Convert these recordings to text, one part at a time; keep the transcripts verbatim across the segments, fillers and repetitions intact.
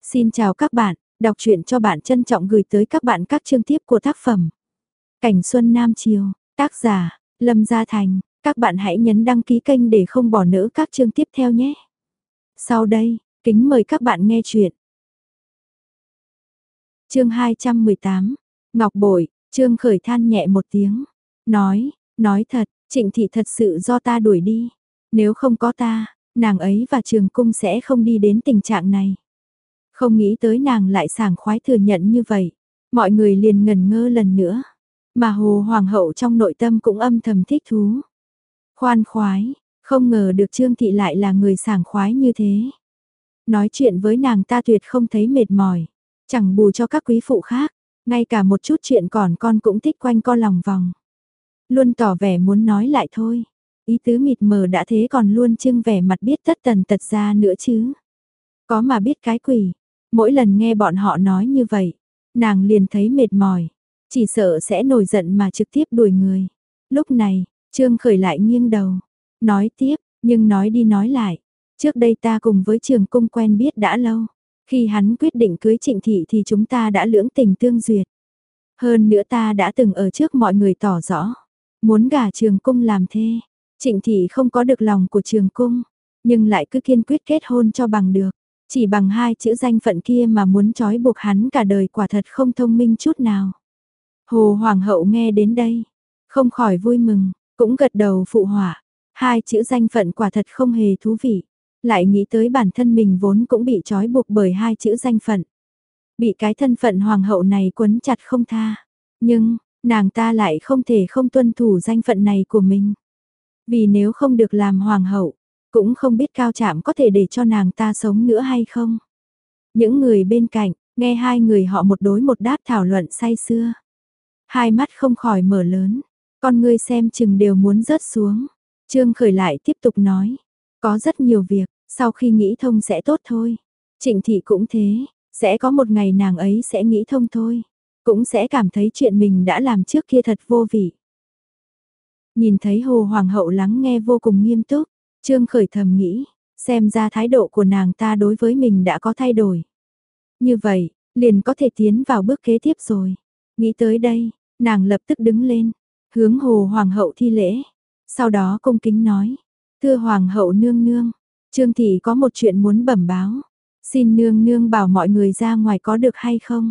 Xin chào các bạn, đọc truyện cho bạn trân trọng gửi tới các bạn các chương tiếp của tác phẩm Cảnh Xuân Nam Chiều, tác giả Lâm Gia Thành. Các bạn hãy nhấn đăng ký kênh để không bỏ lỡ các chương tiếp theo nhé. Sau đây, kính mời các bạn nghe truyện. Chương hai trăm mười tám, Ngọc Bội. Trương Khởi than nhẹ một tiếng, nói, nói thật, Trịnh Thị thật sự do ta đuổi đi. Nếu không có ta, nàng ấy và Trường Cung sẽ không đi đến tình trạng này. Không nghĩ tới nàng lại sảng khoái thừa nhận như vậy. Mọi người liền ngẩn ngơ lần nữa. Mà Hồ Hoàng hậu trong nội tâm cũng âm thầm thích thú. Khoan khoái, không ngờ được Trương Thị lại là người sảng khoái như thế. Nói chuyện với nàng ta tuyệt không thấy mệt mỏi. Chẳng bù cho các quý phụ khác. Ngay cả một chút chuyện còn con cũng thích quanh co lòng vòng. Luôn tỏ vẻ muốn nói lại thôi. Ý tứ mịt mờ đã thế còn luôn trưng vẻ mặt biết tất tần tật ra nữa chứ. Có mà biết cái quỷ. Mỗi lần nghe bọn họ nói như vậy, nàng liền thấy mệt mỏi, chỉ sợ sẽ nổi giận mà trực tiếp đuổi người. Lúc này, Trương Khởi lại nghiêng đầu, nói tiếp, nhưng nói đi nói lại, trước đây ta cùng với Trường Cung quen biết đã lâu, khi hắn quyết định cưới Trịnh Thị thì chúng ta đã lưỡng tình tương duyệt. Hơn nữa ta đã từng ở trước mọi người tỏ rõ, muốn gả Trường Cung làm thê. Trịnh Thị không có được lòng của Trường Cung, nhưng lại cứ kiên quyết kết hôn cho bằng được. Chỉ bằng hai chữ danh phận kia mà muốn trói buộc hắn cả đời quả thật không thông minh chút nào. Hồ Hoàng hậu nghe đến đây, không khỏi vui mừng, cũng gật đầu phụ họa. Hai chữ danh phận quả thật không hề thú vị. Lại nghĩ tới bản thân mình vốn cũng bị trói buộc bởi hai chữ danh phận. Bị cái thân phận Hoàng hậu này quấn chặt không tha. Nhưng, nàng ta lại không thể không tuân thủ danh phận này của mình. Vì nếu không được làm Hoàng hậu, cũng không biết Cao Trạm có thể để cho nàng ta sống nữa hay không. Những người bên cạnh, nghe hai người họ một đối một đáp thảo luận say sưa. Hai mắt không khỏi mở lớn, con ngươi xem chừng đều muốn rớt xuống. Trương Khởi lại tiếp tục nói, có rất nhiều việc, sau khi nghĩ thông sẽ tốt thôi. Trịnh Thị cũng thế, sẽ có một ngày nàng ấy sẽ nghĩ thông thôi. Cũng sẽ cảm thấy chuyện mình đã làm trước kia thật vô vị. Nhìn thấy Hồ Hoàng hậu lắng nghe vô cùng nghiêm túc. Trương Khởi thầm nghĩ, xem ra thái độ của nàng ta đối với mình đã có thay đổi. Như vậy, liền có thể tiến vào bước kế tiếp rồi. Nghĩ tới đây, nàng lập tức đứng lên, hướng Hồ Hoàng hậu thi lễ. Sau đó cung kính nói, thưa Hoàng hậu nương nương, Trương Thị có một chuyện muốn bẩm báo. Xin nương nương bảo mọi người ra ngoài có được hay không?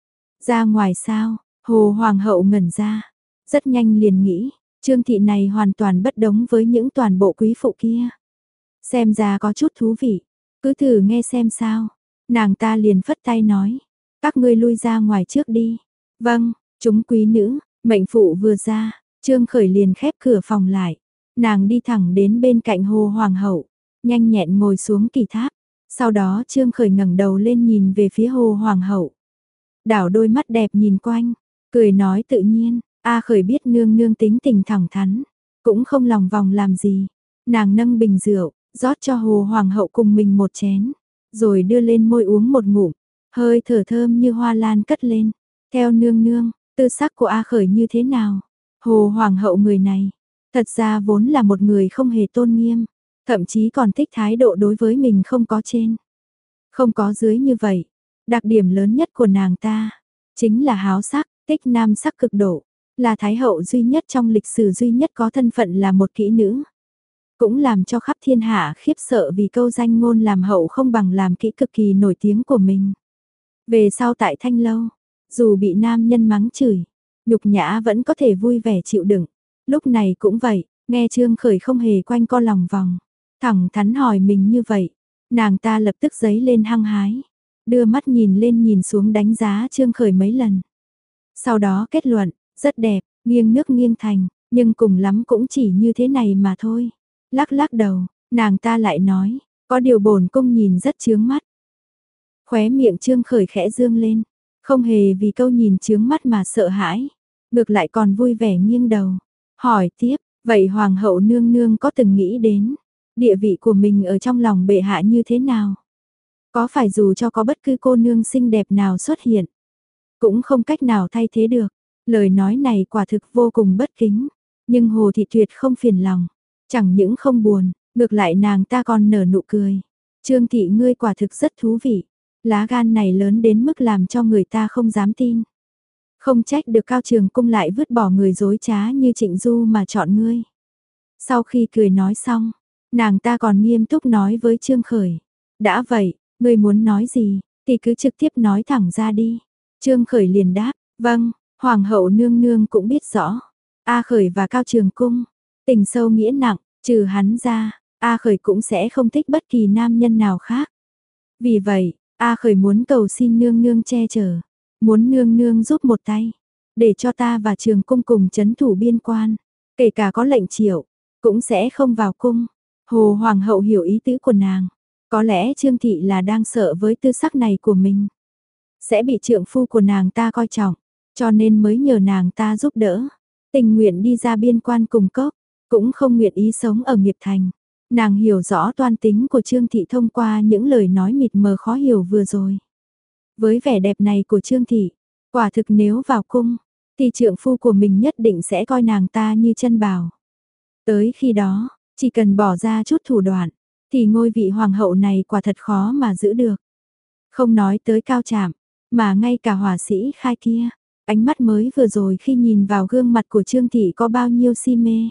Ra ngoài sao? Hồ Hoàng hậu ngẩn ra, rất nhanh liền nghĩ. Trương Thị này hoàn toàn bất đồng với những toàn bộ quý phụ kia. Xem ra có chút thú vị. Cứ thử nghe xem sao. Nàng ta liền phất tay nói. Các ngươi lui ra ngoài trước đi. Vâng, chúng quý nữ, mệnh phụ vừa ra. Trương Khởi liền khép cửa phòng lại. Nàng đi thẳng đến bên cạnh Hồ Hoàng hậu. Nhanh nhẹn ngồi xuống kỳ tháp. Sau đó Trương Khởi ngẩng đầu lên nhìn về phía Hồ Hoàng hậu. Đảo đôi mắt đẹp nhìn quanh. Cười nói tự nhiên. A Khởi biết nương nương tính tình thẳng thắn, cũng không lòng vòng làm gì. Nàng nâng bình rượu, rót cho Hồ Hoàng hậu cùng mình một chén, rồi đưa lên môi uống một ngụm, hơi thở thơm như hoa lan cất lên. Theo nương nương, tư sắc của A Khởi như thế nào? Hồ Hoàng hậu người này, thật ra vốn là một người không hề tôn nghiêm, thậm chí còn thích thái độ đối với mình không có trên, không có dưới như vậy. Đặc điểm lớn nhất của nàng ta, chính là háo sắc, thích nam sắc cực độ. Là thái hậu duy nhất trong lịch sử duy nhất có thân phận là một kỹ nữ. Cũng làm cho khắp thiên hạ khiếp sợ vì câu danh ngôn làm hậu không bằng làm kỹ cực kỳ nổi tiếng của mình. Về sau tại Thanh Lâu, dù bị nam nhân mắng chửi, nhục nhã vẫn có thể vui vẻ chịu đựng. Lúc này cũng vậy, nghe Trương Khởi không hề quanh co lòng vòng. Thẳng thắn hỏi mình như vậy, nàng ta lập tức giấy lên hăng hái. Đưa mắt nhìn lên nhìn xuống đánh giá Trương Khởi mấy lần. Sau đó kết luận, rất đẹp, nghiêng nước nghiêng thành, nhưng cùng lắm cũng chỉ như thế này mà thôi. Lắc lắc đầu, nàng ta lại nói, có điều bổn cung nhìn rất chướng mắt. Khóe miệng Trương Khởi khẽ dương lên, không hề vì câu nhìn chướng mắt mà sợ hãi, ngược lại còn vui vẻ nghiêng đầu. Hỏi tiếp, vậy Hoàng hậu nương nương có từng nghĩ đến, địa vị của mình ở trong lòng bệ hạ như thế nào? Có phải dù cho có bất cứ cô nương xinh đẹp nào xuất hiện, cũng không cách nào thay thế được? Lời nói này quả thực vô cùng bất kính, nhưng Hồ Thị tuyệt không phiền lòng, chẳng những không buồn, ngược lại nàng ta còn nở nụ cười. Trương Thị ngươi quả thực rất thú vị, Lá gan này lớn đến mức làm cho người ta không dám tin. Không trách được Cao Trường Cung lại vứt bỏ người dối trá như Trịnh Du mà chọn ngươi. Sau khi cười nói xong, nàng ta còn nghiêm túc nói với Trương Khởi. Đã vậy, ngươi muốn nói gì, thì cứ trực tiếp nói thẳng ra đi. Trương Khởi liền đáp, vâng, Hoàng hậu nương nương cũng biết rõ. A Khởi và Cao Trường Cung, tình sâu nghĩa nặng, trừ hắn ra, A Khởi cũng sẽ không thích bất kỳ nam nhân nào khác. Vì vậy, A Khởi muốn cầu xin nương nương che chở, muốn nương nương giúp một tay, để cho ta và Trường Cung cùng chấn thủ biên quan, kể cả có lệnh triệu, cũng sẽ không vào cung. Hồ Hoàng hậu hiểu ý tứ của nàng, có lẽ Trương Thị là đang sợ với tư sắc này của mình, sẽ bị trượng phu của nàng ta coi trọng, cho nên mới nhờ nàng ta giúp đỡ, tình nguyện đi ra biên quan cùng cốc, cũng không nguyện ý sống ở Nghiệp Thành. Nàng hiểu rõ toan tính của Trương Thị thông qua những lời nói mịt mờ khó hiểu vừa rồi. Với vẻ đẹp này của Trương Thị, quả thực nếu vào cung, thì trượng phu của mình nhất định sẽ coi nàng ta như chân bảo. Tới khi đó, chỉ cần bỏ ra chút thủ đoạn, thì ngôi vị hoàng hậu này quả thật khó mà giữ được. Không nói tới Cao Trạm, mà ngay cả hỏa sĩ Khai kia, ánh mắt mới vừa rồi khi nhìn vào gương mặt của Trương Thị có bao nhiêu si mê.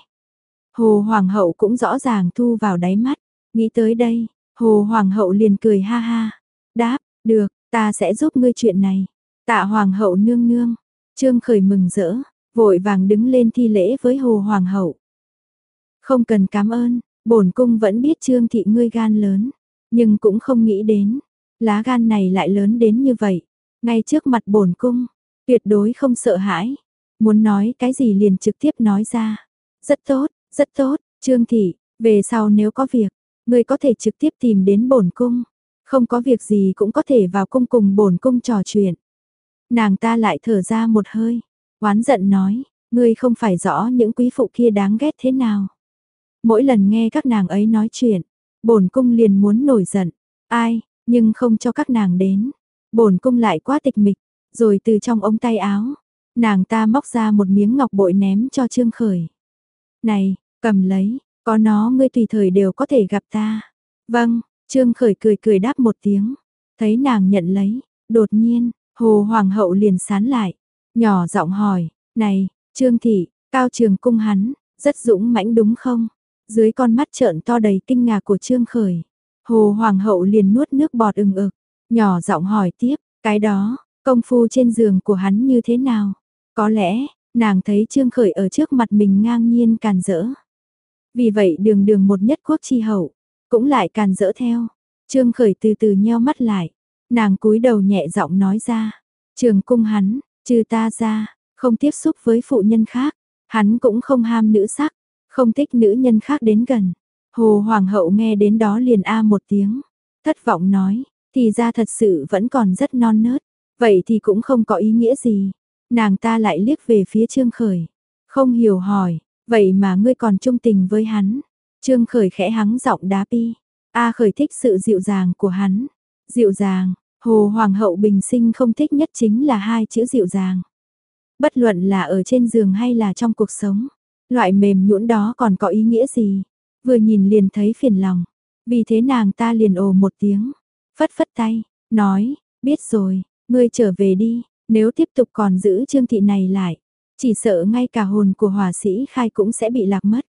Hồ Hoàng hậu cũng rõ ràng thu vào đáy mắt, nghĩ tới đây, Hồ Hoàng hậu liền cười ha ha, đáp, được, ta sẽ giúp ngươi chuyện này. Tạ Hoàng hậu nương nương, Trương Khởi mừng rỡ, vội vàng đứng lên thi lễ với Hồ Hoàng hậu. Không cần cảm ơn, bổn cung vẫn biết Trương Thị ngươi gan lớn, nhưng cũng không nghĩ đến, lá gan này lại lớn đến như vậy, ngay trước mặt bổn cung, tuyệt đối không sợ hãi, muốn nói cái gì liền trực tiếp nói ra. Rất tốt, rất tốt, Trương Thị, về sau nếu có việc, ngươi có thể trực tiếp tìm đến bổn cung, không có việc gì cũng có thể vào cung cùng bổn cung trò chuyện. Nàng ta lại thở ra một hơi, oán giận nói, ngươi không phải rõ những quý phụ kia đáng ghét thế nào. Mỗi lần nghe các nàng ấy nói chuyện, bổn cung liền muốn nổi giận, ai, nhưng không cho các nàng đến. Bổn cung lại quá tịch mịch, rồi từ trong ống tay áo, nàng ta móc ra một miếng ngọc bội ném cho Trương Khởi. Này, cầm lấy, có nó ngươi tùy thời đều có thể gặp ta. Vâng, Trương Khởi cười cười đáp một tiếng, thấy nàng nhận lấy, đột nhiên, Hồ Hoàng hậu liền sán lại, nhỏ giọng hỏi, này, Trương Thị, Cao Trường Cung hắn, rất dũng mãnh đúng không? Dưới con mắt trợn to đầy kinh ngạc của Trương Khởi, Hồ Hoàng hậu liền nuốt nước bọt ừng ực, nhỏ giọng hỏi tiếp, cái đó, công phu trên giường của hắn như thế nào? Có lẽ, nàng thấy Trương Khởi ở trước mặt mình ngang nhiên càn rỡ. Vì vậy đường đường một nhất quốc chi hậu, cũng lại càn rỡ theo. Trương Khởi từ từ nheo mắt lại, nàng cúi đầu nhẹ giọng nói ra, Trường Cung hắn, trừ ta ra, không tiếp xúc với phụ nhân khác, hắn cũng không ham nữ sắc, không thích nữ nhân khác đến gần. Hồ Hoàng hậu nghe đến đó liền a một tiếng, thất vọng nói, thì ra thật sự vẫn còn rất non nớt, vậy thì cũng không có ý nghĩa gì. Nàng ta lại liếc về phía Trương Khởi, không hiểu hỏi, vậy mà ngươi còn trung tình với hắn? Trương Khởi khẽ hắng giọng đáp y, A Khởi thích sự dịu dàng của hắn. Dịu dàng, Hồ Hoàng hậu bình sinh không thích nhất chính là hai chữ dịu dàng. Bất luận là ở trên giường hay là trong cuộc sống, loại mềm nhũn đó còn có ý nghĩa gì? Vừa nhìn liền thấy phiền lòng, vì thế nàng ta liền ồ một tiếng, phất phất tay, nói, biết rồi, ngươi trở về đi, nếu tiếp tục còn giữ Trương Thị này lại, chỉ sợ ngay cả hồn của hỏa sĩ Khai cũng sẽ bị lạc mất.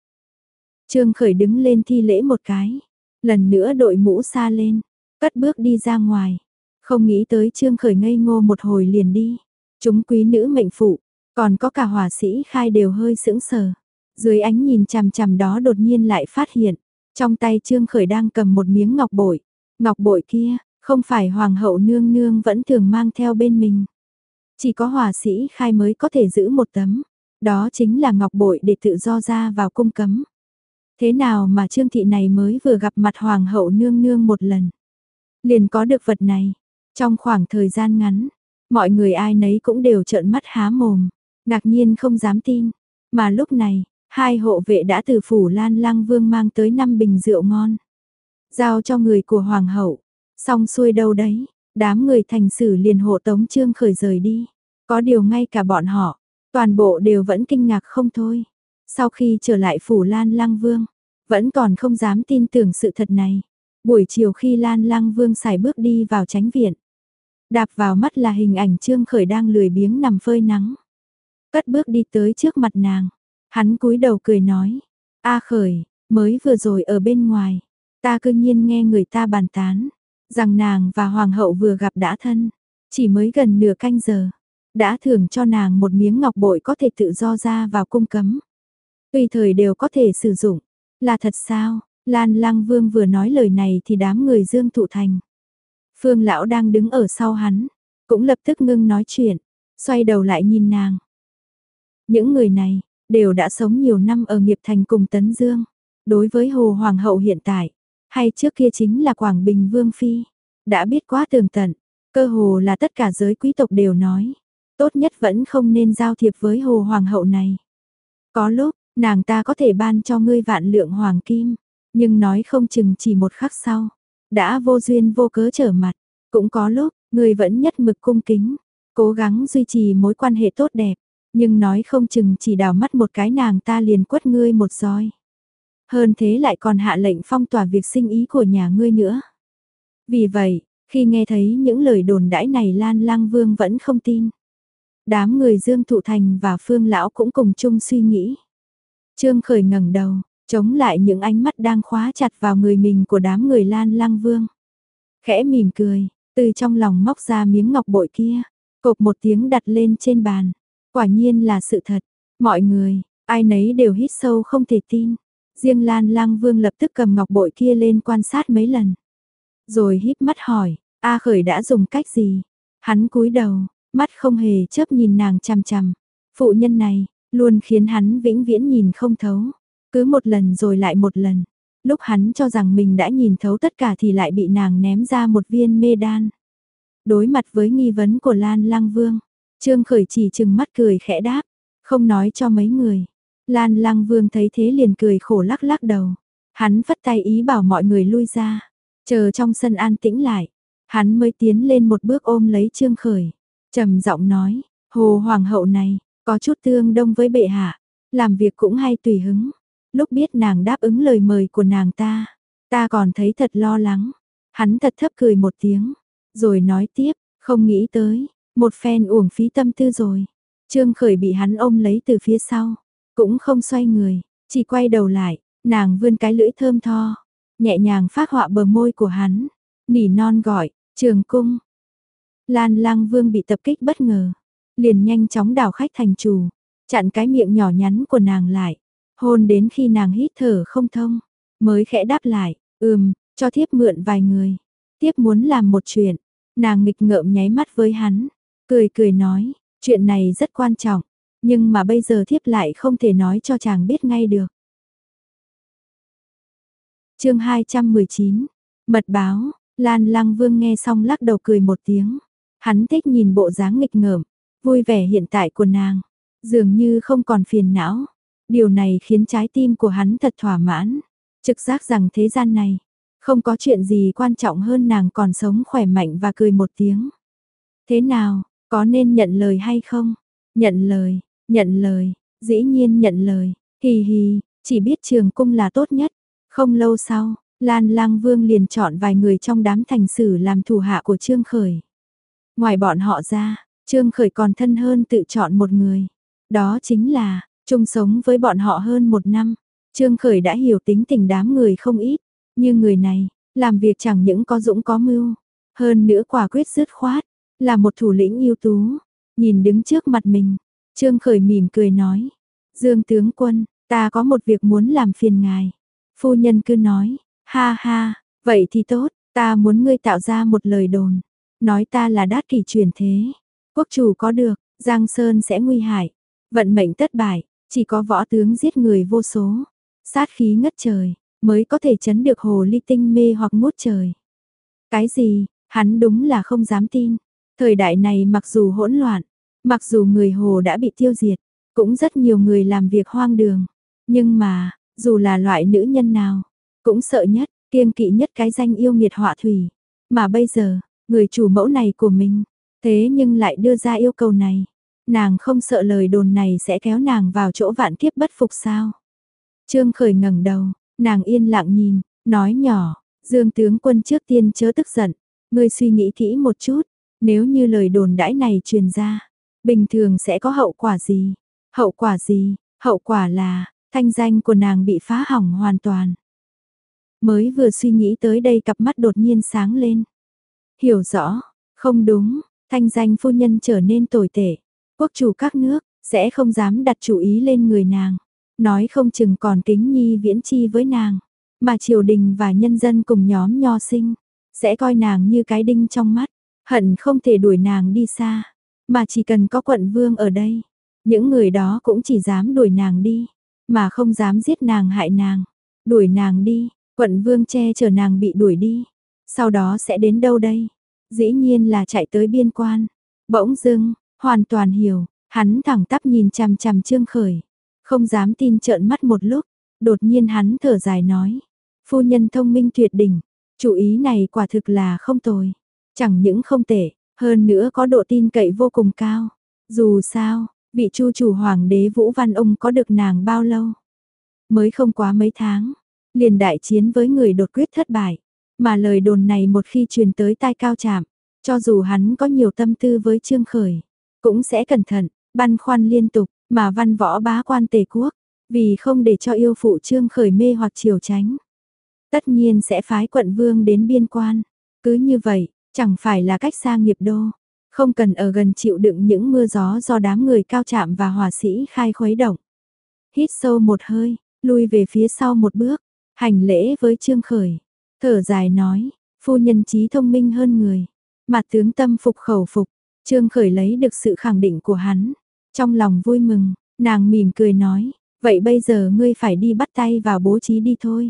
Trương Khởi đứng lên thi lễ một cái, lần nữa đội mũ xa lên, cất bước đi ra ngoài, không nghĩ tới Trương Khởi ngây ngô một hồi liền đi. Chúng quý nữ mệnh phụ, còn có cả hỏa sĩ Khai đều hơi sững sờ. Dưới ánh nhìn chằm chằm đó đột nhiên lại phát hiện, trong tay Trương Khởi đang cầm một miếng ngọc bội. Ngọc bội kia, không phải Hoàng hậu nương nương vẫn thường mang theo bên mình. Chỉ có hỏa sĩ Khai mới có thể giữ một tấm. Đó chính là ngọc bội để tự do ra vào cung cấm. Thế nào mà Trương Thị này mới vừa gặp mặt Hoàng hậu nương nương một lần, liền có được vật này. Trong khoảng thời gian ngắn, mọi người ai nấy cũng đều trợn mắt há mồm, ngạc nhiên không dám tin. Mà lúc này, hai hộ vệ đã từ phủ Lan Lăng Vương mang tới năm bình rượu ngon, giao cho người của Hoàng hậu. Xong xuôi đâu đấy, đám người thành sử liền hộ tống Trương Khởi rời đi. Có điều ngay cả bọn họ, toàn bộ đều vẫn kinh ngạc không thôi. Sau khi trở lại phủ Lan Lăng Vương, vẫn còn không dám tin tưởng sự thật này. Buổi chiều khi Lan Lăng Vương xài bước đi vào chánh viện, đạp vào mắt là hình ảnh Trương Khởi đang lười biếng nằm phơi nắng. Cất bước đi tới trước mặt nàng, hắn cúi đầu cười nói, A Khởi, mới vừa rồi ở bên ngoài, ta cư nhiên nghe người ta bàn tán, rằng nàng và Hoàng hậu vừa gặp đã thân, chỉ mới gần nửa canh giờ, đã thưởng cho nàng một miếng ngọc bội có thể tự do ra vào cung cấm. Tùy thời đều có thể sử dụng, là thật sao? Lan Lăng Vương vừa nói lời này thì đám người Dương Thụ Thành. Phương Lão đang đứng ở sau hắn, cũng lập tức ngưng nói chuyện, xoay đầu lại nhìn nàng. Những người này, đều đã sống nhiều năm ở Nghiệp Thành cùng Tấn Dương. Đối với Hồ Hoàng hậu hiện tại, hay trước kia chính là Quảng Bình Vương Phi, đã biết quá tường tận, cơ hồ là tất cả giới quý tộc đều nói. Tốt nhất vẫn không nên giao thiệp với Hồ Hoàng hậu này. Có lúc, nàng ta có thể ban cho ngươi vạn lượng hoàng kim, nhưng nói không chừng chỉ một khắc sau, đã vô duyên vô cớ trở mặt. Cũng có lúc, ngươi vẫn nhất mực cung kính, cố gắng duy trì mối quan hệ tốt đẹp, nhưng nói không chừng chỉ đào mắt một cái nàng ta liền quất ngươi một roi. Hơn thế lại còn hạ lệnh phong tỏa việc sinh ý của nhà ngươi nữa. Vì vậy, khi nghe thấy những lời đồn đãi này Lan Lăng Vương vẫn không tin. Đám người Dương Thụ Thành và Phương Lão cũng cùng chung suy nghĩ. Trương Khởi ngẩng đầu, chống lại những ánh mắt đang khóa chặt vào người mình của đám người Lan Lăng Vương. Khẽ mỉm cười, từ trong lòng móc ra miếng ngọc bội kia, cộp một tiếng đặt lên trên bàn. Quả nhiên là sự thật, mọi người, ai nấy đều hít sâu không thể tin. Riêng Lan Lăng Vương lập tức cầm ngọc bội kia lên quan sát mấy lần. Rồi híp mắt hỏi, A Khởi đã dùng cách gì? Hắn cúi đầu, mắt không hề chớp nhìn nàng chằm chằm. Phụ nhân này, luôn khiến hắn vĩnh viễn nhìn không thấu. Cứ một lần rồi lại một lần. Lúc hắn cho rằng mình đã nhìn thấu tất cả thì lại bị nàng ném ra một viên mê đan. Đối mặt với nghi vấn của Lan Lăng Vương, Trương Khởi chỉ chừng mắt cười khẽ đáp, không nói cho mấy người. Lan Lăng Vương thấy thế liền cười khổ lắc lắc đầu. Hắn phất tay ý bảo mọi người lui ra, chờ trong sân an tĩnh lại. Hắn mới tiến lên một bước ôm lấy Trương Khởi, trầm giọng nói, Hồ Hoàng hậu này, có chút tương đông với bệ hạ, làm việc cũng hay tùy hứng. Lúc biết nàng đáp ứng lời mời của nàng ta, ta còn thấy thật lo lắng. Hắn thật thấp cười một tiếng, rồi nói tiếp, không nghĩ tới, một phen uổng phí tâm tư rồi. Trương Khởi bị hắn ôm lấy từ phía sau, cũng không xoay người, chỉ quay đầu lại, nàng vươn cái lưỡi thơm tho, nhẹ nhàng phác họa bờ môi của hắn, nỉ non gọi, Trường Cung. Lan Lăng Vương bị tập kích bất ngờ, liền nhanh chóng đảo khách thành chủ, chặn cái miệng nhỏ nhắn của nàng lại, hôn đến khi nàng hít thở không thông, mới khẽ đáp lại, ừm, cho thiếp mượn vài người, thiếp muốn làm một chuyện. Nàng nghịch ngợm nháy mắt với hắn, cười cười nói, chuyện này rất quan trọng, nhưng mà bây giờ thiếp lại không thể nói cho chàng biết ngay được. Chương hai trăm mười chín, mật báo. Lan Lăng Vương nghe xong lắc đầu cười một tiếng, hắn thích nhìn bộ dáng nghịch ngợm, vui vẻ hiện tại của nàng, dường như không còn phiền não. Điều này khiến trái tim của hắn thật thỏa mãn, trực giác rằng thế gian này không có chuyện gì quan trọng hơn nàng còn sống khỏe mạnh và cười một tiếng. Thế nào, có nên nhận lời hay không? Nhận lời, nhận lời, dĩ nhiên nhận lời, hì hì, chỉ biết Trường Cung là tốt nhất. Không lâu sau, Lan Lăng Vương liền chọn vài người trong đám thành sử làm thủ hạ của Trương Khởi. Ngoài bọn họ ra, Trương Khởi còn thân hơn tự chọn một người. Đó chính là, chung sống với bọn họ hơn một năm. Trương Khởi đã hiểu tính tình đám người không ít, như người này, làm việc chẳng những có dũng có mưu, hơn nữa quả quyết dứt khoát, là một thủ lĩnh ưu tú. Nhìn đứng trước mặt mình, Trương Khởi mỉm cười nói, Dương tướng quân, ta có một việc muốn làm phiền ngài. Phu nhân cứ nói, ha ha, vậy thì tốt, ta muốn ngươi tạo ra một lời đồn, nói ta là đát kỷ truyền thế. Quốc chủ có được, Giang Sơn sẽ nguy hại, vận mệnh thất bại, chỉ có võ tướng giết người vô số, sát khí ngất trời, mới có thể chấn được hồ ly tinh mê hoặc ngút trời. Cái gì, hắn đúng là không dám tin. Thời đại này mặc dù hỗn loạn, mặc dù người hồ đã bị tiêu diệt, cũng rất nhiều người làm việc hoang đường. Nhưng mà, dù là loại nữ nhân nào, cũng sợ nhất, kiêng kỵ nhất cái danh yêu nghiệt họa thủy. Mà bây giờ, người chủ mẫu này của mình, thế nhưng lại đưa ra yêu cầu này. Nàng không sợ lời đồn này sẽ kéo nàng vào chỗ vạn kiếp bất phục sao? Trương Khởi ngẩng đầu, nàng yên lặng nhìn, nói nhỏ, Dương tướng quân trước tiên chớ tức giận, ngươi suy nghĩ kỹ một chút, nếu như lời đồn đãi này truyền ra, bình thường sẽ có hậu quả gì? Hậu quả gì? Hậu quả là, thanh danh của nàng bị phá hỏng hoàn toàn. Mới vừa suy nghĩ tới đây cặp mắt đột nhiên sáng lên. Hiểu rõ, không đúng, thanh danh phu nhân trở nên tồi tệ. Quốc chủ các nước, sẽ không dám đặt chủ ý lên người nàng. Nói không chừng còn kính nhi viễn chi với nàng. Mà triều đình và nhân dân cùng nhóm nho sinh, sẽ coi nàng như cái đinh trong mắt. Hận không thể đuổi nàng đi xa. Mà chỉ cần có quận vương ở đây, những người đó cũng chỉ dám đuổi nàng đi. Mà không dám giết nàng hại nàng. Đuổi nàng đi, quận vương che chở nàng bị đuổi đi. Sau đó sẽ đến đâu đây? Dĩ nhiên là chạy tới biên quan. Bỗng dưng, hoàn toàn hiểu, hắn thẳng tắp nhìn chằm chằm Trương Khởi. Không dám tin trợn mắt một lúc, đột nhiên hắn thở dài nói. Phu nhân thông minh tuyệt đỉnh, chủ ý này quả thực là không tồi. Chẳng những không tệ, hơn nữa có độ tin cậy vô cùng cao. Dù sao, vị chu chủ hoàng đế Vũ Văn Ung có được nàng bao lâu? Mới không quá mấy tháng, liền đại chiến với người đột quyết thất bại. Mà lời đồn này một khi truyền tới tai Cao Trạm, cho dù hắn có nhiều tâm tư với Trương Khởi, cũng sẽ cẩn thận, băn khoăn liên tục, mà văn võ bá quan Tề quốc, vì không để cho yêu phụ Trương Khởi mê hoặc chiều tránh. Tất nhiên sẽ phái quận vương đến biên quan, cứ như vậy, chẳng phải là cách xa nghiệp đô, không cần ở gần chịu đựng những mưa gió do đám người Cao Trạm và hỏa sĩ khai khuấy động. Hít sâu một hơi, lui về phía sau một bước, hành lễ với Trương Khởi, thở dài nói, phu nhân trí thông minh hơn người, mà tướng tâm phục khẩu phục. Trương Khởi lấy được sự khẳng định của hắn, trong lòng vui mừng, nàng mỉm cười nói, vậy bây giờ ngươi phải đi bắt tay vào bố trí đi thôi.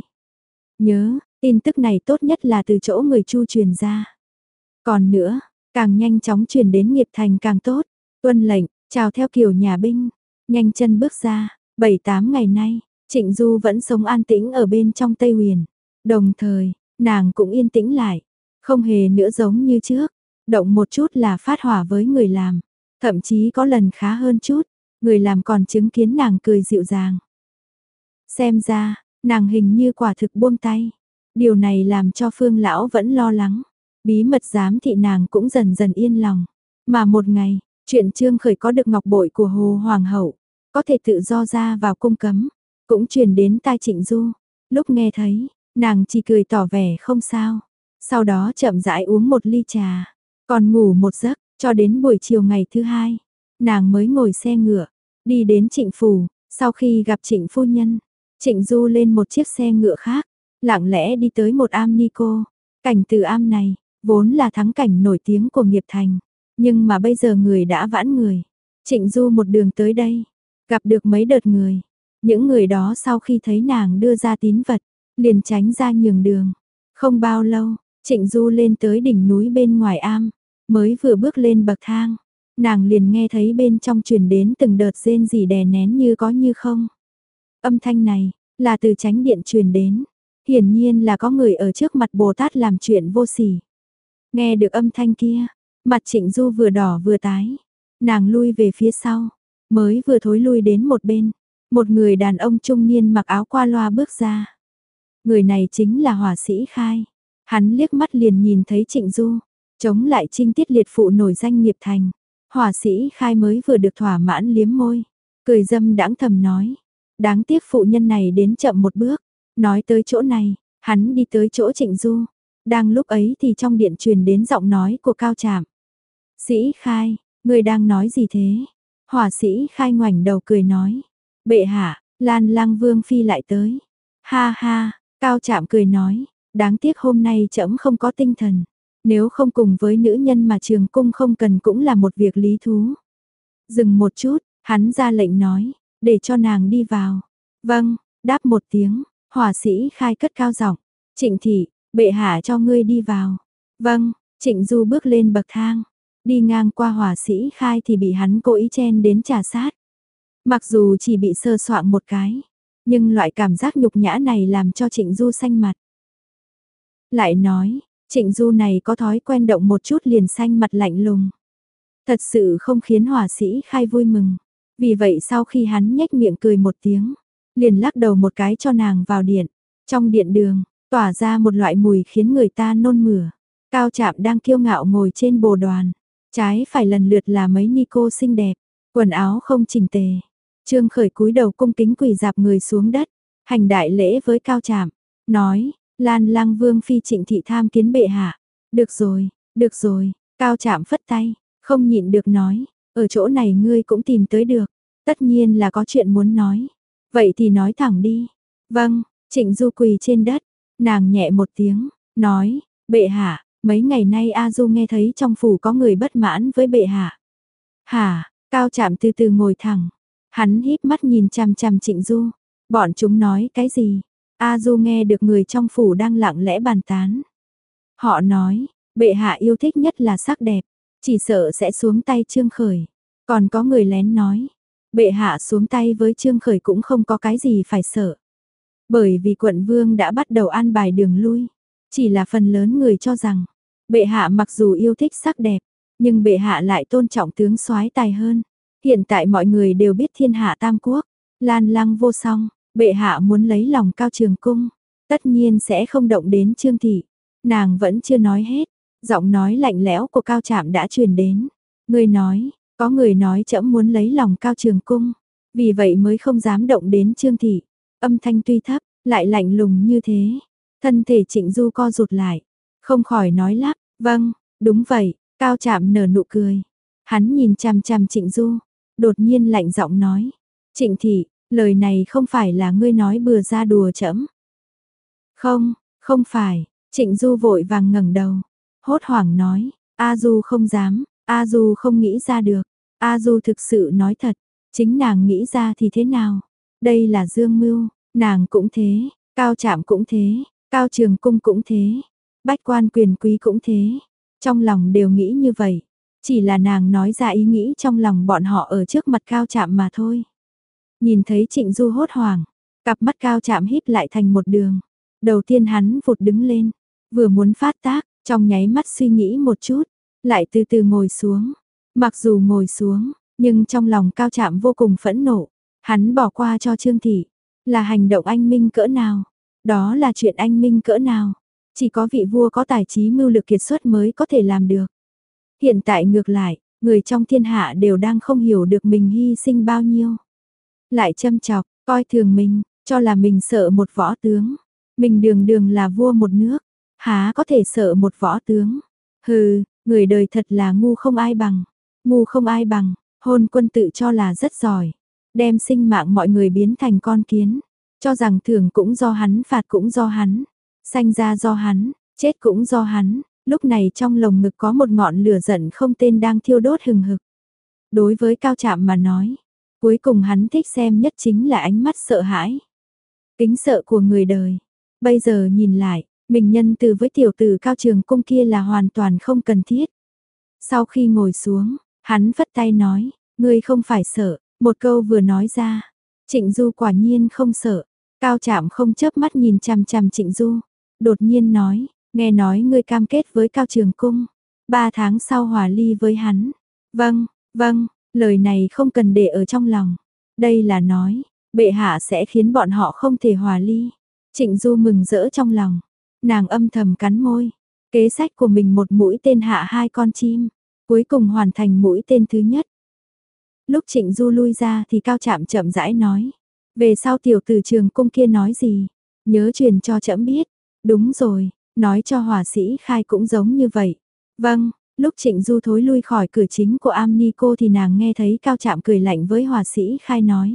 Nhớ, tin tức này tốt nhất là từ chỗ người Chu truyền ra. Còn nữa, càng nhanh chóng truyền đến nghiệp thành càng tốt. Tuân lệnh, chào theo kiểu nhà binh, nhanh chân bước ra. Bảy tám ngày nay, Trịnh Du vẫn sống an tĩnh ở bên trong Tây Huyền. Đồng thời, nàng cũng yên tĩnh lại, không hề nữa giống như trước, động một chút là phát hỏa với người làm, thậm chí có lần khá hơn chút, người làm còn chứng kiến nàng cười dịu dàng. Xem ra, nàng hình như quả thực buông tay, điều này làm cho Phương lão vẫn lo lắng, bí mật giám thị nàng cũng dần dần yên lòng. Mà một ngày, chuyện Trương Khởi có được ngọc bội của Hồ Hoàng hậu, có thể tự do ra vào cung cấm, cũng truyền đến tai Trịnh Du. Lúc nghe thấy, nàng chỉ cười tỏ vẻ không sao, sau đó chậm rãi uống một ly trà, còn ngủ một giấc, cho đến buổi chiều ngày thứ hai, nàng mới ngồi xe ngựa, đi đến Trịnh phủ. Sau khi gặp Trịnh phu nhân, Trịnh Du lên một chiếc xe ngựa khác, lặng lẽ đi tới một am ni cô. Cảnh từ am này, vốn là thắng cảnh nổi tiếng của nghiệp thành, nhưng mà bây giờ người đã vãn người. Trịnh Du một đường tới đây, gặp được mấy đợt người. Những người đó sau khi thấy nàng đưa ra tín vật, liền tránh ra nhường đường. Không bao lâu, Trịnh Du lên tới đỉnh núi bên ngoài am, mới vừa bước lên bậc thang, nàng liền nghe thấy bên trong truyền đến từng đợt rên rỉ đè nén như có như không. Âm thanh này, là từ chánh điện truyền đến, hiển nhiên là có người ở trước mặt Bồ Tát làm chuyện vô sỉ. Nghe được âm thanh kia, mặt Trịnh Du vừa đỏ vừa tái, nàng lui về phía sau, mới vừa thối lui đến một bên, một người đàn ông trung niên mặc áo qua loa bước ra. Người này chính là hỏa sĩ Khai. Hắn liếc mắt liền nhìn thấy Trịnh Du, chống lại trinh tiết liệt phụ nổi danh nghiệp thành. Hỏa sĩ Khai mới vừa được thỏa mãn liếm môi, cười dâm đãng thầm nói, đáng tiếc phụ nhân này đến chậm một bước. Nói tới chỗ này, hắn đi tới chỗ Trịnh Du. Đang lúc ấy thì trong điện truyền đến giọng nói của Cao Trạm. Sĩ Khai, người đang nói gì thế? Hỏa sĩ Khai ngoảnh đầu cười nói, bệ hạ, Lan Lang Vương phi lại tới. Ha ha, Cao Trạm cười nói, đáng tiếc hôm nay trẫm không có tinh thần, nếu không cùng với nữ nhân mà trường cung không cần cũng là một việc lý thú. Dừng một chút, hắn ra lệnh nói, để cho nàng đi vào. Vâng, đáp một tiếng, hỏa sĩ Khai cất cao giọng, Trịnh thị, bệ hạ cho ngươi đi vào. Vâng, Trịnh Du bước lên bậc thang, đi ngang qua hỏa sĩ Khai thì bị hắn cố ý chen đến trà sát. Mặc dù chỉ bị sơ soạng một cái, nhưng loại cảm giác nhục nhã này làm cho Trịnh Du xanh mặt. Lại nói, Trịnh Du này có thói quen động một chút liền xanh mặt lạnh lùng. Thật sự không khiến hỏa sĩ Khai vui mừng. Vì vậy sau khi hắn nhếch miệng cười một tiếng, liền lắc đầu một cái cho nàng vào điện. Trong điện đường, tỏa ra một loại mùi khiến người ta nôn mửa. Cao Trạm đang kiêu ngạo ngồi trên bồ đoàn, trái phải lần lượt là mấy ni cô xinh đẹp, quần áo không chỉnh tề. Trương Khởi cúi đầu cung kính quỳ dạp người xuống đất, hành đại lễ với Cao Trạm, nói, Lan Lăng Vương phi Trịnh thị tham kiến bệ hạ. Được rồi, được rồi, Cao Trạm phất tay, không nhịn được nói, ở chỗ này ngươi cũng tìm tới được, tất nhiên là có chuyện muốn nói. Vậy thì nói thẳng đi. Vâng, Trịnh Du quỳ trên đất, nàng nhẹ một tiếng, nói, bệ hạ, mấy ngày nay A Du nghe thấy trong phủ có người bất mãn với bệ hạ. Hả, Cao Trạm từ từ ngồi thẳng, hắn híp mắt nhìn chằm chằm Trịnh Du, bọn chúng nói cái gì? A Du nghe được người trong phủ đang lặng lẽ bàn tán. Họ nói, bệ hạ yêu thích nhất là sắc đẹp, chỉ sợ sẽ xuống tay Trương Khởi. Còn có người lén nói, bệ hạ xuống tay với Trương Khởi cũng không có cái gì phải sợ. Bởi vì quận vương đã bắt đầu an bài đường lui, chỉ là phần lớn người cho rằng, bệ hạ mặc dù yêu thích sắc đẹp, nhưng bệ hạ lại tôn trọng tướng soái tài hơn. Hiện tại mọi người đều biết thiên hạ tam quốc, Lan Lăng vô song, bệ hạ muốn lấy lòng Cao Trường Cung, tất nhiên sẽ không động đến Trương thị. Nàng vẫn chưa nói hết, giọng nói lạnh lẽo của Cao Trạm đã truyền đến. Người nói, có người nói trẫm muốn lấy lòng Cao Trường Cung, vì vậy mới không dám động đến Trương thị. Âm thanh tuy thấp, lại lạnh lùng như thế. Thân thể Trịnh Du co rụt lại, không khỏi nói lắp, vâng, đúng vậy. Cao Trạm nở nụ cười. Hắn nhìn chằm chằm Trịnh Du, đột nhiên lạnh giọng nói, Trịnh thị, lời này không phải là ngươi nói bừa ra đùa trẫm. Không, không phải. Trịnh Du vội vàng ngẩng đầu, hốt hoảng nói, A Du không dám, A Du không nghĩ ra được, A Du thực sự nói thật, chính nàng nghĩ ra thì thế nào? Đây là dương mưu, nàng cũng thế, Cao Trạm cũng thế, Cao Trường Cung cũng thế, bách quan quyền quý cũng thế, trong lòng đều nghĩ như vậy, chỉ là nàng nói ra ý nghĩ trong lòng bọn họ ở trước mặt Cao Trạm mà thôi. Nhìn thấy Trịnh Du hốt hoảng, cặp mắt Cao Trạm híp lại thành một đường, đầu tiên hắn vụt đứng lên, vừa muốn phát tác, trong nháy mắt suy nghĩ một chút, lại từ từ ngồi xuống. Mặc dù ngồi xuống, nhưng trong lòng Cao Trạm vô cùng phẫn nộ, hắn bỏ qua cho Trương thị, là hành động anh minh cỡ nào? Đó là chuyện anh minh cỡ nào? Chỉ có vị vua có tài trí mưu lược kiệt xuất mới có thể làm được. Hiện tại ngược lại, người trong thiên hạ đều đang không hiểu được mình hy sinh bao nhiêu. Lại châm chọc, coi thường mình, cho là mình sợ một võ tướng. Mình đường đường là vua một nước, há có thể sợ một võ tướng. Hừ, người đời thật là ngu không ai bằng. Ngu không ai bằng, hôn quân tự cho là rất giỏi. Đem sinh mạng mọi người biến thành con kiến. Cho rằng thưởng cũng do hắn, phạt cũng do hắn. Sanh ra do hắn, chết cũng do hắn. Lúc này trong lồng ngực có một ngọn lửa giận không tên đang thiêu đốt hừng hực. Đối với Cao Trạm mà nói, cuối cùng hắn thích xem nhất chính là ánh mắt sợ hãi, kính sợ của người đời. Bây giờ nhìn lại, mình nhân từ với tiểu tử Cao Trường Cung kia là hoàn toàn không cần thiết. Sau khi ngồi xuống, hắn phất tay nói, ngươi không phải sợ, một câu vừa nói ra. Trịnh Du quả nhiên không sợ. Cao Trạm không chớp mắt nhìn chằm chằm Trịnh Du, đột nhiên nói, nghe nói ngươi cam kết với Cao Trường Cung, ba tháng sau hòa ly với hắn. Vâng, vâng, lời này không cần để ở trong lòng. Đây là nói, bệ hạ sẽ khiến bọn họ không thể hòa ly. Trịnh Du mừng rỡ trong lòng, nàng âm thầm cắn môi, kế sách của mình một mũi tên hạ hai con chim, cuối cùng hoàn thành mũi tên thứ nhất. Lúc Trịnh Du lui ra thì Cao Trạm chậm rãi nói, về sau tiểu tử Trường Cung kia nói gì, nhớ truyền cho trẫm biết. Đúng rồi, nói cho hỏa sĩ Khai cũng giống như vậy. Vâng, lúc Trịnh Du thối lui khỏi cửa chính của Am Ni Cô thì nàng nghe thấy Cao Trạm cười lạnh với hỏa sĩ Khai nói.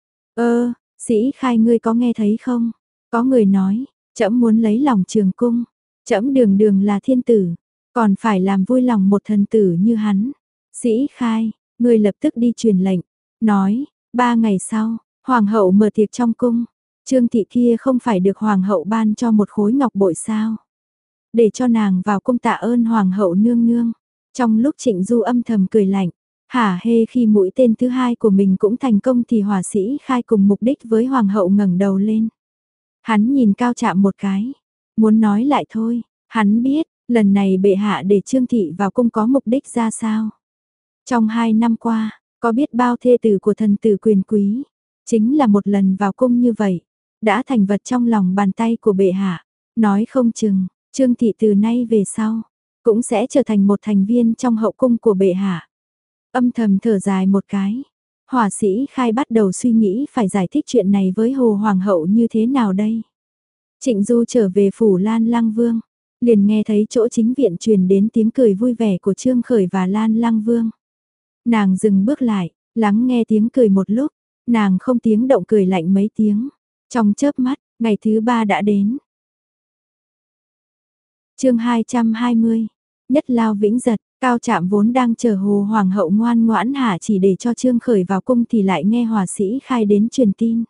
Ơ, sĩ Khai ngươi có nghe thấy không? Có người nói, trẫm muốn lấy lòng Trường Cung, trẫm đường đường là thiên tử, còn phải làm vui lòng một thần tử như hắn. Sĩ Khai, ngươi lập tức đi truyền lệnh, nói, ba ngày sau, hoàng hậu mở tiệc trong cung. Trương thị kia không phải được hoàng hậu ban cho một khối ngọc bội sao? Để cho nàng vào cung tạ ơn hoàng hậu nương nương. Trong lúc Trịnh Du âm thầm cười lạnh, hả hê khi mũi tên thứ hai của mình cũng thành công thì hỏa sĩ Khai cùng mục đích với hoàng hậu ngẩng đầu lên. Hắn nhìn Cao Trạm một cái, muốn nói lại thôi, hắn biết, lần này bệ hạ để Trương thị vào cung có mục đích ra sao. Trong hai năm qua, có biết bao thê tử của thần tử quyền quý, chính là một lần vào cung như vậy, đã thành vật trong lòng bàn tay của bệ hạ. Nói không chừng, Trương Thị từ nay về sau, cũng sẽ trở thành một thành viên trong hậu cung của bệ hạ. Âm thầm thở dài một cái. Hỏa sĩ Khai bắt đầu suy nghĩ phải giải thích chuyện này với Hồ Hoàng hậu như thế nào đây. Trịnh Du trở về phủ Lan Lăng Vương, liền nghe thấy chỗ chính viện truyền đến tiếng cười vui vẻ của Trương Khởi và Lan Lăng Vương. Nàng dừng bước lại, lắng nghe tiếng cười một lúc, nàng không tiếng động cười lạnh mấy tiếng. Trong chớp mắt, ngày thứ ba đã đến. Chương hai trăm hai mươi. Nhất lao vĩnh giật, Cao Trạm vốn đang chờ Hồ Hoàng hậu ngoan ngoãn hạ chỉ để cho Trương Khởi vào cung thì lại nghe Hỏa sĩ Khai đến truyền tin.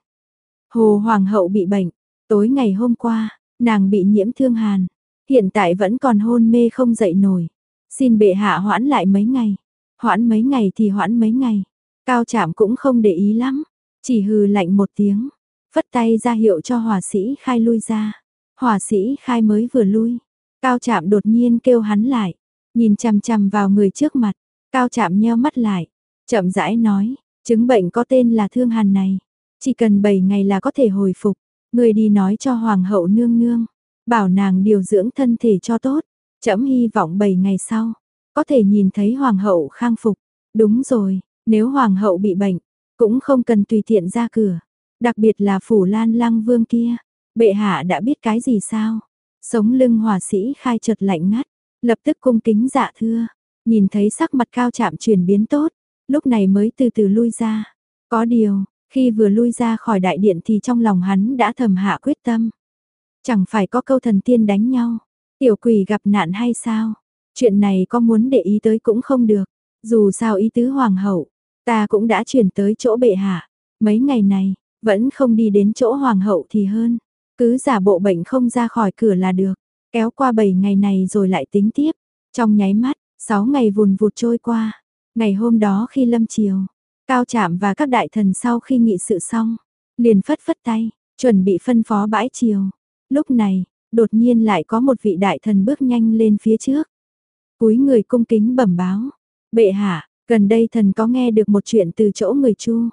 Hồ Hoàng hậu bị bệnh, tối ngày hôm qua, nàng bị nhiễm thương hàn, hiện tại vẫn còn hôn mê không dậy nổi. Xin bệ hạ hoãn lại mấy ngày, hoãn mấy ngày thì hoãn mấy ngày. Cao Trạm cũng không để ý lắm, chỉ hừ lạnh một tiếng, phất tay ra hiệu cho Hỏa sĩ Khai lui ra. Hỏa sĩ Khai mới vừa lui, Cao Trạm đột nhiên kêu hắn lại, nhìn chằm chằm vào người trước mặt. Cao Trạm nheo mắt lại, chậm rãi nói, chứng bệnh có tên là thương hàn này, chỉ cần bảy ngày là có thể hồi phục. Người đi nói cho Hoàng hậu nương nương, bảo nàng điều dưỡng thân thể cho tốt. Trẫm hy vọng bảy ngày sau, có thể nhìn thấy Hoàng hậu khang phục. Đúng rồi, nếu Hoàng hậu bị bệnh, cũng không cần tùy tiện ra cửa. Đặc biệt là phủ Lan Lăng Vương kia, bệ hạ đã biết cái gì sao? Sống lưng Hỏa sĩ Khai chợt lạnh ngắt, lập tức cung kính dạ thưa. Nhìn thấy sắc mặt Cao Trạm chuyển biến tốt, lúc này mới từ từ lui ra. Có điều, khi vừa lui ra khỏi đại điện thì trong lòng hắn đã thầm hạ quyết tâm. Chẳng phải có câu thần tiên đánh nhau, tiểu quỷ gặp nạn hay sao? Chuyện này có muốn để ý tới cũng không được. Dù sao ý tứ Hoàng hậu, ta cũng đã chuyển tới chỗ bệ hạ. Mấy ngày này, vẫn không đi đến chỗ Hoàng hậu thì hơn. Cứ giả bộ bệnh không ra khỏi cửa là được. Kéo qua bảy ngày này rồi lại tính tiếp. Trong nháy mắt, sáu ngày vùn vụt trôi qua. Ngày hôm đó khi lâm chiều, Cao Trạm và các đại thần sau khi nghị sự xong, liền phất phất tay, chuẩn bị phân phó bãi chiều. Lúc này, đột nhiên lại có một vị đại thần bước nhanh lên phía trước. Cúi người cung kính bẩm báo, bệ hạ, gần đây thần có nghe được một chuyện từ chỗ người Chu.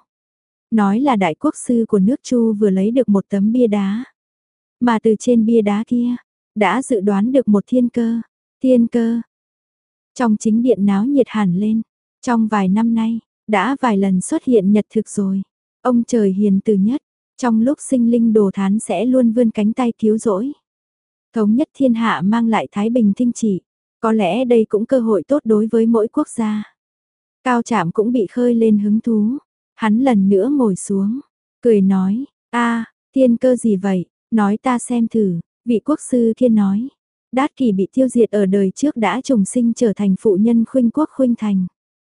Nói là đại quốc sư của nước Chu vừa lấy được một tấm bia đá. Mà từ trên bia đá kia, đã dự đoán được một thiên cơ, thiên cơ. Trong chính điện náo nhiệt hẳn lên, trong vài năm nay, đã vài lần xuất hiện nhật thực rồi. Ông trời hiền từ nhất, trong lúc sinh linh đồ thán sẽ luôn vươn cánh tay cứu rỗi. Thống nhất thiên hạ mang lại thái bình thịnh trị, có lẽ đây cũng cơ hội tốt đối với mỗi quốc gia. Cao Trạm cũng bị khơi lên hứng thú, hắn lần nữa ngồi xuống, cười nói, a thiên cơ gì vậy, nói ta xem thử. Vị quốc sư kia nói, Đát Kỷ bị tiêu diệt ở đời trước đã trùng sinh trở thành phụ nhân khuynh quốc khuynh thành.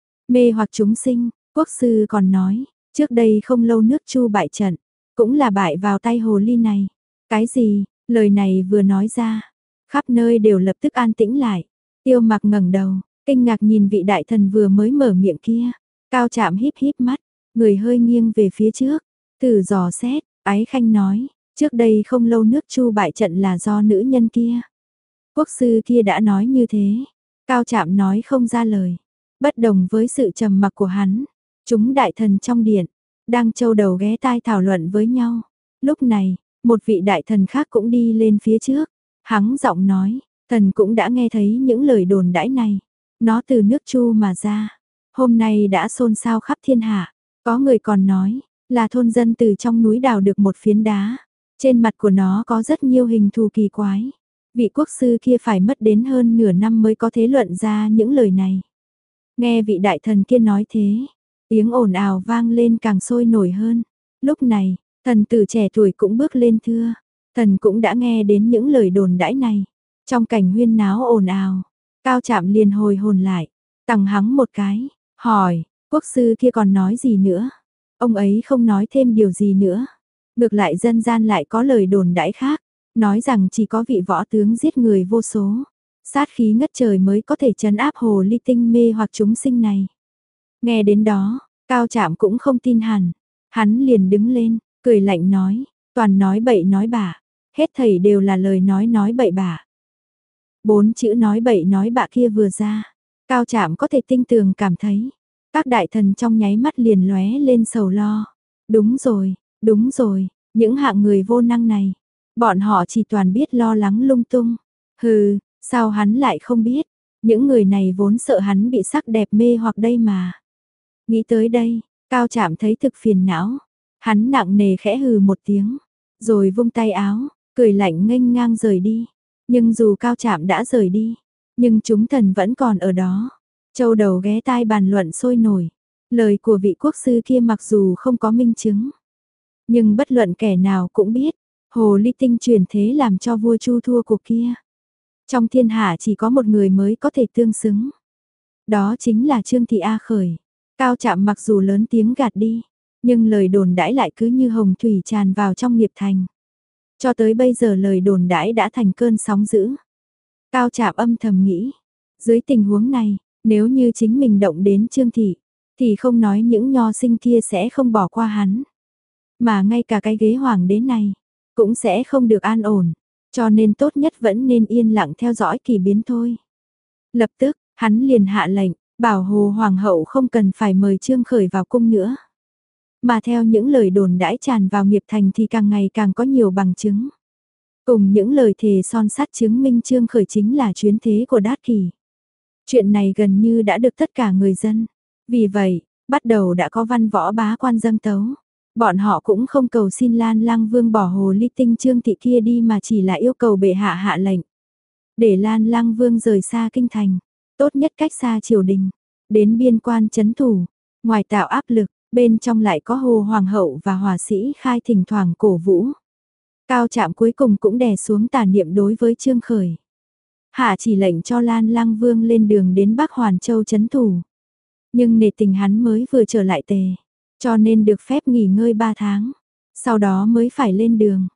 Mê hoặc chúng sinh, quốc sư còn nói, trước đây không lâu nước Chu bại trận, cũng là bại vào tay hồ ly này. Cái gì, lời này vừa nói ra, khắp nơi đều lập tức an tĩnh lại. Tiêu Mặc ngẩng đầu, kinh ngạc nhìn vị đại thần vừa mới mở miệng kia. Cao Trạm híp híp mắt, người hơi nghiêng về phía trước, thử dò xét, Ái Khanh nói. Trước đây không lâu nước Chu bại trận là do nữ nhân kia. Quốc sư kia đã nói như thế. Cao Trạm nói không ra lời. Bất đồng với sự trầm mặc của hắn, chúng đại thần trong điện, đang châu đầu ghé tai thảo luận với nhau. Lúc này, một vị đại thần khác cũng đi lên phía trước. Hắng giọng nói, thần cũng đã nghe thấy những lời đồn đãi này. Nó từ nước Chu mà ra. Hôm nay đã xôn xao khắp thiên hạ. Có người còn nói, là thôn dân từ trong núi đào được một phiến đá. Trên mặt của nó có rất nhiều hình thù kỳ quái. Vị quốc sư kia phải mất đến hơn nửa năm mới có thể luận ra những lời này. Nghe vị đại thần kia nói thế, tiếng ồn ào vang lên càng sôi nổi hơn. Lúc này, thần tử trẻ tuổi cũng bước lên thưa. Thần cũng đã nghe đến những lời đồn đãi này. Trong cảnh huyên náo ồn ào, Cao Trạm liền hồi hồn lại, tằng hắng một cái, hỏi, quốc sư kia còn nói gì nữa? Ông ấy không nói thêm điều gì nữa. Ngược lại dân gian lại có lời đồn đãi khác, nói rằng chỉ có vị võ tướng giết người vô số, sát khí ngất trời mới có thể trấn áp hồ ly tinh mê hoặc chúng sinh này. Nghe đến đó, Cao Trạm cũng không tin hẳn, hắn liền đứng lên, cười lạnh nói, toàn nói bậy nói bạ, hết thảy đều là lời nói nói bậy bạ. Bốn chữ nói bậy nói bạ kia vừa ra, Cao Trạm có thể tinh tường cảm thấy, các đại thần trong nháy mắt liền lóe lên sầu lo. Đúng rồi, đúng rồi, những hạng người vô năng này, Bọn họ chỉ toàn biết lo lắng lung tung. Hừ, sao hắn lại không biết? Những người này vốn sợ hắn bị sắc đẹp mê hoặc đây mà. Nghĩ tới đây, Cao Trạm thấy thực phiền não. Hắn nặng nề khẽ hừ một tiếng, rồi vung tay áo, cười lạnh nghênh ngang rời đi. Nhưng dù Cao Trạm đã rời đi, nhưng chúng thần vẫn còn ở đó. Châu đầu ghé tai bàn luận sôi nổi. Lời của vị quốc sư kia mặc dù không có minh chứng, nhưng bất luận kẻ nào cũng biết, hồ ly tinh truyền thế làm cho vua Chu thua cuộc kia. Trong thiên hạ chỉ có một người mới có thể tương xứng. Đó chính là Trương Thị A Khởi. Cao Trạm mặc dù lớn tiếng gạt đi, nhưng lời đồn đãi lại cứ như hồng thủy tràn vào trong nghiệp thành. Cho tới bây giờ lời đồn đãi đã thành cơn sóng dữ. Cao Trạm âm thầm nghĩ, dưới tình huống này, nếu như chính mình động đến Trương Thị, thì không nói những nho sinh kia sẽ không bỏ qua hắn. Mà ngay cả cái ghế hoàng đế này, cũng sẽ không được an ổn. Cho nên tốt nhất vẫn nên yên lặng theo dõi kỳ biến thôi. Lập tức, hắn liền hạ lệnh, bảo Hồ Hoàng hậu không cần phải mời Trương Khởi vào cung nữa. Mà theo những lời đồn đãi tràn vào nghiệp thành thì càng ngày càng có nhiều bằng chứng. Cùng những lời thề son sắt chứng minh Trương Khởi chính là chuyến thế của Đát Kỷ. Chuyện này gần như đã được tất cả người dân. Vì vậy, bắt đầu đã có văn võ bá quan dâng tấu. Bọn họ cũng không cầu xin Lan Lang Vương bỏ hồ ly tinh Trương Thị kia đi mà chỉ là yêu cầu bệ hạ hạ lệnh. Để Lan Lang Vương rời xa kinh thành, tốt nhất cách xa triều đình, đến biên quan trấn thủ, ngoài tạo áp lực, bên trong lại có Hồ Hoàng hậu và hỏa sĩ Khai thỉnh thoảng cổ vũ. Cao Trạm cuối cùng cũng đè xuống tà niệm đối với Trương Khởi. Hạ chỉ lệnh cho Lan Lang Vương lên đường đến Bắc Hoàn Châu trấn thủ. Nhưng nể tình hắn mới vừa trở lại Tề, cho nên được phép nghỉ ngơi ba tháng, sau đó mới phải lên đường.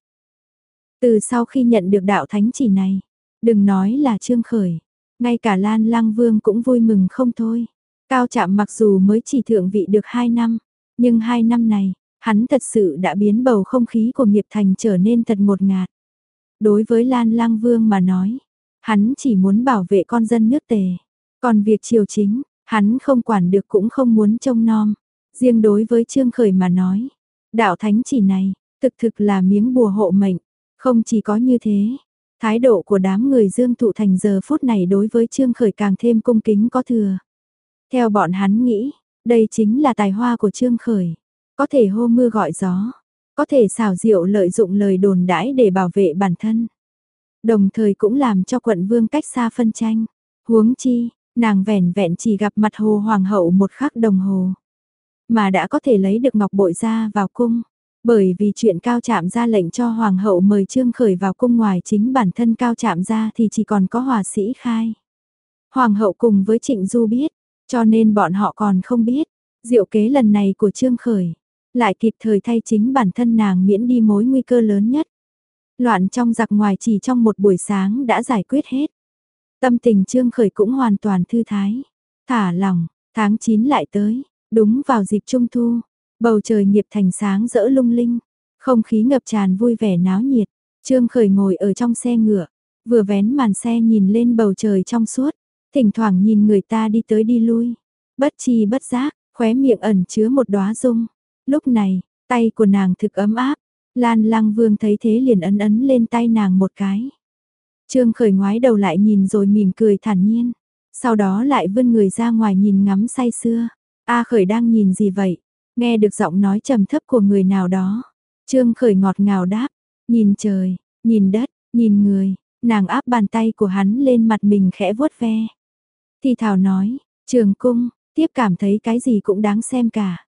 Từ sau khi nhận được đạo thánh chỉ này, đừng nói là Trương Khởi, ngay cả Lan Lang Vương cũng vui mừng không thôi. Cao Trạm mặc dù mới chỉ thượng vị được hai năm, nhưng hai năm này, hắn thật sự đã biến bầu không khí của nghiệp thành trở nên thật ngột ngạt. Đối với Lan Lang Vương mà nói, hắn chỉ muốn bảo vệ con dân nước Tề, còn việc triều chính, hắn không quản được cũng không muốn trông nom. Riêng đối với Trương Khởi mà nói, đạo thánh chỉ này, thực thực là miếng bùa hộ mệnh. Không chỉ có như thế, thái độ của đám người Dương Thụ Thành giờ phút này đối với Trương Khởi càng thêm cung kính có thừa. Theo bọn hắn nghĩ, đây chính là tài hoa của Trương Khởi. Có thể hô mưa gọi gió, có thể xảo diệu lợi dụng lời đồn đãi để bảo vệ bản thân. Đồng thời cũng làm cho quận vương cách xa phân tranh. Huống chi, nàng vẻn vẹn chỉ gặp mặt Hồ Hoàng hậu một khắc đồng hồ, mà đã có thể lấy được ngọc bội ra vào cung. Bởi vì chuyện Cao Trạm ra lệnh cho Hoàng hậu mời Trương Khởi vào cung, ngoài chính bản thân Cao Trạm ra thì chỉ còn có hỏa sĩ Khai. Hoàng hậu cùng với Trịnh Du biết, cho nên bọn họ còn không biết, diệu kế lần này của Trương Khởi, lại kịp thời thay chính bản thân nàng miễn đi mối nguy cơ lớn nhất. Loạn trong giặc ngoài chỉ trong một buổi sáng đã giải quyết hết. Tâm tình Trương Khởi cũng hoàn toàn thư thái, thả lỏng. Tháng chín lại tới, đúng vào dịp Trung Thu, bầu trời nghiệp thành sáng rỡ lung linh, không khí ngập tràn vui vẻ náo nhiệt. Trương Khởi ngồi ở trong xe ngựa, vừa vén màn xe nhìn lên bầu trời trong suốt, thỉnh thoảng nhìn người ta đi tới đi lui, bất chi bất giác, khóe miệng ẩn chứa một đóa dung. Lúc này, tay của nàng thực ấm áp, Lan Lang Vương thấy thế liền ấn ấn lên tay nàng một cái. Trương Khởi ngoái đầu lại nhìn rồi mỉm cười thản nhiên, sau đó lại vươn người ra ngoài nhìn ngắm say sưa. A Khởi đang nhìn gì vậy? Nghe được giọng nói trầm thấp của người nào đó. Trương Khởi ngọt ngào đáp, nhìn trời, nhìn đất, nhìn người. Nàng áp bàn tay của hắn lên mặt mình khẽ vuốt ve. Thì thào nói, Trường Cung, tiếp cảm thấy cái gì cũng đáng xem cả.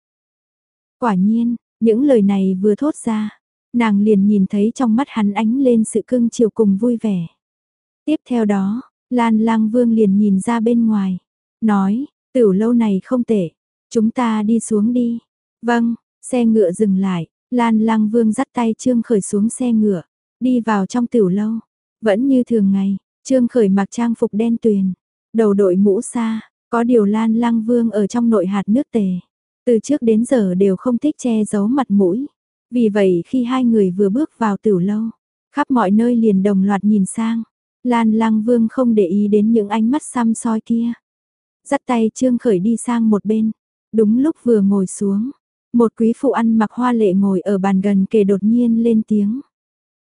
Quả nhiên, những lời này vừa thốt ra, nàng liền nhìn thấy trong mắt hắn ánh lên sự cưng chiều cùng vui vẻ. Tiếp theo đó, Lan Lang Vương liền nhìn ra bên ngoài, nói, Tửu lâu này không tệ, chúng ta đi xuống đi. Vâng, xe ngựa dừng lại, Lan Lang Vương dắt tay Trương Khởi xuống xe ngựa, đi vào trong tửu lâu. Vẫn như thường ngày, Trương Khởi mặc trang phục đen tuyền, đầu đội mũ sa, có điều Lan Lang Vương ở trong nội hạt nước Tề, từ trước đến giờ đều không thích che giấu mặt mũi. Vì vậy khi hai người vừa bước vào tửu lâu, khắp mọi nơi liền đồng loạt nhìn sang. Lan Lang Vương không để ý đến những ánh mắt săm soi kia, dắt tay Trương Khởi đi sang một bên. Đúng lúc vừa ngồi xuống, một quý phụ ăn mặc hoa lệ ngồi ở bàn gần kề đột nhiên lên tiếng.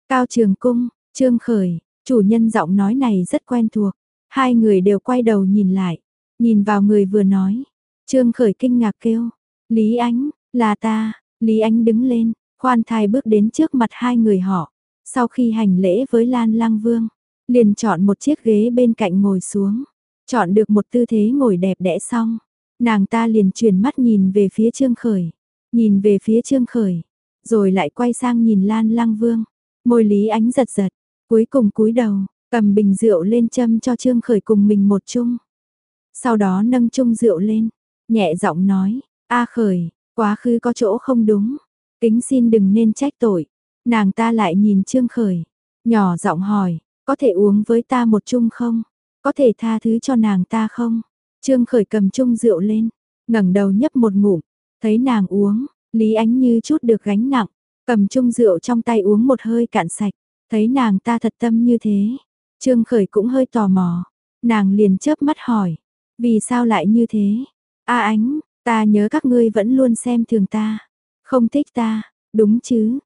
Cao Trường Cung, Trương Khởi, chủ nhân giọng nói này rất quen thuộc. Hai người đều quay đầu nhìn lại, nhìn vào người vừa nói. Trương Khởi kinh ngạc kêu, Lý Ánh, là ta. Lý Ánh đứng lên, khoan thai bước đến trước mặt hai người họ. Sau khi hành lễ với Lan Lang Vương, liền chọn một chiếc ghế bên cạnh ngồi xuống. Chọn được một tư thế ngồi đẹp đẽ xong, nàng ta liền chuyển mắt nhìn về phía Trương Khởi, nhìn về phía Trương Khởi, rồi lại quay sang nhìn Lan Lang Vương. Môi Lý Ánh giật giật, cuối cùng cúi đầu, cầm bình rượu lên châm cho Trương Khởi cùng mình một chung. Sau đó nâng chung rượu lên, nhẹ giọng nói, A Khởi, quá khứ có chỗ không đúng, kính xin đừng nên trách tội. Nàng ta lại nhìn Trương Khởi, nhỏ giọng hỏi, có thể uống với ta một chung không? Có thể tha thứ cho nàng ta không? Trương Khởi cầm chung rượu lên, ngẩng đầu nhấp một ngụm, thấy nàng uống, Lý Ánh như chút được gánh nặng, cầm chung rượu trong tay uống một hơi cạn sạch, thấy nàng ta thật tâm như thế. Trương Khởi cũng hơi tò mò, nàng liền chớp mắt hỏi, vì sao lại như thế? A Ánh, ta nhớ các ngươi vẫn luôn xem thường ta, không thích ta, đúng chứ?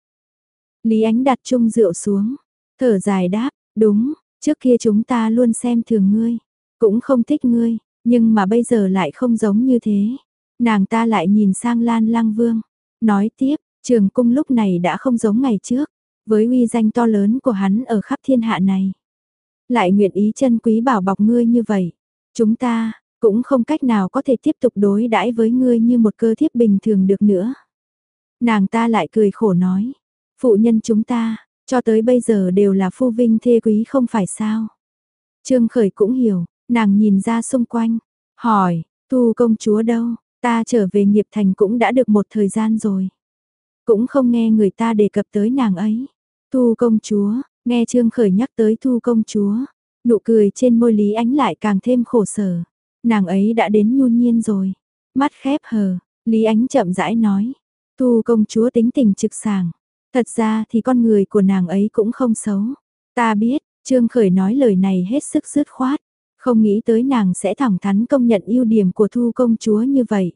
Lý Ánh đặt chung rượu xuống, thở dài đáp, đúng, trước kia chúng ta luôn xem thường ngươi, cũng không thích ngươi, nhưng mà bây giờ lại không giống như thế. Nàng ta lại nhìn sang Lan Lang Vương, nói tiếp, Trường Cung lúc này đã không giống ngày trước, với uy danh to lớn của hắn ở khắp thiên hạ này. Lại nguyện ý chân quý bảo bọc ngươi như vậy, chúng ta cũng không cách nào có thể tiếp tục đối đãi với ngươi như một cơ thiếp bình thường được nữa. Nàng ta lại cười khổ nói, phụ nhân chúng ta, cho tới bây giờ đều là phu vinh thê quý không phải sao. Trương Khởi cũng hiểu, nàng nhìn ra xung quanh, hỏi, Thu công chúa đâu, ta trở về nghiệp thành cũng đã được một thời gian rồi. Cũng không nghe người ta đề cập tới nàng ấy. Thu công chúa, nghe Trương Khởi nhắc tới Thu công chúa, nụ cười trên môi Lý Ánh lại càng thêm khổ sở. Nàng ấy đã đến nhu nhiên rồi. Mắt khép hờ, Lý Ánh chậm rãi nói, Thu công chúa tính tình trực sàng. Thật ra thì con người của nàng ấy cũng không xấu. Ta biết, Trương Khởi nói lời này hết sức dứt khoát. Không nghĩ tới nàng sẽ thẳng thắn công nhận ưu điểm của Thu công chúa như vậy.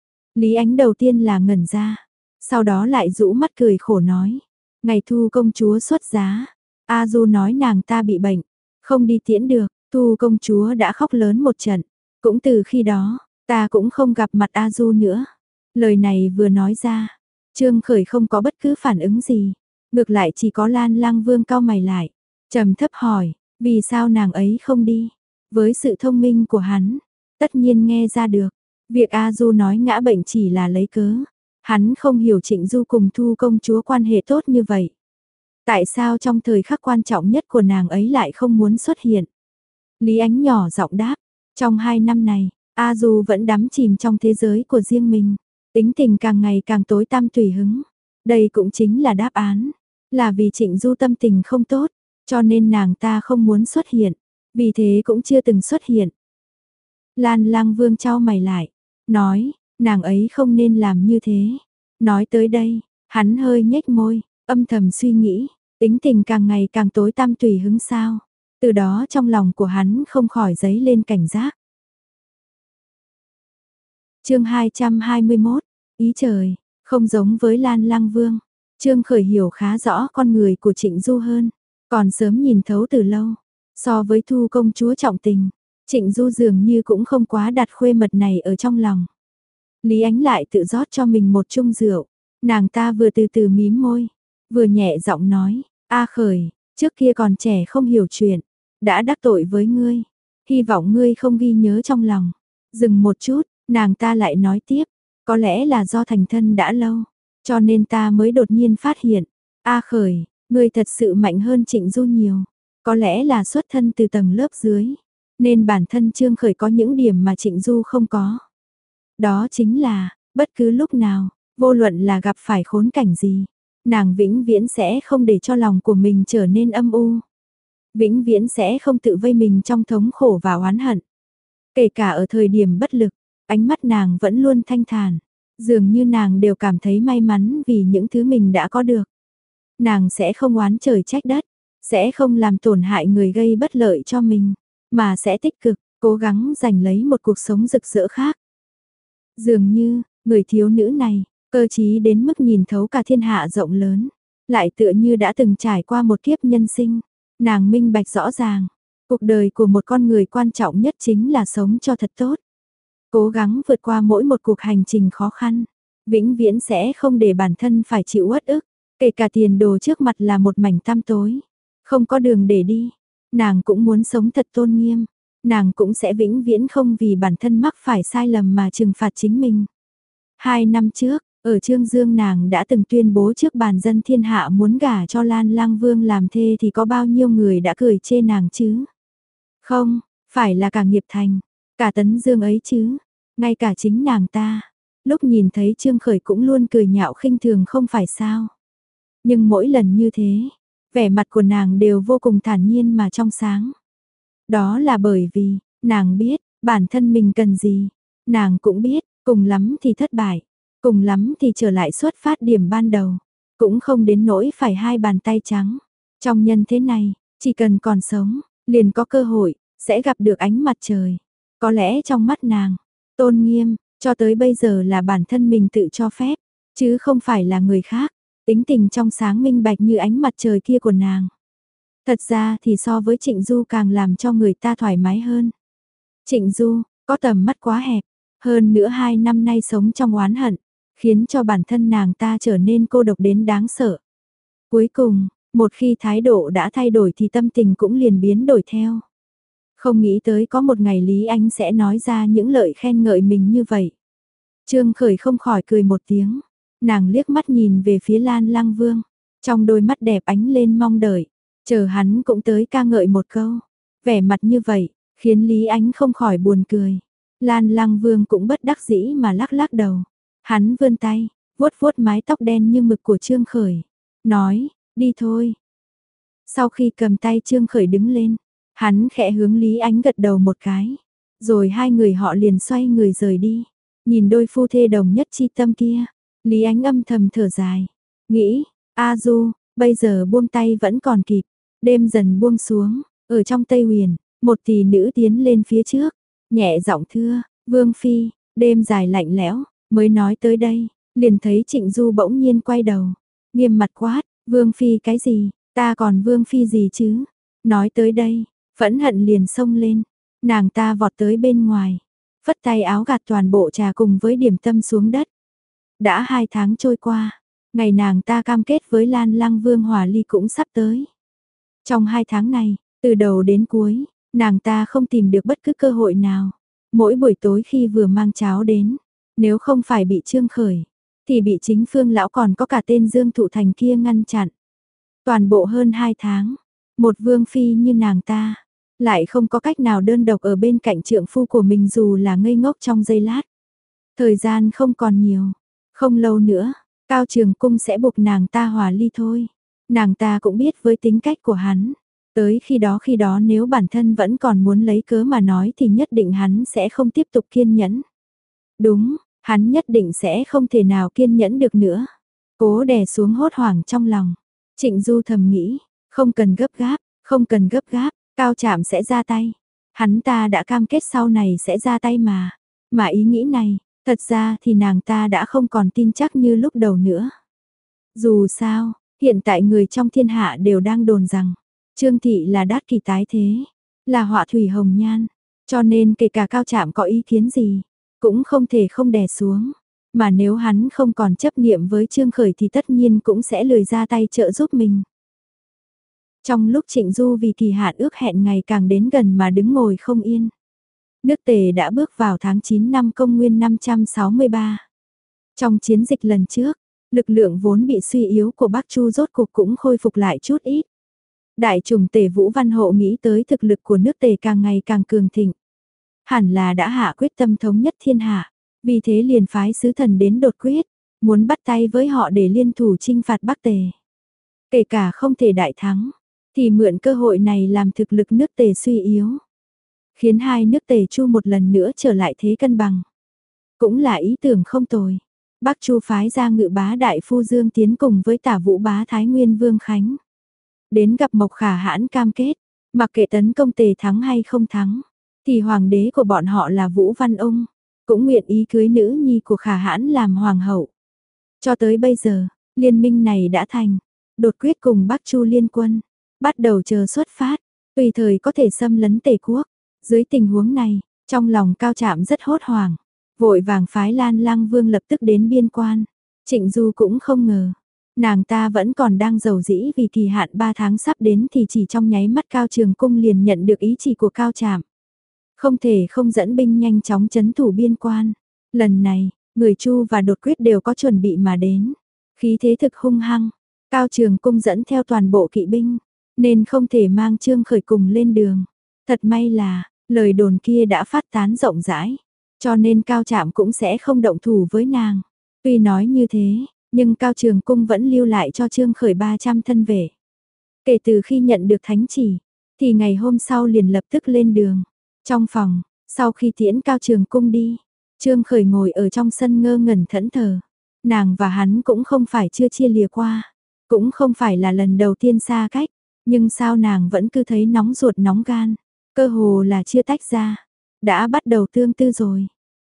Lý Ánh đầu tiên là ngẩn ra. Sau đó lại rũ mắt cười khổ nói. Ngày Thu công chúa xuất giá. A Du nói nàng ta bị bệnh. Không đi tiễn được. Thu công chúa đã khóc lớn một trận. Cũng từ khi đó, ta cũng không gặp mặt A Du nữa. Lời này vừa nói ra. Trương Khởi không có bất cứ phản ứng gì. Ngược lại chỉ có Lan Lang Vương cau mày lại. Trầm thấp hỏi. Vì sao nàng ấy không đi? Với sự thông minh của hắn. Tất nhiên nghe ra được. Việc A Du nói ngã bệnh chỉ là lấy cớ. Hắn không hiểu Trịnh Du cùng Thu công chúa quan hệ tốt như vậy. Tại sao trong thời khắc quan trọng nhất của nàng ấy lại không muốn xuất hiện? Lý Ánh nhỏ giọng đáp. Trong hai năm này, A Du vẫn đắm chìm trong thế giới của riêng mình. Tính tình càng ngày càng tối tăm tùy hứng. Đây cũng chính là đáp án. Là vì Trịnh Du tâm tình không tốt, cho nên nàng ta không muốn xuất hiện. Vì thế cũng chưa từng xuất hiện. Lan Lang Vương chau mày lại. Nói, nàng ấy không nên làm như thế. Nói tới đây, hắn hơi nhếch môi, âm thầm suy nghĩ. Tính tình càng ngày càng tối tăm tùy hứng sao. Từ đó trong lòng của hắn không khỏi dấy lên cảnh giác. Chương hai trăm hai mươi mốt, ý trời, không giống với Lan Lang Vương. Trương Khởi hiểu khá rõ con người của Trịnh Du hơn, còn sớm nhìn thấu từ lâu. So với Thu công chúa trọng tình, Trịnh Du dường như cũng không quá đặt khuê mật này ở trong lòng. Lý Ánh lại tự rót cho mình một chung rượu, nàng ta vừa từ từ mím môi, vừa nhẹ giọng nói, A Khởi, trước kia còn trẻ không hiểu chuyện, đã đắc tội với ngươi, hy vọng ngươi không ghi nhớ trong lòng. Dừng một chút, nàng ta lại nói tiếp, có lẽ là do thành thân đã lâu, cho nên ta mới đột nhiên phát hiện, A Khởi, ngươi thật sự mạnh hơn Trịnh Du nhiều, có lẽ là xuất thân từ tầng lớp dưới, nên bản thân Trương Khởi có những điểm mà Trịnh Du không có. Đó chính là, bất cứ lúc nào, vô luận là gặp phải khốn cảnh gì, nàng vĩnh viễn sẽ không để cho lòng của mình trở nên âm u. Vĩnh viễn sẽ không tự vây mình trong thống khổ và oán hận. Kể cả ở thời điểm bất lực, ánh mắt nàng vẫn luôn thanh thản. Dường như nàng đều cảm thấy may mắn vì những thứ mình đã có được. Nàng sẽ không oán trời trách đất, sẽ không làm tổn hại người gây bất lợi cho mình, mà sẽ tích cực, cố gắng giành lấy một cuộc sống rực rỡ khác. Dường như, người thiếu nữ này, cơ trí đến mức nhìn thấu cả thiên hạ rộng lớn. lại tựa như đã từng trải qua một kiếp nhân sinh. Nàng minh bạch rõ ràng, cuộc đời của một con người quan trọng nhất chính là sống cho thật tốt. Cố gắng vượt qua mỗi một cuộc hành trình khó khăn, vĩnh viễn sẽ không để bản thân phải chịu uất ức, kể cả tiền đồ trước mặt là một mảnh tăm tối, không có đường để đi. Nàng cũng muốn sống thật tôn nghiêm, nàng cũng sẽ vĩnh viễn không vì bản thân mắc phải sai lầm mà trừng phạt chính mình. Hai năm trước, ở Trương Dương nàng đã từng tuyên bố trước bàn dân thiên hạ muốn gả cho Lan Lang Vương làm thê thì có bao nhiêu người đã cười chê nàng chứ? Không, phải là cả Nghiệp Thành, cả Tấn Dương ấy chứ, ngay cả chính nàng ta. Lúc nhìn thấy Trương Khởi cũng luôn cười nhạo khinh thường không phải sao. Nhưng mỗi lần như thế, vẻ mặt của nàng đều vô cùng thản nhiên mà trong sáng. Đó là bởi vì, nàng biết, bản thân mình cần gì. Nàng cũng biết, cùng lắm thì thất bại, cùng lắm thì trở lại xuất phát điểm ban đầu. Cũng không đến nỗi phải hai bàn tay trắng. Trong nhân thế này, chỉ cần còn sống, liền có cơ hội, sẽ gặp được ánh mặt trời. Có lẽ trong mắt nàng, tôn nghiêm, cho tới bây giờ là bản thân mình tự cho phép, chứ không phải là người khác. Tính tình trong sáng minh bạch như ánh mặt trời kia của nàng. Thật ra thì so với Trịnh Du càng làm cho người ta thoải mái hơn. Trịnh Du, có tầm mắt quá hẹp, hơn nữa hai năm nay sống trong oán hận, khiến cho bản thân nàng ta trở nên cô độc đến đáng sợ. Cuối cùng, một khi thái độ đã thay đổi thì tâm tình cũng liền biến đổi theo. Không nghĩ tới có một ngày Lý Ánh sẽ nói ra những lời khen ngợi mình như vậy. Trương Khởi không khỏi cười một tiếng, nàng liếc mắt nhìn về phía Lan Lang Vương, trong đôi mắt đẹp ánh lên mong đợi, chờ hắn cũng tới ca ngợi một câu. Vẻ mặt như vậy, khiến Lý Ánh không khỏi buồn cười. Lan Lang Vương cũng bất đắc dĩ mà lắc lắc đầu. Hắn vươn tay, vuốt vuốt mái tóc đen như mực của Trương Khởi, nói, đi thôi. Sau khi cầm tay Trương Khởi đứng lên, hắn khẽ hướng Lý Ánh gật đầu một cái, rồi hai người họ liền xoay người rời đi. Nhìn đôi phu thê đồng nhất chi tâm kia, Lý Ánh âm thầm thở dài, nghĩ, A Du, bây giờ buông tay vẫn còn kịp. Đêm dần buông xuống, ở trong Tây Huyền, một tỷ nữ tiến lên phía trước, nhẹ giọng thưa, Vương Phi, đêm dài lạnh lẽo, mới nói tới đây, liền thấy Trịnh Du bỗng nhiên quay đầu, nghiêm mặt quát, Vương Phi cái gì, ta còn Vương Phi gì chứ? Nói tới đây, phẫn hận liền xông lên, nàng ta vọt tới bên ngoài, phất tay áo gạt toàn bộ trà cùng với điểm tâm xuống đất. Đã hai tháng trôi qua, ngày nàng ta cam kết với Lan Lang Vương hòa ly cũng sắp tới. Trong hai tháng này, từ đầu đến cuối, nàng ta không tìm được bất cứ cơ hội nào. Mỗi buổi tối khi vừa mang cháo đến, nếu không phải bị Trương Khởi, thì bị chính Phương lão còn có cả tên Dương Thụ Thành kia ngăn chặn. Toàn bộ hơn hai tháng, một vương phi như nàng ta, lại không có cách nào đơn độc ở bên cạnh trượng phu của mình dù là ngây ngốc trong giây lát. Thời gian không còn nhiều, không lâu nữa, Cao Trường Cung sẽ buộc nàng ta hòa ly thôi. Nàng ta cũng biết với tính cách của hắn, tới khi đó khi đó nếu bản thân vẫn còn muốn lấy cớ mà nói thì nhất định hắn sẽ không tiếp tục kiên nhẫn. Đúng, hắn nhất định sẽ không thể nào kiên nhẫn được nữa. Cố đè xuống hốt hoảng trong lòng. Trịnh Du thầm nghĩ, không cần gấp gáp, không cần gấp gáp, Cao Trạm sẽ ra tay. Hắn ta đã cam kết sau này sẽ ra tay mà. Mà ý nghĩ này, thật ra thì nàng ta đã không còn tin chắc như lúc đầu nữa. Dù sao, hiện tại người trong thiên hạ đều đang đồn rằng, Trương Thị là đát kỳ tái thế, là họa thủy hồng nhan, cho nên kể cả Cao Trạm có ý kiến gì, cũng không thể không đè xuống. Mà nếu hắn không còn chấp niệm với Trương Khởi thì tất nhiên cũng sẽ lười ra tay trợ giúp mình. Trong lúc Trịnh Du vì kỳ hạn ước hẹn ngày càng đến gần mà đứng ngồi không yên. Nước Tề đã bước vào tháng chín năm Công nguyên năm trăm sáu mươi ba. Trong chiến dịch lần trước, lực lượng vốn bị suy yếu của Bắc Chu rốt cuộc cũng khôi phục lại chút ít. Đại trùng Tề Vũ Văn Hộ nghĩ tới thực lực của nước Tề càng ngày càng cường thịnh. Hẳn là đã hạ quyết tâm thống nhất thiên hạ, vì thế liền phái sứ thần đến đột quyết, muốn bắt tay với họ để liên thủ chinh phạt Bắc Tề. Kể cả không thể đại thắng, thì mượn cơ hội này làm thực lực nước Tề suy yếu, khiến hai nước Tề Chu một lần nữa trở lại thế cân bằng. Cũng là ý tưởng không tồi. Bắc Chu phái ra Ngự Bá Đại Phu Dương Tiến cùng với Tả Vũ Bá Thái Nguyên Vương Khánh. Đến gặp Mộc Khả Hãn cam kết, mặc kệ tấn công Tề thắng hay không thắng, thì hoàng đế của bọn họ là Vũ Văn Ung, cũng nguyện ý cưới nữ nhi của Khả Hãn làm hoàng hậu. Cho tới bây giờ, liên minh này đã thành, đột quyết cùng Bắc Chu liên quân, bắt đầu chờ xuất phát, tùy thời có thể xâm lấn Tề quốc. Dưới tình huống này, trong lòng Cao Trạm rất hốt hoảng, vội vàng phái Lan Lăng Vương lập tức đến biên quan. Trịnh Du cũng không ngờ, nàng ta vẫn còn đang giàu dĩ vì kỳ hạn ba tháng sắp đến thì chỉ trong nháy mắt Cao Trường Cung liền nhận được ý chỉ của Cao Trạm. Không thể không dẫn binh nhanh chóng trấn thủ biên quan. Lần này, người Chu và đột quyết đều có chuẩn bị mà đến. Khí thế thực hung hăng, Cao Trường Cung dẫn theo toàn bộ kỵ binh, nên không thể mang Trương Khởi cùng lên đường. Thật may là, lời đồn kia đã phát tán rộng rãi, cho nên Cao Trạm cũng sẽ không động thủ với nàng. Tuy nói như thế, nhưng Cao Trường Cung vẫn lưu lại cho Trương Khởi ba trăm thân vệ. Kể từ khi nhận được thánh chỉ, thì ngày hôm sau liền lập tức lên đường. Trong phòng, sau khi tiễn Cao Trường Cung đi, Trương Khởi ngồi ở trong sân ngơ ngẩn thẫn thờ. Nàng và hắn cũng không phải chưa chia lìa qua, cũng không phải là lần đầu tiên xa cách, nhưng sao nàng vẫn cứ thấy nóng ruột nóng gan, cơ hồ là chưa tách ra, đã bắt đầu tương tư rồi.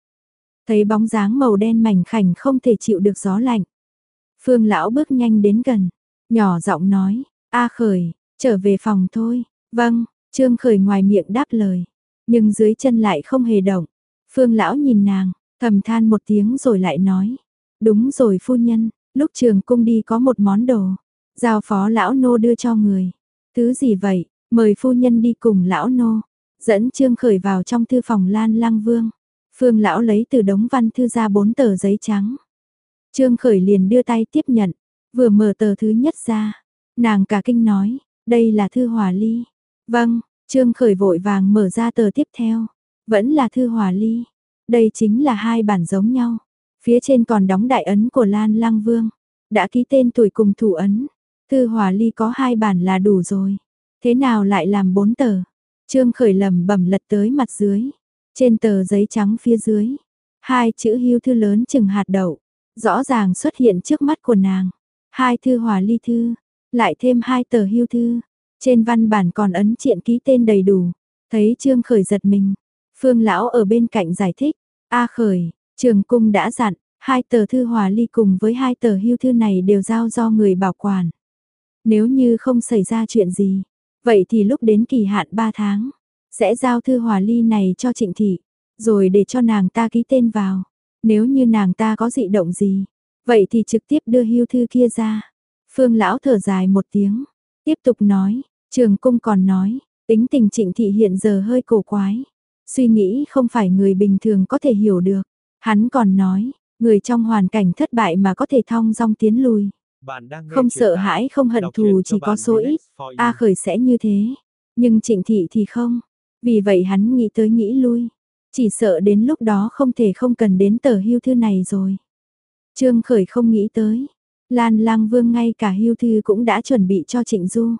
Thấy bóng dáng màu đen mảnh khảnh không thể chịu được gió lạnh. Phương lão bước nhanh đến gần, nhỏ giọng nói, A Khởi, trở về phòng thôi. Vâng, Trương Khởi ngoài miệng đáp lời, nhưng dưới chân lại không hề động. Phương lão nhìn nàng, thầm than một tiếng rồi lại nói, đúng rồi phu nhân, lúc Trường Cung đi có một món đồ, giao phó lão nô đưa cho người. Thứ gì vậy, mời phu nhân đi cùng lão nô. Dẫn Trương Khởi vào trong thư phòng Lan Lăng Vương. Phương lão lấy từ đống văn thư ra bốn tờ giấy trắng. Trương Khởi liền đưa tay tiếp nhận, vừa mở tờ thứ nhất ra, nàng cả kinh nói, đây là thư hòa ly. Vâng, Trương Khởi vội vàng mở ra tờ tiếp theo, vẫn là thư hòa ly. Đây chính là hai bản giống nhau, phía trên còn đóng đại ấn của Lan Lăng Vương, đã ký tên tuổi cùng thủ ấn. Thư hòa ly có hai bản là đủ rồi, thế nào lại làm bốn tờ? Trương Khởi lẩm bẩm lật tới mặt dưới, trên tờ giấy trắng phía dưới, hai chữ hưu thư lớn chừng hạt đậu, rõ ràng xuất hiện trước mắt của nàng. Hai thư hòa ly thư, lại thêm hai tờ hưu thư, trên văn bản còn ấn triện ký tên đầy đủ. Thấy Trương Khởi giật mình, Phương lão ở bên cạnh giải thích, A Khởi, Trường Cung đã dặn, hai tờ thư hòa ly cùng với hai tờ hưu thư này đều giao do người bảo quản. Nếu như không xảy ra chuyện gì, vậy thì lúc đến kỳ hạn ba tháng, sẽ giao thư hòa ly này cho Trịnh thị, rồi để cho nàng ta ký tên vào. Nếu như nàng ta có dị động gì, vậy thì trực tiếp đưa hưu thư kia ra. Phương lão thở dài một tiếng, tiếp tục nói, Trường Cung còn nói, tính tình Trịnh thị hiện giờ hơi cổ quái, suy nghĩ không phải người bình thường có thể hiểu được. Hắn còn nói, người trong hoàn cảnh thất bại mà có thể thong dong tiến lùi, không sợ hãi không hận thù chỉ có số ít. A Khởi sẽ như thế, nhưng Trịnh thị thì không. Vì vậy hắn nghĩ tới nghĩ lui, chỉ sợ đến lúc đó không thể không cần đến tờ hưu thư này rồi. Trương Khởi không nghĩ tới, Lan Lăng Vương ngay cả hưu thư cũng đã chuẩn bị cho Trịnh Du.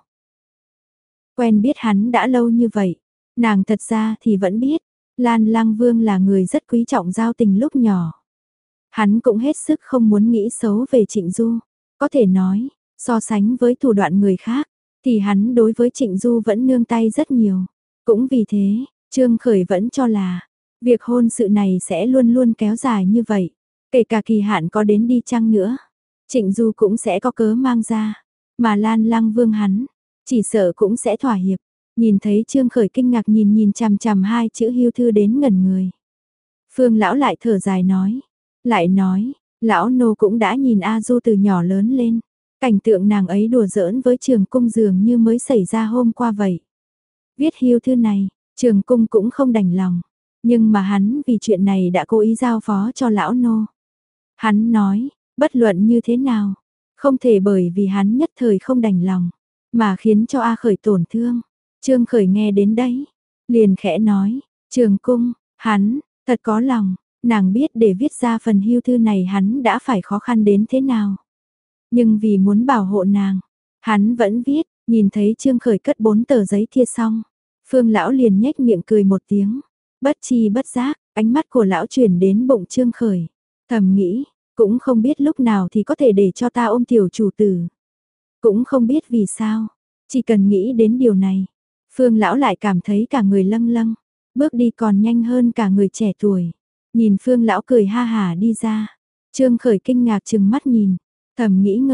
Quen biết hắn đã lâu như vậy, nàng thật ra thì vẫn biết, Lan Lăng Vương là người rất quý trọng giao tình lúc nhỏ. Hắn cũng hết sức không muốn nghĩ xấu về Trịnh Du, có thể nói, so sánh với thủ đoạn người khác, thì hắn đối với Trịnh Du vẫn nương tay rất nhiều. Cũng vì thế, Trương Khởi vẫn cho là, việc hôn sự này sẽ luôn luôn kéo dài như vậy, kể cả kỳ hạn có đến đi chăng nữa. Trịnh Du cũng sẽ có cớ mang ra, mà Lan Lăng Vương hắn, chỉ sợ cũng sẽ thỏa hiệp. Nhìn thấy Trương Khởi kinh ngạc nhìn nhìn chằm chằm hai chữ hưu thư đến ngẩn người. Phương lão lại thở dài nói, lại nói, lão nô cũng đã nhìn A Du từ nhỏ lớn lên, cảnh tượng nàng ấy đùa giỡn với Trường Cung dường như mới xảy ra hôm qua vậy. Viết hưu thư này, Trường Cung cũng không đành lòng, nhưng mà hắn vì chuyện này đã cố ý giao phó cho lão nô. Hắn nói, bất luận như thế nào, không thể bởi vì hắn nhất thời không đành lòng, mà khiến cho A Khởi tổn thương. Trương Khởi nghe đến đấy, liền khẽ nói, Trường Cung, hắn, thật có lòng, nàng biết để viết ra phần hưu thư này hắn đã phải khó khăn đến thế nào. Nhưng vì muốn bảo hộ nàng, hắn vẫn viết. Nhìn thấy Trương Khởi cất bốn tờ giấy kia xong, Phương lão liền nhếch miệng cười một tiếng, bất chi bất giác, ánh mắt của lão chuyển đến bụng Trương Khởi, thầm nghĩ, cũng không biết lúc nào thì có thể để cho ta ôm tiểu chủ tử. Cũng không biết vì sao, chỉ cần nghĩ đến điều này, Phương lão lại cảm thấy cả người lâng lâng, bước đi còn nhanh hơn cả người trẻ tuổi. Nhìn Phương lão cười ha hả đi ra, Trương Khởi kinh ngạc trừng mắt nhìn, thầm nghĩ ngợi,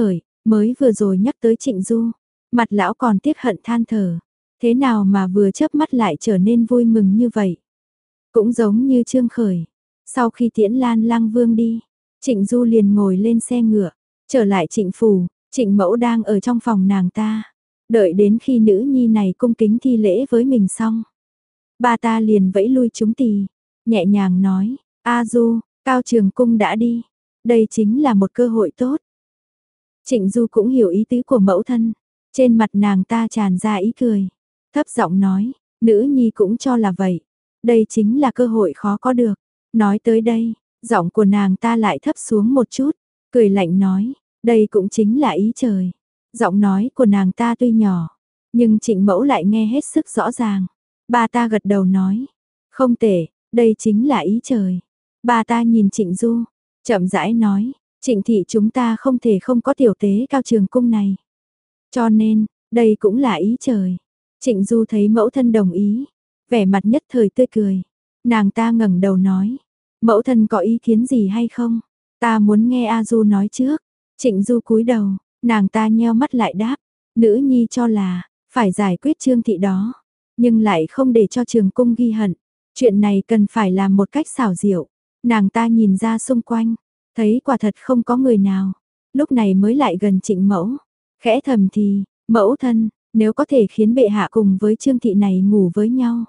Mới vừa rồi nhắc tới Trịnh Du, mặt lão còn tiếc hận than thở. Thế nào mà vừa chớp mắt lại trở nên vui mừng như vậy? Cũng giống như Trương Khởi. Sau khi tiễn Lan Lang Vương đi, Trịnh Du liền ngồi lên xe ngựa, trở lại Trịnh phủ. Trịnh Mẫu đang ở trong phòng nàng ta. Đợi đến khi nữ nhi này cung kính thi lễ với mình xong, bà ta liền vẫy lui chúng tỳ, nhẹ nhàng nói, A Du, Cao Trường Cung đã đi. Đây chính là một cơ hội tốt. Trịnh Du cũng hiểu ý tứ của mẫu thân. Trên mặt nàng ta tràn ra ý cười. Thấp giọng nói, nữ nhi cũng cho là vậy. Đây chính là cơ hội khó có được. Nói tới đây, giọng của nàng ta lại thấp xuống một chút. Cười lạnh nói, đây cũng chính là ý trời. Giọng nói của nàng ta tuy nhỏ, nhưng Trịnh Mẫu lại nghe hết sức rõ ràng. Bà ta gật đầu nói, không tệ, đây chính là ý trời. Bà ta nhìn Trịnh Du, chậm rãi nói, Trịnh thị chúng ta không thể không có tiểu tế Cao Trường Cung này. Cho nên, đây cũng là ý trời. Trịnh Du thấy mẫu thân đồng ý, vẻ mặt nhất thời tươi cười. Nàng ta ngẩng đầu nói, mẫu thân có ý kiến gì hay không? Ta muốn nghe A Du nói trước. Trịnh Du cúi đầu, nàng ta nheo mắt lại đáp, nữ nhi cho là, phải giải quyết Trương thị đó, nhưng lại không để cho Trường Cung ghi hận. Chuyện này cần phải làm một cách xảo diệu. Nàng ta nhìn ra xung quanh, thấy quả thật không có người nào. Lúc này mới lại gần Trịnh Mẫu, khẽ thầm thì, mẫu thân, nếu có thể khiến bệ hạ cùng với Trương thị này ngủ với nhau.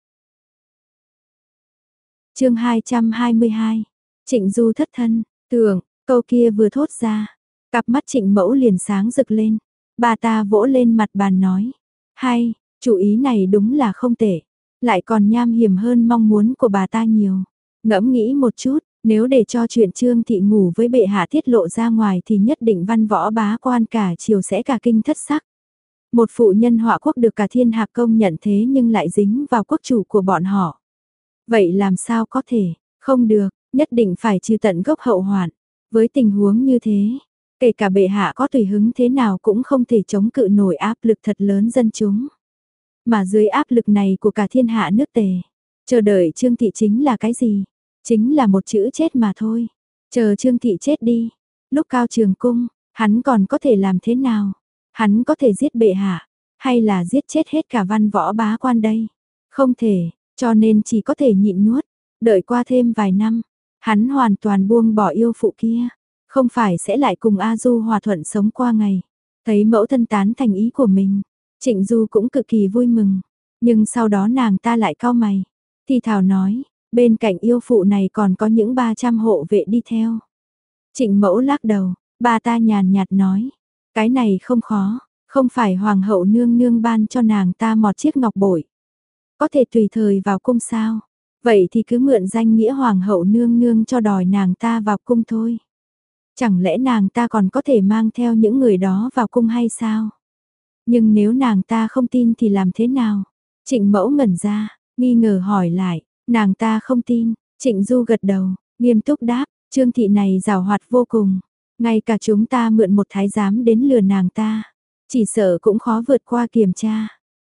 Chương hai trăm hai mươi hai. Trịnh Du thất thân, tưởng, câu kia vừa thốt ra, cặp mắt Trịnh Mẫu liền sáng rực lên. Bà ta vỗ lên mặt bàn nói, hay, chủ ý này đúng là không tệ, lại còn nham hiểm hơn mong muốn của bà ta nhiều. Ngẫm nghĩ một chút, nếu để cho chuyện Trương thị ngủ với bệ hạ tiết lộ ra ngoài thì nhất định văn võ bá quan cả triều sẽ cả kinh thất sắc. Một phụ nhân họa quốc được cả thiên hạ công nhận thế nhưng lại dính vào quốc chủ của bọn họ. Vậy làm sao có thể, không được, nhất định phải trừ tận gốc hậu hoạn. Với tình huống như thế, kể cả bệ hạ có tùy hứng thế nào cũng không thể chống cự nổi áp lực thật lớn dân chúng. Mà dưới áp lực này của cả thiên hạ nước Tề, chờ đợi Trương thị chính là cái gì? Chính là một chữ chết mà thôi. Chờ Trương thị chết đi, lúc Cao Trường Cung, hắn còn có thể làm thế nào? Hắn có thể giết bệ hạ, hay là giết chết hết cả văn võ bá quan đây? Không thể, cho nên chỉ có thể nhịn nuốt, đợi qua thêm vài năm, hắn hoàn toàn buông bỏ yêu phụ kia, không phải sẽ lại cùng A Du hòa thuận sống qua ngày. Thấy mẫu thân tán thành ý của mình, Trịnh Du cũng cực kỳ vui mừng, nhưng sau đó nàng ta lại cau mày, thì thào nói, bên cạnh yêu phụ này còn có những ba trăm hộ vệ đi theo. Trịnh Mẫu lắc đầu, bà ta nhàn nhạt nói, cái này không khó, không phải hoàng hậu nương nương ban cho nàng ta một chiếc ngọc bội, có thể tùy thời vào cung sao? Vậy thì cứ mượn danh nghĩa hoàng hậu nương nương cho đòi nàng ta vào cung thôi. Chẳng lẽ nàng ta còn có thể mang theo những người đó vào cung hay sao? Nhưng nếu nàng ta không tin thì làm thế nào? Trịnh Mẫu ngẩn ra, nghi ngờ hỏi lại, nàng ta không tin. Trịnh Du gật đầu, nghiêm túc đáp, Trương thị này giàu hoạt vô cùng, ngay cả chúng ta mượn một thái giám đến lừa nàng ta, chỉ sợ cũng khó vượt qua kiểm tra.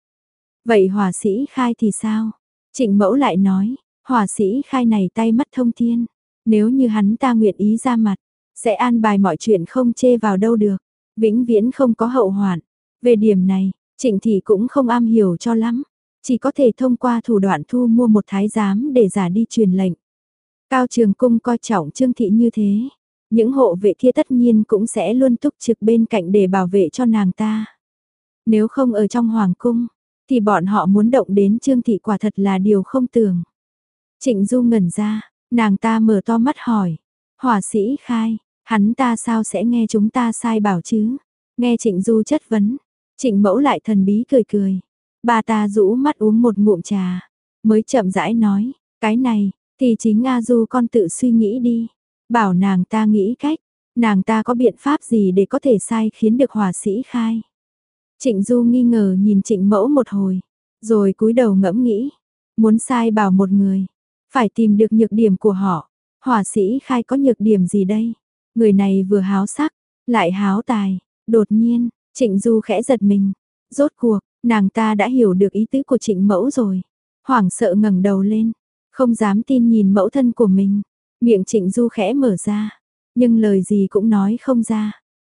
Vậy hỏa sĩ Khai thì sao? Trịnh Mẫu lại nói, hỏa sĩ Khai này tay mắt thông thiên, nếu như hắn ta nguyện ý ra mặt, sẽ an bài mọi chuyện không chê vào đâu được, vĩnh viễn không có hậu hoạn. Về điểm này, Trịnh thị cũng không am hiểu cho lắm, chỉ có thể thông qua thủ đoạn thu mua một thái giám để giả đi truyền lệnh. Cao Trường Cung coi trọng Trương thị như thế, những hộ vệ kia tất nhiên cũng sẽ luôn túc trực bên cạnh để bảo vệ cho nàng ta. Nếu không ở trong hoàng cung, thì bọn họ muốn động đến Trương thị quả thật là điều không tưởng. Trịnh Du ngẩn ra, nàng ta mở to mắt hỏi, hỏa sĩ Khai, hắn ta sao sẽ nghe chúng ta sai bảo chứ? Nghe Trịnh Du chất vấn, Trịnh Mẫu lại thần bí cười cười. Bà ta rũ mắt uống một ngụm trà, mới chậm rãi nói, cái này, thì chính A Du con tự suy nghĩ đi. Bảo nàng ta nghĩ cách, nàng ta có biện pháp gì để có thể sai khiến được hỏa sĩ Khai. Trịnh Du nghi ngờ nhìn Trịnh Mẫu một hồi, rồi cúi đầu ngẫm nghĩ, muốn sai bảo một người, phải tìm được nhược điểm của họ. Hỏa sĩ Khai có nhược điểm gì đây? Người này vừa háo sắc, lại háo tài. Đột nhiên, Trịnh Du khẽ giật mình, rốt cuộc, nàng ta đã hiểu được ý tứ của Trịnh Mẫu rồi. Hoảng sợ ngẩng đầu lên, không dám tin nhìn mẫu thân của mình. Miệng Trịnh Du khẽ mở ra, nhưng lời gì cũng nói không ra.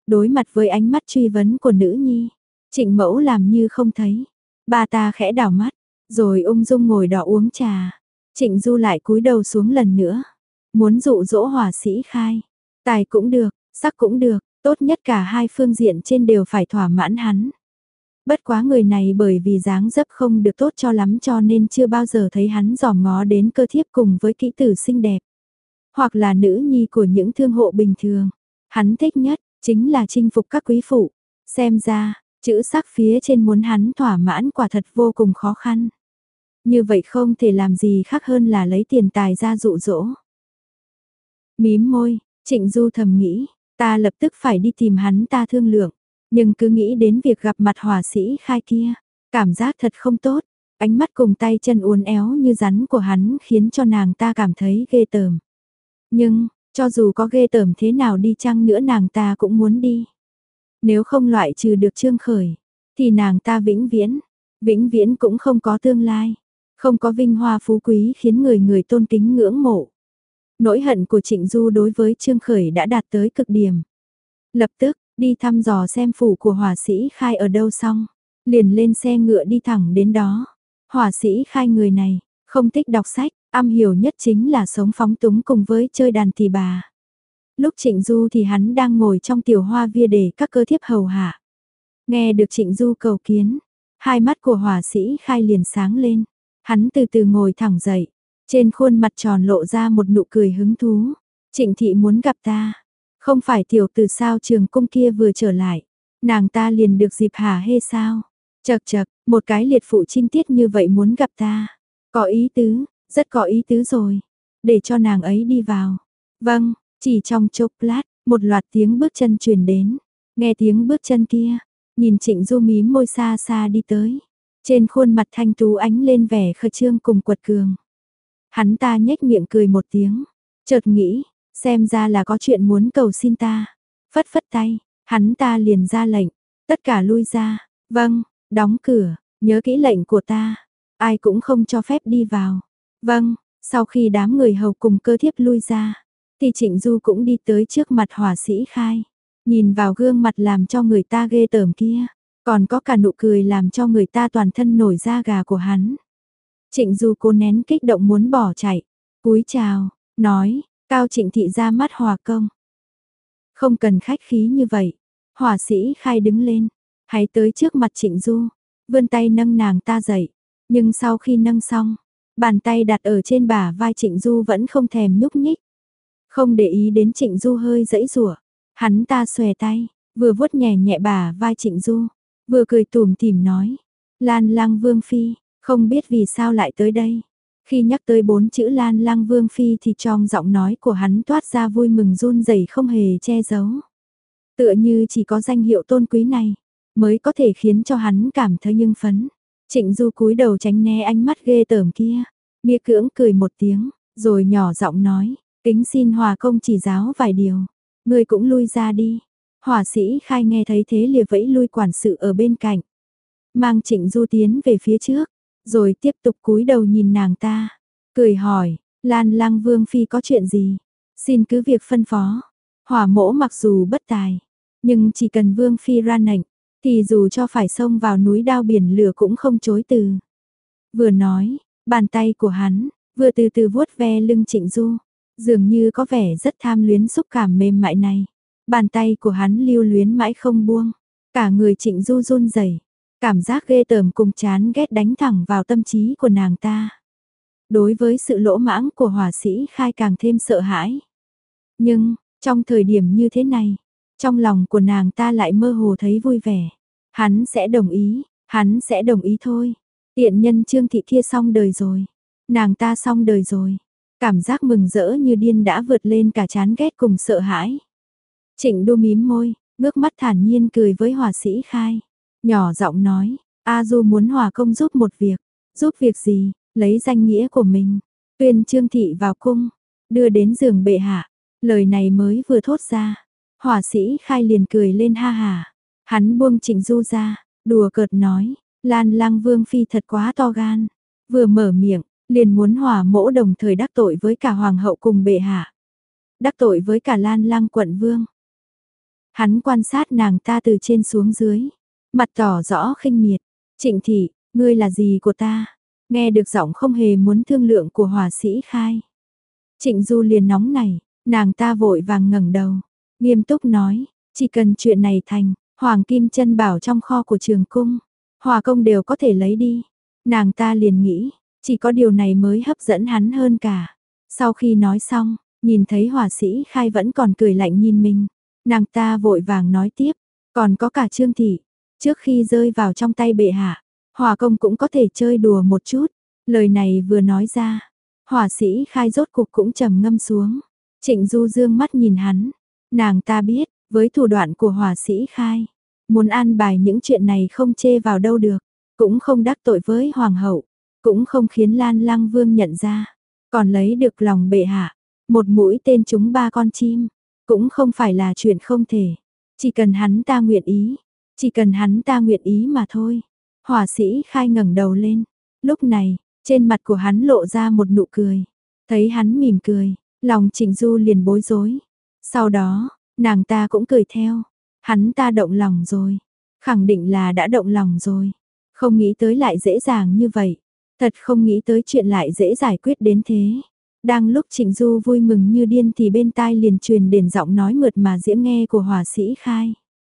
Đối mặt với ánh mắt truy vấn của nữ nhi, Trịnh Mẫu làm như không thấy. Bà ta khẽ đảo mắt, rồi ung dung ngồi đó uống trà. Trịnh Du lại cúi đầu xuống lần nữa, muốn dụ dỗ Hỏa Sĩ Khai. Tài cũng được, sắc cũng được, tốt nhất cả hai phương diện trên đều phải thỏa mãn hắn. Bất quá người này bởi vì dáng dấp không được tốt cho lắm cho nên chưa bao giờ thấy hắn dòm ngó đến cơ thiếp cùng với kỹ tử xinh đẹp. Hoặc là nữ nhi của những thương hộ bình thường. Hắn thích nhất, chính là chinh phục các quý phụ. Xem ra, chữ sắc phía trên muốn hắn thỏa mãn quả thật vô cùng khó khăn. Như vậy không thể làm gì khác hơn là lấy tiền tài ra dụ dỗ. Mím môi, Trịnh Du thầm nghĩ, ta lập tức phải đi tìm hắn ta thương lượng. Nhưng cứ nghĩ đến việc gặp mặt Hỏa Sĩ Khai kia, cảm giác thật không tốt. Ánh mắt cùng tay chân uốn éo như rắn của hắn khiến cho nàng ta cảm thấy ghê tởm. Nhưng, cho dù có ghê tởm thế nào đi chăng nữa nàng ta cũng muốn đi. Nếu không loại trừ được Trương Khởi, thì nàng ta vĩnh viễn, vĩnh viễn cũng không có tương lai. Không có vinh hoa phú quý khiến người người tôn kính ngưỡng mộ. Nỗi hận của Trịnh Du đối với Trương Khởi đã đạt tới cực điểm. Lập tức, đi thăm dò xem phủ của Hỏa Sĩ Khai ở đâu xong, liền lên xe ngựa đi thẳng đến đó. Hỏa Sĩ Khai người này, không thích đọc sách, am hiểu nhất chính là sống phóng túng cùng với chơi đàn tỳ bà. Lúc Trịnh Du thì hắn đang ngồi trong tiểu hoa viên để các cơ thiếp hầu hạ. Nghe được Trịnh Du cầu kiến, hai mắt của Hỏa Sĩ Khai liền sáng lên. Hắn từ từ ngồi thẳng dậy, trên khuôn mặt tròn lộ ra một nụ cười hứng thú. Trịnh thị muốn gặp ta. Không phải tiểu tử sao trường cung kia vừa trở lại, nàng ta liền được dịp hả hê sao? Chậc chậc, một cái liệt phụ trinh tiết như vậy muốn gặp ta. Có ý tứ, rất có ý tứ rồi. Để cho nàng ấy đi vào. Vâng, chỉ trong chốc lát, một loạt tiếng bước chân truyền đến. Nghe tiếng bước chân kia, nhìn Trịnh Du mím môi xa xa đi tới. Trên khuôn mặt thanh tú ánh lên vẻ khẩn trương cùng quật cường. Hắn ta nhếch miệng cười một tiếng, chợt nghĩ, xem ra là có chuyện muốn cầu xin ta. Phất phất tay, hắn ta liền ra lệnh, tất cả lui ra. Vâng, đóng cửa, nhớ kỹ lệnh của ta. Ai cũng không cho phép đi vào. Vâng, sau khi đám người hầu cùng cơ thiếp lui ra, thì Trịnh Du cũng đi tới trước mặt Hỏa Sĩ Khai. Nhìn vào gương mặt làm cho người ta ghê tởm kia, còn có cả nụ cười làm cho người ta toàn thân nổi da gà của hắn. Trịnh Du cố nén kích động muốn bỏ chạy, cúi chào, nói, Cao Trịnh thị ra mắt Hòa công. Không cần khách khí như vậy. Hỏa Sĩ Khai đứng lên, hãy tới trước mặt Trịnh Du, vươn tay nâng nàng ta dậy. Nhưng sau khi nâng xong, bàn tay đặt ở trên bả vai Trịnh Du vẫn không thèm nhúc nhích. Không để ý đến Trịnh Du hơi giãy giụa, hắn ta xòe tay, vừa vuốt nhẹ nhẹ bả vai Trịnh Du, vừa cười tủm tỉm nói, Lan Lang Vương phi, không biết vì sao lại tới đây. Khi nhắc tới bốn chữ Lan Lang Vương phi thì trong giọng nói của hắn toát ra vui mừng run rẩy không hề che giấu. Tựa như chỉ có danh hiệu tôn quý này mới có thể khiến cho hắn cảm thấy hưng phấn. Trịnh Du cúi đầu tránh né ánh mắt ghê tởm kia, miễn cưỡng cười một tiếng, rồi nhỏ giọng nói, kính xin Hòa công chỉ giáo vài điều, người cũng lui ra đi. Hỏa Sĩ Khai nghe thấy thế lìa vẫy lui quản sự ở bên cạnh, mang Trịnh Du tiến về phía trước, rồi tiếp tục cúi đầu nhìn nàng ta, cười hỏi, Lan Lang Vương phi có chuyện gì? Xin cứ việc phân phó. Hỏa mỗ mặc dù bất tài, nhưng chỉ cần Vương phi ra lệnh, thì dù cho phải xông vào núi đao biển lửa cũng không chối từ. Vừa nói, bàn tay của hắn vừa từ từ vuốt ve lưng Trịnh Du, dường như có vẻ rất tham luyến xúc cảm mềm mại này. Bàn tay của hắn lưu luyến mãi không buông, cả người Trịnh Du run rẩy, cảm giác ghê tởm cùng chán ghét đánh thẳng vào tâm trí của nàng ta. Đối với sự lỗ mãng của Hỏa Sĩ Khai càng thêm sợ hãi. Nhưng, trong thời điểm như thế này, trong lòng của nàng ta lại mơ hồ thấy vui vẻ. Hắn sẽ đồng ý, hắn sẽ đồng ý thôi. Tiện nhân Trương thị kia xong đời rồi. Nàng ta xong đời rồi. Cảm giác mừng rỡ như điên đã vượt lên cả chán ghét cùng sợ hãi. Trịnh Du mím môi, ngước mắt thản nhiên cười với Hỏa Sĩ Khai. Nhỏ giọng nói, A Du muốn Hòa công giúp một việc. Giúp việc gì? Lấy danh nghĩa của mình, tuyên Trương thị vào cung, đưa đến giường bệ hạ. Lời này mới vừa thốt ra, Hỏa Sĩ Khai liền cười lên ha hà. Hắn buông Trịnh Du ra, đùa cợt nói, Lan Lang Vương phi thật quá to gan. Vừa mở miệng, liền muốn Hỏa mỗ đồng thời đắc tội với cả hoàng hậu cùng bệ hạ, đắc tội với cả Lan Lang quận vương. Hắn quan sát nàng ta từ trên xuống dưới, mặt tỏ rõ khinh miệt. Trịnh thị, ngươi là gì của ta? Nghe được giọng không hề muốn thương lượng của hỏa sĩ Khai. Trịnh Du liền nóng nảy, nàng ta vội vàng ngẩng đầu, nghiêm túc nói, chỉ cần chuyện này thành, Hoàng Kim Chân bảo trong kho của Trường Cung, Hòa Công đều có thể lấy đi. Nàng ta liền nghĩ, chỉ có điều này mới hấp dẫn hắn hơn cả. Sau khi nói xong, nhìn thấy hỏa sĩ Khai vẫn còn cười lạnh nhìn mình, nàng ta vội vàng nói tiếp, còn có cả Trương Thị, trước khi rơi vào trong tay bệ hạ, Hòa Công cũng có thể chơi đùa một chút. Lời này vừa nói ra, hỏa sĩ Khai rốt cục cũng trầm ngâm xuống. Trịnh Du dương mắt nhìn hắn, nàng ta biết, với thủ đoạn của hỏa sĩ Khai, muốn an bài những chuyện này không chê vào đâu được, cũng không đắc tội với hoàng hậu, cũng không khiến Lan Lăng Vương nhận ra, còn lấy được lòng bệ hạ, một mũi tên trúng ba con chim, cũng không phải là chuyện không thể, chỉ cần hắn ta nguyện ý, chỉ cần hắn ta nguyện ý mà thôi. Hỏa sĩ Khai ngẩng đầu lên, lúc này, trên mặt của hắn lộ ra một nụ cười, thấy hắn mỉm cười, lòng Trịnh Du liền bối rối. Sau đó, nàng ta cũng cười theo, hắn ta động lòng rồi, khẳng định là đã động lòng rồi, không nghĩ tới lại dễ dàng như vậy, thật không nghĩ tới chuyện lại dễ giải quyết đến thế. Đang lúc Trịnh Du vui mừng như điên thì bên tai liền truyền đến giọng nói mượt mà dễ nghe của hỏa sĩ Khai.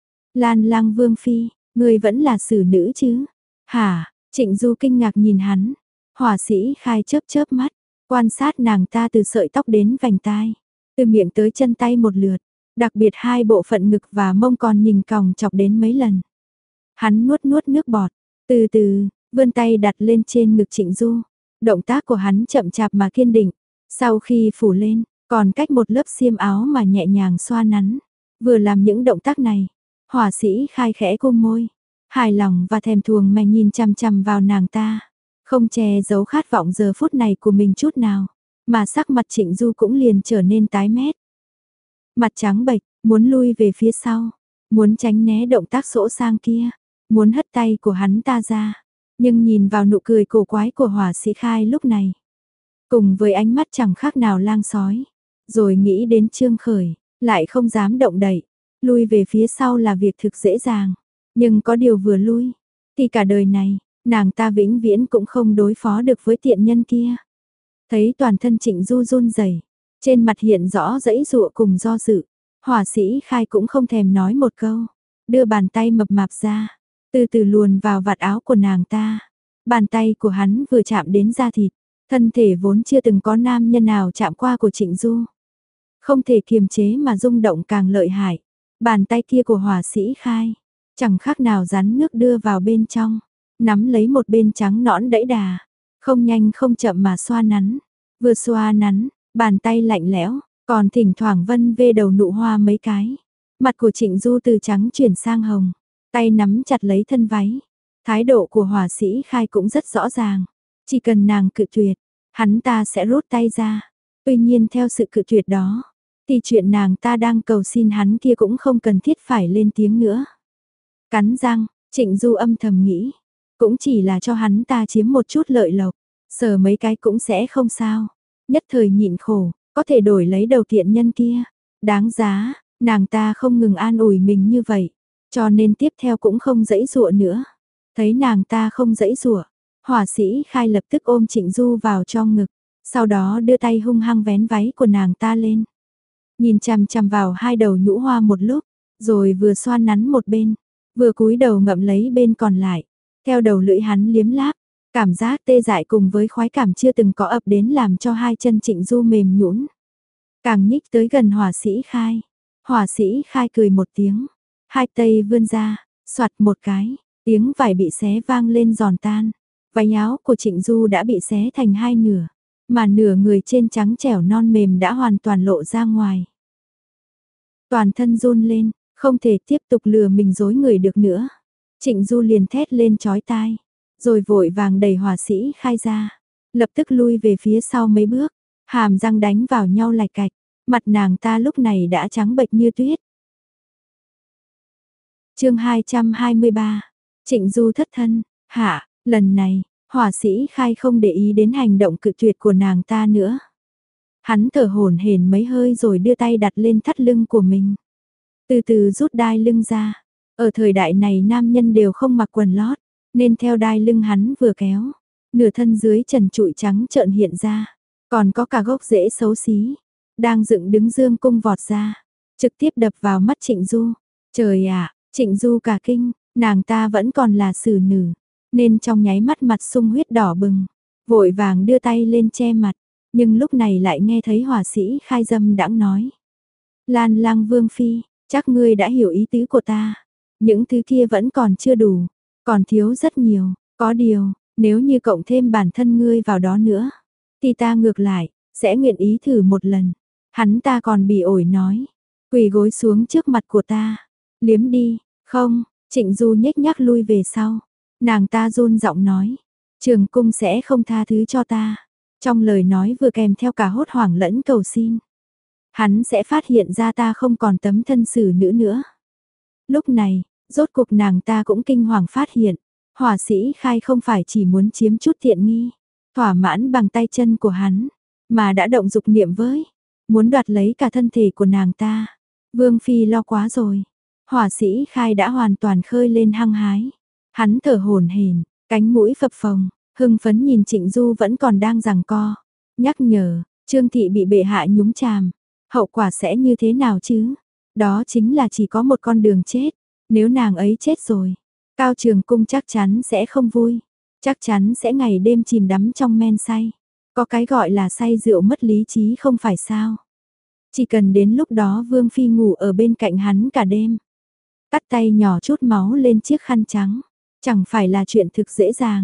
Lan Lăng Vương phi, ngươi vẫn là xử nữ chứ? Hả? Trịnh Du kinh ngạc nhìn hắn. Hỏa sĩ Khai chớp chớp mắt, quan sát nàng ta từ sợi tóc đến vành tai, từ miệng tới chân tay một lượt, đặc biệt hai bộ phận ngực và mông còn nhìn còng chọc đến mấy lần. Hắn nuốt nuốt nước bọt, từ từ, vươn tay đặt lên trên ngực Trịnh Du. Động tác của hắn chậm chạp mà kiên định, sau khi phủ lên, còn cách một lớp xiêm áo mà nhẹ nhàng xoa nắn. Vừa làm những động tác này, hỏa sĩ Khai khẽ cong môi, hài lòng và thèm thuồng mà nhìn chằm chằm vào nàng ta, không che giấu khát vọng giờ phút này của mình chút nào, mà sắc mặt Trịnh Du cũng liền trở nên tái mét. Mặt trắng bệch, muốn lui về phía sau, muốn tránh né động tác sỗ sang kia, muốn hất tay của hắn ta ra, nhưng nhìn vào nụ cười cổ quái của hỏa sĩ Khai lúc này, cùng với ánh mắt chẳng khác nào lang sói, rồi nghĩ đến Trương Khởi, lại không dám động đậy, lui về phía sau là việc thực dễ dàng, nhưng có điều vừa lui, thì cả đời này, nàng ta vĩnh viễn cũng không đối phó được với tiện nhân kia. Thấy toàn thân Trịnh Du run rẩy, trên mặt hiện rõ dãy dụa cùng do dự, hỏa sĩ Khai cũng không thèm nói một câu, đưa bàn tay mập mạp ra, từ từ luồn vào vạt áo của nàng ta. Bàn tay của hắn vừa chạm đến da thịt, thân thể vốn chưa từng có nam nhân nào chạm qua của Trịnh Du, không thể kiềm chế mà rung động càng lợi hại. Bàn tay kia của hỏa sĩ Khai, chẳng khác nào rắn nước đưa vào bên trong, nắm lấy một bên trắng nõn đẫy đà, không nhanh không chậm mà xoa nắn, vừa xoa nắn, bàn tay lạnh lẽo, còn thỉnh thoảng vân vê đầu nụ hoa mấy cái. Mặt của Trịnh Du từ trắng chuyển sang hồng, tay nắm chặt lấy thân váy. Thái độ của hỏa sĩ Khai cũng rất rõ ràng, chỉ cần nàng cự tuyệt, hắn ta sẽ rút tay ra. Tuy nhiên theo sự cự tuyệt đó, thì chuyện nàng ta đang cầu xin hắn kia cũng không cần thiết phải lên tiếng nữa. Cắn răng, Trịnh Du âm thầm nghĩ, cũng chỉ là cho hắn ta chiếm một chút lợi lộc, sờ mấy cái cũng sẽ không sao. Nhất thời nhịn khổ, có thể đổi lấy đầu tiện nhân kia. Đáng giá, nàng ta không ngừng an ủi mình như vậy, cho nên tiếp theo cũng không giãy giụa nữa. Thấy nàng ta không giãy giụa, hỏa sĩ Khai lập tức ôm Trịnh Du vào trong ngực, sau đó đưa tay hung hăng vén váy của nàng ta lên. Nhìn chằm chằm vào hai đầu nhũ hoa một lúc, rồi vừa xoa nắn một bên, vừa cúi đầu ngậm lấy bên còn lại. Theo đầu lưỡi hắn liếm láp, cảm giác tê dại cùng với khoái cảm chưa từng có ập đến làm cho hai chân Trịnh Du mềm nhũn. Càng nhích tới gần hỏa sĩ Khai, hỏa sĩ Khai cười một tiếng, hai tay vươn ra, soạt một cái, tiếng vải bị xé vang lên giòn tan. Váy áo của Trịnh Du đã bị xé thành hai nửa, mà nửa người trên trắng trẻo non mềm đã hoàn toàn lộ ra ngoài. Toàn thân run lên, không thể tiếp tục lừa mình dối người được nữa. Trịnh Du liền thét lên chói tai, rồi vội vàng đẩy hỏa sĩ Khai ra, lập tức lui về phía sau mấy bước, hàm răng đánh vào nhau lạch cạch, mặt nàng ta lúc này đã trắng bệch như tuyết. Chương hai trăm hai mươi ba. Trịnh Du thất thân, hạ, lần này, hỏa sĩ Khai không để ý đến hành động cự tuyệt của nàng ta nữa. Hắn thở hổn hển mấy hơi rồi đưa tay đặt lên thắt lưng của mình. từ từ rút đai lưng ra. Ở thời đại này nam nhân đều không mặc quần lót, nên theo đai lưng hắn vừa kéo, nửa thân dưới trần trụi trắng trợn hiện ra, còn có cả gốc rễ xấu xí, đang dựng đứng dương cung vọt ra, trực tiếp đập vào mắt Trịnh Du. Trời ạ, Trịnh Du cả kinh, nàng ta vẫn còn là xử nữ, nên trong nháy mắt mặt sung huyết đỏ bừng, vội vàng đưa tay lên che mặt, nhưng lúc này lại nghe thấy hỏa sĩ Khai dâm đãng nói. Lan Lang Vương Phi, chắc ngươi đã hiểu ý tứ của ta, những thứ kia vẫn còn chưa đủ, còn thiếu rất nhiều, có điều, nếu như cộng thêm bản thân ngươi vào đó nữa, thì ta ngược lại, sẽ nguyện ý thử một lần. Hắn ta còn bỉ ổi nói, quỳ gối xuống trước mặt của ta, liếm đi, không, Trịnh Du nhếch nhác lui về sau, nàng ta run giọng nói, Trường Cung sẽ không tha thứ cho ta, trong lời nói vừa kèm theo cả hốt hoảng lẫn cầu xin. Hắn sẽ phát hiện ra ta không còn tấm thân xử nữ nữa. Lúc này, rốt cuộc nàng ta cũng kinh hoàng phát hiện, hỏa sĩ Khai không phải chỉ muốn chiếm chút tiện nghi, thỏa mãn bằng tay chân của hắn, mà đã động dục niệm với, muốn đoạt lấy cả thân thể của nàng ta. Vương Phi lo quá rồi, hỏa sĩ Khai đã hoàn toàn khơi lên hăng hái, hắn thở hổn hển, cánh mũi phập phồng, hưng phấn nhìn Trịnh Du vẫn còn đang giằng co, nhắc nhở, Trương Thị bị bệ hạ nhúng chàm, hậu quả sẽ như thế nào chứ? Đó chính là chỉ có một con đường chết, nếu nàng ấy chết rồi, Cao Trường Cung chắc chắn sẽ không vui, chắc chắn sẽ ngày đêm chìm đắm trong men say. Có cái gọi là say rượu mất lý trí không phải sao? Chỉ cần đến lúc đó Vương Phi ngủ ở bên cạnh hắn cả đêm, cắt tay nhỏ chút máu lên chiếc khăn trắng, chẳng phải là chuyện thực dễ dàng.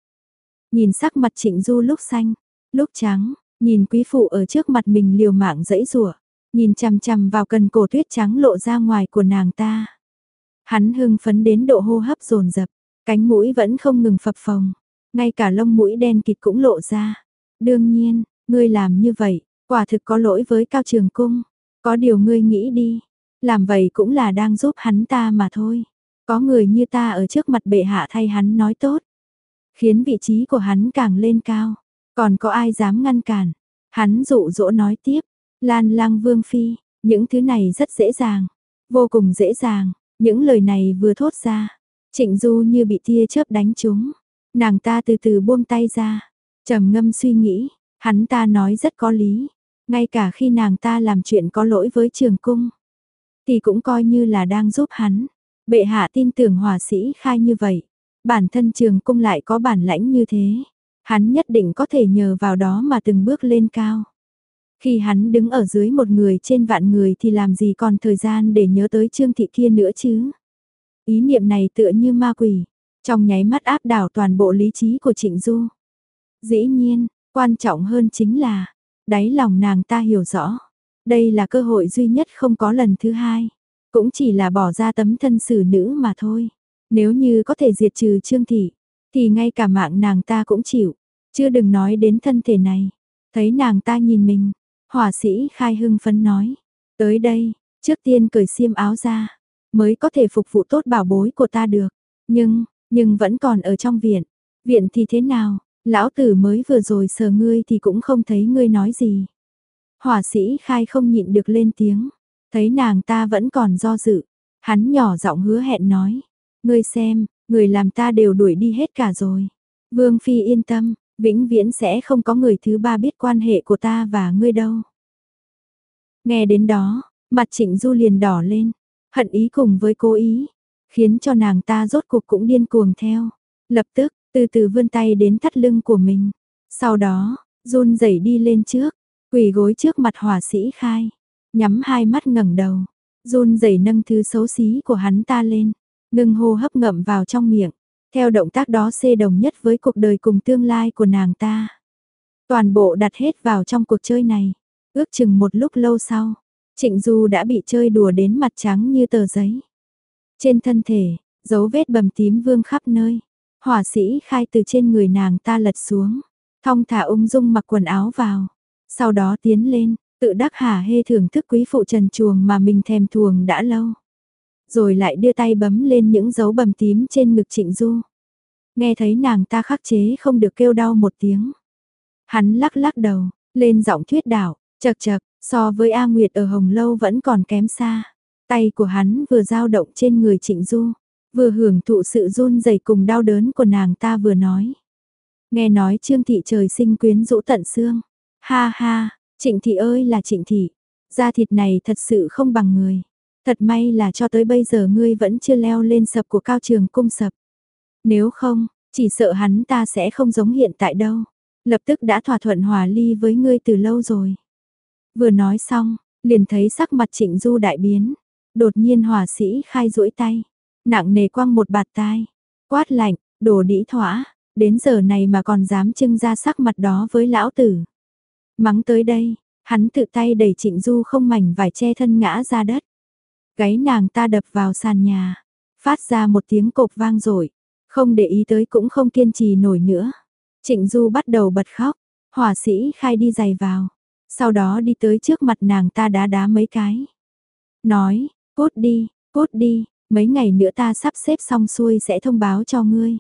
Nhìn sắc mặt Trịnh Du lúc xanh, lúc trắng, nhìn quý phụ ở trước mặt mình liều mạng giãy giụa, nhìn chằm chằm vào cần cổ tuyết trắng lộ ra ngoài của nàng ta. Hắn hưng phấn đến độ hô hấp dồn dập, cánh mũi vẫn không ngừng phập phồng, ngay cả lông mũi đen kịt cũng lộ ra. Đương nhiên, ngươi làm như vậy, quả thực có lỗi với Cao Trường Cung, có điều ngươi nghĩ đi, làm vậy cũng là đang giúp hắn ta mà thôi. Có người như ta ở trước mặt bệ hạ thay hắn nói tốt, khiến vị trí của hắn càng lên cao, còn có ai dám ngăn cản. Hắn dụ dỗ nói tiếp, Lan Lang Vương Phi, những thứ này rất dễ dàng, vô cùng dễ dàng. Những lời này vừa thốt ra, Trịnh Du như bị tia chớp đánh trúng, nàng ta từ từ buông tay ra, trầm ngâm suy nghĩ, hắn ta nói rất có lý, ngay cả khi nàng ta làm chuyện có lỗi với Trường Cung, thì cũng coi như là đang giúp hắn. Bệ hạ tin tưởng hỏa sĩ Khai như vậy, bản thân Trường Cung lại có bản lãnh như thế, hắn nhất định có thể nhờ vào đó mà từng bước lên cao. Khi hắn đứng ở dưới một người trên vạn người thì làm gì còn thời gian để nhớ tới Trương Thị kia nữa chứ. Ý niệm này tựa như ma quỷ, trong nháy mắt áp đảo toàn bộ lý trí của Trịnh Du. Dĩ nhiên, quan trọng hơn chính là, đáy lòng nàng ta hiểu rõ, đây là cơ hội duy nhất không có lần thứ hai, cũng chỉ là bỏ ra tấm thân xử nữ mà thôi. Nếu như có thể diệt trừ Trương Thị, thì ngay cả mạng nàng ta cũng chịu, chưa đừng nói đến thân thể này. Thấy nàng ta nhìn mình, hỏa sĩ Khai hưng phấn nói, tới đây, trước tiên cởi xiêm áo ra, mới có thể phục vụ tốt bảo bối của ta được. Nhưng, nhưng vẫn còn ở trong viện. Viện thì thế nào, lão tử mới vừa rồi sờ ngươi thì cũng không thấy ngươi nói gì. Hỏa sĩ Khai không nhịn được lên tiếng, thấy nàng ta vẫn còn do dự, hắn nhỏ giọng hứa hẹn nói, ngươi xem, người làm ta đều đuổi đi hết cả rồi. Vương Phi yên tâm, vĩnh viễn sẽ không có người thứ ba biết quan hệ của ta và ngươi đâu. Nghe đến đó, mặt Trịnh Du liền đỏ lên, hận ý cùng với cố ý, khiến cho nàng ta rốt cuộc cũng điên cuồng theo. Lập tức, từ từ vươn tay đến thắt lưng của mình. Sau đó, run rẩy đi lên trước, quỳ gối trước mặt hỏa sĩ Khai, nhắm hai mắt ngẩng đầu, run rẩy nâng thứ xấu xí của hắn ta lên, ngừng hô hấp ngậm vào trong miệng. Theo động tác đó xê đồng nhất với cuộc đời cùng tương lai của nàng ta. Toàn bộ đặt hết vào trong cuộc chơi này. Ước chừng một lúc lâu sau, Trịnh Du đã bị chơi đùa đến mặt trắng như tờ giấy. Trên thân thể, dấu vết bầm tím vương khắp nơi. Hỏa sĩ Khai từ trên người nàng ta lật xuống, thong thả ung dung mặc quần áo vào. Sau đó tiến lên, tự đắc hả hê thưởng thức quý phụ trần truồng mà mình thèm thuồng đã lâu. Rồi lại đưa tay bấm lên những dấu bầm tím trên ngực Trịnh Du. Nghe thấy nàng ta khắc chế không được kêu đau một tiếng. Hắn lắc lắc đầu, lên giọng thuyết đạo, chật chật, so với A Nguyệt ở Hồng Lâu vẫn còn kém xa. Tay của hắn vừa dao động trên người Trịnh Du, vừa hưởng thụ sự run rẩy cùng đau đớn của nàng ta vừa nói. Nghe nói Trương thị trời sinh quyến rũ tận xương. Ha ha, Trịnh thị ơi là Trịnh thị, da thịt này thật sự không bằng người. Thật may là cho tới bây giờ ngươi vẫn chưa leo lên sập của Cao Trường Cung sập. Nếu không, chỉ sợ hắn ta sẽ không giống hiện tại đâu. Lập tức đã thỏa thuận hòa ly với ngươi từ lâu rồi. Vừa nói xong, liền thấy sắc mặt Trịnh Du đại biến. Đột nhiên hỏa sĩ khai duỗi tay, nặng nề quăng một bạt tai, quát lạnh, đồ đĩ thỏa, đến giờ này mà còn dám trưng ra sắc mặt đó với lão tử. Mắng tới đây, hắn tự tay đẩy Trịnh Du không mảnh vải che thân ngã ra đất. Gáy nàng ta đập vào sàn nhà, phát ra một tiếng cộp vang dội, không để ý tới cũng không kiên trì nổi nữa. Trịnh Du bắt đầu bật khóc, hỏa sĩ khai đi giày vào, sau đó đi tới trước mặt nàng ta đá đá mấy cái. Nói, cút đi, cút đi, mấy ngày nữa ta sắp xếp xong xuôi sẽ thông báo cho ngươi.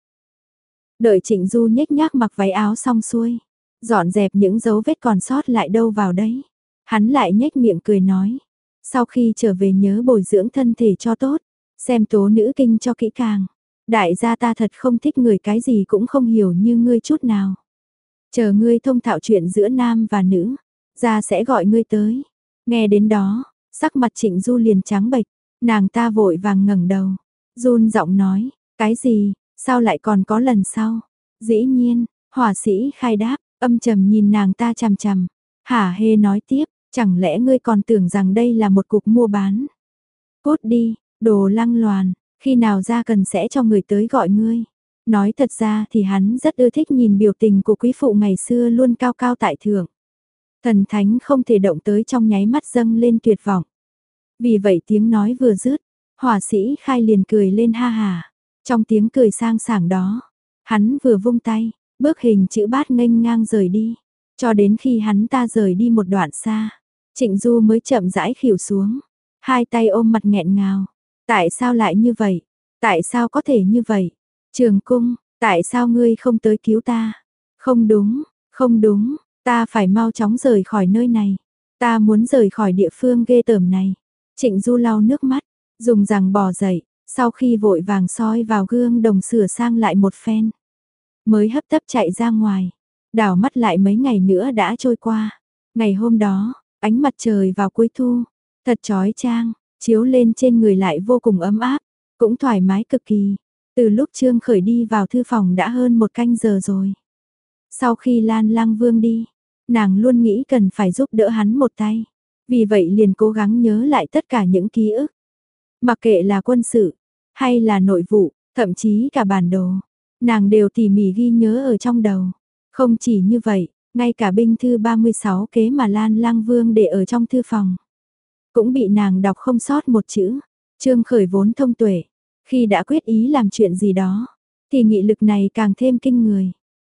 Đợi Trịnh Du nhếch nhác mặc váy áo xong xuôi, dọn dẹp những dấu vết còn sót lại đâu vào đấy. Hắn lại nhếch miệng cười nói, sau khi trở về nhớ bồi dưỡng thân thể cho tốt, xem tố nữ kinh cho kỹ càng. Đại gia ta thật không thích người cái gì cũng không hiểu như ngươi chút nào. Chờ ngươi thông thạo chuyện giữa nam và nữ, gia sẽ gọi ngươi tới. Nghe đến đó, sắc mặt Trịnh Du liền trắng bệch, nàng ta vội vàng ngẩng đầu, run giọng nói, cái gì, sao lại còn có lần sau? Dĩ nhiên, hỏa sĩ khai đáp, âm trầm nhìn nàng ta chằm chằm, hả hê nói tiếp, chẳng lẽ ngươi còn tưởng rằng đây là một cuộc mua bán? Cút đi, đồ lăng loàn, khi nào ra cần sẽ cho người tới gọi ngươi. Nói thật ra thì hắn rất ưa thích nhìn biểu tình của quý phụ ngày xưa luôn cao cao tại thượng. Thần thánh không thể động tới trong nháy mắt dâng lên tuyệt vọng. Vì vậy tiếng nói vừa dứt, hỏa sĩ khai liền cười lên ha hà. Trong tiếng cười sang sảng đó, hắn vừa vung tay, bước hình chữ bát nghênh ngang rời đi. Cho đến khi hắn ta rời đi một đoạn xa, Trịnh Du mới chậm rãi khỉu xuống, hai tay ôm mặt nghẹn ngào. Tại sao lại như vậy? Tại sao có thể như vậy? Trường Cung, tại sao ngươi không tới cứu ta? Không đúng, không đúng, ta phải mau chóng rời khỏi nơi này. Ta muốn rời khỏi địa phương ghê tởm này. Trịnh Du lau nước mắt, dùng rằng bò dậy, sau khi vội vàng soi vào gương đồng sửa sang lại một phen. Mới hấp tấp chạy ra ngoài, đảo mắt lại mấy ngày nữa đã trôi qua. Ngày hôm đó, ánh mặt trời vào cuối thu, thật chói chang, chiếu lên trên người lại vô cùng ấm áp, cũng thoải mái cực kỳ. Từ lúc Trương Khởi đi vào thư phòng đã hơn một canh giờ rồi. Sau khi Lan Lăng Vương đi, nàng luôn nghĩ cần phải giúp đỡ hắn một tay. Vì vậy liền cố gắng nhớ lại tất cả những ký ức. Mặc kệ là quân sự, hay là nội vụ, thậm chí cả bản đồ, nàng đều tỉ mỉ ghi nhớ ở trong đầu. Không chỉ như vậy, ngay cả binh thư ba mươi sáu kế mà Lan Lăng Vương để ở trong thư phòng, cũng bị nàng đọc không sót một chữ. Trương Khởi vốn thông tuệ, khi đã quyết ý làm chuyện gì đó, thì nghị lực này càng thêm kinh người.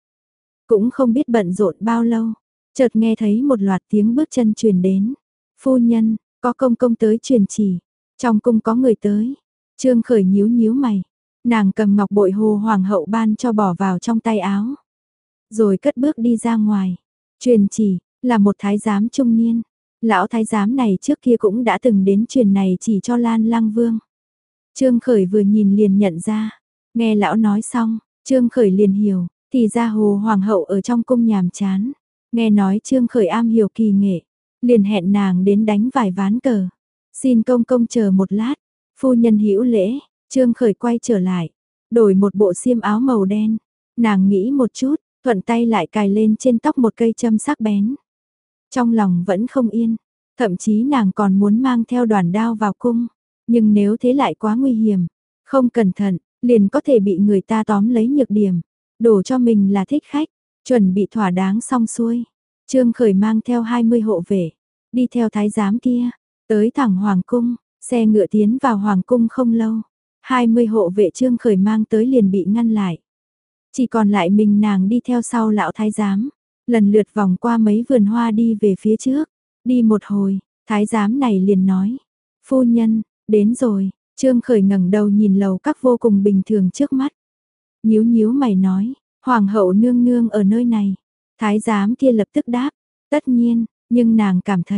Cũng không biết bận rộn bao lâu, chợt nghe thấy một loạt tiếng bước chân truyền đến. Phu nhân, có công công tới truyền chỉ, trong cung có người tới. Trương Khởi nhíu nhíu mày, nàng cầm ngọc bội hồ hoàng hậu ban cho bỏ vào trong tay áo, rồi cất bước đi ra ngoài. Truyền chỉ, là một thái giám trung niên. Lão thái giám này trước kia cũng đã từng đến truyền này chỉ cho Lan Lăng Vương. Trương Khởi vừa nhìn liền nhận ra, nghe lão nói xong, Trương Khởi liền hiểu, thì ra hồ hoàng hậu ở trong cung nhàm chán. Nghe nói Trương Khởi am hiểu kỳ nghệ, liền hẹn nàng đến đánh vài ván cờ. Xin công công chờ một lát, phu nhân hữu lễ. Trương Khởi quay trở lại, đổi một bộ xiêm áo màu đen. Nàng nghĩ một chút, thuận tay lại cài lên trên tóc một cây châm sắc bén. Trong lòng vẫn không yên, thậm chí nàng còn muốn mang theo đoàn đao vào cung. Nhưng nếu thế lại quá nguy hiểm, không cẩn thận, liền có thể bị người ta tóm lấy nhược điểm, đổ cho mình là thích khách. Chuẩn bị thỏa đáng xong xuôi, Trương Khởi mang theo hai mươi hộ vệ, đi theo thái giám kia, tới thẳng Hoàng cung. Xe ngựa tiến vào Hoàng cung không lâu, hai mươi hộ vệ Trương Khởi mang tới liền bị ngăn lại. Chỉ còn lại mình nàng đi theo sau lão thái giám, lần lượt vòng qua mấy vườn hoa đi về phía trước. Đi một hồi, thái giám này liền nói, phu nhân, đến rồi. Trương Khởi ngẩng đầu nhìn lầu các vô cùng bình thường trước mắt. Nhíu nhíu mày nói, Hoàng hậu nương nương ở nơi này. Thái giám kia lập tức đáp, tất nhiên, nhưng nàng cảm thấy,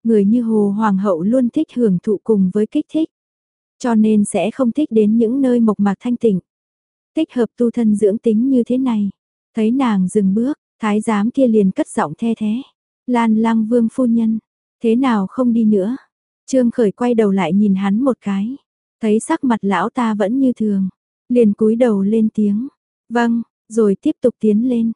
người như Hồ Hoàng hậu luôn thích hưởng thụ cùng với kích thích, cho nên sẽ không thích đến những nơi mộc mạc thanh tịnh. Thích hợp tu thân dưỡng tính như thế này. Thấy nàng dừng bước, thái giám kia liền cất giọng the thế. Lan Lăng Vương phu nhân, thế nào không đi nữa? Trương Khởi quay đầu lại nhìn hắn một cái, thấy sắc mặt lão ta vẫn như thường, liền cúi đầu lên tiếng, vâng, rồi tiếp tục tiến lên.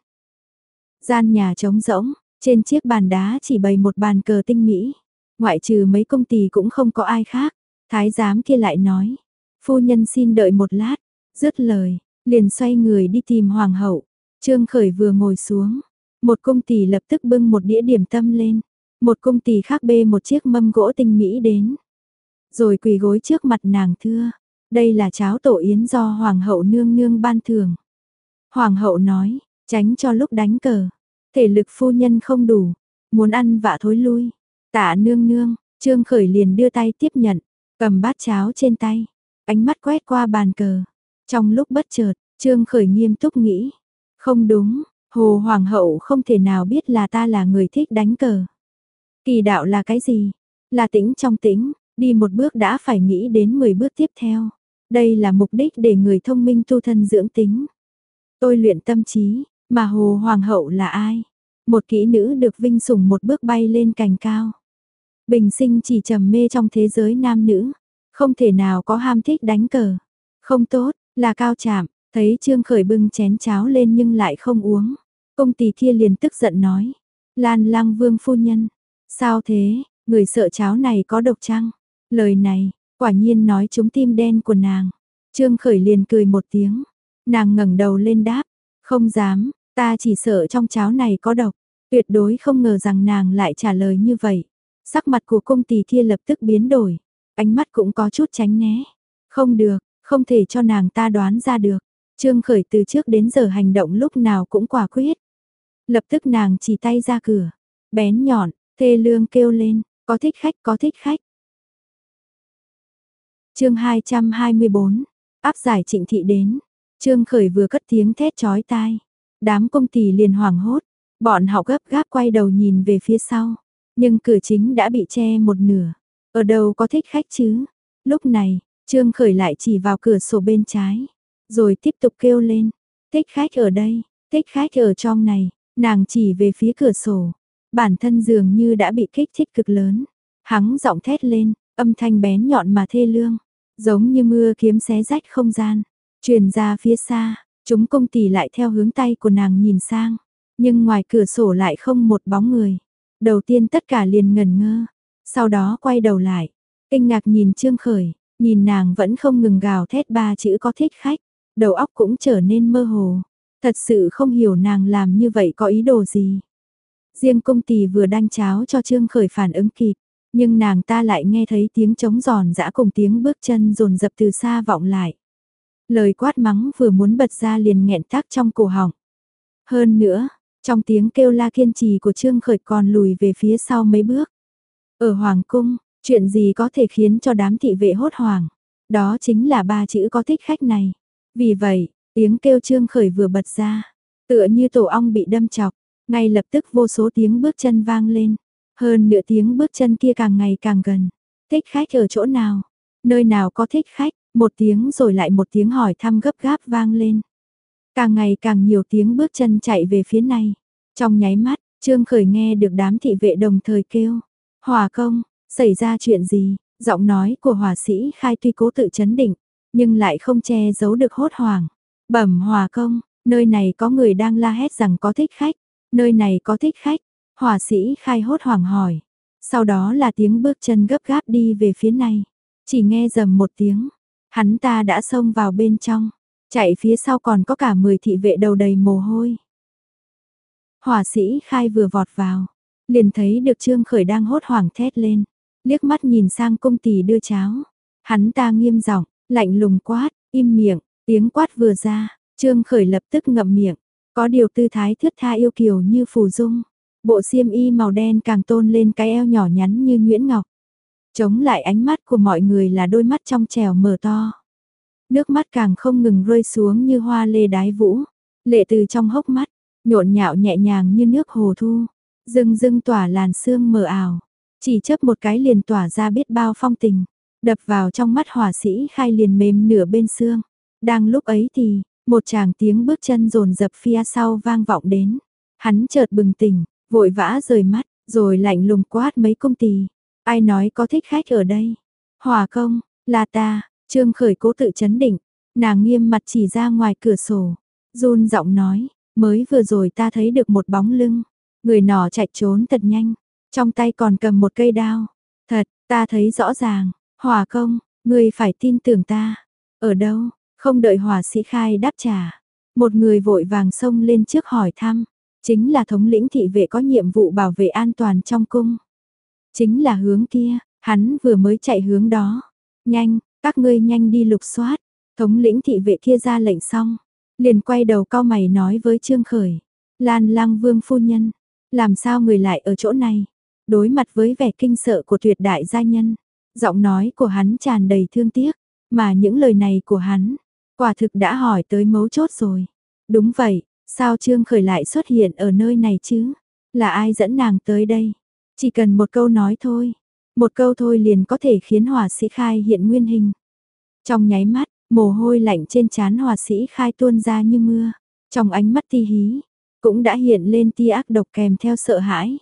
Gian nhà trống rỗng, trên chiếc bàn đá chỉ bày một bàn cờ tinh mỹ, ngoại trừ mấy công tỳ cũng không có ai khác. Thái giám kia lại nói, phu nhân xin đợi một lát, dứt lời, liền xoay người đi tìm hoàng hậu. Trương Khởi vừa ngồi xuống, một công tỳ lập tức bưng một đĩa điểm tâm lên, một công tỳ khác bê một chiếc mâm gỗ tinh mỹ đến, rồi quỳ gối trước mặt nàng thưa, đây là cháo tổ yến do hoàng hậu nương nương ban thưởng. Hoàng hậu nói, tránh cho lúc đánh cờ, thể lực phu nhân không đủ, muốn ăn vạ thối lui. Tạ nương nương, Trương Khởi liền đưa tay tiếp nhận, cầm bát cháo trên tay, ánh mắt quét qua bàn cờ. Trong lúc bất chợt, Trương Khởi nghiêm túc nghĩ, không đúng, Hồ Hoàng hậu không thể nào biết là ta là người thích đánh cờ. Kỳ đạo là cái gì? Là tĩnh trong tĩnh, đi một bước đã phải nghĩ đến mười bước tiếp theo. Đây là mục đích để người thông minh tu thân dưỡng tính. Tôi luyện tâm trí, mà Hồ Hoàng hậu là ai? Một kỹ nữ được vinh sủng một bước bay lên cành cao. Bình sinh chỉ trầm mê trong thế giới nam nữ, không thể nào có ham thích đánh cờ. Không tốt, là cao trạm, thấy Trương Khởi bưng chén cháo lên nhưng lại không uống. Công tỳ kia liền tức giận nói, Lan Lăng Vương phu nhân, sao thế, người sợ cháo này có độc chăng? Lời này, quả nhiên nói trúng tim đen của nàng. Trương Khởi liền cười một tiếng, nàng ngẩng đầu lên đáp, không dám, ta chỉ sợ trong cháo này có độc. Tuyệt đối không ngờ rằng nàng lại trả lời như vậy. Sắc mặt của công tỳ kia lập tức biến đổi, ánh mắt cũng có chút tránh né. Không được, không thể cho nàng ta đoán ra được. Trương Khởi từ trước đến giờ hành động lúc nào cũng quả quyết. Lập tức nàng chỉ tay ra cửa, bén nhọn, thê lương kêu lên, có thích khách, có thích khách. Chương hai trăm hai mươi bốn, áp giải Trịnh thị đến. Trương Khởi vừa cất tiếng thét chói tai, đám công tỳ liền hoảng hốt, bọn họ gấp gáp quay đầu nhìn về phía sau, nhưng cửa chính đã bị che một nửa. Ở đâu có thích khách chứ? Lúc này, Trương Khởi lại chỉ vào cửa sổ bên trái, rồi tiếp tục kêu lên, thích khách ở đây, thích khách ở trong này. Nàng chỉ về phía cửa sổ, bản thân dường như đã bị kích thích cực lớn. Hắng giọng thét lên, âm thanh bén nhọn mà thê lương, giống như mưa kiếm xé rách không gian. Truyền ra phía xa, chúng công tỳ lại theo hướng tay của nàng nhìn sang, nhưng ngoài cửa sổ lại không một bóng người. Đầu tiên tất cả liền ngẩn ngơ, sau đó quay đầu lại, kinh ngạc nhìn Trương Khởi, nhìn nàng vẫn không ngừng gào thét ba chữ có thích khách, đầu óc cũng trở nên mơ hồ. Thật sự không hiểu nàng làm như vậy có ý đồ gì. Riêng công tỳ vừa đanh cháo cho Trương Khởi phản ứng kịp, nhưng nàng ta lại nghe thấy tiếng trống giòn giã cùng tiếng bước chân dồn dập từ xa vọng lại. Lời quát mắng vừa muốn bật ra liền nghẹn tắc trong cổ họng. Hơn nữa, trong tiếng kêu la kiên trì của Trương Khởi còn lùi về phía sau mấy bước. Ở Hoàng cung, chuyện gì có thể khiến cho đám thị vệ hốt hoảng? Đó chính là ba chữ có thích khách này. Vì vậy, tiếng kêu Trương Khởi vừa bật ra, tựa như tổ ong bị đâm chọc, ngay lập tức vô số tiếng bước chân vang lên. Hơn nữa tiếng bước chân kia càng ngày càng gần. Thích khách ở chỗ nào? Nơi nào có thích khách? Một tiếng rồi lại một tiếng hỏi thăm gấp gáp vang lên. Càng ngày càng nhiều tiếng bước chân chạy về phía này. Trong nháy mắt, Trương Khởi nghe được đám thị vệ đồng thời kêu. Hỏa công, xảy ra chuyện gì? Giọng nói của hỏa sĩ Khai tuy cố tự chấn định, nhưng lại không che giấu được hốt hoảng. Bẩm Hỏa công, nơi này có người đang la hét rằng có thích khách. Nơi này có thích khách. Hỏa sĩ Khai hốt hoảng hỏi. Sau đó là tiếng bước chân gấp gáp đi về phía này. Chỉ nghe rầm một tiếng, hắn ta đã xông vào bên trong. Chạy phía sau còn có cả mười thị vệ đầu đầy mồ hôi. Hỏa sĩ Khai vừa vọt vào, liền thấy được Trương Khởi đang hốt hoảng thét lên, liếc mắt nhìn sang công tỳ đưa cháo. Hắn ta nghiêm giọng, lạnh lùng quát, im miệng. Tiếng quát vừa ra, Trương Khởi lập tức ngậm miệng, có điều tư thái thướt tha yêu kiều như phù dung. Bộ xiêm y màu đen càng tôn lên cái eo nhỏ nhắn như nhuyễn ngọc. Chống lại ánh mắt của mọi người là đôi mắt trong trẻo mở to. Nước mắt càng không ngừng rơi xuống như hoa lê đái vũ, lệ từ trong hốc mắt, nhộn nhạo nhẹ nhàng như nước hồ thu, rưng rưng tỏa làn sương mờ ảo. Chỉ chớp một cái liền tỏa ra biết bao phong tình, đập vào trong mắt hỏa sĩ khai liền mềm nửa bên xương. Đang lúc ấy thì, một tràng tiếng bước chân dồn dập phía sau vang vọng đến. Hắn chợt bừng tỉnh, vội vã rời mắt, rồi lạnh lùng quát mấy công tỳ. Ai nói có thích khách ở đây? Hòa công, là ta. Trương Khởi cố tự chấn định, nàng nghiêm mặt chỉ ra ngoài cửa sổ, run giọng nói, mới vừa rồi ta thấy được một bóng lưng, người nọ chạy trốn thật nhanh, trong tay còn cầm một cây đao. Thật, ta thấy rõ ràng. Hòa công, ngươi phải tin tưởng ta. Ở đâu? Không đợi hỏa sĩ khai đáp trả, một người vội vàng xông lên trước hỏi thăm, chính là thống lĩnh thị vệ có nhiệm vụ bảo vệ an toàn trong cung. Chính là hướng kia, hắn vừa mới chạy hướng đó. Nhanh, các ngươi nhanh đi lục soát. Thống lĩnh thị vệ kia ra lệnh xong, liền quay đầu cau mày nói với Trương Khởi, Lan Lăng Vương phu nhân, làm sao người lại ở chỗ này? Đối mặt với vẻ kinh sợ của tuyệt đại gia nhân, giọng nói của hắn tràn đầy thương tiếc, mà những lời này của hắn, quả thực đã hỏi tới mấu chốt rồi. Đúng vậy, sao Trương Khởi lại xuất hiện ở nơi này chứ? Là ai dẫn nàng tới đây? Chỉ cần một câu nói thôi, một câu thôi liền có thể khiến hỏa sĩ khai hiện nguyên hình. Trong nháy mắt, mồ hôi lạnh trên trán hỏa sĩ khai tuôn ra như mưa, trong ánh mắt ti hí, cũng đã hiện lên tia ác độc kèm theo sợ hãi.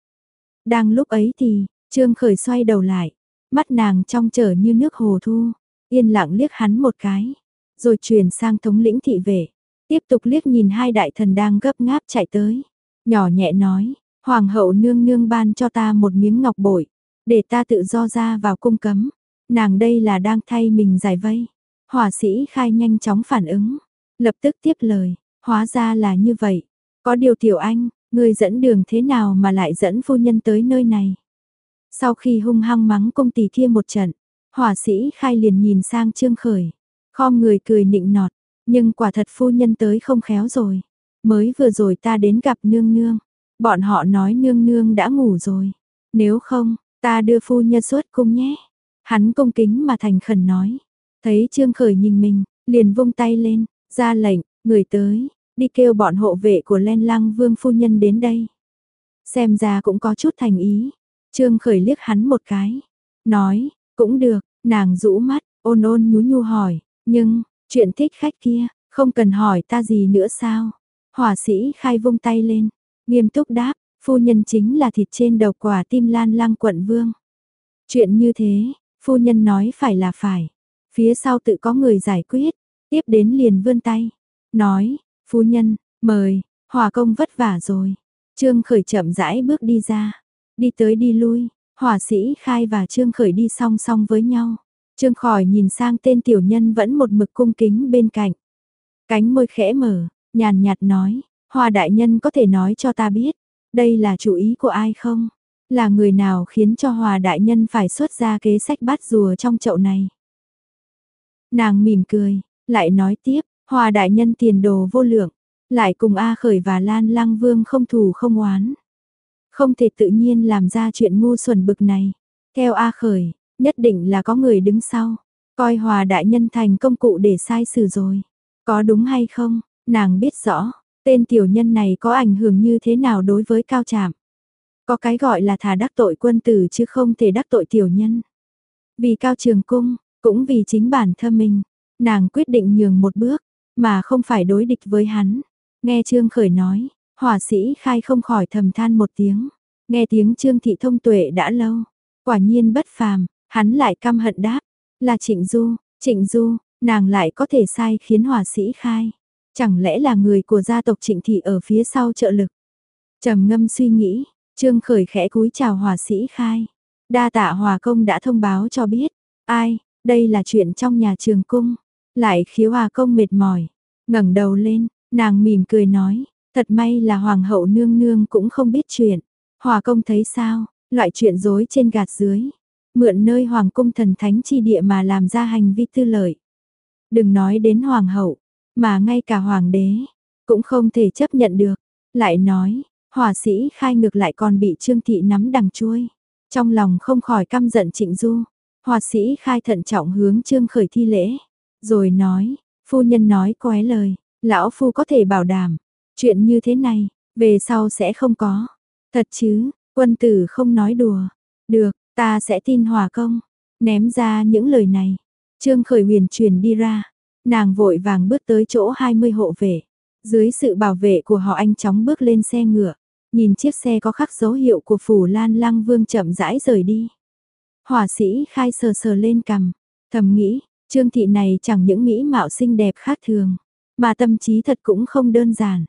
Đang lúc ấy thì, Trương Khởi xoay đầu lại, mắt nàng trong trở như nước hồ thu, yên lặng liếc hắn một cái, rồi chuyển sang thống lĩnh thị vệ, tiếp tục liếc nhìn hai đại thần đang gấp ngáp chạy tới, nhỏ nhẹ nói, Hoàng hậu nương nương ban cho ta một miếng ngọc bội, để ta tự do ra vào cung cấm, nàng đây là đang thay mình giải vây. Hỏa sĩ khai nhanh chóng phản ứng, lập tức tiếp lời, hóa ra là như vậy, có điều tiểu anh, ngươi dẫn đường thế nào mà lại dẫn phu nhân tới nơi này? Sau khi hung hăng mắng công tỳ kia một trận, hỏa sĩ khai liền nhìn sang Trương Khởi, khom người cười nịnh nọt, nhưng quả thật phu nhân tới không khéo rồi. Mới vừa rồi ta đến gặp nương nương, bọn họ nói nương nương đã ngủ rồi, nếu không, ta đưa phu nhân xuất cung nhé. Hắn cung kính mà thành khẩn nói, thấy Trương Khởi nhìn mình, liền vung tay lên, ra lệnh, người tới, đi kêu bọn hộ vệ của Len Lăng Vương phu nhân đến đây. Xem ra cũng có chút thành ý. Trương Khởi liếc hắn một cái, nói, cũng được, nàng rũ mắt, ôn ôn nhú nhu hỏi, nhưng, chuyện thích khách kia, không cần hỏi ta gì nữa sao? Hỏa sĩ khai vung tay lên, nghiêm túc đáp, phu nhân chính là thịt trên đầu quả tim Lan Lăng quận vương. Chuyện như thế, phu nhân nói phải là phải, phía sau tự có người giải quyết, tiếp đến liền vươn tay, nói, phu nhân, mời, Hòa công vất vả rồi. Trương Khởi chậm rãi bước đi ra, đi tới đi lui, hỏa sĩ khai và Trương Khởi đi song song với nhau. Trương Khỏi nhìn sang tên tiểu nhân vẫn một mực cung kính bên cạnh. Cánh môi khẽ mở, nhàn nhạt nói, Hòa đại nhân có thể nói cho ta biết, đây là chủ ý của ai không? Là người nào khiến cho Hòa đại nhân phải xuất ra kế sách bắt rùa trong chậu này? Nàng mỉm cười, lại nói tiếp, Hòa đại nhân tiền đồ vô lượng, lại cùng A Khởi và Lan Lăng Vương không thù không oán. Không thể tự nhiên làm ra chuyện ngu xuẩn bực này. Theo A Khởi, nhất định là có người đứng sau, coi Hòa đại nhân thành công cụ để sai xử rồi. Có đúng hay không, nàng biết rõ, tên tiểu nhân này có ảnh hưởng như thế nào đối với Cao Trạm. Có cái gọi là thà đắc tội quân tử chứ không thể đắc tội tiểu nhân. Vì Cao Trường Cung, cũng vì chính bản thân mình, nàng quyết định nhường một bước, mà không phải đối địch với hắn. Nghe Trương Khởi nói, hỏa sĩ khai không khỏi thầm than một tiếng. Nghe tiếng Trương Thị thông tuệ đã lâu, quả nhiên bất phàm, hắn lại căm hận đáp, là Trịnh Du, Trịnh Du, nàng lại có thể sai khiến hỏa sĩ khai. Chẳng lẽ là người của gia tộc Trịnh Thị ở phía sau trợ lực? Trầm ngâm suy nghĩ, Trương Khởi khẽ cúi chào hỏa sĩ khai. Đa tạ Hòa công đã thông báo cho biết. Ai, đây là chuyện trong nhà Trường Cung. Lại khiếu Hòa công mệt mỏi, ngẩng đầu lên, nàng mỉm cười nói, thật may là Hoàng hậu nương nương cũng không biết chuyện. Hòa công thấy sao, loại chuyện dối trên gạt dưới, mượn nơi Hoàng cung thần thánh chi địa mà làm ra hành vi tư lợi. Đừng nói đến Hoàng hậu, mà ngay cả Hoàng đế, cũng không thể chấp nhận được. Lại nói, hỏa sĩ khai ngược lại còn bị Trương Thị nắm đằng chuôi. Trong lòng không khỏi căm giận Trịnh Du, hỏa sĩ khai thận trọng hướng Trương Khởi thi lễ. Rồi nói, phu nhân nói quái lời, lão phu có thể bảo đảm, chuyện như thế này, về sau sẽ không có. Thật chứ, quân tử không nói đùa, Được, ta sẽ tin hòa công. Ném ra những lời này. Trương Khởi Huyền chuyển đi ra. Nàng vội vàng bước tới chỗ hai mươi hộ vệ. Dưới sự bảo vệ của họ anh chóng bước lên xe ngựa. Nhìn chiếc xe có khắc dấu hiệu của Phủ Lan Lăng Vương chậm rãi rời đi. Hỏa sĩ Khai sờ sờ lên cằm. Thầm nghĩ, Trương thị này chẳng những mỹ mạo xinh đẹp khác thường. Mà tâm trí thật cũng không đơn giản.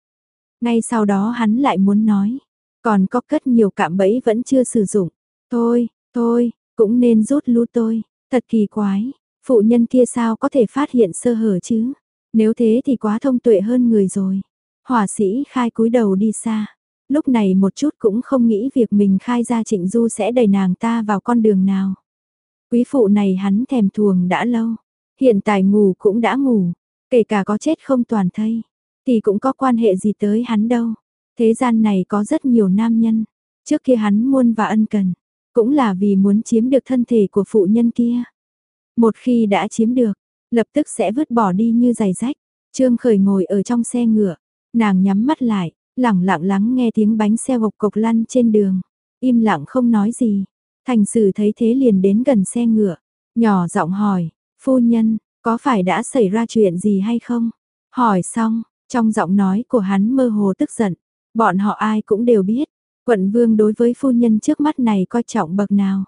Ngay sau đó hắn lại muốn nói. Còn có cất nhiều cạm bẫy vẫn chưa sử dụng. Thôi, thôi, cũng nên rút lui tôi. Thật kỳ quái, phụ nhân kia sao có thể phát hiện sơ hở chứ? Nếu thế thì quá thông tuệ hơn người rồi. Hỏa sĩ Khai cúi đầu đi xa. Lúc này một chút cũng không nghĩ việc mình khai ra Trịnh Du sẽ đẩy nàng ta vào con đường nào. Quý phụ này hắn thèm thuồng đã lâu. Hiện tại ngủ cũng đã ngủ. Kể cả có chết không toàn thây. Thì cũng có quan hệ gì tới hắn đâu. Thế gian này có rất nhiều nam nhân. Trước kia hắn muôn và ân cần. Cũng là vì muốn chiếm được thân thể của phụ nhân kia. Một khi đã chiếm được, lập tức sẽ vứt bỏ đi như giày rách. Trương Khởi ngồi ở trong xe ngựa. Nàng nhắm mắt lại, lẳng lặng lắng nghe tiếng bánh xe gộc cộc lăn trên đường. Im lặng không nói gì. Thành Sử thấy thế liền đến gần xe ngựa. Nhỏ giọng hỏi, phu nhân, có phải đã xảy ra chuyện gì hay không? Hỏi xong, trong giọng nói của hắn mơ hồ tức giận. Bọn họ ai cũng đều biết, quận vương đối với phu nhân trước mắt này coi trọng bậc nào.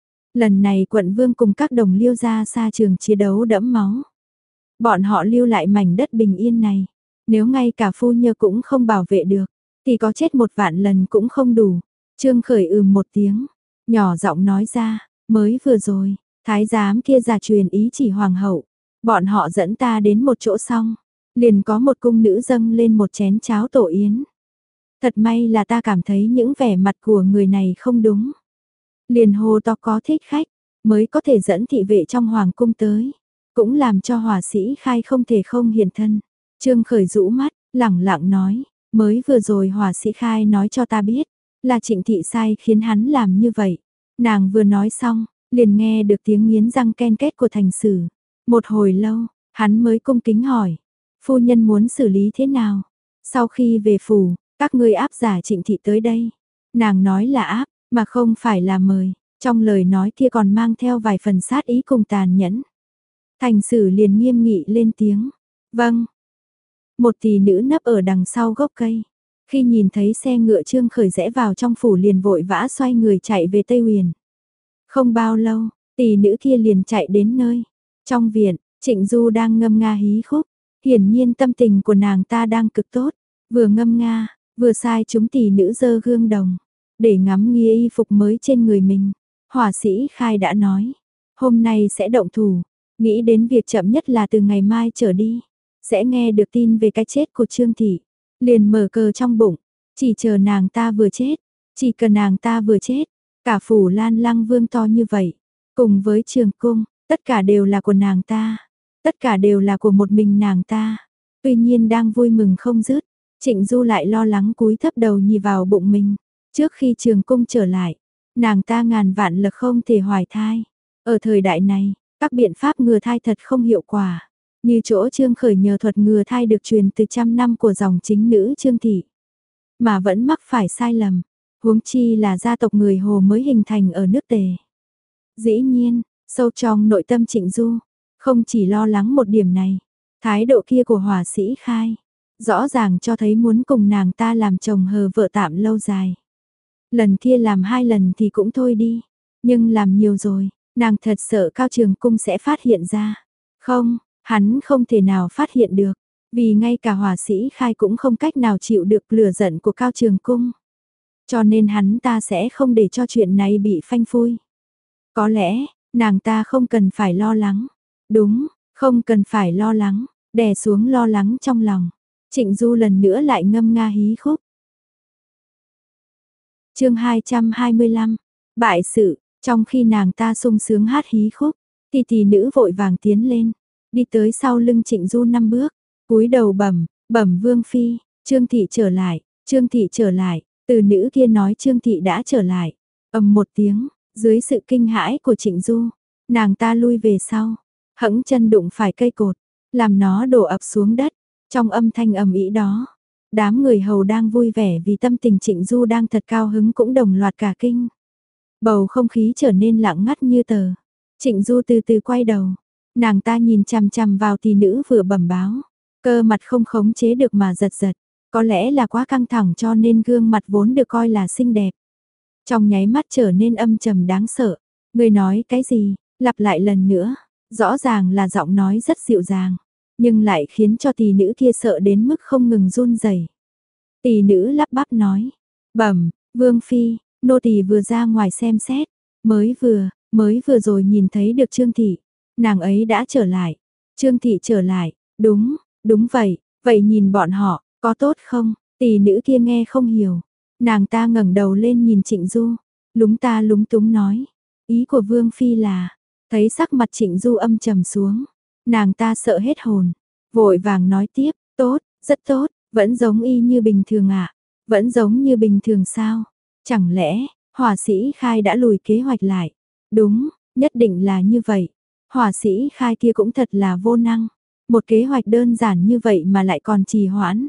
Lần này quận vương cùng các đồng liêu ra xa trường chiến đấu đẫm máu. Bọn họ lưu lại mảnh đất bình yên này. Nếu ngay cả phu nhân cũng không bảo vệ được, thì có chết một vạn lần cũng không đủ. Trương Khởi ừm một tiếng, nhỏ giọng nói ra, mới vừa rồi, thái giám kia giả truyền ý chỉ hoàng hậu. Bọn họ dẫn ta đến một chỗ xong, liền có một cung nữ dâng lên một chén cháo tổ yến. Thật may là ta cảm thấy những vẻ mặt của người này không đúng. Liền hô to có thích khách, mới có thể dẫn thị vệ trong hoàng cung tới. Cũng làm cho hỏa sĩ Khai không thể không hiện thân. Trương Khởi rũ mắt, lẳng lặng nói, mới vừa rồi hỏa sĩ Khai nói cho ta biết, là Trịnh thị sai khiến hắn làm như vậy. Nàng vừa nói xong, liền nghe được tiếng nghiến răng ken két của Thành Sử. Một hồi lâu, hắn mới cung kính hỏi, phu nhân muốn xử lý thế nào? Sau khi về phủ, các ngươi áp giả Trịnh thị tới đây. Nàng nói là áp, mà không phải là mời. Trong lời nói kia còn mang theo vài phần sát ý cùng tàn nhẫn. Thành Sử liền nghiêm nghị lên tiếng. Vâng. Một tỷ nữ nấp ở đằng sau gốc cây. Khi nhìn thấy xe ngựa Trương Khởi rẽ vào trong phủ liền vội vã xoay người chạy về Tây Huyền. Không bao lâu, tỷ nữ kia liền chạy đến nơi. Trong viện, Trịnh Du đang ngâm nga hí khúc. Hiển nhiên tâm tình của nàng ta đang cực tốt. Vừa ngâm nga, vừa sai chúng tỷ nữ dơ gương đồng. Để ngắm nghía y phục mới trên người mình. Hỏa sĩ Khai đã nói. Hôm nay sẽ động thủ. Nghĩ đến việc chậm nhất là từ ngày mai trở đi. Sẽ nghe được tin về cái chết của Trương Thị. Liền mở cờ trong bụng. Chỉ chờ nàng ta vừa chết. Chỉ cần nàng ta vừa chết. Cả phủ Lan Lăng Vương to như vậy. Cùng với Trường Cung. Tất cả đều là của nàng ta. Tất cả đều là của một mình nàng ta. Tuy nhiên đang vui mừng không dứt. Trịnh Du lại lo lắng cúi thấp đầu nhìn vào bụng mình. Trước khi Trường Cung trở lại. Nàng ta ngàn vạn lực không thể hoài thai. Ở thời đại này, các biện pháp ngừa thai thật không hiệu quả. Như chỗ Trương Khởi nhờ thuật ngừa thai được truyền từ trăm năm của dòng chính nữ Trương Thị. Mà vẫn mắc phải sai lầm. Huống chi là gia tộc người Hồ mới hình thành ở nước Tề. Dĩ nhiên, sâu trong nội tâm Trịnh Du, không chỉ lo lắng một điểm này. Thái độ kia của hỏa sĩ Khai, rõ ràng cho thấy muốn cùng nàng ta làm chồng hờ vợ tạm lâu dài. Lần kia làm hai lần thì cũng thôi đi. Nhưng làm nhiều rồi, nàng thật sợ Cao Trường Cung sẽ phát hiện ra. Không, hắn không thể nào phát hiện được. Vì ngay cả hỏa sĩ Khai cũng không cách nào chịu được lửa giận của Cao Trường Cung. Cho nên hắn ta sẽ không để cho chuyện này bị phanh phui. Có lẽ, nàng ta không cần phải lo lắng. Đúng, không cần phải lo lắng. Đè xuống lo lắng trong lòng. Trịnh Du lần nữa lại ngâm nga hí khúc. Chương hai trăm hai mươi lăm. Bại sự, trong khi nàng ta sung sướng hát hí khúc, thì tỷ nữ vội vàng tiến lên, đi tới sau lưng Trịnh Du năm bước, cúi đầu bẩm, bẩm vương phi, Trương thị trở lại, Trương thị trở lại, từ nữ kia nói Trương thị đã trở lại. Ầm một tiếng, dưới sự kinh hãi của Trịnh Du, nàng ta lui về sau, hẫng chân đụng phải cây cột, làm nó đổ ập xuống đất. Trong âm thanh ầm ĩ đó, đám người hầu đang vui vẻ vì tâm tình Trịnh Du đang thật cao hứng cũng đồng loạt cả kinh. Bầu không khí trở nên lặng ngắt như tờ. Trịnh Du từ từ quay đầu. Nàng ta nhìn chằm chằm vào tỷ nữ vừa bẩm báo. Cơ mặt không khống chế được mà giật giật. Có lẽ là quá căng thẳng cho nên gương mặt vốn được coi là xinh đẹp. Trong nháy mắt trở nên âm trầm đáng sợ. Người nói cái gì? Lặp lại lần nữa. Rõ ràng là giọng nói rất dịu dàng. Nhưng lại khiến cho tỷ nữ kia sợ đến mức không ngừng run rẩy. Tỷ nữ lắp bắp nói. Bẩm, Vương Phi, nô tỳ vừa ra ngoài xem xét. Mới vừa, mới vừa rồi nhìn thấy được Trương Thị. Nàng ấy đã trở lại. Trương Thị trở lại. Đúng, đúng vậy. Vậy nhìn bọn họ, có tốt không? Tỷ nữ kia nghe không hiểu. Nàng ta ngẩng đầu lên nhìn Trịnh Du. Lúng ta lúng túng nói. Ý của Vương Phi là, thấy sắc mặt Trịnh Du âm trầm xuống. Nàng ta sợ hết hồn. Vội vàng nói tiếp, tốt, rất tốt, vẫn giống y như bình thường ạ. À? Vẫn giống như bình thường sao? Chẳng lẽ, hỏa sĩ Khai đã lùi kế hoạch lại? Đúng, nhất định là như vậy. Hỏa sĩ Khai kia cũng thật là vô năng. Một kế hoạch đơn giản như vậy mà lại còn trì hoãn.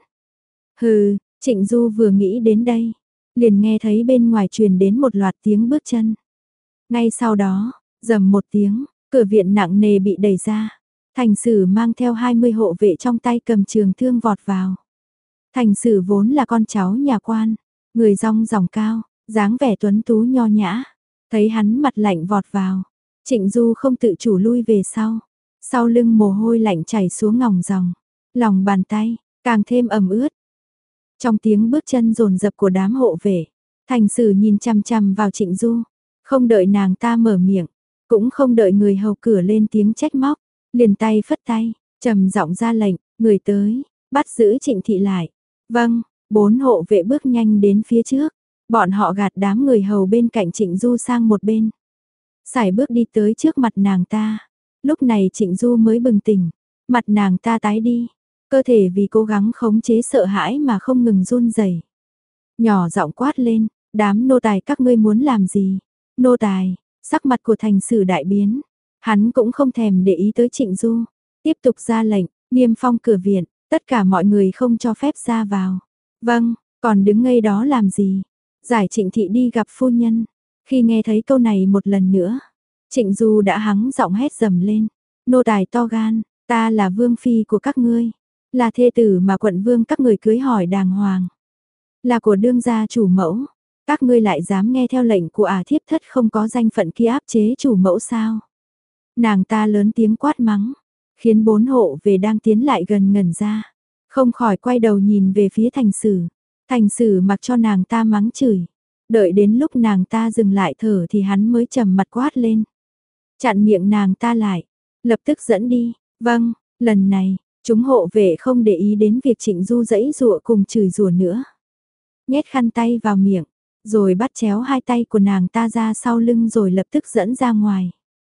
Hừ, Trịnh Du vừa nghĩ đến đây. Liền nghe thấy bên ngoài truyền đến một loạt tiếng bước chân. Ngay sau đó, rầm một tiếng, cửa viện nặng nề bị đẩy ra. Thành Sử mang theo hai mươi hộ vệ trong tay cầm trường thương vọt vào. Thành Sử vốn là con cháu nhà quan, người rong ròng cao, dáng vẻ tuấn tú nho nhã. Thấy hắn mặt lạnh vọt vào, Trịnh Du không tự chủ lui về sau. Sau lưng mồ hôi lạnh chảy xuống ngòng ròng, lòng bàn tay càng thêm ẩm ướt. Trong tiếng bước chân dồn dập của đám hộ vệ, Thành Sử nhìn chằm chằm vào Trịnh Du, không đợi nàng ta mở miệng, cũng không đợi người hầu cửa lên tiếng trách móc, liền tay phất tay, trầm giọng ra lệnh, người tới, bắt giữ Trịnh Thị lại. Vâng, bốn hộ vệ bước nhanh đến phía trước, bọn họ gạt đám người hầu bên cạnh Trịnh Du sang một bên. Sải bước đi tới trước mặt nàng ta, lúc này Trịnh Du mới bừng tỉnh, mặt nàng ta tái đi, cơ thể vì cố gắng khống chế sợ hãi mà không ngừng run rẩy. Nhỏ giọng quát lên, đám nô tài các ngươi muốn làm gì? Nô tài, sắc mặt của Thành Sử đại biến, hắn cũng không thèm để ý tới Trịnh Du, tiếp tục ra lệnh, niêm phong cửa viện, tất cả mọi người không cho phép ra vào. Vâng, còn đứng ngây đó làm gì? Giải Trịnh Thị đi gặp phu nhân. Khi nghe thấy câu này một lần nữa, Trịnh Du đã hắng giọng hét dầm lên, nô tài to gan, ta là vương phi của các ngươi, là thê tử mà quận vương các người cưới hỏi đàng hoàng, là của đương gia chủ mẫu, các ngươi lại dám nghe theo lệnh của ả thiếp thất không có danh phận kia áp chế chủ mẫu sao? Nàng ta lớn tiếng quát mắng, khiến bốn hộ về đang tiến lại gần ngẩn ra, không khỏi quay đầu nhìn về phía Thành Sử. Thành Sử mặc cho nàng ta mắng chửi, đợi đến lúc nàng ta dừng lại thở thì hắn mới trầm mặt quát lên, chặn miệng nàng ta lại, lập tức dẫn đi. Vâng, lần này chúng hộ vệ không để ý đến việc Trịnh Du giãy giụa cùng chửi rủa nữa, nhét khăn tay vào miệng, rồi bắt chéo hai tay của nàng ta ra sau lưng rồi lập tức dẫn ra ngoài.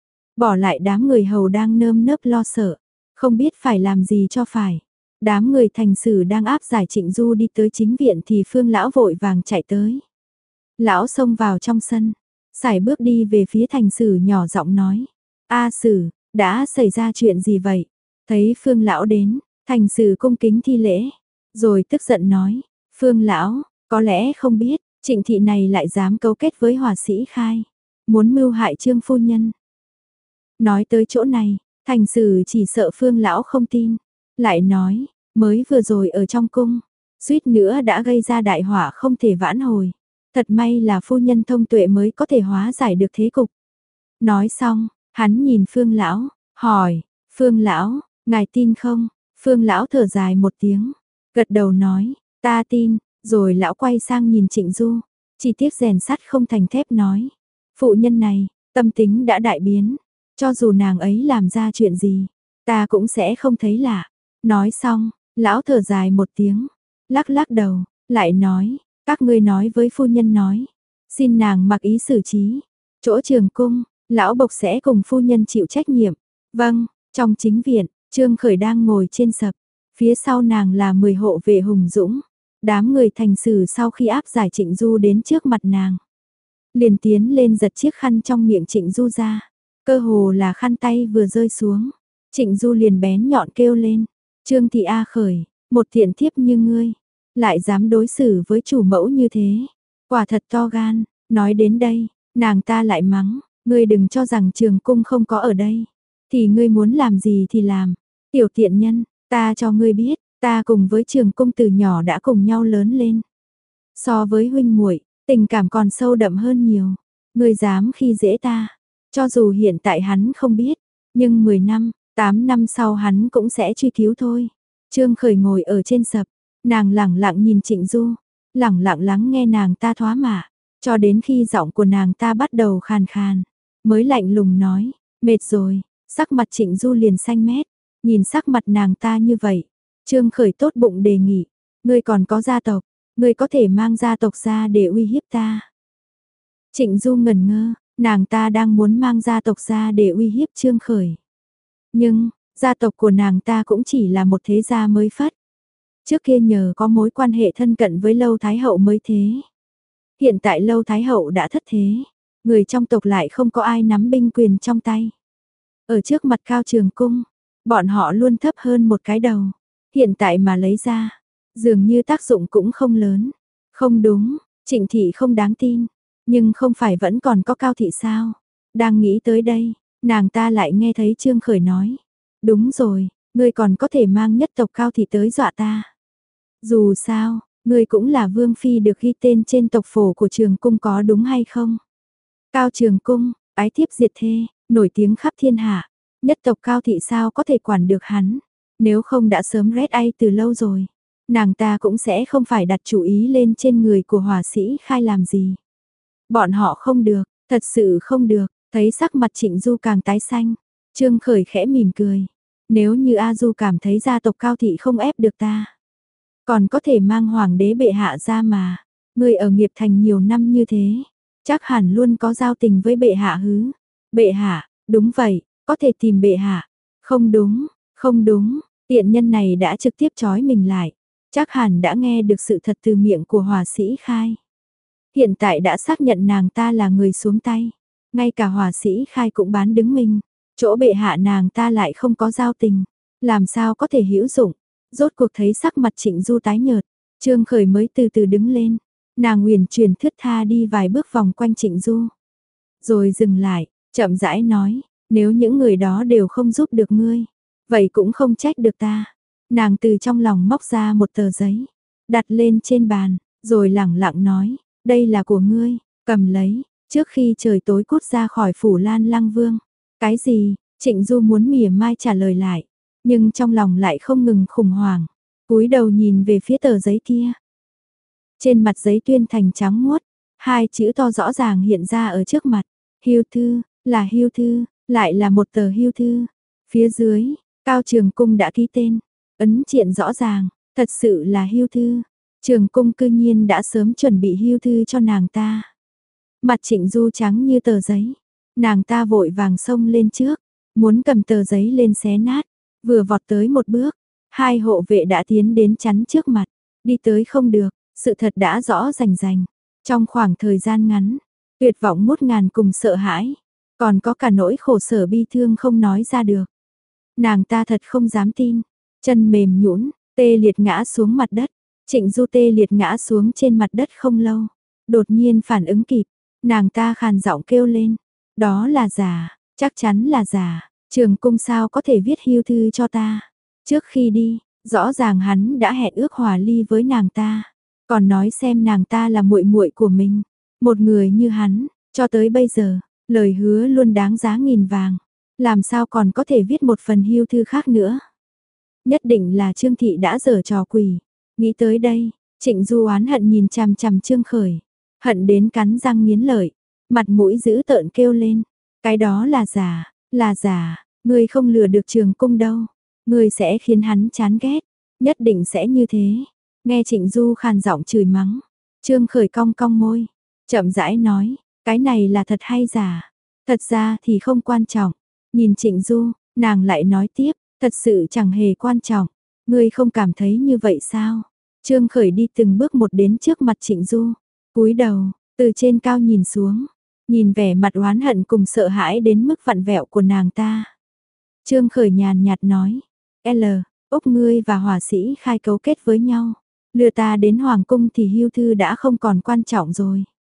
Bỏ lại đám người hầu đang nơm nớp lo sợ, không biết phải làm gì cho phải. Đám người Thành Sử đang áp giải Trịnh Du đi tới chính viện thì Phương lão vội vàng chạy tới. Lão xông vào trong sân, sải bước đi về phía Thành Sử nhỏ giọng nói, A Sử, đã xảy ra chuyện gì vậy? Thấy Phương lão đến, Thành Sử cung kính thi lễ, rồi tức giận nói, Phương lão, có lẽ không biết, Trịnh Thị này lại dám cấu kết với hỏa sĩ Khai, muốn mưu hại Trương phu nhân. Nói tới chỗ này, Thành Sử chỉ sợ Phương lão không tin, lại nói, mới vừa rồi ở trong cung, suýt nữa đã gây ra đại họa không thể vãn hồi. Thật may là phu nhân thông tuệ mới có thể hóa giải được thế cục. Nói xong, hắn nhìn Phương lão, hỏi, Phương lão, ngài tin không? Phương lão thở dài một tiếng, gật đầu nói, ta tin, rồi lão quay sang nhìn Trịnh Du, chỉ tiếc rèn sắt không thành thép nói, phụ nhân này, tâm tính đã đại biến, cho dù nàng ấy làm ra chuyện gì, ta cũng sẽ không thấy lạ. Nói xong, lão thở dài một tiếng, lắc lắc đầu, lại nói, các ngươi nói với phu nhân nói, xin nàng mặc ý xử trí, chỗ trường cung, lão bộc sẽ cùng phu nhân chịu trách nhiệm. Vâng, trong chính viện, Trương Khởi đang ngồi trên sập, phía sau nàng là mười hộ vệ hùng dũng, đám người Thành Sử sau khi áp giải Trịnh Du đến trước mặt nàng, liền tiến lên giật chiếc khăn trong miệng Trịnh Du ra, cơ hồ là khăn tay vừa rơi xuống, Trịnh Du liền bén nhọn kêu lên, Trương Thị A Khởi, một thiện thiếp như ngươi, lại dám đối xử với chủ mẫu như thế, quả thật to gan. Nói đến đây, Nàng ta lại mắng, ngươi đừng cho rằng trường cung không có ở đây. Thì ngươi muốn làm gì thì làm. Tiểu tiện nhân, ta cho ngươi biết, ta cùng với trường cung từ nhỏ đã cùng nhau lớn lên. So với huynh muội, tình cảm còn sâu đậm hơn nhiều. Ngươi dám khi dễ ta. Cho dù hiện tại hắn không biết, nhưng mười năm, tám năm sau hắn cũng sẽ truy cứu thôi. Trương Khởi ngồi ở trên sập, nàng lẳng lặng nhìn Trịnh Du, lẳng lặng lắng nghe nàng ta thoá mạ, cho đến khi giọng của nàng ta bắt đầu khàn khàn, mới lạnh lùng nói, mệt rồi, sắc mặt Trịnh Du liền xanh mét, nhìn sắc mặt nàng ta như vậy, Trương Khởi tốt bụng đề nghị, ngươi còn có gia tộc, ngươi có thể mang gia tộc ra để uy hiếp ta. Trịnh Du ngẩn ngơ, nàng ta đang muốn mang gia tộc ra để uy hiếp Trương Khởi. Nhưng, gia tộc của nàng ta cũng chỉ là một thế gia mới phất. Trước kia nhờ có mối quan hệ thân cận với Lâu Thái Hậu mới thế. Hiện tại Lâu Thái Hậu đã thất thế, người trong tộc lại không có ai nắm binh quyền trong tay. Ở trước mặt Cao Trường Cung, bọn họ luôn thấp hơn một cái đầu. Hiện tại mà lấy ra, dường như tác dụng cũng không lớn. Không đúng, Trịnh Thị không đáng tin, nhưng không phải vẫn còn có Cao Thị sao? Đang nghĩ tới đây, nàng ta lại nghe thấy Trương Khởi nói. Đúng rồi, ngươi còn có thể mang nhất tộc Cao Thị tới dọa ta. Dù sao, ngươi cũng là Vương Phi được ghi tên trên tộc phổ của Trường Cung có đúng hay không? Cao Trường Cung, ái thiếp diệt thê, nổi tiếng khắp thiên hạ. Nhất tộc Cao Thị sao có thể quản được hắn? Nếu không đã sớm rét ai từ lâu rồi. Nàng ta cũng sẽ không phải đặt chủ ý lên trên người của hỏa sĩ Khai làm gì. Bọn họ không được, thật sự không được. Thấy sắc mặt Trịnh Du càng tái xanh, Trương Khởi khẽ mỉm cười. Nếu như A Du cảm thấy gia tộc Cao Thị không ép được ta, còn có thể mang hoàng đế bệ hạ ra mà. Người ở nghiệp thành nhiều năm như thế, chắc hẳn luôn có giao tình với bệ hạ hứ. Bệ hạ, đúng vậy, có thể tìm bệ hạ. Không đúng, không đúng, tiện nhân này đã trực tiếp trói mình lại. Chắc hẳn đã nghe được sự thật từ miệng của hỏa sĩ Khai. Hiện tại đã xác nhận nàng ta là người xuống tay. Ngay cả hỏa sĩ Khai cũng bán đứng mình. Chỗ bệ hạ nàng ta lại không có giao tình. Làm sao có thể hữu dụng. Rốt cuộc thấy sắc mặt Trịnh Du tái nhợt. Trương Khởi mới từ từ đứng lên. Nàng uyển chuyển thướt tha đi vài bước vòng quanh Trịnh Du. Rồi dừng lại, chậm rãi nói. Nếu những người đó đều không giúp được ngươi, vậy cũng không trách được ta. Nàng từ trong lòng móc ra một tờ giấy. Đặt lên trên bàn, rồi lẳng lặng nói. Đây là của ngươi, cầm lấy. Trước khi trời tối cút ra khỏi phủ Lan Lăng Vương. Cái gì? Trịnh Du muốn mỉa mai trả lời lại, nhưng trong lòng lại không ngừng khủng hoảng. Cúi đầu nhìn về phía tờ giấy kia. Trên mặt giấy tuyên thành trắng muốt, hai chữ to rõ ràng hiện ra ở trước mặt. Hưu thư, là hưu thư, lại là một tờ hưu thư. Phía dưới, Cao Trường Cung đã ký tên, ấn triện rõ ràng, thật sự là hưu thư. Trường Cung cư nhiên đã sớm chuẩn bị hưu thư cho nàng ta. Mặt Trịnh Du trắng như tờ giấy, nàng ta vội vàng xông lên trước, muốn cầm tờ giấy lên xé nát, vừa vọt tới một bước, hai hộ vệ đã tiến đến chắn trước mặt, đi tới không được, sự thật đã rõ rành rành. Trong khoảng thời gian ngắn, tuyệt vọng ngút ngàn cùng sợ hãi, còn có cả nỗi khổ sở bi thương không nói ra được. Nàng ta thật không dám tin, chân mềm nhũn, tê liệt ngã xuống mặt đất. Trịnh Du tê liệt ngã xuống trên mặt đất không lâu, đột nhiên phản ứng kịp, nàng ta khàn giọng kêu lên, đó là giả, chắc chắn là giả, Trường Cung sao có thể viết hưu thư cho ta. Trước khi đi, rõ ràng hắn đã hẹn ước hòa ly với nàng ta, còn nói xem nàng ta là muội muội của mình. Một người như hắn, cho tới bây giờ, lời hứa luôn đáng giá nghìn vàng, làm sao còn có thể viết một phần hưu thư khác nữa. Nhất định là Trương Thị đã giở trò quỷ. Nghĩ tới đây, Trịnh Du oán hận nhìn chằm chằm Trương Khởi, hận đến cắn răng nghiến lợi, mặt mũi dữ tợn kêu lên, cái đó là giả, là giả, ngươi không lừa được Trường Cung đâu, ngươi sẽ khiến hắn chán ghét, nhất định sẽ như thế. Nghe Trịnh Du khàn giọng chửi mắng, Trương Khởi cong cong môi, chậm rãi nói, cái này là thật hay giả? Thật ra thì không quan trọng. Nhìn Trịnh Du, nàng lại nói tiếp, thật sự chẳng hề quan trọng, ngươi không cảm thấy như vậy sao? Trương Khởi đi từng bước một đến trước mặt Trịnh Du, cúi đầu, từ trên cao nhìn xuống, nhìn vẻ mặt oán hận cùng sợ hãi đến mức vặn vẹo của nàng ta. Trương Khởi nhàn nhạt nói, L, Úc ngươi và hỏa sĩ Khai cấu kết với nhau, lừa ta đến Hoàng Cung thì hưu thư đã không còn quan trọng rồi.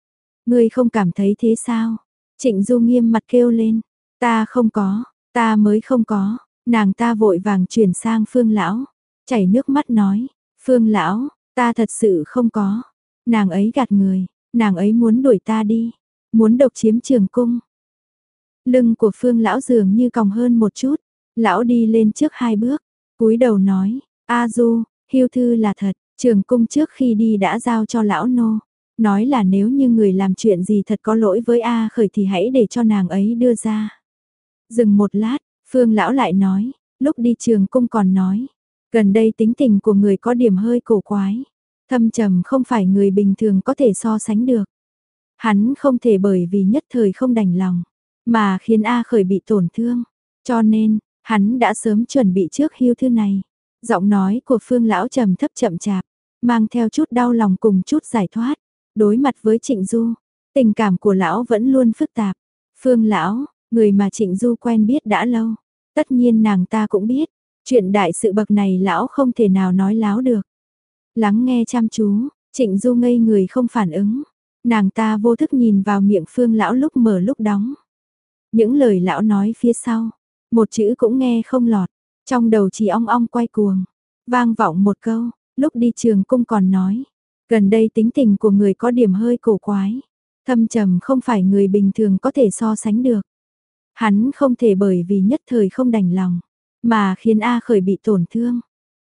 Ngươi không cảm thấy thế sao? Trịnh Du nghiêm mặt kêu lên. Ta không có, ta mới không có. Nàng ta vội vàng chuyển sang Phương Lão. Chảy nước mắt nói. Phương Lão, ta thật sự không có. Nàng ấy gạt người, nàng ấy muốn đuổi ta đi. Muốn độc chiếm Trường Cung. Lưng của Phương Lão dường như còng hơn một chút. Lão đi lên trước hai bước. Cúi đầu nói. A Du, Hiêu Thư là thật. Trường Cung trước khi đi đã giao cho Lão Nô. Nói là nếu như người làm chuyện gì thật có lỗi với A Khởi thì hãy để cho nàng ấy đưa ra. Dừng một lát, Phương Lão lại nói, lúc đi Trường Cung còn nói, gần đây tính tình của người có điểm hơi cổ quái, thâm trầm không phải người bình thường có thể so sánh được. Hắn không thể bởi vì nhất thời không đành lòng, mà khiến A Khởi bị tổn thương, cho nên, hắn đã sớm chuẩn bị trước Hiêu Thư này. Giọng nói của Phương Lão trầm thấp chậm chạp, mang theo chút đau lòng cùng chút giải thoát. Đối mặt với Trịnh Du, tình cảm của lão vẫn luôn phức tạp. Phương Lão, người mà Trịnh Du quen biết đã lâu, tất nhiên nàng ta cũng biết, chuyện đại sự bậc này lão không thể nào nói láo được. Lắng nghe chăm chú, Trịnh Du ngây người không phản ứng, nàng ta vô thức nhìn vào miệng Phương Lão lúc mở lúc đóng. Những lời lão nói phía sau, một chữ cũng nghe không lọt, trong đầu chỉ ong ong quay cuồng, vang vọng một câu, lúc đi Trường Cung còn nói. Gần đây tính tình của người có điểm hơi cổ quái, thâm trầm không phải người bình thường có thể so sánh được. Hắn không thể bởi vì nhất thời không đành lòng, mà khiến A Khởi bị tổn thương.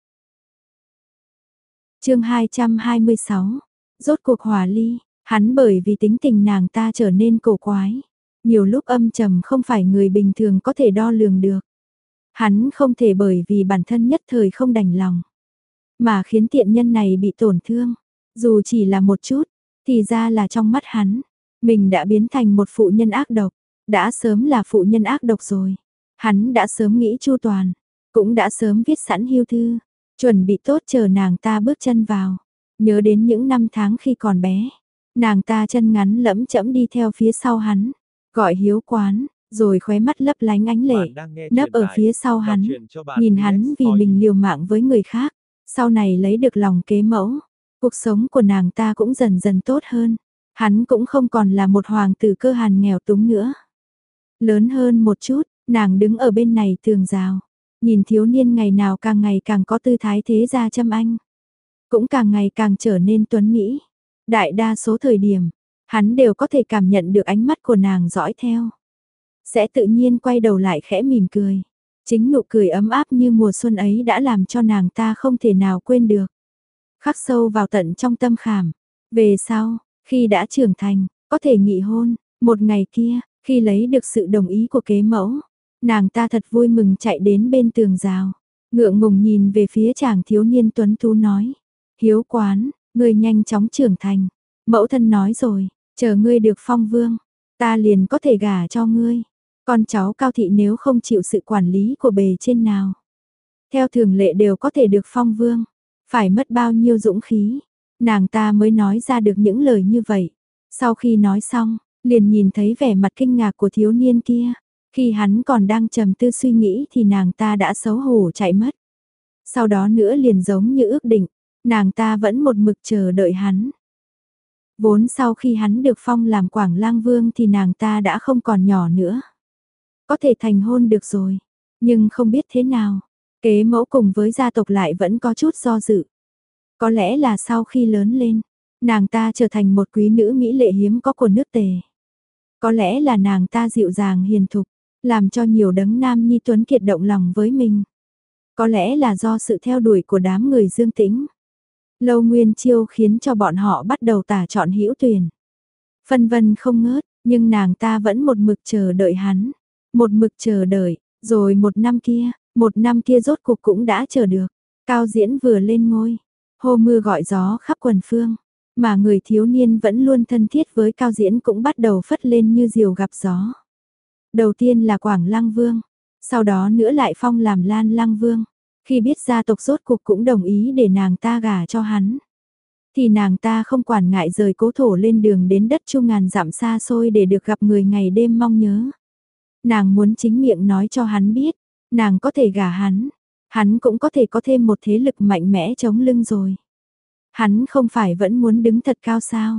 Chương hai trăm hai mươi sáu, rốt cuộc hòa ly, hắn bởi vì tính tình nàng ta trở nên cổ quái, nhiều lúc âm trầm không phải người bình thường có thể đo lường được. Hắn không thể bởi vì bản thân nhất thời không đành lòng, mà khiến tiện nhân này bị tổn thương. Dù chỉ là một chút, thì ra là trong mắt hắn, mình đã biến thành một phụ nhân ác độc, đã sớm là phụ nhân ác độc rồi. Hắn đã sớm nghĩ chu toàn, cũng đã sớm viết sẵn Hiêu Thư, chuẩn bị tốt chờ nàng ta bước chân vào. Nhớ đến những năm tháng khi còn bé, nàng ta chân ngắn lẫm chẫm đi theo phía sau hắn, gọi Hiếu Quán, rồi khóe mắt lấp lánh ánh lệ, nấp ở phía sau hắn, nhìn hắn vì mình liều mạng với người khác, sau này lấy được lòng kế mẫu. Cuộc sống của nàng ta cũng dần dần tốt hơn. Hắn cũng không còn là một hoàng tử cơ hàn nghèo túng nữa. Lớn hơn một chút, nàng đứng ở bên này tường rào. Nhìn thiếu niên ngày nào càng ngày càng có tư thái thế gia châm anh. Cũng càng ngày càng trở nên tuấn mỹ. Đại đa số thời điểm, hắn đều có thể cảm nhận được ánh mắt của nàng dõi theo. Sẽ tự nhiên quay đầu lại khẽ mỉm cười. Chính nụ cười ấm áp như mùa xuân ấy đã làm cho nàng ta không thể nào quên được. Khắc sâu vào tận trong tâm khảm. Về sau, khi đã trưởng thành, có thể nghị hôn, một ngày kia, khi lấy được sự đồng ý của kế mẫu, nàng ta thật vui mừng chạy đến bên tường rào, ngượng ngùng nhìn về phía chàng thiếu niên tuấn tú nói, Hiếu Quán, ngươi nhanh chóng trưởng thành, mẫu thân nói rồi, chờ ngươi được phong vương, ta liền có thể gả cho ngươi, con cháu Cao thị nếu không chịu sự quản lý của bề trên nào, theo thường lệ đều có thể được phong vương. Phải mất bao nhiêu dũng khí, nàng ta mới nói ra được những lời như vậy. Sau khi nói xong, liền nhìn thấy vẻ mặt kinh ngạc của thiếu niên kia. Khi hắn còn đang trầm tư suy nghĩ thì nàng ta đã xấu hổ chạy mất. Sau đó nữa liền giống như ước định, nàng ta vẫn một mực chờ đợi hắn. Vốn sau khi hắn được phong làm Quảng Lang Vương thì nàng ta đã không còn nhỏ nữa. Có thể thành hôn được rồi, nhưng không biết thế nào. Kế mẫu cùng với gia tộc lại vẫn có chút do dự. Có lẽ là sau khi lớn lên, nàng ta trở thành một quý nữ mỹ lệ hiếm có của nước Tề. Có lẽ là nàng ta dịu dàng hiền thục, làm cho nhiều đấng nam nhi tuấn kiệt động lòng với mình. Có lẽ là do sự theo đuổi của đám người Dương Tĩnh. Lâu Nguyên Chiêu khiến cho bọn họ bắt đầu tả chọn hữu tuyển. Phân vân không ngớt, nhưng nàng ta vẫn một mực chờ đợi hắn. Một mực chờ đợi, rồi một năm kia, một năm kia rốt cuộc cũng đã chờ được. Cao Diễn vừa lên ngôi, hô mưa gọi gió khắp quần phương. Mà người thiếu niên vẫn luôn thân thiết với Cao Diễn cũng bắt đầu phất lên như diều gặp gió. Đầu tiên là Quảng Lăng Vương, sau đó nữa lại phong làm Lan Lăng Vương. Khi biết gia tộc rốt cuộc cũng đồng ý để nàng ta gả cho hắn, thì nàng ta không quản ngại rời cố thổ lên đường đến đất chu ngàn dặm xa xôi để được gặp người ngày đêm mong nhớ. Nàng muốn chính miệng nói cho hắn biết, nàng có thể gả hắn, hắn cũng có thể có thêm một thế lực mạnh mẽ chống lưng rồi. Hắn không phải vẫn muốn đứng thật cao sao?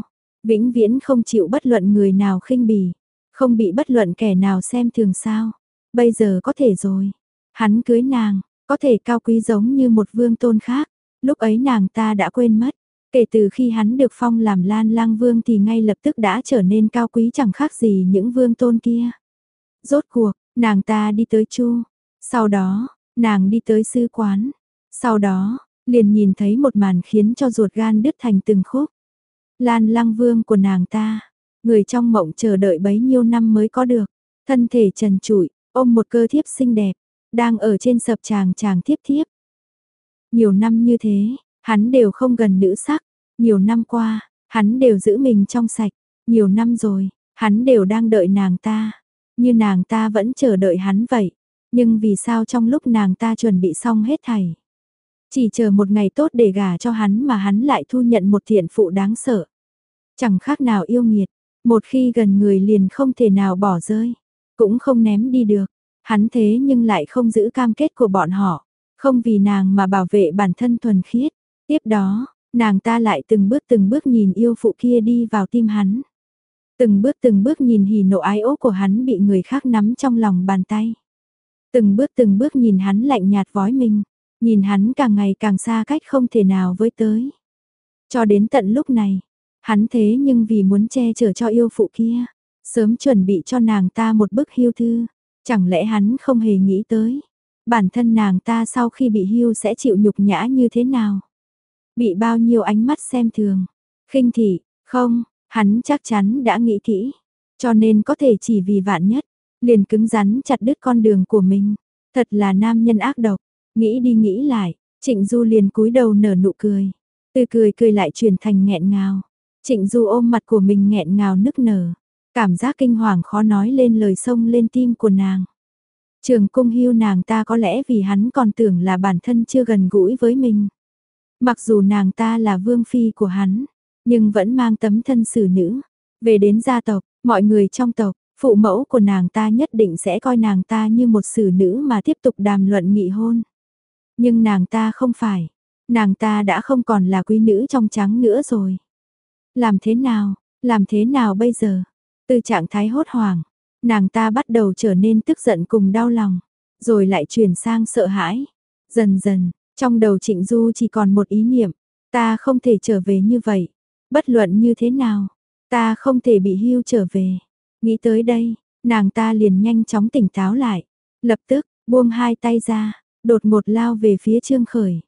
vĩnh viễn không chịu bất luận người nào khinh bỉ, không bị bất luận kẻ nào xem thường sao. Bây giờ có thể rồi, hắn cưới nàng, có thể cao quý giống như một vương tôn khác, lúc ấy nàng ta đã quên mất. Kể từ khi hắn được phong làm Lan Lang Vương thì ngay lập tức đã trở nên cao quý chẳng khác gì những vương tôn kia. Rốt cuộc, nàng ta đi tới Chu, sau đó, nàng đi tới sứ quán, sau đó, liền nhìn thấy một màn khiến cho ruột gan đứt thành từng khúc. Lan Lang Vương của nàng ta, người trong mộng chờ đợi bấy nhiêu năm mới có được, thân thể trần trụi, ôm một cơ thiếp xinh đẹp, đang ở trên sập tràng tràng thiếp thiếp. Nhiều năm như thế, hắn đều không gần nữ sắc, nhiều năm qua, hắn đều giữ mình trong sạch, nhiều năm rồi, hắn đều đang đợi nàng ta, như nàng ta vẫn chờ đợi hắn vậy, nhưng vì sao trong lúc nàng ta chuẩn bị xong hết thảy, chỉ chờ một ngày tốt để gả cho hắn mà hắn lại thu nhận một thiện phụ đáng sợ. Chẳng khác nào yêu nghiệt, một khi gần người liền không thể nào bỏ rơi, cũng không ném đi được, hắn thế nhưng lại không giữ cam kết của bọn họ, không vì nàng mà bảo vệ bản thân thuần khiết. Tiếp đó, nàng ta lại từng bước từng bước nhìn yêu phụ kia đi vào tim hắn. Từng bước từng bước nhìn hỉ nộ ái ố của hắn bị người khác nắm trong lòng bàn tay. Từng bước từng bước nhìn hắn lạnh nhạt vói mình, nhìn hắn càng ngày càng xa cách không thể nào với tới. Cho đến tận lúc này, hắn thế nhưng vì muốn che chở cho yêu phụ kia, sớm chuẩn bị cho nàng ta một bức hưu thư, chẳng lẽ hắn không hề nghĩ tới, bản thân nàng ta sau khi bị hưu sẽ chịu nhục nhã như thế nào? Bị bao nhiêu ánh mắt xem thường, khinh thị, không, hắn chắc chắn đã nghĩ kỹ, cho nên có thể chỉ vì vạn nhất, liền cứng rắn chặt đứt con đường của mình. Thật là nam nhân ác độc, nghĩ đi nghĩ lại, Trịnh Du liền cúi đầu nở nụ cười, từ cười cười lại chuyển thành nghẹn ngào. Trịnh Du ôm mặt của mình nghẹn ngào nức nở, cảm giác kinh hoàng khó nói lên lời xông lên tim của nàng. Trường cung hưu nàng ta có lẽ vì hắn còn tưởng là bản thân chưa gần gũi với mình. Mặc dù nàng ta là vương phi của hắn, nhưng vẫn mang tấm thân xử nữ. Về đến gia tộc, mọi người trong tộc, phụ mẫu của nàng ta nhất định sẽ coi nàng ta như một xử nữ mà tiếp tục đàm luận nghị hôn. Nhưng nàng ta không phải, nàng ta đã không còn là quý nữ trong trắng nữa rồi. Làm thế nào, làm thế nào bây giờ? Từ trạng thái hốt hoảng, nàng ta bắt đầu trở nên tức giận cùng đau lòng, rồi lại chuyển sang sợ hãi. Dần dần, trong đầu Trịnh Du chỉ còn một ý niệm, ta không thể trở về như vậy. Bất luận như thế nào, ta không thể bị hưu trở về. Nghĩ tới đây, nàng ta liền nhanh chóng tỉnh táo lại, lập tức buông hai tay ra, đột ngột lao về phía Trương Khởi.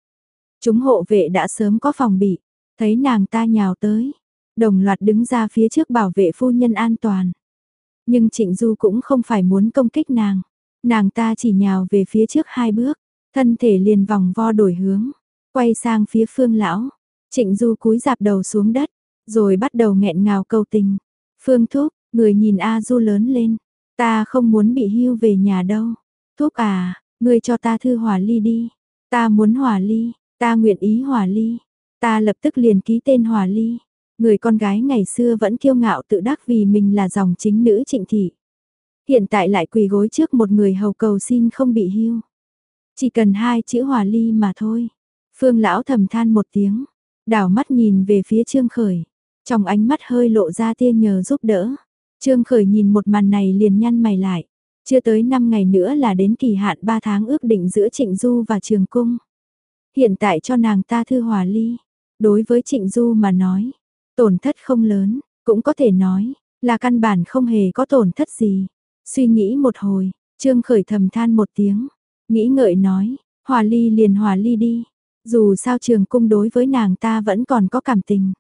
Chúng hộ vệ đã sớm có phòng bị, thấy nàng ta nhào tới, đồng loạt đứng ra phía trước bảo vệ phu nhân an toàn. Nhưng Trịnh Du cũng không phải muốn công kích nàng, nàng ta chỉ nhào về phía trước hai bước, thân thể liền vòng vo đổi hướng, quay sang phía Phương lão. Trịnh Du cúi rạp đầu xuống đất, rồi bắt đầu nghẹn ngào cầu tình. Phương thúc, người nhìn A Du lớn lên, ta không muốn bị hưu về nhà đâu. Thúc à, người cho ta thư hòa ly đi, ta muốn hòa ly, ta nguyện ý hòa ly, ta lập tức liền ký tên hòa ly. Người con gái ngày xưa vẫn kiêu ngạo tự đắc vì mình là dòng chính nữ Trịnh thị. Hiện tại lại quỳ gối trước một người hầu cầu xin không bị hưu. Chỉ cần hai chữ hòa ly mà thôi. Phương lão thầm than một tiếng, đảo mắt nhìn về phía Trương Khởi, trong ánh mắt hơi lộ ra tia nhờ giúp đỡ. Trương Khởi nhìn một màn này liền nhăn mày lại, chưa tới năm ngày nữa là đến kỳ hạn ba tháng ước định giữa Trịnh Du và Trường Cung. Hiện tại cho nàng ta thư hòa ly, đối với Trịnh Du mà nói, tổn thất không lớn, cũng có thể nói là căn bản không hề có tổn thất gì. Suy nghĩ một hồi, Trương Khởi thầm than một tiếng, nghĩ ngợi nói, hòa ly liền hòa ly đi. Dù sao Trường Cung đối với nàng ta vẫn còn có cảm tình.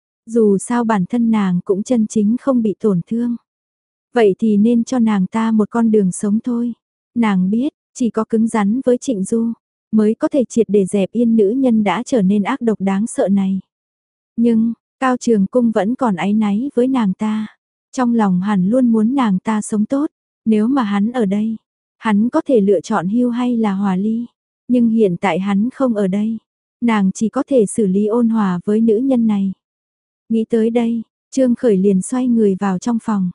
Dù sao bản thân nàng cũng chân chính không bị tổn thương. Vậy thì nên cho nàng ta một con đường sống thôi. Nàng biết, chỉ có cứng rắn với Trịnh Du, mới có thể triệt để dẹp yên nữ nhân đã trở nên ác độc đáng sợ này. Nhưng, Cao Trường Cung vẫn còn áy náy với nàng ta. Trong lòng hẳn luôn muốn nàng ta sống tốt. Nếu mà hắn ở đây, hắn có thể lựa chọn hưu hay là hòa ly. Nhưng hiện tại hắn không ở đây, nàng chỉ có thể xử lý ôn hòa với nữ nhân này. Nghĩ tới đây, Trương Khởi liền xoay người vào trong phòng.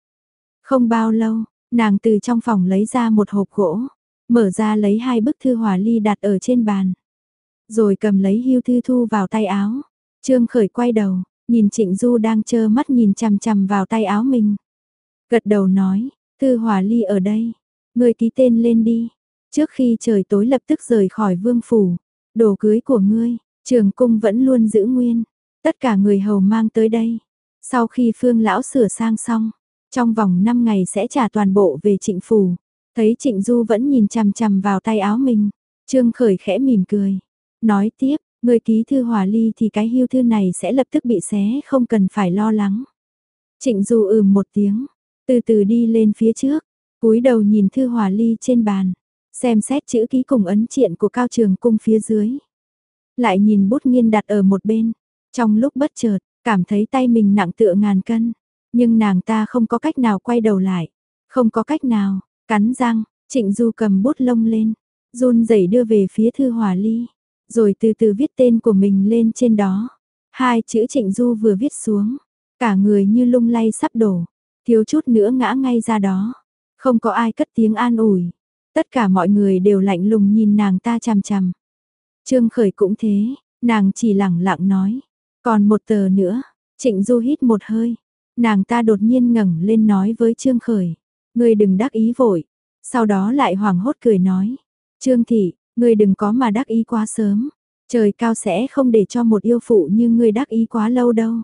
Không bao lâu, nàng từ trong phòng lấy ra một hộp gỗ, mở ra lấy hai bức thư hòa ly đặt ở trên bàn. Rồi cầm lấy hưu thư thu vào tay áo. Trương Khởi quay đầu, nhìn Trịnh Du đang trơ mắt nhìn chằm chằm vào tay áo mình. Gật đầu nói, Thư Hòa Ly ở đây, ngươi ký tên lên đi, trước khi trời tối lập tức rời khỏi vương phủ, đồ cưới của ngươi, Trường Cung vẫn luôn giữ nguyên, tất cả người hầu mang tới đây. Sau khi Phương lão sửa sang xong, trong vòng năm ngày sẽ trả toàn bộ về Trịnh phủ. Thấy Trịnh Du vẫn nhìn chằm chằm vào tay áo mình, Trương Khởi khẽ mỉm cười, nói tiếp, người ký Thư Hòa Ly thì cái hưu thư này sẽ lập tức bị xé, không cần phải lo lắng. Trịnh Du ừm một tiếng, từ từ đi lên phía trước, cúi đầu nhìn Thư Hòa Ly trên bàn, xem xét chữ ký cùng ấn triện của Cao Trường Cung phía dưới. Lại nhìn bút nghiên đặt ở một bên, trong lúc bất chợt, cảm thấy tay mình nặng tựa ngàn cân, nhưng nàng ta không có cách nào quay đầu lại, không có cách nào, cắn răng, Trịnh Du cầm bút lông lên, run rẩy đưa về phía Thư Hòa Ly, rồi từ từ viết tên của mình lên trên đó. Hai chữ Trịnh Du vừa viết xuống, cả người như lung lay sắp đổ, thiếu chút nữa ngã ngay ra đó. Không có ai cất tiếng an ủi, tất cả mọi người đều lạnh lùng nhìn nàng ta chằm chằm. Trương Khởi cũng thế, nàng chỉ lẳng lặng nói, còn một tờ nữa. Trịnh Du hít một hơi, nàng ta đột nhiên ngẩng lên nói với Trương Khởi, ngươi đừng đắc ý vội. Sau đó lại hoảng hốt cười nói, Trương thị, ngươi đừng có mà đắc ý quá sớm, trời cao sẽ không để cho một yêu phụ như ngươi đắc ý quá lâu đâu.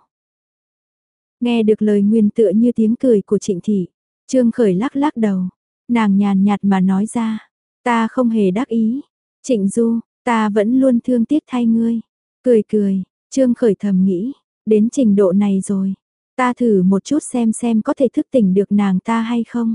Nghe được lời nguyền tựa như tiếng cười của Trịnh thị, Trương Khởi lắc lắc đầu, nàng nhàn nhạt mà nói ra, ta không hề đắc ý. Trịnh Du, ta vẫn luôn thương tiếc thay ngươi. Cười cười, Trương Khởi thầm nghĩ, đến trình độ này rồi, ta thử một chút xem xem có thể thức tỉnh được nàng ta hay không.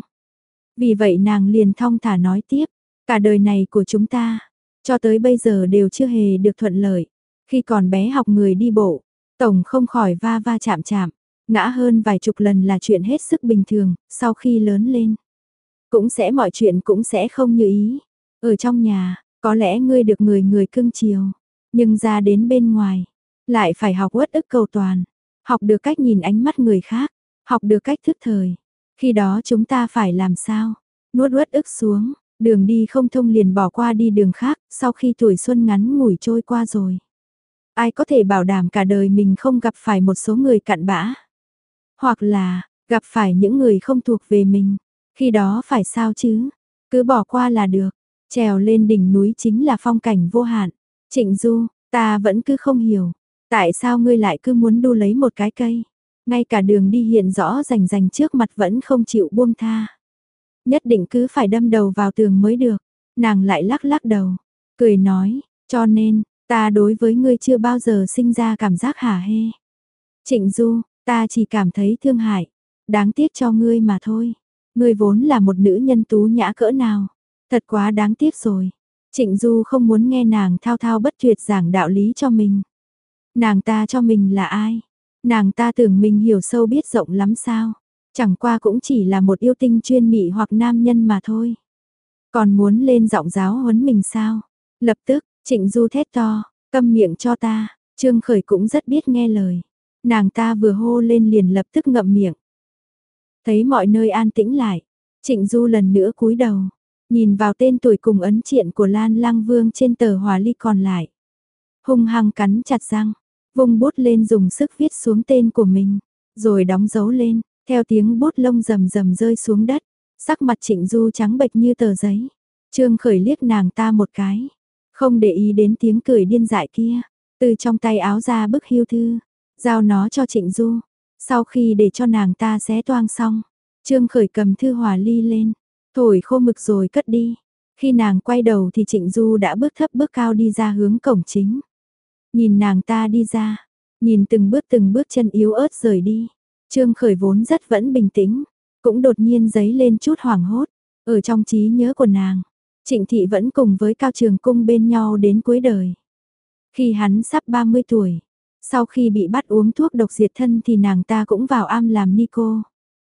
Vì vậy nàng liền thong thả nói tiếp, cả đời này của chúng ta, cho tới bây giờ đều chưa hề được thuận lợi. Khi còn bé học người đi bộ, tổng không khỏi va va chạm chạm, ngã hơn vài chục lần là chuyện hết sức bình thường, sau khi lớn lên, cũng sẽ mọi chuyện cũng sẽ không như ý. Ở trong nhà, có lẽ ngươi được người người cưng chiều, nhưng ra đến bên ngoài, lại phải học uất ức cầu toàn, học được cách nhìn ánh mắt người khác, học được cách thức thời. Khi đó chúng ta phải làm sao? Nuốt uất ức xuống, đường đi không thông liền bỏ qua đi đường khác, sau khi tuổi xuân ngắn ngủi trôi qua rồi. Ai có thể bảo đảm cả đời mình không gặp phải một số người cặn bã? Hoặc là, gặp phải những người không thuộc về mình, khi đó phải sao chứ? Cứ bỏ qua là được, trèo lên đỉnh núi chính là phong cảnh vô hạn. Trịnh Du, ta vẫn cứ không hiểu, tại sao ngươi lại cứ muốn đu lấy một cái cây? Ngay cả đường đi hiện rõ rành rành trước mặt vẫn không chịu buông tha. Nhất định cứ phải đâm đầu vào tường mới được. Nàng lại lắc lắc đầu, cười nói, cho nên, ta đối với ngươi chưa bao giờ sinh ra cảm giác hả hê. Trịnh Du, ta chỉ cảm thấy thương hại, đáng tiếc cho ngươi mà thôi. Ngươi vốn là một nữ nhân tú nhã cỡ nào, thật quá đáng tiếc rồi. Trịnh Du không muốn nghe nàng thao thao bất tuyệt giảng đạo lý cho mình. Nàng ta cho mình là ai? Nàng ta tưởng mình hiểu sâu biết rộng lắm sao? Chẳng qua cũng chỉ là một yêu tinh chuyên mị hoặc nam nhân mà thôi. Còn muốn lên giọng giáo huấn mình sao? Lập tức, Trịnh Du thét to, câm miệng cho ta. Trương Khởi cũng rất biết nghe lời. Nàng ta vừa hô lên liền lập tức ngậm miệng. Thấy mọi nơi an tĩnh lại, Trịnh Du lần nữa cúi đầu, nhìn vào tên tuổi cùng ấn triện của Lan Lăng Vương trên tờ hòa ly còn lại. Hung hăng cắn chặt răng, vung bút lên dùng sức viết xuống tên của mình, rồi đóng dấu lên, theo tiếng bút lông rầm rầm rơi xuống đất, sắc mặt Trịnh Du trắng bệch như tờ giấy. Trương Khởi liếc nàng ta một cái, không để ý đến tiếng cười điên dại kia, từ trong tay áo ra bức hưu thư, giao nó cho Trịnh Du. Sau khi để cho nàng ta xé toang xong, Trương Khởi cầm thư hòa ly lên, thổi khô mực rồi cất đi. Khi nàng quay đầu thì Trịnh Du đã bước thấp bước cao đi ra hướng cổng chính. Nhìn nàng ta đi ra, nhìn từng bước từng bước chân yếu ớt rời đi, Trương Khởi vốn rất vẫn bình tĩnh, cũng đột nhiên dấy lên chút hoảng hốt. Ở trong trí nhớ của nàng, Trịnh Thị vẫn cùng với Cao Trường Cung bên nhau đến cuối đời. Khi hắn sắp ba mươi tuổi, sau khi bị bắt uống thuốc độc diệt thân thì nàng ta cũng vào am làm ni cô.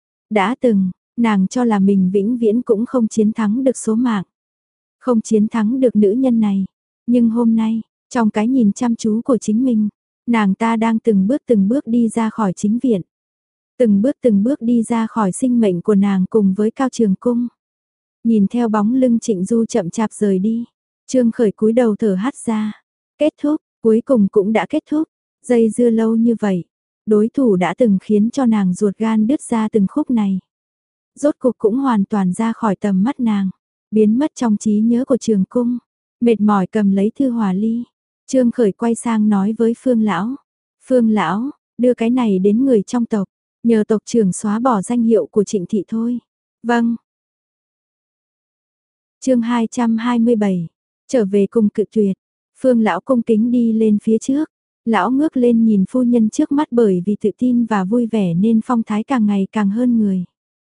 Đã từng, nàng cho là mình vĩnh viễn cũng không chiến thắng được số mạng, không chiến thắng được nữ nhân này. Nhưng hôm nay, trong cái nhìn chăm chú của chính mình, nàng ta đang từng bước từng bước đi ra khỏi chính viện. Từng bước từng bước đi ra khỏi sinh mệnh của nàng cùng với Cao Trường Cung. Nhìn theo bóng lưng Trịnh Du chậm chạp rời đi, Trương Khởi cúi đầu thở hắt ra. Kết thúc, cuối cùng cũng đã kết thúc. Dây dưa lâu như vậy, Đối thủ đã từng khiến cho nàng ruột gan đứt ra từng khúc này. Rốt cuộc cũng hoàn toàn ra khỏi tầm mắt nàng, biến mất trong trí nhớ của Trường Cung. Mệt mỏi cầm lấy thư hòa ly, Trương Khởi quay sang nói với Phương Lão. Phương Lão, đưa cái này đến người trong tộc, nhờ tộc trưởng xóa bỏ danh hiệu của Trịnh Thị thôi. Vâng. Chương hai trăm hai mươi bảy, trở về cùng cự tuyệt. Phương Lão cung kính đi lên phía trước. Lão ngước lên nhìn phu nhân trước mắt, bởi vì tự tin và vui vẻ nên phong thái càng ngày càng hơn người.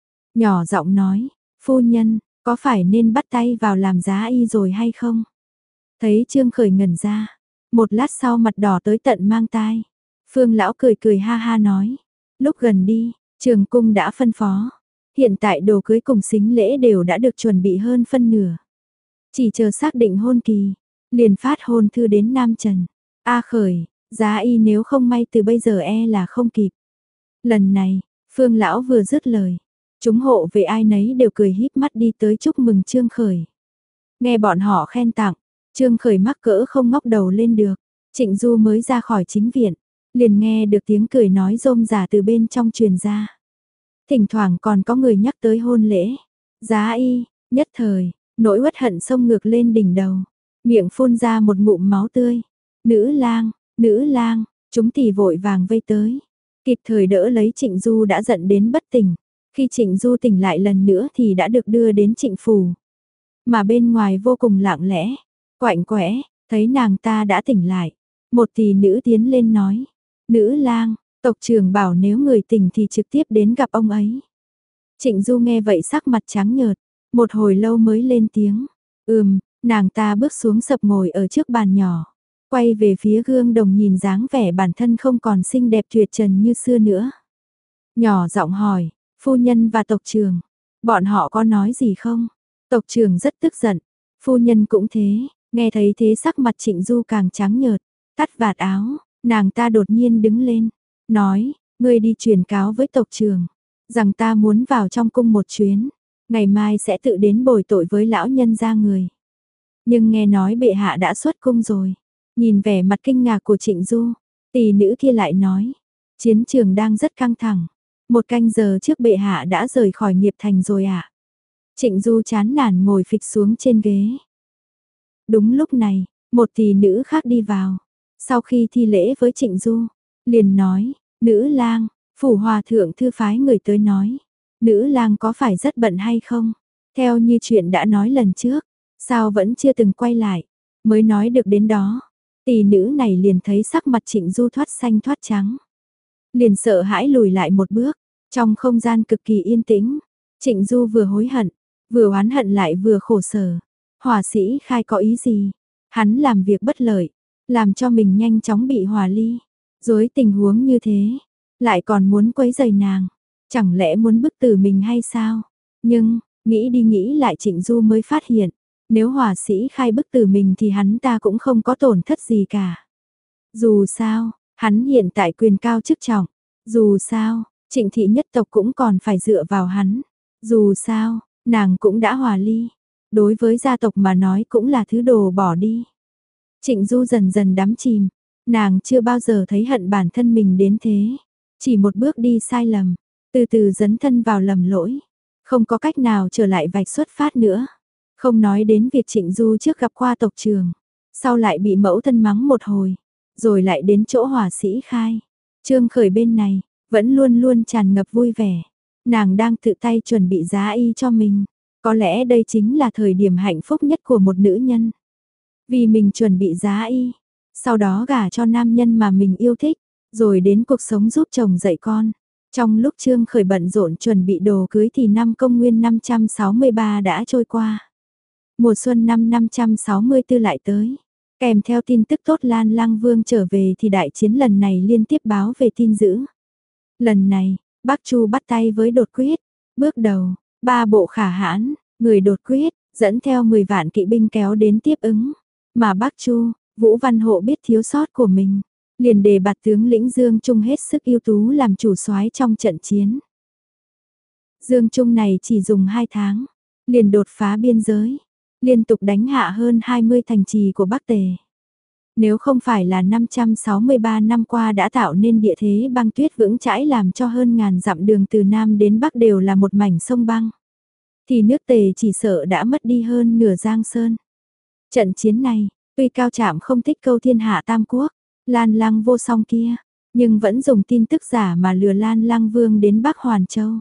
Nhỏ giọng nói, phu nhân, có phải nên bắt tay vào làm giá y rồi hay không? Thấy Trương Khởi ngẩn ra, một lát sau mặt đỏ tới tận mang tai. Phương Lão cười cười ha ha nói, lúc gần đi, Trường Cung đã phân phó. Hiện tại đồ cưới cùng sính lễ đều đã được chuẩn bị hơn phân nửa. Chỉ chờ xác định hôn kỳ, liền phát hôn thư đến Nam Trần. A Khởi, giá y nếu không may từ bây giờ e là không kịp. Lần này, Phương Lão vừa dứt lời, chúng hộ về ai nấy đều cười híp mắt đi tới chúc mừng Trương Khởi. Nghe bọn họ khen tặng, Trương Khởi mắc cỡ không ngóc đầu lên được. Trịnh Du mới ra khỏi chính viện, liền nghe được tiếng cười nói rôm rả từ bên trong truyền ra. Thỉnh thoảng còn có người nhắc tới hôn lễ. Giá y, nhất thời, nỗi uất hận xông ngược lên đỉnh đầu, miệng phun ra một ngụm máu tươi. Nữ lang, nữ lang, chúng tỷ vội vàng vây tới, kịp thời đỡ lấy Trịnh Du đã giận đến bất tỉnh. Khi Trịnh Du tỉnh lại lần nữa thì đã được đưa đến Trịnh phủ. Mà bên ngoài vô cùng lặng lẽ, quạnh quẽ, thấy nàng ta đã tỉnh lại. Một tỷ nữ tiến lên nói, nữ lang, tộc trưởng bảo nếu người tỉnh thì trực tiếp đến gặp ông ấy. Trịnh Du nghe vậy sắc mặt trắng nhợt, một hồi lâu mới lên tiếng, ừm, nàng ta bước xuống sập ngồi ở trước bàn nhỏ, quay về phía gương đồng nhìn dáng vẻ bản thân không còn xinh đẹp tuyệt trần như xưa nữa. Nhỏ giọng hỏi, phu nhân và tộc trưởng, bọn họ có nói gì không? Tộc trưởng rất tức giận, phu nhân cũng thế, nghe thấy thế sắc mặt Trịnh Du càng trắng nhợt, tắt vạt áo, nàng ta đột nhiên đứng lên, nói, ngươi đi truyền cáo với tộc trưởng, rằng ta muốn vào trong cung một chuyến, ngày mai sẽ tự đến bồi tội với lão nhân gia người. Nhưng nghe nói bệ hạ đã xuất cung rồi, nhìn vẻ mặt kinh ngạc của Trịnh Du, tỷ nữ kia lại nói, chiến trường đang rất căng thẳng, một canh giờ trước bệ hạ đã rời khỏi Nghiệp Thành rồi ạ. À? Trịnh Du chán nản ngồi phịch xuống trên ghế. Đúng lúc này, một tỷ nữ khác đi vào, sau khi thi lễ với Trịnh Du, liền nói, nữ lang, phủ hòa thượng thư phái người tới nói, nữ lang có phải rất bận hay không? Theo như chuyện đã nói lần trước, sao vẫn chưa từng quay lại, mới nói được đến đó. Tỷ nữ này liền thấy sắc mặt Trịnh Du thoát xanh thoát trắng, liền sợ hãi lùi lại một bước. Trong không gian cực kỳ yên tĩnh, Trịnh Du vừa hối hận, vừa oán hận lại vừa khổ sở. Hỏa sĩ Khai có ý gì? Hắn làm việc bất lợi, làm cho mình nhanh chóng bị hòa ly. Dưới tình huống như thế, lại còn muốn quấy rầy nàng, chẳng lẽ muốn bức tử mình hay sao? Nhưng, nghĩ đi nghĩ lại Trịnh Du mới phát hiện, nếu hỏa sĩ Khai bức tử mình thì hắn ta cũng không có tổn thất gì cả. Dù sao, hắn hiện tại quyền cao chức trọng, dù sao, Trịnh thị nhất tộc cũng còn phải dựa vào hắn. Dù sao, nàng cũng đã hòa ly. Đối với gia tộc mà nói cũng là thứ đồ bỏ đi. Trịnh Du dần dần đắm chìm. Nàng chưa bao giờ thấy hận bản thân mình đến thế. Chỉ một bước đi sai lầm. Từ từ dấn thân vào lầm lỗi. Không có cách nào trở lại vạch xuất phát nữa. Không nói đến việc Trịnh Du trước gặp qua tộc trường. Sau lại bị mẫu thân mắng một hồi. Rồi lại đến chỗ hỏa sĩ Khai. Trương Khởi bên này vẫn luôn luôn tràn ngập vui vẻ. Nàng đang tự tay chuẩn bị giá y cho mình. Có lẽ đây chính là thời điểm hạnh phúc nhất của một nữ nhân. Vì mình chuẩn bị giá y, sau đó gả cho nam nhân mà mình yêu thích, rồi đến cuộc sống giúp chồng dạy con. Trong lúc Trương Khởi bận rộn chuẩn bị đồ cưới thì năm Công nguyên năm trăm sáu mươi ba đã trôi qua. Mùa xuân năm năm trăm sáu mươi tư lại tới. Kèm theo tin tức tốt Lan Lang Vương trở về thì đại chiến lần này liên tiếp báo về tin dữ. Lần này, Bắc Chu bắt tay với Đột Quyết. Bước đầu, ba bộ khả hãn, người Đột Quyết, dẫn theo mười vạn kỵ binh kéo đến tiếp ứng. Mà Bắc Chu, Vũ Văn Hộ biết thiếu sót của mình, liền đề bạt tướng lĩnh Dương Trung hết sức ưu tú làm chủ soái trong trận chiến. Dương Trung này chỉ dùng hai tháng, liền đột phá biên giới, liên tục đánh hạ hơn hai mươi thành trì của Bắc Tề. Nếu không phải là năm trăm sáu mươi ba năm qua đã tạo nên địa thế băng tuyết vững chãi làm cho hơn ngàn dặm đường từ Nam đến Bắc đều là một mảnh sông băng, thì nước Tề chỉ sợ đã mất đi hơn nửa Giang Sơn. Trận chiến này, tuy Cao Trạm không thích câu thiên hạ tam quốc, Lan Lăng vô song kia, nhưng vẫn dùng tin tức giả mà lừa Lan Lăng Vương đến Bắc Hoàn Châu.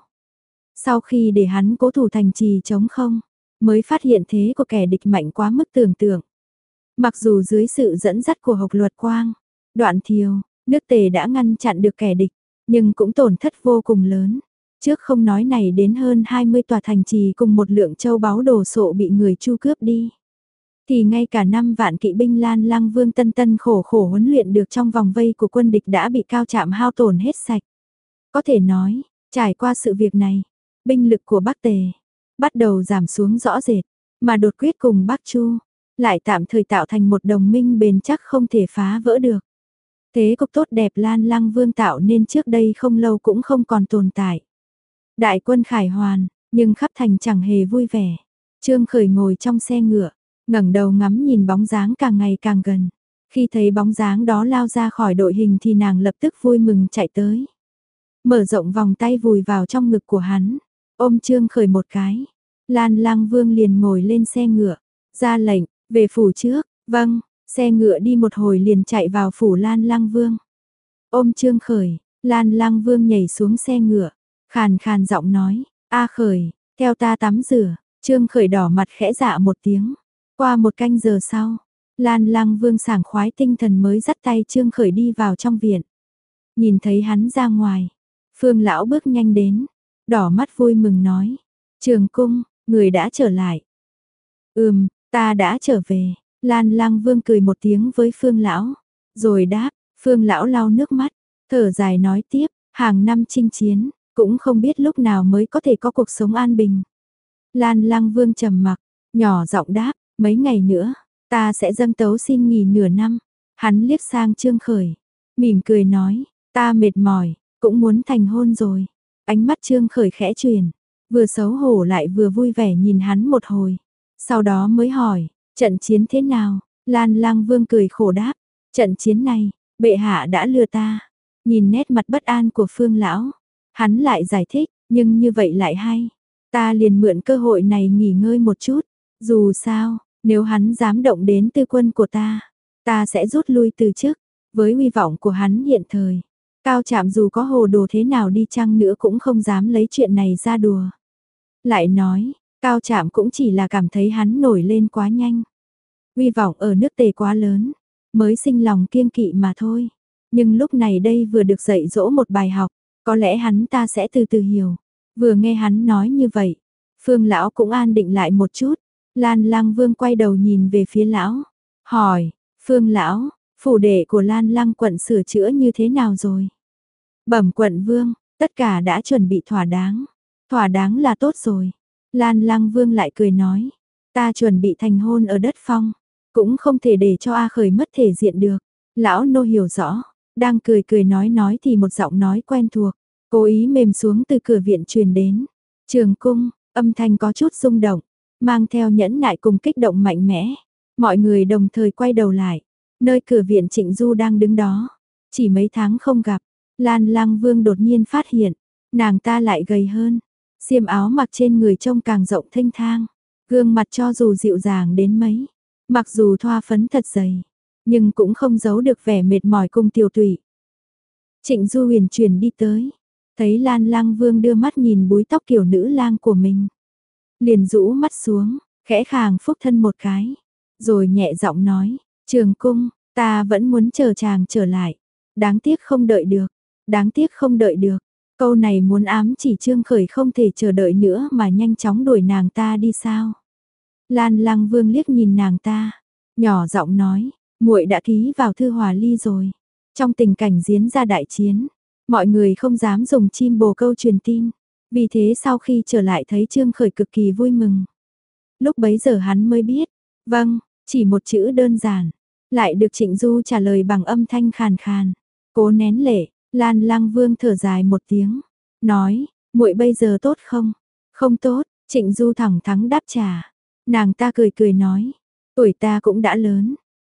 Sau khi để hắn cố thủ thành trì chống không, mới phát hiện thế của kẻ địch mạnh quá mức tưởng tượng. Mặc dù dưới sự dẫn dắt của Hộc Luật Quang, Đoạn Thiều, nước Tề đã ngăn chặn được kẻ địch, nhưng cũng tổn thất vô cùng lớn. Trước không nói này đến hơn hai mươi tòa thành trì cùng một lượng châu báu đồ sộ bị người Chu cướp đi. Thì ngay cả năm vạn kỵ binh Lan Lăng Vương tân tân khổ khổ huấn luyện được trong vòng vây của quân địch đã bị Cao Trạm hao tổn hết sạch. Có thể nói, trải qua sự việc này, binh lực của Bắc Tề bắt đầu giảm xuống rõ rệt, mà đột quyết cùng Bắc Chu lại tạm thời tạo thành một đồng minh bền chắc không thể phá vỡ được. Thế cục tốt đẹp Lan Lăng Vương tạo nên trước đây không lâu cũng không còn tồn tại. Đại quân khải hoàn, nhưng khắp thành chẳng hề vui vẻ. Trương Khởi ngồi trong xe ngựa, ngẩng đầu ngắm nhìn bóng dáng càng ngày càng gần. Khi thấy bóng dáng đó lao ra khỏi đội hình thì nàng lập tức vui mừng chạy tới. Mở rộng vòng tay vùi vào trong ngực của hắn, ôm Trương Khởi một cái. Lan Lăng Vương liền ngồi lên xe ngựa, ra lệnh, về phủ trước, vâng, xe ngựa đi một hồi liền chạy vào phủ Lan Lăng Vương. Ôm Trương Khởi, Lan Lăng Vương nhảy xuống xe ngựa, khàn khàn giọng nói, A Khởi, theo ta tắm rửa. Trương Khởi đỏ mặt khẽ dạ một tiếng. Qua một canh giờ sau, Lan Lăng Vương sảng khoái tinh thần mới dắt tay Trương Khởi đi vào trong viện. Nhìn thấy hắn ra ngoài, Phương lão bước nhanh đến, đỏ mắt vui mừng nói, Trường Cung, người đã trở lại. Ừm, ta đã trở về. Lan Lăng Vương cười một tiếng với Phương lão, rồi đáp. Phương lão lau nước mắt, thở dài nói tiếp, hàng năm chinh chiến, cũng không biết lúc nào mới có thể có cuộc sống an bình. Lan Lăng Vương trầm mặc, nhỏ giọng đáp, mấy ngày nữa, ta sẽ dâng tấu xin nghỉ nửa năm. Hắn liếc sang Trương Khởi, mỉm cười nói, ta mệt mỏi, cũng muốn thành hôn rồi. Ánh mắt Trương Khởi khẽ chuyển, vừa xấu hổ lại vừa vui vẻ nhìn hắn một hồi. Sau đó mới hỏi, trận chiến thế nào? Lan Lăng Vương cười khổ đáp, trận chiến này, bệ hạ đã lừa ta. Nhìn nét mặt bất an của Phương lão, hắn lại giải thích, nhưng như vậy lại hay. Ta liền mượn cơ hội này nghỉ ngơi một chút. Dù sao, nếu hắn dám động đến tư quân của ta, ta sẽ rút lui từ chức. Với uy vọng của hắn hiện thời, Cao Trạm dù có hồ đồ thế nào đi chăng nữa cũng không dám lấy chuyện này ra đùa. Lại nói, Cao Trạm cũng chỉ là cảm thấy hắn nổi lên quá nhanh. Uy vọng ở nước Tề quá lớn, mới sinh lòng kiêng kỵ mà thôi. Nhưng lúc này đây vừa được dạy dỗ một bài học, có lẽ hắn ta sẽ từ từ hiểu. Vừa nghe hắn nói như vậy, Phương lão cũng an định lại một chút. Lan Lăng Vương quay đầu nhìn về phía lão, hỏi, Phương lão, phủ đệ của Lan Lăng quận sửa chữa như thế nào rồi? Bẩm quận vương, tất cả đã chuẩn bị thỏa đáng. Thỏa đáng là tốt rồi. Lan Lăng Vương lại cười nói, ta chuẩn bị thành hôn ở đất phong, cũng không thể để cho A Khởi mất thể diện được. Lão nô hiểu rõ, đang cười cười nói nói thì một giọng nói quen thuộc, cố ý mềm xuống từ cửa viện truyền đến. Trường cung, âm thanh có chút rung động, mang theo nhẫn nại cùng kích động mạnh mẽ. Mọi người đồng thời quay đầu lại, nơi cửa viện Trịnh Du đang đứng đó. Chỉ mấy tháng không gặp, Lan Lăng Vương đột nhiên phát hiện, nàng ta lại gầy hơn. Xiêm áo mặc trên người trông càng rộng thênh thang, gương mặt cho dù dịu dàng đến mấy, mặc dù thoa phấn thật dày, nhưng cũng không giấu được vẻ mệt mỏi cùng tiểu tụy. Trịnh Du huyền chuyển đi tới, thấy Lan Lăng Vương đưa mắt nhìn búi tóc kiểu nữ lang của mình, liền rũ mắt xuống, khẽ khàng phúc thân một cái, rồi nhẹ giọng nói, Trường cung, ta vẫn muốn chờ chàng trở lại, đáng tiếc không đợi được, đáng tiếc không đợi được. Câu này muốn ám chỉ Trương Khởi không thể chờ đợi nữa mà nhanh chóng đuổi nàng ta đi sao. Lan Lăng Vương liếc nhìn nàng ta, nhỏ giọng nói, muội đã ký vào thư hòa ly rồi. Trong tình cảnh diễn ra đại chiến, mọi người không dám dùng chim bồ câu truyền tin. Vì thế sau khi trở lại thấy Trương Khởi cực kỳ vui mừng. Lúc bấy giờ hắn mới biết, vâng, chỉ một chữ đơn giản, lại được Trịnh Du trả lời bằng âm thanh khàn khàn. Cố nén lệ, Lan Lăng Vương thở dài một tiếng, nói, muội bây giờ tốt không? Không tốt, Trịnh Du thẳng thắn đáp trả. Nàng ta cười cười nói, tuổi ta cũng đã lớn,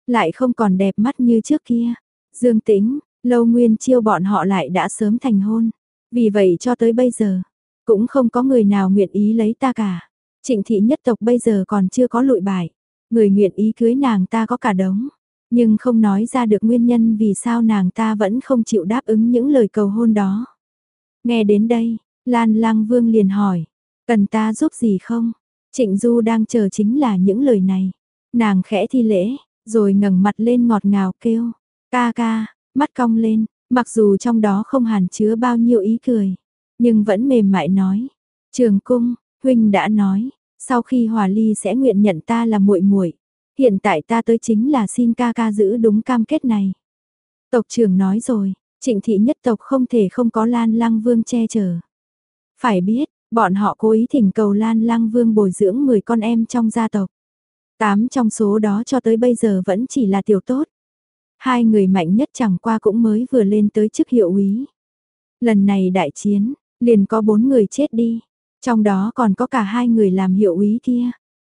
lại không còn đẹp mắt như trước kia. Dương Tĩnh, Lâu Nguyên Chiêu bọn họ lại đã sớm thành hôn. Vì vậy cho tới bây giờ, cũng không có người nào nguyện ý lấy ta cả. Trịnh thị nhất tộc bây giờ còn chưa có lụi bại. Người nguyện ý cưới nàng ta có cả đống. Nhưng không nói ra được nguyên nhân vì sao nàng ta vẫn không chịu đáp ứng những lời cầu hôn đó. Nghe đến đây, Lan Lang Vương liền hỏi, cần ta giúp gì không? Trịnh Du đang chờ chính là những lời này. Nàng khẽ thi lễ, rồi ngẩng mặt lên ngọt ngào kêu, ca ca, mắt cong lên, mặc dù trong đó không hàn chứa bao nhiêu ý cười, nhưng vẫn mềm mại nói, Trường Cung, huynh đã nói, sau khi hòa ly sẽ nguyện nhận ta là muội muội. Hiện tại ta tới chính là xin ca ca giữ đúng cam kết này. Tộc trưởng nói rồi, Trịnh thị nhất tộc không thể không có Lan Lang Vương che chở. Phải biết, bọn họ cố ý thỉnh cầu Lan Lang Vương bồi dưỡng mười con em trong gia tộc. Tám trong số đó cho tới bây giờ vẫn chỉ là tiểu tốt. Hai người mạnh nhất chẳng qua cũng mới vừa lên tới chức hiệu úy. Lần này đại chiến, liền có bốn người chết đi, trong đó còn có cả hai người làm hiệu úy kia.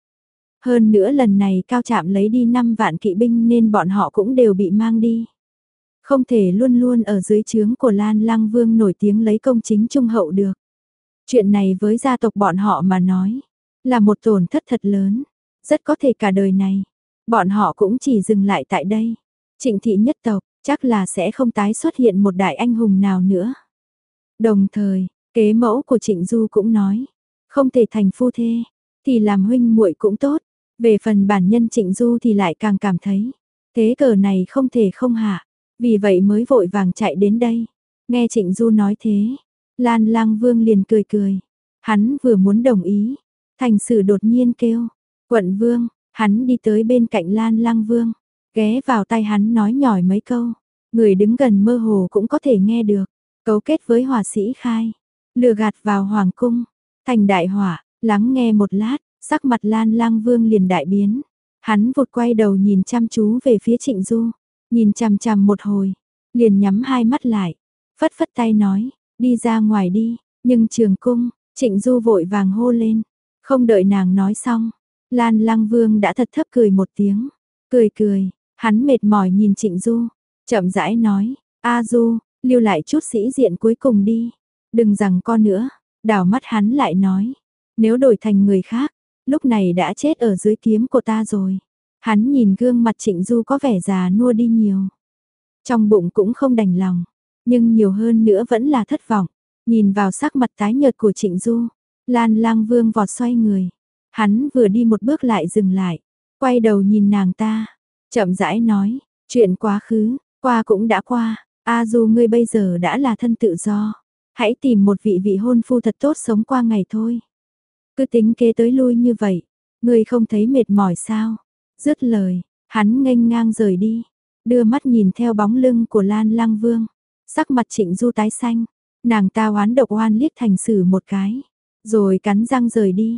Hơn nữa lần này Cao Trạm lấy đi năm vạn kỵ binh nên bọn họ cũng đều bị mang đi. Không thể luôn luôn ở dưới trướng của Lan Lang Vương nổi tiếng lấy công chính trung hậu được. Chuyện này với gia tộc bọn họ mà nói, là một tổn thất thật lớn, rất có thể cả đời này, bọn họ cũng chỉ dừng lại tại đây. Trịnh thị nhất tộc, chắc là sẽ không tái xuất hiện một đại anh hùng nào nữa. Đồng thời, kế mẫu của Trịnh Du cũng nói, không thể thành phu thê, thì làm huynh muội cũng tốt. Về phần bản nhân Trịnh Du thì lại càng cảm thấy, thế cờ này không thể không hạ, vì vậy mới vội vàng chạy đến đây. Nghe Trịnh Du nói thế, Lan Lang Vương liền cười cười, hắn vừa muốn đồng ý, Thành Sử đột nhiên kêu, quận vương, hắn đi tới bên cạnh Lan Lang Vương, ghé vào tai hắn nói nhỏi mấy câu, người đứng gần mơ hồ cũng có thể nghe được, cấu kết với hỏa sĩ Khai, lừa gạt vào hoàng cung, thành đại hỏa, lắng nghe một lát. Sắc mặt Lan Lang Vương liền đại biến, hắn vụt quay đầu nhìn chăm chú về phía Trịnh Du, nhìn chằm chằm một hồi, liền nhắm hai mắt lại, phất phất tay nói, đi ra ngoài đi, nhưng Trường Cung, Trịnh Du vội vàng hô lên, không đợi nàng nói xong, Lan Lang Vương đã thật thấp cười một tiếng, cười cười, hắn mệt mỏi nhìn Trịnh Du, chậm rãi nói, A Du, lưu lại chút sĩ diện cuối cùng đi, đừng rằng con nữa, đảo mắt hắn lại nói, nếu đổi thành người khác, lúc này đã chết ở dưới kiếm của ta rồi. Hắn nhìn gương mặt Trịnh Du có vẻ già nua đi nhiều. Trong bụng cũng không đành lòng, nhưng nhiều hơn nữa vẫn là thất vọng. Nhìn vào sắc mặt tái nhợt của Trịnh Du, Lan Lang Vương vọt xoay người. Hắn vừa đi một bước lại dừng lại, quay đầu nhìn nàng ta, chậm rãi nói, chuyện quá khứ, qua cũng đã qua, A Du ngươi bây giờ đã là thân tự do. Hãy tìm một vị vị hôn phu thật tốt sống qua ngày thôi. Cứ tính kế tới lui như vậy, ngươi không thấy mệt mỏi sao? Dứt lời, hắn nghênh ngang rời đi, đưa mắt nhìn theo bóng lưng của Lan Lang Vương. Sắc mặt Trịnh Du tái xanh, nàng ta oán độc oan liếc Thành Sử một cái, rồi cắn răng rời đi.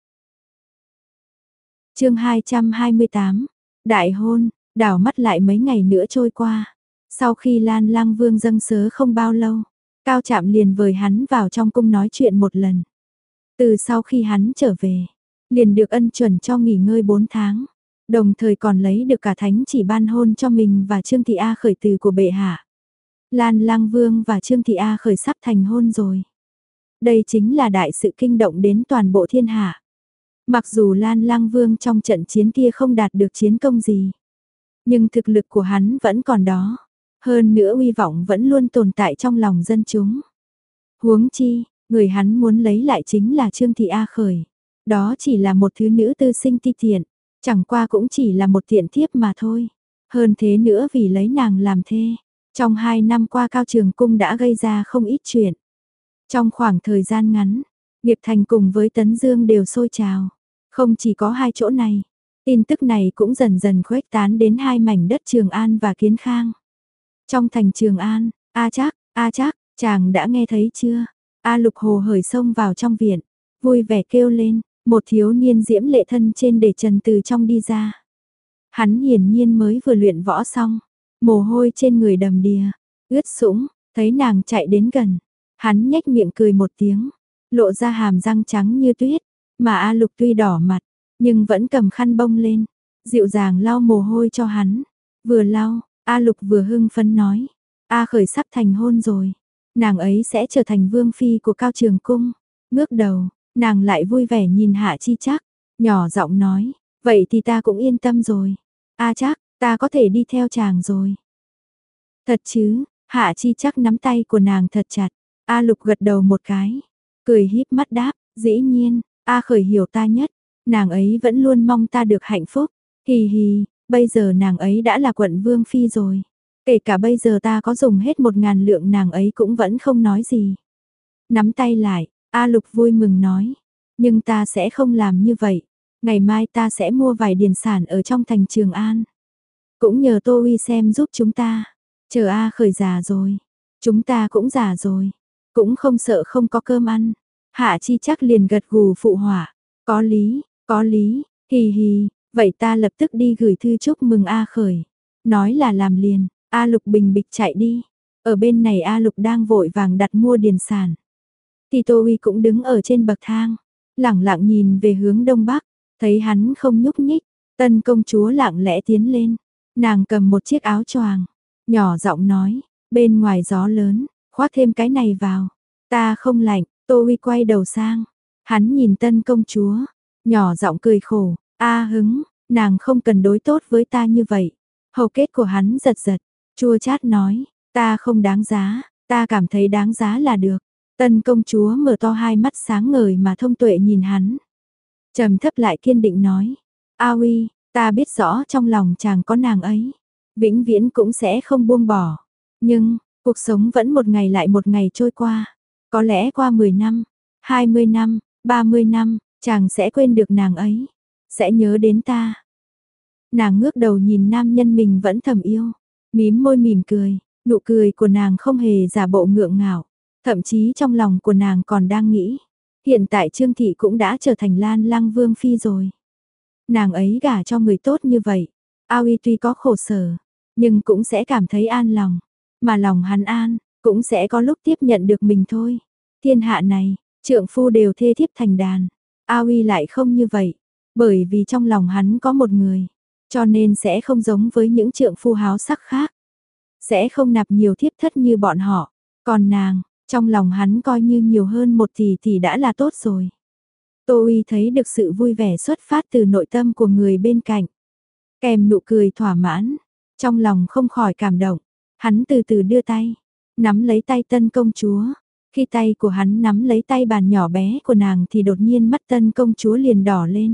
Chương hai trăm hai mươi tám, Đại hôn, đảo mắt lại mấy ngày nữa trôi qua. Sau khi Lan Lang Vương dâng sớ không bao lâu, Cao Trạm liền vời hắn vào trong cung nói chuyện một lần. Từ sau khi hắn trở về, liền được ân chuẩn cho nghỉ ngơi bốn tháng, đồng thời còn lấy được cả thánh chỉ ban hôn cho mình và Trương Thị A Khởi từ của bệ hạ. Lan Lang Vương và Trương Thị A Khởi sắp thành hôn rồi. Đây chính là đại sự kinh động đến toàn bộ thiên hạ. Mặc dù Lan Lang Vương trong trận chiến kia không đạt được chiến công gì, nhưng thực lực của hắn vẫn còn đó. Hơn nữa uy vọng vẫn luôn tồn tại trong lòng dân chúng. Huống chi, người hắn muốn lấy lại chính là Trương Thị A Khởi. Đó chỉ là một thứ nữ tư sinh ti tiện, chẳng qua cũng chỉ là một tiện thiếp mà thôi. Hơn thế nữa vì lấy nàng làm thê, trong hai năm qua Cao Trường Cung đã gây ra không ít chuyện. Trong khoảng thời gian ngắn, Nghiệp Thành cùng với Tấn Dương đều sôi trào. Không chỉ có hai chỗ này, tin tức này cũng dần dần khuếch tán đến hai mảnh đất Trường An và Kiến Khang. Trong thành Trường An, A Trác, A Trác, chàng đã nghe thấy chưa? A Lục hồ hởi xông vào trong viện, vui vẻ kêu lên, một thiếu niên diễm lệ thân trên để trần từ trong đi ra. Hắn hiển nhiên mới vừa luyện võ xong, mồ hôi trên người đầm đìa, ướt sũng, thấy nàng chạy đến gần, hắn nhếch miệng cười một tiếng, lộ ra hàm răng trắng như tuyết, mà A Lục tuy đỏ mặt, nhưng vẫn cầm khăn bông lên, dịu dàng lau mồ hôi cho hắn. Vừa lau, A Lục vừa hưng phấn nói, A Khởi sắp thành hôn rồi, nàng ấy sẽ trở thành vương phi của Cao Trường Cung. Ngước đầu, nàng lại vui vẻ nhìn Hạ Chi Trác, nhỏ giọng nói, vậy thì ta cũng yên tâm rồi. A Trác, ta có thể đi theo chàng rồi. Thật chứ? Hạ Chi Trác nắm tay của nàng thật chặt. A Lục gật đầu một cái, cười híp mắt đáp, dĩ nhiên, A Khởi hiểu ta nhất, nàng ấy vẫn luôn mong ta được hạnh phúc. Hì hì, bây giờ nàng ấy đã là quận vương phi rồi. Kể cả bây giờ ta có dùng hết một ngàn lượng nàng ấy cũng vẫn không nói gì. Nắm tay lại, A Lục vui mừng nói, nhưng ta sẽ không làm như vậy. Ngày mai ta sẽ mua vài điền sản ở trong thành Trường An. Cũng nhờ Tô Uy xem giúp chúng ta. Chờ A Khởi già rồi, chúng ta cũng già rồi, cũng không sợ không có cơm ăn. Hạ Chi Trác liền gật gù phụ họa, có lý, có lý, hì hì, vậy ta lập tức đi gửi thư chúc mừng A Khởi. Nói là làm liền, A Lục bình bịch chạy đi. Ở bên này A Lục đang vội vàng đặt mua điền sản. Thì Tô Uy cũng đứng ở trên bậc thang, lẳng lặng nhìn về hướng đông bắc, thấy hắn không nhúc nhích, Tân công chúa lặng lẽ tiến lên, nàng cầm một chiếc áo choàng, nhỏ giọng nói, bên ngoài gió lớn, khoác thêm cái này vào, ta không lạnh. Tô Uy quay đầu sang, hắn nhìn Tân công chúa, nhỏ giọng cười khổ, a hứng, nàng không cần đối tốt với ta như vậy. Hầu kết của hắn giật giật, chua chát nói, ta không đáng giá, ta cảm thấy đáng giá là được. Tân công chúa mở to hai mắt sáng ngời mà thông tuệ nhìn hắn. Trầm thấp lại kiên định nói, A Uy, ta biết rõ trong lòng chàng có nàng ấy, vĩnh viễn cũng sẽ không buông bỏ. Nhưng, cuộc sống vẫn một ngày lại một ngày trôi qua. Có lẽ qua mười năm, hai mươi năm, ba mươi năm, chàng sẽ quên được nàng ấy, sẽ nhớ đến ta. Nàng ngước đầu nhìn nam nhân mình vẫn thầm yêu, mím môi mỉm cười, nụ cười của nàng không hề giả bộ ngượng ngạo, thậm chí trong lòng của nàng còn đang nghĩ, hiện tại Trương Thị cũng đã trở thành Lan Lăng Vương Phi rồi. Nàng ấy gả cho người tốt như vậy, A Uy tuy có khổ sở, nhưng cũng sẽ cảm thấy an lòng, mà lòng hắn an, cũng sẽ có lúc tiếp nhận được mình thôi. Thiên hạ này, trượng phu đều thê thiếp thành đàn, A Uy lại không như vậy, bởi vì trong lòng hắn có một người, cho nên sẽ không giống với những trượng phu háo sắc khác, sẽ không nạp nhiều thiếp thất như bọn họ, còn nàng, trong lòng hắn coi như nhiều hơn một tỷ thì đã là tốt rồi. Tô Uy thấy được sự vui vẻ xuất phát từ nội tâm của người bên cạnh, kèm nụ cười thỏa mãn, trong lòng không khỏi cảm động, hắn từ từ đưa tay, nắm lấy tay Tân công chúa. Khi tay của hắn nắm lấy tay bàn nhỏ bé của nàng thì đột nhiên mắt Tân công chúa liền đỏ lên.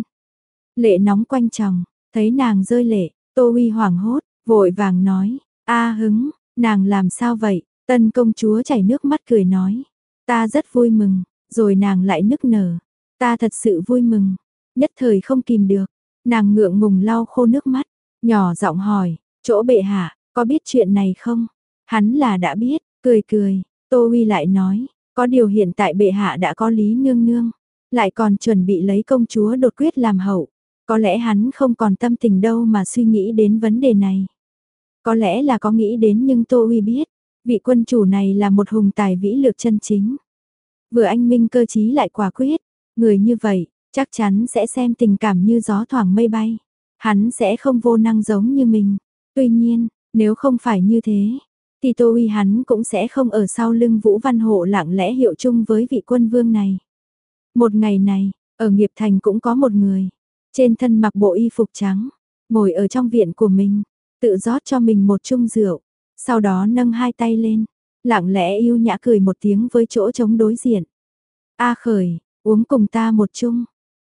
Lệ nóng quanh tròng, thấy nàng rơi lệ, Tô Uy hoảng hốt, vội vàng nói, a hứng, nàng làm sao vậy? Tân công chúa chảy nước mắt cười nói, ta rất vui mừng, rồi nàng lại nức nở, ta thật sự vui mừng, nhất thời không kìm được, nàng ngượng ngùng lau khô nước mắt, nhỏ giọng hỏi, chỗ bệ hạ, có biết chuyện này không? Hắn là đã biết, cười cười, Tô Uy lại nói, có điều hiện tại bệ hạ đã có Lý Nương Nương, lại còn chuẩn bị lấy công chúa đột quyết làm hậu, có lẽ hắn không còn tâm tình đâu mà suy nghĩ đến vấn đề này. Có lẽ là có nghĩ đến nhưng Tô Uy biết, vị quân chủ này là một hùng tài vĩ lược chân chính. Vừa anh minh cơ trí lại quả quyết, người như vậy, chắc chắn sẽ xem tình cảm như gió thoảng mây bay. Hắn sẽ không vô năng giống như mình. Tuy nhiên, nếu không phải như thế, thì Tô Uy hắn cũng sẽ không ở sau lưng Vũ Văn Hộ lặng lẽ hiệu chung với vị quân vương này. Một ngày này, ở Nghiệp Thành cũng có một người, trên thân mặc bộ y phục trắng, ngồi ở trong viện của mình, tự rót cho mình một chung rượu, sau đó nâng hai tay lên, lặng lẽ yêu nhã cười một tiếng với chỗ trống đối diện. A Khởi, uống cùng ta một chung.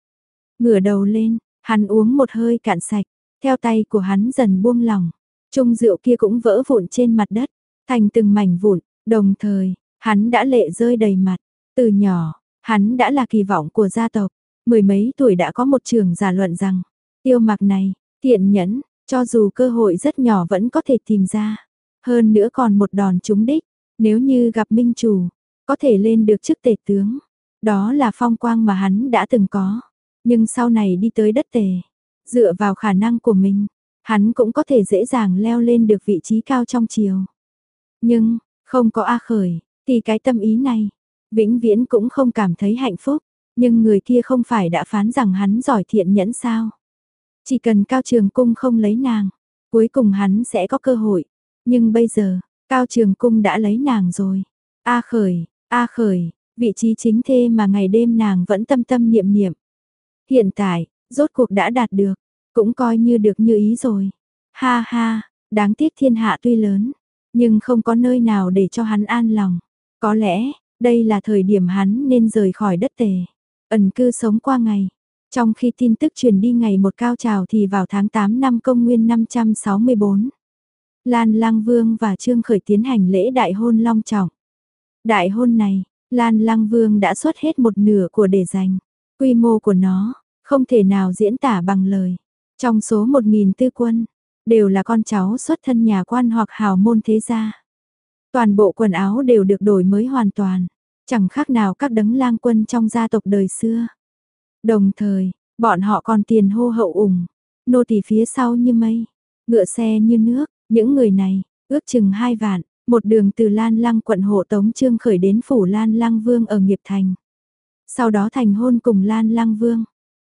Ngửa đầu lên, hắn uống một hơi cạn sạch, theo tay của hắn dần buông lỏng, chung rượu kia cũng vỡ vụn trên mặt đất, thành từng mảnh vụn, đồng thời, hắn đã lệ rơi đầy mặt. Từ nhỏ, hắn đã là kỳ vọng của gia tộc, mười mấy tuổi đã có một trường giả luận rằng, Tiêu Mặc này, thiện nhẫn, cho dù cơ hội rất nhỏ vẫn có thể tìm ra. Hơn nữa còn một đòn trúng đích, nếu như gặp minh chủ, có thể lên được chức tể tướng. Đó là phong quang mà hắn đã từng có. Nhưng sau này đi tới đất tề, dựa vào khả năng của mình, hắn cũng có thể dễ dàng leo lên được vị trí cao trong triều. Nhưng, không có A Khởi, thì cái tâm ý này, vĩnh viễn cũng không cảm thấy hạnh phúc. Nhưng người kia không phải đã phán rằng hắn giỏi thiện nhẫn sao? Chỉ cần Cao Trường Cung không lấy nàng, cuối cùng hắn sẽ có cơ hội. Nhưng bây giờ, Cao Trường Cung đã lấy nàng rồi. A Khởi, A Khởi, vị trí chính thê mà ngày đêm nàng vẫn tâm tâm niệm niệm. Hiện tại, rốt cuộc đã đạt được, cũng coi như được như ý rồi. Ha ha, đáng tiếc thiên hạ tuy lớn, nhưng không có nơi nào để cho hắn an lòng. Có lẽ, đây là thời điểm hắn nên rời khỏi đất Tề, ẩn cư sống qua ngày. Trong khi tin tức truyền đi ngày một cao trào thì vào tháng tám năm Công nguyên năm trăm sáu mươi bốn, Lan Lăng Vương và Trương Khởi tiến hành lễ đại hôn long trọng. Đại hôn này, Lan Lăng Vương đã xuất hết một nửa của để dành. Quy mô của nó, không thể nào diễn tả bằng lời. Trong số một nghìn tư quân, đều là con cháu xuất thân nhà quan hoặc hào môn thế gia. Toàn bộ quần áo đều được đổi mới hoàn toàn, chẳng khác nào các đấng lang quân trong gia tộc đời xưa. Đồng thời, bọn họ còn tiền hô hậu ủng, nô tỳ phía sau như mây, ngựa xe như nước, những người này, ước chừng hai vạn, một đường từ Lan Lăng quận hộ tống Trương Khởi đến phủ Lan Lăng Vương ở Nghiệp Thành. Sau đó thành hôn cùng Lan Lăng Vương.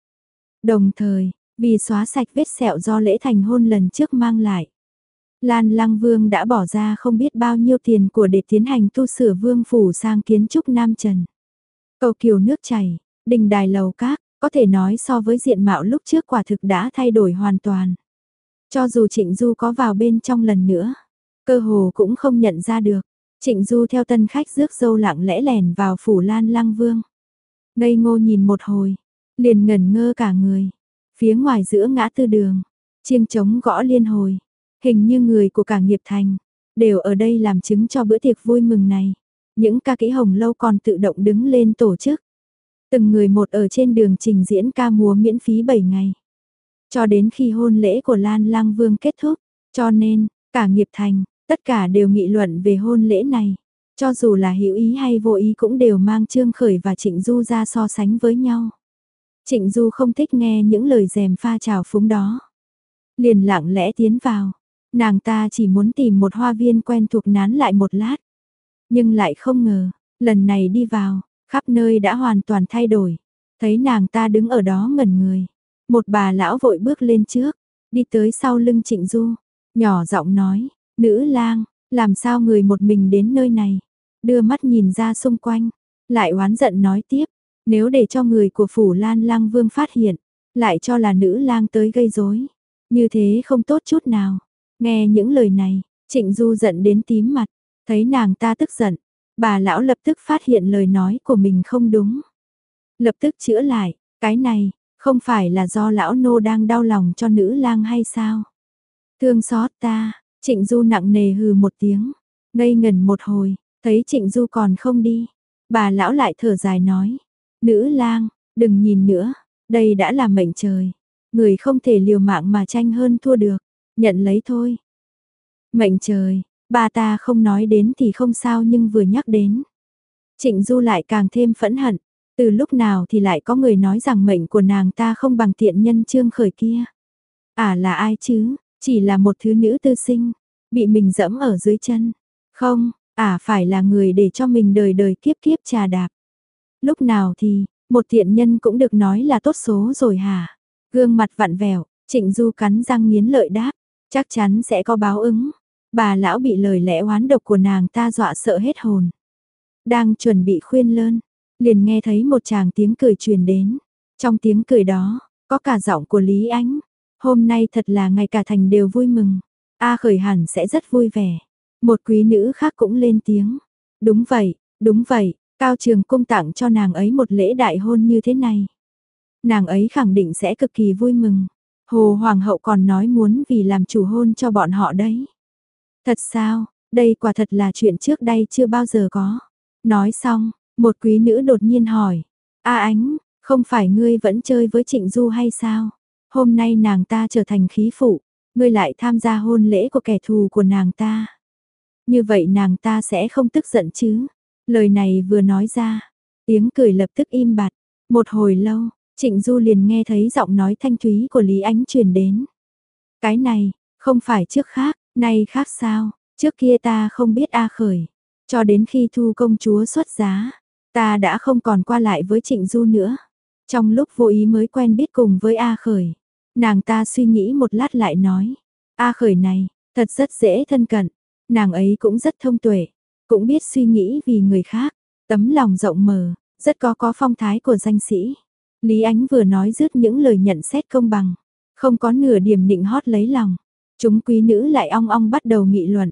Đồng thời, vì xóa sạch vết sẹo do lễ thành hôn lần trước mang lại, Lan Lăng Vương đã bỏ ra không biết bao nhiêu tiền của để tiến hành tu sửa vương phủ sang kiến trúc Nam Trần. Cầu kiều nước chảy, đình đài lầu các, có thể nói so với diện mạo lúc trước quả thực đã thay đổi hoàn toàn. Cho dù Trịnh Du có vào bên trong lần nữa, cơ hồ cũng không nhận ra được. Trịnh Du theo tân khách rước dâu lặng lẽ lèn vào phủ Lan Lăng Vương. Ngây ngô nhìn một hồi, liền ngẩn ngơ cả người. Phía ngoài giữa ngã tư đường, chiêng trống gõ liên hồi, hình như người của cả Nghiệp Thành đều ở đây làm chứng cho bữa tiệc vui mừng này. Những ca kỹ hồng lâu còn tự động đứng lên tổ chức. Từng người một ở trên đường trình diễn ca múa miễn phí bảy ngày. Cho đến khi hôn lễ của Lan Lăng Vương kết thúc, cho nên, cả Nghiệp Thành, tất cả đều nghị luận về hôn lễ này. Cho dù là hữu ý hay vô ý cũng đều mang Trương Khởi và Trịnh Du ra so sánh với nhau. Trịnh Du không thích nghe những lời dèm pha trào phúng đó. Liền lặng lẽ tiến vào, nàng ta chỉ muốn tìm một hoa viên quen thuộc nán lại một lát. Nhưng lại không ngờ, lần này đi vào, khắp nơi đã hoàn toàn thay đổi. Thấy nàng ta đứng ở đó ngẩn người. Một bà lão vội bước lên trước, đi tới sau lưng Trịnh Du, nhỏ giọng nói, nữ lang, làm sao người một mình đến nơi này, đưa mắt nhìn ra xung quanh, lại oán giận nói tiếp, nếu để cho người của phủ Lan Lăng Vương phát hiện, lại cho là nữ lang tới gây rối, như thế không tốt chút nào. Nghe những lời này, Trịnh Du giận đến tím mặt, thấy nàng ta tức giận, bà lão lập tức phát hiện lời nói của mình không đúng. Lập tức chữa lại, cái này, không phải là do lão nô đang đau lòng cho nữ lang hay sao? Thương xót ta, Trịnh Du nặng nề hừ một tiếng, ngây ngẩn một hồi, thấy Trịnh Du còn không đi. Bà lão lại thở dài nói, nữ lang, đừng nhìn nữa, đây đã là mệnh trời. Người không thể liều mạng mà tranh hơn thua được, nhận lấy thôi. Mệnh trời, bà ta không nói đến thì không sao nhưng vừa nhắc đến. Trịnh Du lại càng thêm phẫn hận. Từ lúc nào thì lại có người nói rằng mệnh của nàng ta không bằng tiện nhân Trương Khởi kia. À là ai chứ, chỉ là một thứ nữ tư sinh, bị mình dẫm ở dưới chân. Không, à phải là người để cho mình đời đời kiếp kiếp trà đạp. Lúc nào thì, một tiện nhân cũng được nói là tốt số rồi hả? Gương mặt vặn vẹo, Trịnh Du cắn răng nghiến lợi đáp, chắc chắn sẽ có báo ứng. Bà lão bị lời lẽ oán độc của nàng ta dọa sợ hết hồn. Đang chuẩn bị khuyên lơn, liền nghe thấy một tràng tiếng cười truyền đến. Trong tiếng cười đó, có cả giọng của Lý Ánh. Hôm nay thật là ngày cả thành đều vui mừng. A Khởi hẳn sẽ rất vui vẻ. Một quý nữ khác cũng lên tiếng. Đúng vậy, đúng vậy, Cao Trường Cung tặng cho nàng ấy một lễ đại hôn như thế này. Nàng ấy khẳng định sẽ cực kỳ vui mừng. Hồ Hoàng hậu còn nói muốn vì làm chủ hôn cho bọn họ đấy. Thật sao, đây quả thật là chuyện trước đây chưa bao giờ có. Nói xong, một quý nữ đột nhiên hỏi, A Ánh, không phải ngươi vẫn chơi với Trịnh Du hay sao? Hôm nay nàng ta trở thành khí phụ, ngươi lại tham gia hôn lễ của kẻ thù của nàng ta. Như vậy nàng ta sẽ không tức giận chứ? Lời này vừa nói ra, tiếng cười lập tức im bặt. Một hồi lâu, Trịnh Du liền nghe thấy giọng nói thanh thúy của Lý Ánh truyền đến. Cái này, không phải trước khác, nay khác sao? Trước kia ta không biết A Khởi. Cho đến khi Thu công chúa xuất giá, ta đã không còn qua lại với Trịnh Du nữa. Trong lúc vô ý mới quen biết cùng với A Khởi. Nàng ta suy nghĩ một lát lại nói, A Khởi này, thật rất dễ thân cận, nàng ấy cũng rất thông tuệ, cũng biết suy nghĩ vì người khác, tấm lòng rộng mở, rất có có phong thái của danh sĩ. Lý Ánh vừa nói dứt những lời nhận xét công bằng, không có nửa điểm nịnh hót lấy lòng. Chúng quý nữ lại ong ong bắt đầu nghị luận.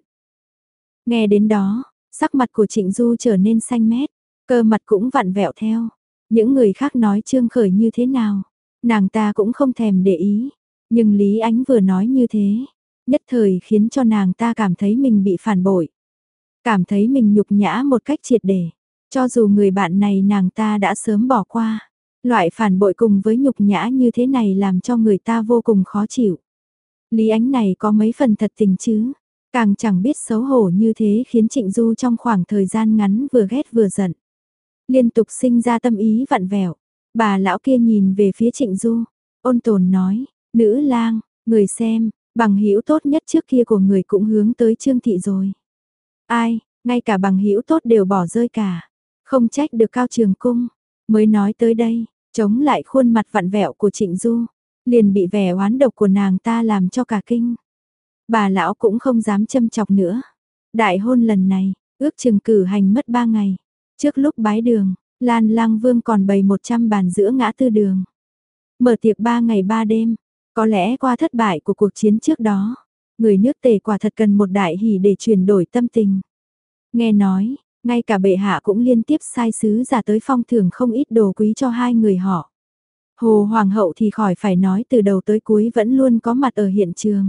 Nghe đến đó, sắc mặt của Trịnh Du trở nên xanh mét, cơ mặt cũng vặn vẹo theo. Những người khác nói Trương Khởi như thế nào, nàng ta cũng không thèm để ý. Nhưng Lý Ánh vừa nói như thế, nhất thời khiến cho nàng ta cảm thấy mình bị phản bội. Cảm thấy mình nhục nhã một cách triệt để. Cho dù người bạn này nàng ta đã sớm bỏ qua. Loại phản bội cùng với nhục nhã như thế này làm cho người ta vô cùng khó chịu. Lý Ánh này có mấy phần thật tình chứ. Càng chẳng biết xấu hổ như thế khiến Trịnh Du trong khoảng thời gian ngắn vừa ghét vừa giận. Liên tục sinh ra tâm ý vặn vẹo. Bà lão kia nhìn về phía Trịnh Du, ôn tồn nói, nữ lang, người xem, bằng hữu tốt nhất trước kia của người cũng hướng tới Trương Thị rồi. Ai, ngay cả bằng hữu tốt đều bỏ rơi cả. Không trách được Cao Trường Cung. Mới nói tới đây, chống lại khuôn mặt vặn vẹo của Trịnh Du, liền bị vẻ oán độc của nàng ta làm cho cả kinh. Bà lão cũng không dám châm chọc nữa. Đại hôn lần này, ước chừng cử hành mất ba ngày. Trước lúc bái đường, Lan Lang Vương còn bày một trăm bàn giữa ngã tư đường. Mở tiệc ba ngày ba đêm, có lẽ qua thất bại của cuộc chiến trước đó, người nước Tề quả thật cần một đại hỷ để chuyển đổi tâm tình. Nghe nói, ngay cả bệ hạ cũng liên tiếp sai sứ giả tới phong thưởng không ít đồ quý cho hai người họ. Hồ Hoàng hậu thì khỏi phải nói, từ đầu tới cuối vẫn luôn có mặt ở hiện trường.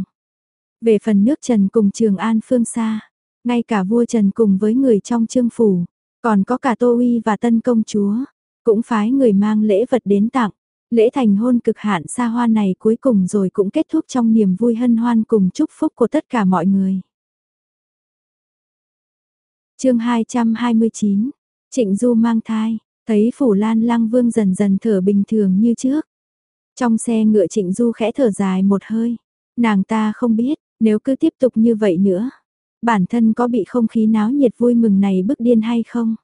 Về phần nước Trần cùng Trường An phương xa, ngay cả vua Trần cùng với người trong Trương phủ, còn có cả Tô Uy và Tân công chúa, cũng phái người mang lễ vật đến tặng. Lễ thành hôn cực hạn xa hoa này cuối cùng rồi cũng kết thúc trong niềm vui hân hoan cùng chúc phúc của tất cả mọi người. Chương hai trăm hai mươi chín. Trịnh Du mang thai, thấy Phủ Lan Lang Vương dần dần thở bình thường như trước. Trong xe ngựa Trịnh Du khẽ thở dài một hơi, nàng ta không biết, nếu cứ tiếp tục như vậy nữa, bản thân có bị không khí náo nhiệt vui mừng này bức điên hay không?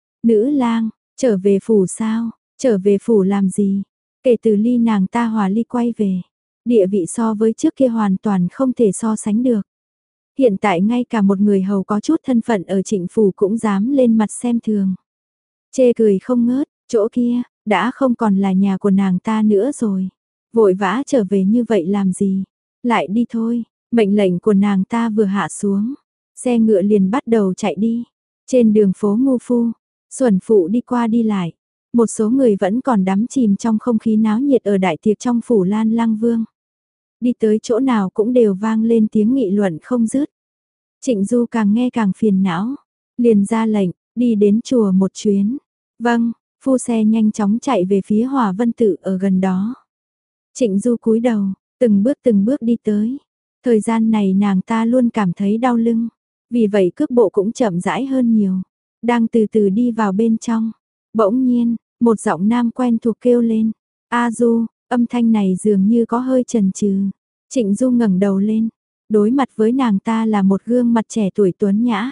Nữ lang, trở về phủ sao? Trở về phủ làm gì? Kể từ ly nàng ta hòa ly quay về, địa vị so với trước kia hoàn toàn không thể so sánh được. Hiện tại ngay cả một người hầu có chút thân phận ở Trịnh phủ cũng dám lên mặt xem thường. Chê cười không ngớt, chỗ kia, đã không còn là nhà của nàng ta nữa rồi. Vội vã trở về như vậy làm gì? Lại đi thôi, mệnh lệnh của nàng ta vừa hạ xuống. Xe ngựa liền bắt đầu chạy đi. Trên đường phố Ngô Phu, Xuẩn Phụ đi qua đi lại. Một số người vẫn còn đắm chìm trong không khí náo nhiệt ở đại tiệc trong phủ Lan Lang Vương. Đi tới chỗ nào cũng đều vang lên tiếng nghị luận không dứt. Trịnh Du càng nghe càng phiền não, liền ra lệnh, đi đến chùa một chuyến. Vâng, phu xe nhanh chóng chạy về phía Hòa Vân Tự ở gần đó. Trịnh Du cúi đầu, từng bước từng bước đi tới. Thời gian này nàng ta luôn cảm thấy đau lưng, vì vậy cước bộ cũng chậm rãi hơn nhiều. Đang từ từ đi vào bên trong, bỗng nhiên, một giọng nam quen thuộc kêu lên, A Du, âm thanh này dường như có hơi chần chừ. Trịnh Du ngẩng đầu lên, đối mặt với nàng ta là một gương mặt trẻ tuổi tuấn nhã.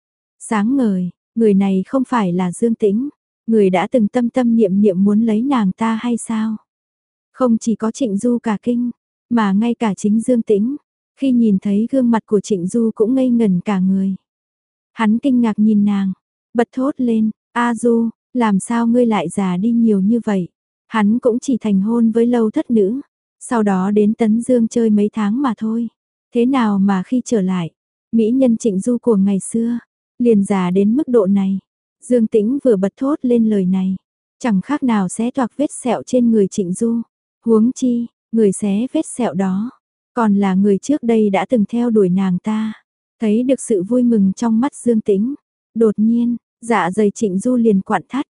Sáng ngời, người này không phải là Dương Tĩnh, người đã từng tâm tâm niệm niệm muốn lấy nàng ta hay sao? Không chỉ có Trịnh Du cả kinh, mà ngay cả chính Dương Tĩnh, khi nhìn thấy gương mặt của Trịnh Du cũng ngây ngẩn cả người. Hắn kinh ngạc nhìn nàng, bật thốt lên, A Du, làm sao ngươi lại già đi nhiều như vậy? Hắn cũng chỉ thành hôn với Lâu Thất Nữ, sau đó đến Tấn Dương chơi mấy tháng mà thôi. Thế nào mà khi trở lại, mỹ nhân Trịnh Du của ngày xưa, liền già đến mức độ này? Dương Tĩnh vừa bật thốt lên lời này, chẳng khác nào xé toạc vết sẹo trên người Trịnh Du. Huống chi, người xé vết sẹo đó, còn là người trước đây đã từng theo đuổi nàng ta. Thấy được sự vui mừng trong mắt Dương Tĩnh, đột nhiên, dạ dày Trịnh Du liền quặn thắt.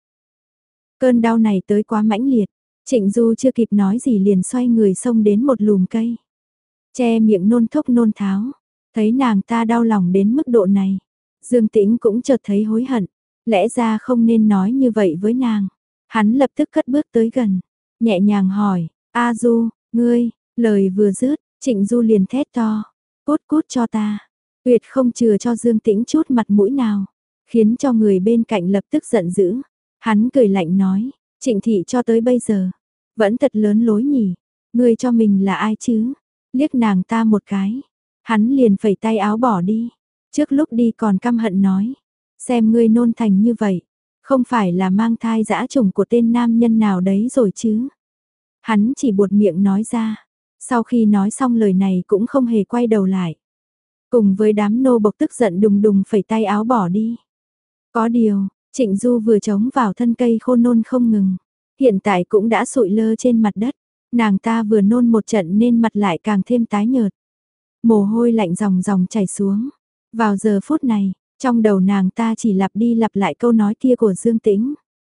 Cơn đau này tới quá mãnh liệt, Trịnh Du chưa kịp nói gì liền xoay người xông đến một lùm cây. Che miệng nôn thốc nôn tháo, thấy nàng ta đau lòng đến mức độ này. Dương Tĩnh cũng chợt thấy hối hận, lẽ ra không nên nói như vậy với nàng. Hắn lập tức cất bước tới gần, nhẹ nhàng hỏi, A Du, ngươi, lời vừa dứt, Trịnh Du liền thét to, cút cút cho ta, tuyệt không chừa cho Dương Tĩnh chút mặt mũi nào, khiến cho người bên cạnh lập tức giận dữ. Hắn cười lạnh nói, Trịnh thị cho tới bây giờ, vẫn thật lớn lối nhỉ, Ngươi cho mình là ai chứ? Liếc nàng ta một cái. Hắn liền phẩy tay áo bỏ đi. Trước lúc đi còn căm hận nói. Xem ngươi nôn thành như vậy. Không phải là mang thai dã chủng của tên nam nhân nào đấy rồi chứ? Hắn chỉ buột miệng nói ra. Sau khi nói xong lời này cũng không hề quay đầu lại. Cùng với đám nô bộc tức giận đùng đùng phẩy tay áo bỏ đi. Có điều, Trịnh Du vừa chống vào thân cây khô nôn không ngừng. Hiện tại cũng đã sụi lơ trên mặt đất. Nàng ta vừa nôn một trận nên mặt lại càng thêm tái nhợt. Mồ hôi lạnh ròng ròng chảy xuống. Vào giờ phút này, trong đầu nàng ta chỉ lặp đi lặp lại câu nói kia của Dương Tĩnh.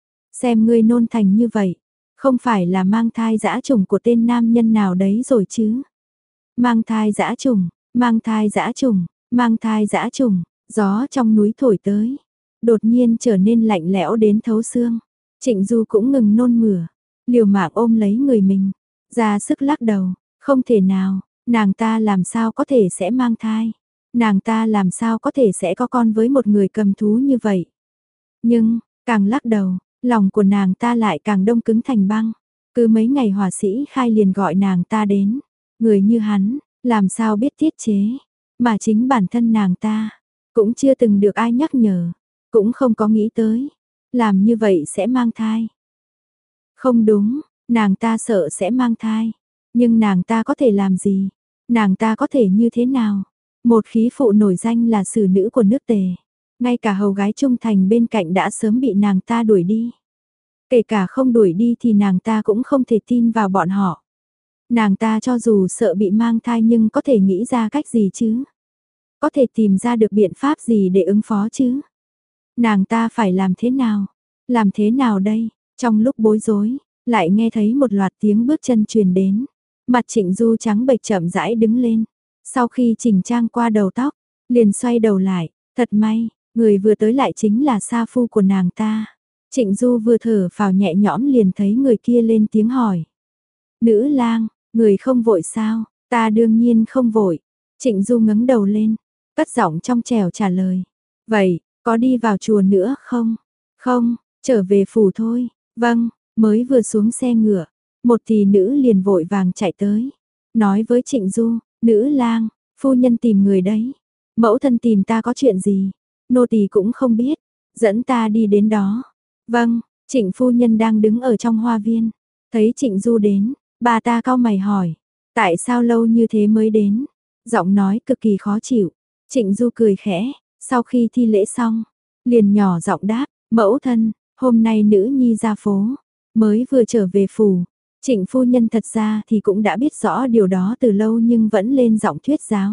Xem ngươi nôn thành như vậy, không phải là mang thai dã chủng của tên nam nhân nào đấy rồi chứ? Mang thai dã chủng, mang thai dã chủng, mang thai dã chủng, gió trong núi thổi tới, đột nhiên trở nên lạnh lẽo đến thấu xương. Trịnh Du cũng ngừng nôn mửa, liều mạng ôm lấy người mình, ra sức lắc đầu, không thể nào, nàng ta làm sao có thể sẽ mang thai, nàng ta làm sao có thể sẽ có con với một người cầm thú như vậy. Nhưng, càng lắc đầu, lòng của nàng ta lại càng đông cứng thành băng. Cứ mấy ngày hỏa sĩ khai liền gọi nàng ta đến. Người như hắn, làm sao biết tiết chế. Mà chính bản thân nàng ta, cũng chưa từng được ai nhắc nhở. Cũng không có nghĩ tới. Làm như vậy sẽ mang thai. Không đúng, nàng ta sợ sẽ mang thai. Nhưng nàng ta có thể làm gì? Nàng ta có thể như thế nào? Một khí phụ nổi danh là xử nữ của nước Tề. Ngay cả hầu gái trung thành bên cạnh đã sớm bị nàng ta đuổi đi. Kể cả không đuổi đi thì nàng ta cũng không thể tin vào bọn họ. Nàng ta cho dù sợ bị mang thai nhưng có thể nghĩ ra cách gì chứ? Có thể tìm ra được biện pháp gì để ứng phó chứ? Nàng ta phải làm thế nào? Làm thế nào đây? Trong lúc bối rối, lại nghe thấy một loạt tiếng bước chân truyền đến. Mặt Trịnh Du trắng bệch chậm rãi đứng lên. Sau khi chỉnh trang qua đầu tóc, liền xoay đầu lại. Thật may, người vừa tới lại chính là sa phu của nàng ta. Trịnh Du vừa thở phào nhẹ nhõm liền thấy người kia lên tiếng hỏi. Nữ lang, người không vội sao? Ta đương nhiên không vội. Trịnh Du ngẩng đầu lên, cất giọng trong trẻo trả lời. Vậy, có đi vào chùa nữa không? Không, trở về phủ thôi. Vâng, mới vừa xuống xe ngựa, một tỷ nữ liền vội vàng chạy tới. Nói với Trịnh Du, nữ lang, phu nhân tìm người đấy. Mẫu thân tìm ta có chuyện gì? Nô tỳ cũng không biết, dẫn ta đi đến đó. Vâng, Trịnh phu nhân đang đứng ở trong hoa viên. Thấy Trịnh Du đến, bà ta cau mày hỏi. Tại sao lâu như thế mới đến? Giọng nói cực kỳ khó chịu. Trịnh Du cười khẽ, sau khi thi lễ xong, liền nhỏ giọng đáp. Mẫu thân, hôm nay nữ nhi ra phố, mới vừa trở về phủ. Trịnh phu nhân thật ra thì cũng đã biết rõ điều đó từ lâu nhưng vẫn lên giọng thuyết giáo.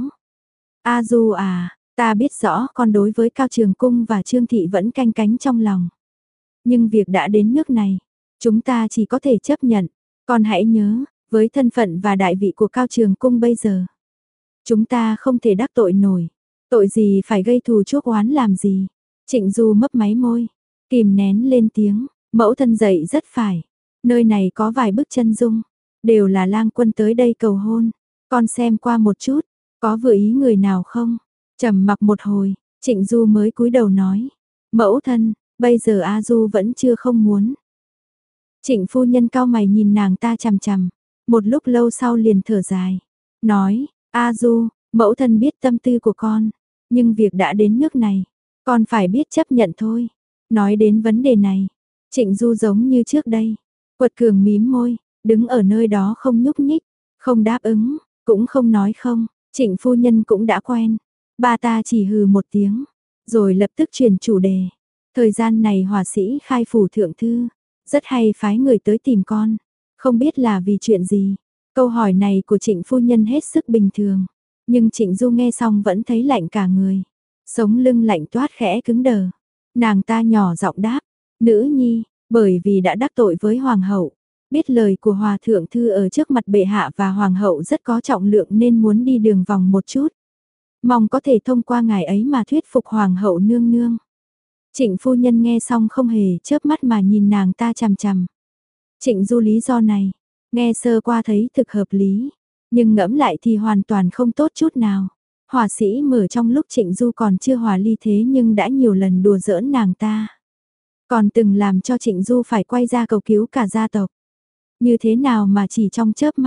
A Du à, ta biết rõ con đối với Cao Trường Cung và Trương Thị vẫn canh cánh trong lòng. Nhưng việc đã đến nước này, chúng ta chỉ có thể chấp nhận. Con hãy nhớ, với thân phận và đại vị của Cao Trường Cung bây giờ, chúng ta không thể đắc tội nổi. Tội gì phải gây thù chuốc oán làm gì? Trịnh Du mấp máy môi, kìm nén lên tiếng, mẫu thân dậy rất phải. Nơi này có vài bức chân dung, đều là lang quân tới đây cầu hôn. Con xem qua một chút, có vừa ý người nào không? Trầm mặc một hồi, Trịnh Du mới cúi đầu nói. Mẫu thân, bây giờ A Du vẫn chưa không muốn. Trịnh phu nhân cau mày nhìn nàng ta chằm chằm, một lúc lâu sau liền thở dài. Nói, A Du, mẫu thân biết tâm tư của con, nhưng việc đã đến nước này, con phải biết chấp nhận thôi. Nói đến vấn đề này, Trịnh Du giống như trước đây. Quật cường mím môi, đứng ở nơi đó không nhúc nhích, không đáp ứng, cũng không nói không. Trịnh phu nhân cũng đã quen. Bà ta chỉ hừ một tiếng, rồi lập tức chuyển chủ đề. Thời gian này hỏa sĩ khai phủ thượng thư, rất hay phái người tới tìm con. Không biết là vì chuyện gì. Câu hỏi này của Trịnh phu nhân hết sức bình thường. Nhưng Trịnh Du nghe xong vẫn thấy lạnh cả người. Sống lưng lạnh toát khẽ cứng đờ. Nàng ta nhỏ giọng đáp. Nữ nhi, bởi vì đã đắc tội với hoàng hậu. Biết lời của hòa thượng thư ở trước mặt bệ hạ và hoàng hậu rất có trọng lượng nên muốn đi đường vòng một chút. Mong có thể thông qua ngài ấy mà thuyết phục hoàng hậu nương nương. Trịnh phu nhân nghe xong không hề chớp mắt mà nhìn nàng ta chằm chằm. Trịnh Du lý do này, nghe sơ qua thấy thực hợp lý, nhưng ngẫm lại thì hoàn toàn không tốt chút nào. Hỏa sĩ mở trong lúc Trịnh Du còn chưa hòa ly thế nhưng đã nhiều lần đùa giỡn nàng ta. Còn từng làm cho Trịnh Du phải quay ra cầu cứu cả gia tộc. Như thế nào mà chỉ trong chớp mắt,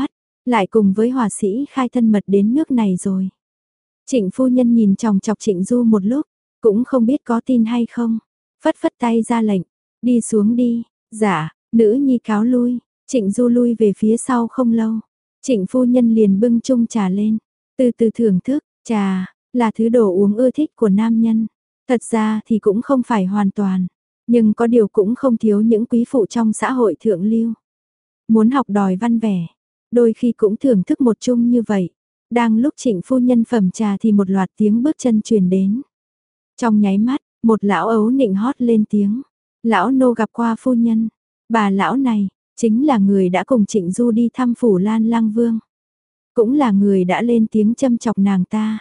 lại cùng với họa sĩ Khai thân mật đến nước này rồi. Trịnh phu nhân nhìn chòng chọc Trịnh Du một lúc, cũng không biết có tin hay không, phất phất tay ra lệnh, đi xuống đi. Dạ, nữ nhi cáo lui. Trịnh Du lui về phía sau không lâu, Trịnh phu nhân liền bưng chung trà lên, từ từ thưởng thức. Trà là thứ đồ uống ưa thích của nam nhân, thật ra thì cũng không phải hoàn toàn, nhưng có điều cũng không thiếu những quý phụ trong xã hội thượng lưu. Muốn học đòi văn vẻ, đôi khi cũng thưởng thức một chung như vậy. Đang lúc Trịnh phu nhân phẩm trà thì một loạt tiếng bước chân truyền đến. Trong nháy mắt, một lão ấu nịnh hót lên tiếng. Lão nô gặp qua phu nhân. Bà lão này, chính là người đã cùng Trịnh Du đi thăm phủ Lan Lang Vương. Cũng là người đã lên tiếng châm chọc nàng ta.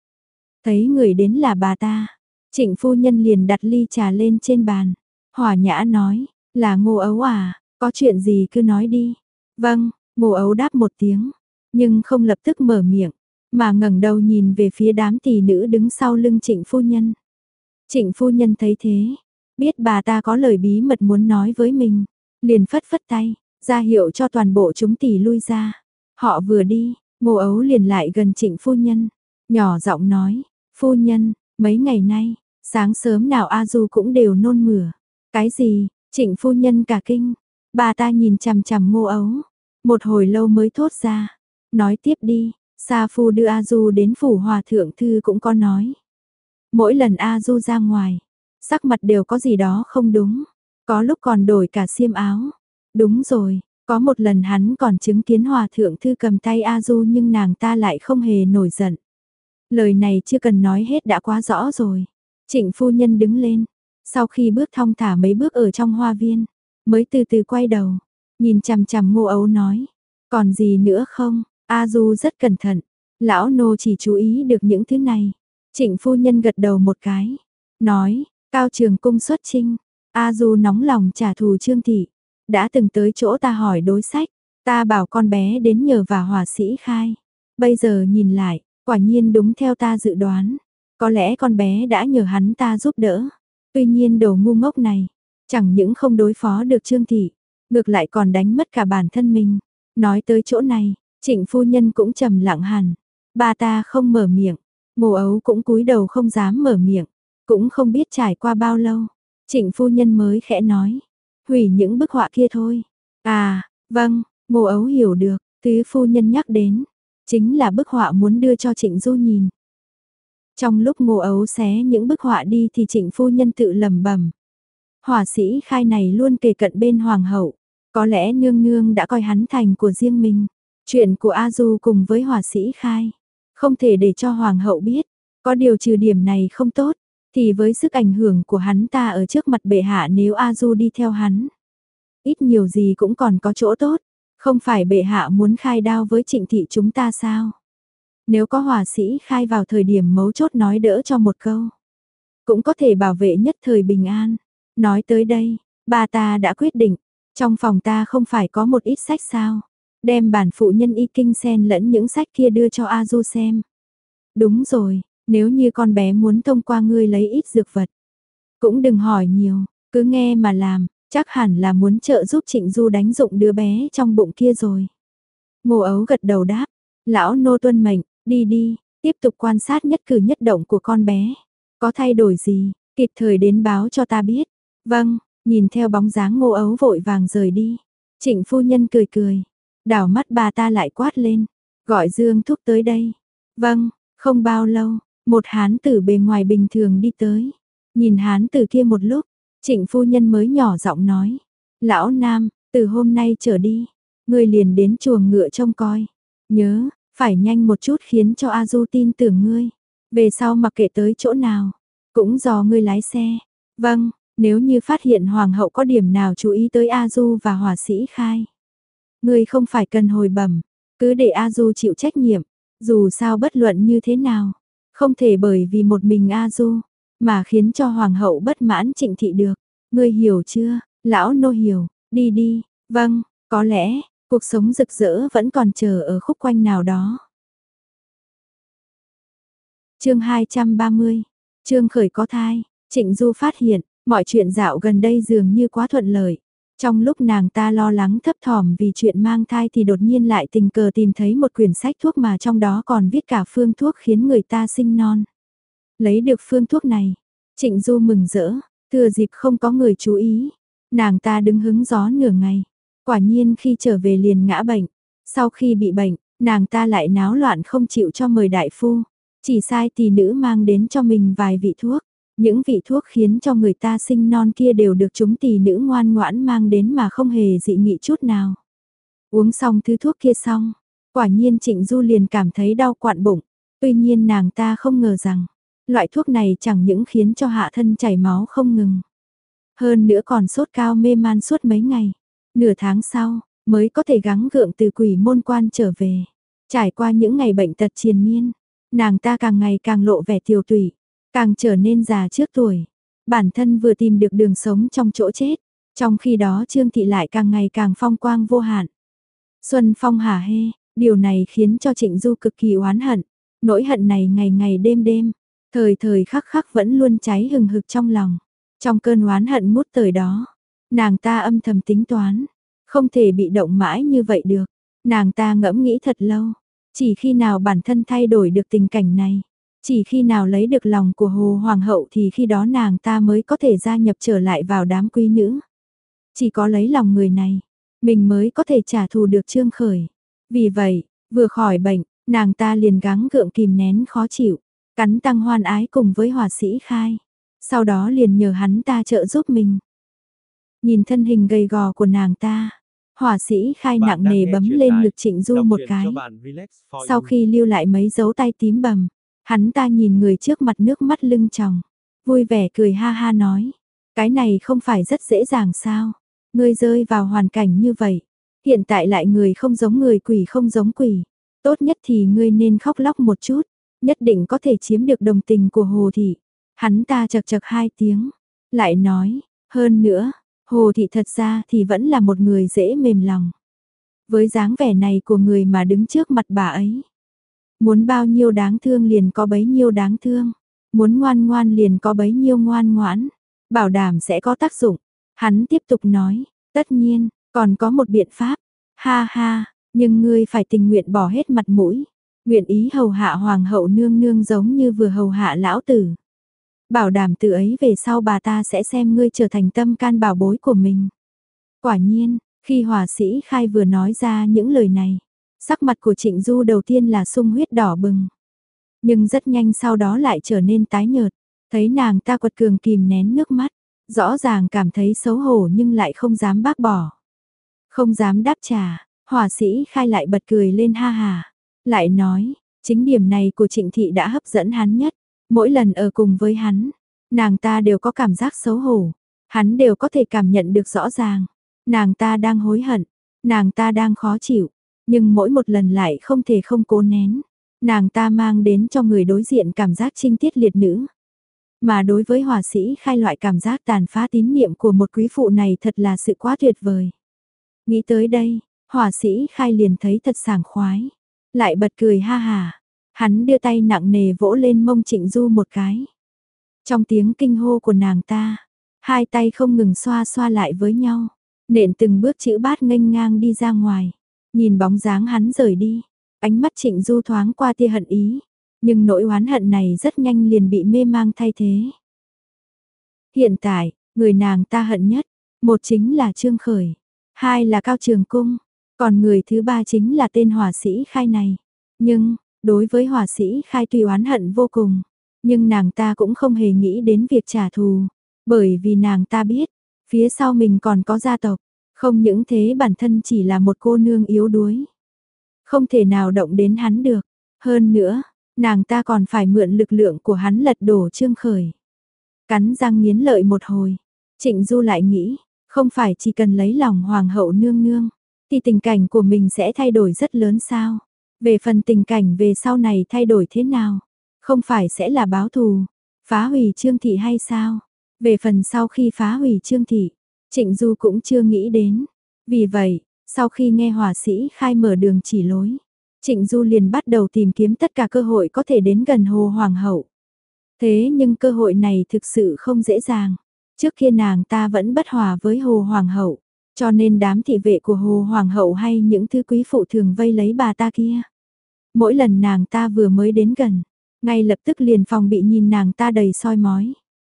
Thấy người đến là bà ta, Trịnh phu nhân liền đặt ly trà lên trên bàn. Hòa nhã nói, là Ngô Ấu à, có chuyện gì cứ nói đi. Vâng, Ngô Ấu đáp một tiếng, nhưng không lập tức mở miệng, mà ngẩng đầu nhìn về phía đám tỷ nữ đứng sau lưng Trịnh phu nhân. Trịnh phu nhân thấy thế, biết bà ta có lời bí mật muốn nói với mình, liền phất phất tay, ra hiệu cho toàn bộ chúng tỷ lui ra. Họ vừa đi, Ngô Ấu liền lại gần Trịnh phu nhân, nhỏ giọng nói, phu nhân, mấy ngày nay, sáng sớm nào A Du cũng đều nôn mửa. Cái gì? Trịnh phu nhân cả kinh, bà ta nhìn chằm chằm Ngô Ấu, một hồi lâu mới thốt ra, nói tiếp đi. Sa phu đưa A Du đến phủ hòa thượng thư cũng có nói. Mỗi lần A Du ra ngoài, sắc mặt đều có gì đó không đúng, có lúc còn đổi cả xiêm áo. Đúng rồi, có một lần hắn còn chứng kiến hòa thượng thư cầm tay A Du nhưng nàng ta lại không hề nổi giận. Lời này chưa cần nói hết đã quá rõ rồi. Trịnh phu nhân đứng lên, sau khi bước thong thả mấy bước ở trong hoa viên, mới từ từ quay đầu, nhìn chằm chằm Ngô Ấu nói, còn gì nữa không? A Du rất cẩn thận, lão nô chỉ chú ý được những thứ này. Trịnh phu nhân gật đầu một cái, nói, Cao Trường Cung xuất chinh, A Du nóng lòng trả thù Trương thị, đã từng tới chỗ ta hỏi đối sách, ta bảo con bé đến nhờ và hỏa sĩ Khai. Bây giờ nhìn lại, quả nhiên đúng theo ta dự đoán, có lẽ con bé đã nhờ hắn ta giúp đỡ. Tuy nhiên đồ ngu ngốc này, chẳng những không đối phó được Trương thị, ngược lại còn đánh mất cả bản thân mình. Nói tới chỗ này, Trịnh phu nhân cũng trầm lặng hẳn, bà ta không mở miệng, Ngô Ấu cũng cúi đầu không dám mở miệng, cũng không biết trải qua bao lâu, Trịnh phu nhân mới khẽ nói, hủy những bức họa kia thôi. À, vâng, Ngô Ấu hiểu được, thứ phu nhân nhắc đến, chính là bức họa muốn đưa cho Trịnh Du nhìn. Trong lúc Ngô Ấu xé những bức họa đi thì Trịnh phu nhân tự lẩm bẩm, họa sĩ Khai này luôn kề cận bên hoàng hậu, có lẽ nương nương đã coi hắn thành của riêng mình. Chuyện của A Du cùng với họa sĩ Khai, không thể để cho hoàng hậu biết, có điều trừ điểm này không tốt, thì với sức ảnh hưởng của hắn ta ở trước mặt bệ hạ nếu A Du đi theo hắn, ít nhiều gì cũng còn có chỗ tốt, không phải bệ hạ muốn khai đao với Trịnh thị chúng ta sao? Nếu có họa sĩ Khai vào thời điểm mấu chốt nói đỡ cho một câu, cũng có thể bảo vệ nhất thời bình an. Nói tới đây, bà ta đã quyết định, trong phòng ta không phải có một ít sách sao? Đem bản phụ nhân y kinh xen lẫn những sách kia đưa cho A Du xem. Đúng rồi, nếu như con bé muốn thông qua ngươi lấy ít dược vật, cũng đừng hỏi nhiều, cứ nghe mà làm, chắc hẳn là muốn trợ giúp Trịnh Du đánh dụng đứa bé trong bụng kia rồi. Ngô Ấu gật đầu đáp, lão nô tuân mệnh, đi đi, tiếp tục quan sát nhất cử nhất động của con bé. Có thay đổi gì, kịp thời đến báo cho ta biết. Vâng, nhìn theo bóng dáng Ngô Ấu vội vàng rời đi. Trịnh phu nhân cười cười, đảo mắt bà ta lại quát lên, gọi Dương Thúc tới đây. Vâng, không bao lâu, một hán tử bề ngoài bình thường đi tới. Nhìn hán tử kia một lúc, Trịnh phu nhân mới nhỏ giọng nói, lão Nam, từ hôm nay trở đi, ngươi liền đến chuồng ngựa trông coi. Nhớ, phải nhanh một chút khiến cho A Du tin tưởng ngươi. Về sau mặc kệ tới chỗ nào, cũng do ngươi lái xe. Vâng, nếu như phát hiện hoàng hậu có điểm nào chú ý tới A Du và họa sĩ Khai, ngươi không phải cần hồi bẩm, cứ để A Du chịu trách nhiệm. Dù sao bất luận như thế nào, không thể bởi vì một mình A Du mà khiến cho hoàng hậu bất mãn Trịnh thị được. Ngươi hiểu chưa? Lão nô hiểu, đi đi. Vâng, có lẽ cuộc sống rực rỡ vẫn còn chờ ở khúc quanh nào đó. Chương hai trăm ba mươi. Trương Khởi có thai. Trịnh Du phát hiện, mọi chuyện dạo gần đây dường như quá thuận lợi. Trong lúc nàng ta lo lắng thấp thỏm vì chuyện mang thai thì đột nhiên lại tình cờ tìm thấy một quyển sách thuốc mà trong đó còn viết cả phương thuốc khiến người ta sinh non. Lấy được phương thuốc này, Trịnh Du mừng rỡ, thừa dịp không có người chú ý, nàng ta đứng hứng gió nửa ngày. Quả nhiên khi trở về liền ngã bệnh. Sau khi bị bệnh, nàng ta lại náo loạn không chịu cho mời đại phu. Chỉ sai tỷ nữ mang đến cho mình vài vị thuốc. Những vị thuốc khiến cho người ta sinh non kia đều được chúng tỷ nữ ngoan ngoãn mang đến mà không hề dị nghị chút nào. Uống xong thứ thuốc kia xong, quả nhiên Trịnh Du liền cảm thấy đau quặn bụng. Tuy nhiên nàng ta không ngờ rằng, loại thuốc này chẳng những khiến cho hạ thân chảy máu không ngừng. Hơn nữa còn sốt cao mê man suốt mấy ngày. Nửa tháng sau, mới có thể gắng gượng từ quỷ môn quan trở về. Trải qua những ngày bệnh tật triền miên, nàng ta càng ngày càng lộ vẻ tiều tụy, càng trở nên già trước tuổi. Bản thân vừa tìm được đường sống trong chỗ chết, trong khi đó Trương Thị lại càng ngày càng phong quang vô hạn. Xuân phong hả hê, điều này khiến cho Trịnh Du cực kỳ oán hận. Nỗi hận này ngày ngày đêm đêm, thời thời khắc khắc vẫn luôn cháy hừng hực trong lòng. Trong cơn oán hận ngút trời đó, nàng ta âm thầm tính toán, không thể bị động mãi như vậy được. Nàng ta ngẫm nghĩ thật lâu, chỉ khi nào bản thân thay đổi được tình cảnh này, chỉ khi nào lấy được lòng của Hồ Hoàng hậu thì khi đó nàng ta mới có thể gia nhập trở lại vào đám quý nữ. Chỉ có lấy lòng người này, mình mới có thể trả thù được Trương Khởi. Vì vậy, vừa khỏi bệnh, nàng ta liền gắng gượng kìm nén khó chịu, cắn tăng hoan ái cùng với họa sĩ Khai. Sau đó liền nhờ hắn ta trợ giúp mình. Nhìn thân hình gầy gò của nàng ta, họa sĩ Khai nặng nề bấm lên ngực Trịnh Du một cái. Sau khi lưu lại mấy dấu tay tím bầm, hắn ta nhìn người trước mặt nước mắt lưng tròng, vui vẻ cười ha ha nói, cái này không phải rất dễ dàng sao, ngươi rơi vào hoàn cảnh như vậy, hiện tại lại người không giống người quỷ không giống quỷ, tốt nhất thì ngươi nên khóc lóc một chút, nhất định có thể chiếm được đồng tình của Hồ Thị. Hắn ta chật chật hai tiếng, lại nói, hơn nữa, Hồ Thị thật ra thì vẫn là một người dễ mềm lòng. Với dáng vẻ này của người mà đứng trước mặt bà ấy, muốn bao nhiêu đáng thương liền có bấy nhiêu đáng thương, muốn ngoan ngoan liền có bấy nhiêu ngoan ngoãn, bảo đảm sẽ có tác dụng. Hắn tiếp tục nói, tất nhiên, còn có một biện pháp, ha ha, nhưng ngươi phải tình nguyện bỏ hết mặt mũi, nguyện ý hầu hạ hoàng hậu nương nương giống như vừa hầu hạ lão tử. Bảo đảm từ ấy về sau bà ta sẽ xem ngươi trở thành tâm can bảo bối của mình. Quả nhiên, khi họa sĩ Khai vừa nói ra những lời này, sắc mặt của Trịnh Du đầu tiên là sung huyết đỏ bừng. Nhưng rất nhanh sau đó lại trở nên tái nhợt, thấy nàng ta quật cường kìm nén nước mắt, rõ ràng cảm thấy xấu hổ nhưng lại không dám bác bỏ. Không dám đáp trả, họa sĩ Khai lại bật cười lên ha hà, lại nói, chính điểm này của Trịnh Thị đã hấp dẫn hắn nhất. Mỗi lần ở cùng với hắn, nàng ta đều có cảm giác xấu hổ, hắn đều có thể cảm nhận được rõ ràng. Nàng ta đang hối hận, nàng ta đang khó chịu, nhưng mỗi một lần lại không thể không cố nén. Nàng ta mang đến cho người đối diện cảm giác trinh tiết liệt nữ. Mà đối với họa sĩ Khai loại cảm giác tàn phá tín niệm của một quý phụ này thật là sự quá tuyệt vời. Nghĩ tới đây, họa sĩ Khai liền thấy thật sảng khoái, lại bật cười ha hà. Hắn đưa tay nặng nề vỗ lên mông Trịnh Du một cái. Trong tiếng kinh hô của nàng ta, hai tay không ngừng xoa xoa lại với nhau, nện từng bước chữ bát nghênh ngang đi ra ngoài. Nhìn bóng dáng hắn rời đi, ánh mắt Trịnh Du thoáng qua tia hận ý, nhưng nỗi oán hận này rất nhanh liền bị mê mang thay thế. Hiện tại, người nàng ta hận nhất, một chính là Trương Khởi, hai là Cao Trường Cung, còn người thứ ba chính là tên họa sĩ Khai này. Nhưng, đối với họa sĩ Khai tuy oán hận vô cùng, nhưng nàng ta cũng không hề nghĩ đến việc trả thù, bởi vì nàng ta biết, phía sau mình còn có gia tộc, không những thế bản thân chỉ là một cô nương yếu đuối, không thể nào động đến hắn được, hơn nữa, nàng ta còn phải mượn lực lượng của hắn lật đổ Trương Khởi. Cắn răng nghiến lợi một hồi, Trịnh Du lại nghĩ, không phải chỉ cần lấy lòng hoàng hậu nương nương, thì tình cảnh của mình sẽ thay đổi rất lớn sao? Về phần tình cảnh về sau này thay đổi thế nào? Không phải sẽ là báo thù, phá hủy Trương Thị hay sao? Về phần sau khi phá hủy Trương Thị, Trịnh Du cũng chưa nghĩ đến. Vì vậy, sau khi nghe họa sĩ Khai mở đường chỉ lối, Trịnh Du liền bắt đầu tìm kiếm tất cả cơ hội có thể đến gần Hồ Hoàng hậu. Thế nhưng cơ hội này thực sự không dễ dàng. Trước kia nàng ta vẫn bất hòa với Hồ Hoàng hậu, Cho nên đám thị vệ của Hồ Hoàng hậu hay những thứ quý phụ thường vây lấy bà ta kia. Mỗi lần nàng ta vừa mới đến gần, ngay lập tức liền phòng bị nhìn nàng ta đầy soi mói.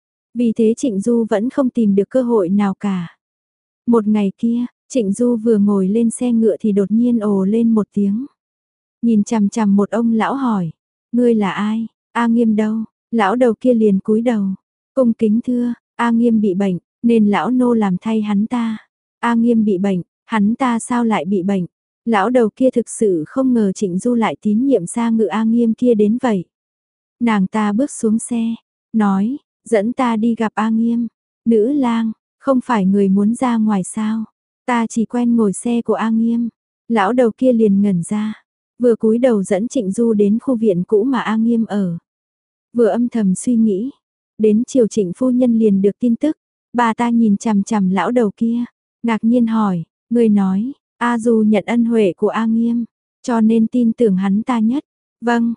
Vì thế Trịnh Du vẫn không tìm được cơ hội nào cả. Một ngày kia, Trịnh Du vừa ngồi lên xe ngựa thì đột nhiên ồ lên một tiếng. Nhìn chằm chằm một ông lão hỏi, ngươi là ai, A Nghiêm đâu? Lão đầu kia liền cúi đầu, cung kính thưa, A Nghiêm bị bệnh, nên lão nô làm thay hắn ta. A Nghiêm bị bệnh, hắn ta sao lại bị bệnh? Lão đầu kia thực sự không ngờ Trịnh Du lại tín nhiệm xa ngự A Nghiêm kia đến vậy. Nàng ta bước xuống xe, nói, dẫn ta đi gặp A Nghiêm. Nữ lang, không phải người muốn ra ngoài sao? Ta chỉ quen ngồi xe của A Nghiêm. Lão đầu kia liền ngẩn ra, vừa cúi đầu dẫn Trịnh Du đến khu viện cũ mà A Nghiêm ở. Vừa âm thầm suy nghĩ, đến chiều Trịnh phu nhân liền được tin tức, bà ta nhìn chằm chằm lão đầu kia, ngạc nhiên hỏi, người nói, A Du nhận ân huệ của A Nghiêm, cho nên tin tưởng hắn ta nhất. Vâng.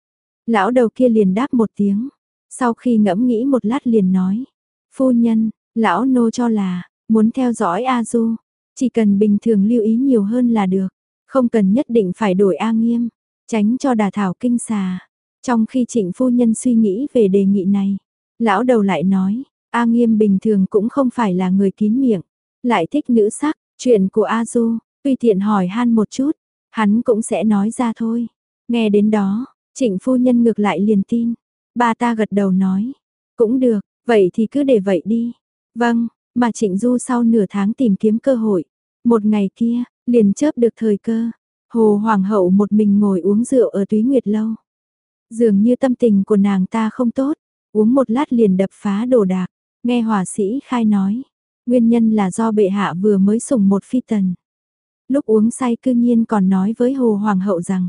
Lão đầu kia liền đáp một tiếng, sau khi ngẫm nghĩ một lát liền nói, phu nhân, lão nô cho là, muốn theo dõi A Du, chỉ cần bình thường lưu ý nhiều hơn là được, không cần nhất định phải đổi A Nghiêm, tránh cho đả thảo kinh xà. Trong khi Trịnh phu nhân suy nghĩ về đề nghị này, lão đầu lại nói, A Nghiêm bình thường cũng không phải là người kín miệng, lại thích nữ sắc, chuyện của A Du, tùy tiện hỏi han một chút, hắn cũng sẽ nói ra thôi. Nghe đến đó, Trịnh phu nhân ngược lại liền tin, bà ta gật đầu nói, cũng được, vậy thì cứ để vậy đi. Vâng, mà Trịnh Du sau nửa tháng tìm kiếm cơ hội, một ngày kia, liền chớp được thời cơ, Hồ Hoàng hậu một mình ngồi uống rượu ở Túy Nguyệt Lâu. Dường như tâm tình của nàng ta không tốt, uống một lát liền đập phá đồ đạc, nghe hỏa sĩ khai nói, nguyên nhân là do bệ hạ vừa mới sủng một phi tần. Lúc uống say cư nhiên còn nói với Hồ Hoàng hậu rằng,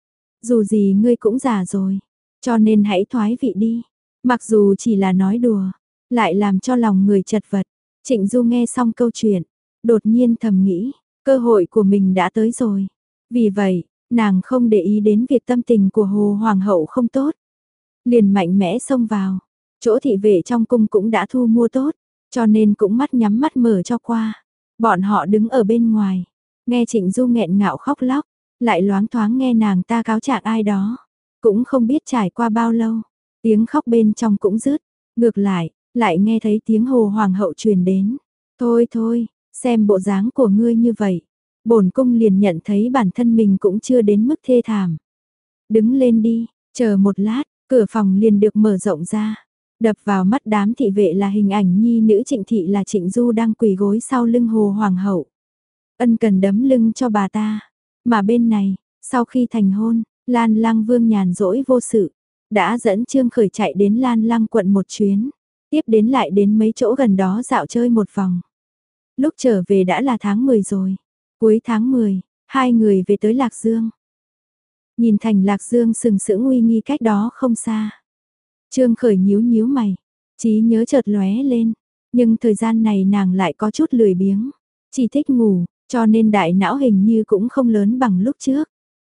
dù gì ngươi cũng già rồi, cho nên hãy thoái vị đi, mặc dù chỉ là nói đùa, lại làm cho lòng người chật vật. Trịnh Du nghe xong câu chuyện, đột nhiên thầm nghĩ, cơ hội của mình đã tới rồi. Vì vậy, nàng không để ý đến việc tâm tình của Hồ Hoàng hậu không tốt. Liền mạnh mẽ xông vào, chỗ thị vệ trong cung cũng đã thu mua tốt, cho nên cũng mắt nhắm mắt mở cho qua. Bọn họ đứng ở bên ngoài, nghe Trịnh Du nghẹn ngạo khóc lóc, lại loáng thoáng nghe nàng ta cáo trạng ai đó. Cũng không biết trải qua bao lâu, tiếng khóc bên trong cũng dứt, ngược lại, lại nghe thấy tiếng Hồ Hoàng hậu truyền đến. Thôi thôi, xem bộ dáng của ngươi như vậy, bổn cung liền nhận thấy bản thân mình cũng chưa đến mức thê thảm. Đứng lên đi, chờ một lát, cửa phòng liền được mở rộng ra. Đập vào mắt đám thị vệ là hình ảnh nhi nữ Trịnh thị là Trịnh Du đang quỳ gối sau lưng Hồ Hoàng hậu. Ân cần đấm lưng cho bà ta. Mà bên này, sau khi thành hôn, Lan Lăng Vương nhàn rỗi vô sự, đã dẫn Trương Khởi chạy đến Lan Lăng quận một chuyến, tiếp đến lại đến mấy chỗ gần đó dạo chơi một vòng. Lúc trở về đã là tháng mười rồi. Cuối tháng mười, hai người về tới Lạc Dương. Nhìn thành Lạc Dương sừng sững uy nghi cách đó không xa. Trương Khởi nhíu nhíu mày, trí nhớ chợt lóe lên, nhưng thời gian này nàng lại có chút lười biếng, chỉ thích ngủ, cho nên đại não hình như cũng không lớn bằng lúc trước.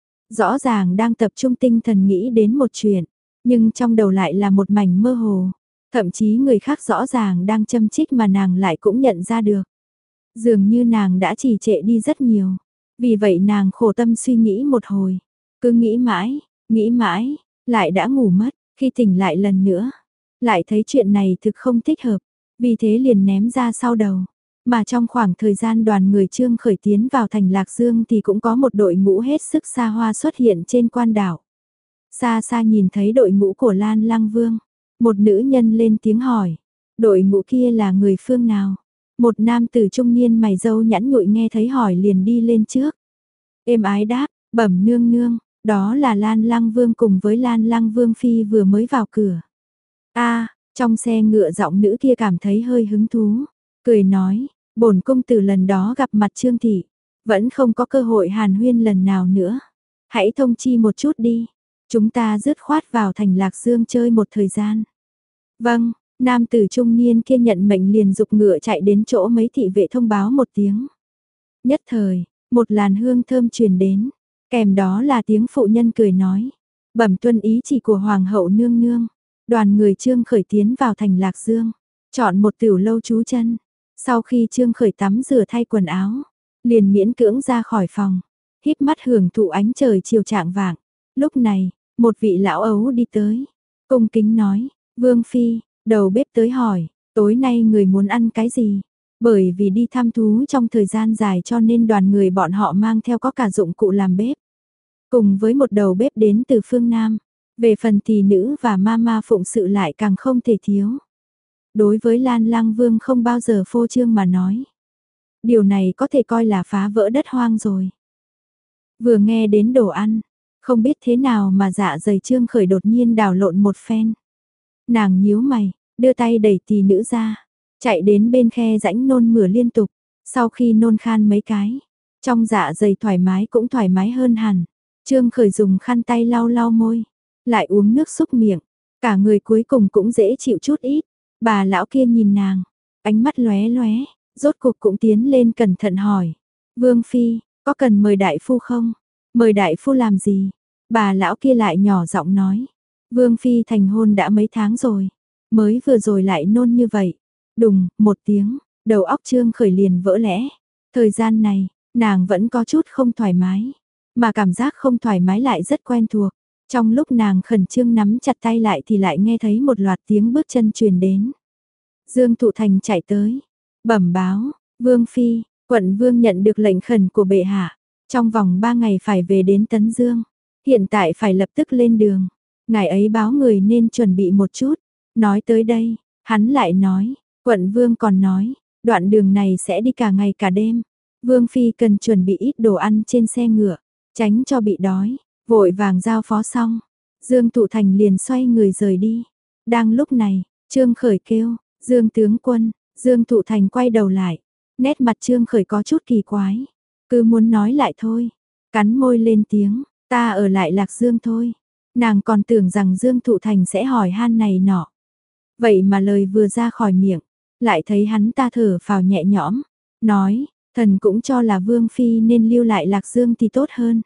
Rõ ràng đang tập trung tinh thần nghĩ đến một chuyện, nhưng trong đầu lại là một mảnh mơ hồ, thậm chí người khác rõ ràng đang châm chích mà nàng lại cũng nhận ra được. Dường như nàng đã trì trệ đi rất nhiều, vì vậy nàng khổ tâm suy nghĩ một hồi, cứ nghĩ mãi, nghĩ mãi, lại đã ngủ mất, khi tỉnh lại lần nữa, lại thấy chuyện này thực không thích hợp, vì thế liền ném ra sau đầu. Mà trong khoảng thời gian đoàn người Trương Khởi tiến vào thành Lạc Dương thì cũng có một đội ngũ hết sức xa hoa xuất hiện trên quan đảo. Xa xa nhìn thấy đội ngũ của Lan Lăng Vương, một nữ nhân lên tiếng hỏi, đội ngũ kia là người phương nào? Một nam tử trung niên mày râu nhẵn nhụi nghe thấy hỏi liền đi lên trước. Êm ái đáp, bẩm nương nương, đó là Lan Lăng Vương cùng với Lan Lăng Vương Phi vừa mới vào cửa. A, trong xe ngựa giọng nữ kia cảm thấy hơi hứng thú, cười nói, bổn công tử lần đó gặp mặt Trương thị, vẫn không có cơ hội hàn huyên lần nào nữa. Hãy thông chi một chút đi, chúng ta dứt khoát vào thành Lạc Dương chơi một thời gian. Vâng, nam tử trung niên kia nhận mệnh liền dục ngựa chạy đến chỗ mấy thị vệ thông báo một tiếng. Nhất thời, một làn hương thơm truyền đến, kèm đó là tiếng phụ nhân cười nói, bẩm tuân ý chỉ của Hoàng hậu nương nương. Đoàn người Trương Khởi tiến vào thành Lạc Dương, chọn một tiểu lâu trú chân. Sau khi Trương Khởi tắm rửa thay quần áo, liền miễn cưỡng ra khỏi phòng, híp mắt hưởng thụ ánh trời chiều trạng vạng. Lúc này, một vị lão ấu đi tới, cung kính nói, Vương Phi, đầu bếp tới hỏi, tối nay người muốn ăn cái gì? Bởi vì đi thăm thú trong thời gian dài cho nên đoàn người bọn họ mang theo có cả dụng cụ làm bếp. Cùng với một đầu bếp đến từ phương Nam, về phần tỷ nữ và mama phụng sự lại càng không thể thiếu. Đối với Lan Lang Vương không bao giờ phô trương mà nói. Điều này có thể coi là phá vỡ đất hoang rồi. Vừa nghe đến đồ ăn, không biết thế nào mà dạ dày Trương Khởi đột nhiên đảo lộn một phen. Nàng nhíu mày, đưa tay đẩy tỷ nữ ra, chạy đến bên khe rãnh nôn mửa liên tục, sau khi nôn khan mấy cái, trong dạ dày thoải mái cũng thoải mái hơn hẳn. Trương Khởi dùng khăn tay lau lau môi, lại uống nước xúc miệng, cả người cuối cùng cũng dễ chịu chút ít. Bà lão kia nhìn nàng, ánh mắt lóe lóe, rốt cuộc cũng tiến lên cẩn thận hỏi, Vương Phi, có cần mời đại phu không? Mời đại phu làm gì? Bà lão kia lại nhỏ giọng nói, Vương Phi thành hôn đã mấy tháng rồi, mới vừa rồi lại nôn như vậy. Đùng, một tiếng, đầu óc Trương Khởi liền vỡ lẽ. Thời gian này, nàng vẫn có chút không thoải mái, mà cảm giác không thoải mái lại rất quen thuộc. Trong lúc nàng khẩn trương nắm chặt tay lại thì lại nghe thấy một loạt tiếng bước chân truyền đến. Dương Thụ Thành chạy tới, bẩm báo, Vương Phi, quận Vương nhận được lệnh khẩn của bệ hạ, trong vòng ba ngày phải về đến Tấn Dương, hiện tại phải lập tức lên đường. Ngài ấy báo người nên chuẩn bị một chút. Nói tới đây, hắn lại nói, quận Vương còn nói, đoạn đường này sẽ đi cả ngày cả đêm. Vương Phi cần chuẩn bị ít đồ ăn trên xe ngựa, tránh cho bị đói. Vội vàng giao phó xong, Dương Thụ Thành liền xoay người rời đi. Đang lúc này, Trương Khởi kêu, Dương tướng quân, Dương Thụ Thành quay đầu lại, nét mặt Trương Khởi có chút kỳ quái, cứ muốn nói lại thôi, cắn môi lên tiếng, ta ở lại Lạc Dương thôi. Nàng còn tưởng rằng Dương Thụ Thành sẽ hỏi han này nọ. Vậy mà lời vừa ra khỏi miệng, lại thấy hắn ta thở phào nhẹ nhõm, nói, thần cũng cho là Vương Phi nên lưu lại Lạc Dương thì tốt hơn.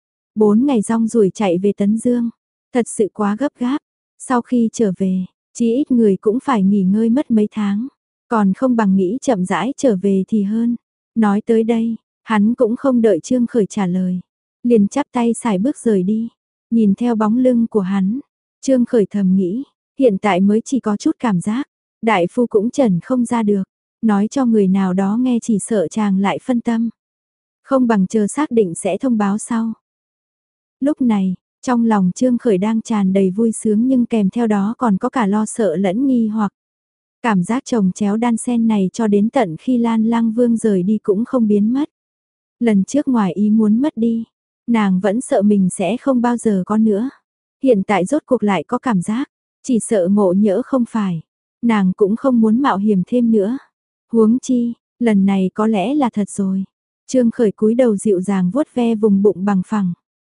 Bốn ngày rong ruổi chạy về Tấn Dương, thật sự quá gấp gáp. Sau khi trở về, chí ít người cũng phải nghỉ ngơi mất mấy tháng, còn không bằng nghĩ chậm rãi trở về thì hơn. Nói tới đây, hắn cũng không đợi Trương Khởi trả lời, liền chắp tay xài bước rời đi. Nhìn theo bóng lưng của hắn, Trương Khởi thầm nghĩ, hiện tại mới chỉ có chút cảm giác, đại phu cũng chẩn không ra được, nói cho người nào đó nghe chỉ sợ chàng lại phân tâm. Không bằng chờ xác định sẽ thông báo sau. Lúc này, trong lòng Trương Khởi đang tràn đầy vui sướng nhưng kèm theo đó còn có cả lo sợ lẫn nghi hoặc. Cảm giác chồng chéo đan xen này cho đến tận khi Lan Lang Vương rời đi cũng không biến mất. Lần trước ngoài ý muốn mất đi, nàng vẫn sợ mình sẽ không bao giờ có nữa. Hiện tại rốt cuộc lại có cảm giác, chỉ sợ ngộ nhỡ không phải. Nàng cũng không muốn mạo hiểm thêm nữa. Huống chi, lần này có lẽ là thật rồi. Trương Khởi cúi đầu dịu dàng vuốt ve vùng bụng bằng phẳng.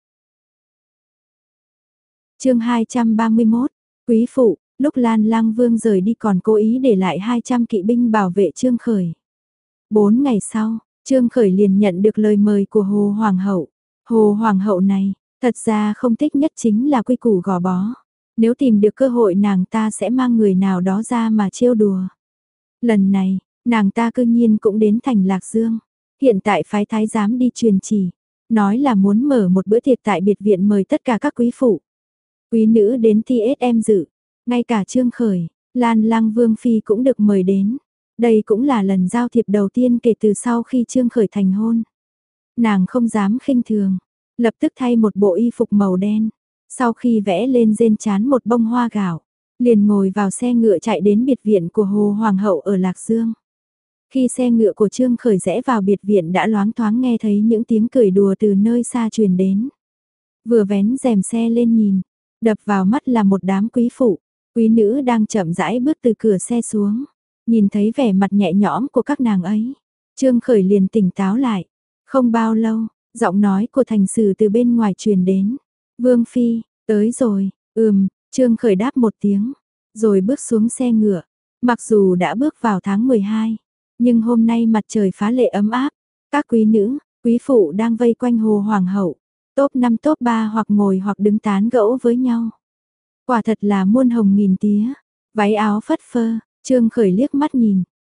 Chương hai trăm ba mươi mốt, Quý phụ, lúc Lan Lang Vương rời đi còn cố ý để lại hai trăm kỵ binh bảo vệ Trương Khởi. Bốn ngày sau, Trương Khởi liền nhận được lời mời của Hồ Hoàng hậu. Hồ Hoàng hậu này, thật ra không thích nhất chính là quy củ gò bó. Nếu tìm được cơ hội nàng ta sẽ mang người nào đó ra mà trêu đùa. Lần này, nàng ta cư nhiên cũng đến thành Lạc Dương. Hiện tại phái thái giám đi truyền chỉ, nói là muốn mở một bữa tiệc tại biệt viện mời tất cả các quý phụ. Quý nữ đến thi ết em dự, ngay cả Trương Khởi, Lan Lang Vương Phi cũng được mời đến. Đây cũng là lần giao thiệp đầu tiên kể từ sau khi Trương Khởi thành hôn. Nàng không dám khinh thường, lập tức thay một bộ y phục màu đen. Sau khi vẽ lên rên trán một bông hoa gạo, liền ngồi vào xe ngựa chạy đến biệt viện của Hồ Hoàng hậu ở Lạc Dương. Khi xe ngựa của Trương Khởi rẽ vào biệt viện đã loáng thoáng nghe thấy những tiếng cười đùa từ nơi xa truyền đến. Vừa vén rèm xe lên nhìn, đập vào mắt là một đám quý phụ, quý nữ đang chậm rãi bước từ cửa xe xuống. Nhìn thấy vẻ mặt nhẹ nhõm của các nàng ấy, Trương Khởi liền tỉnh táo lại. Không bao lâu, giọng nói của thành sử từ bên ngoài truyền đến. Vương Phi, tới rồi, ừm, Trương Khởi đáp một tiếng, rồi bước xuống xe ngựa. Mặc dù đã bước vào tháng mười hai, nhưng hôm nay mặt trời phá lệ ấm áp. Các quý nữ, quý phụ đang vây quanh Hồ Hoàng hậu. Top năm top ba hoặc ngồi hoặc đứng tán gẫu với nhau. Quả thật là muôn hồng nghìn tía. Váy áo phất phơ, Trương Khởi liếc mắt nhìn.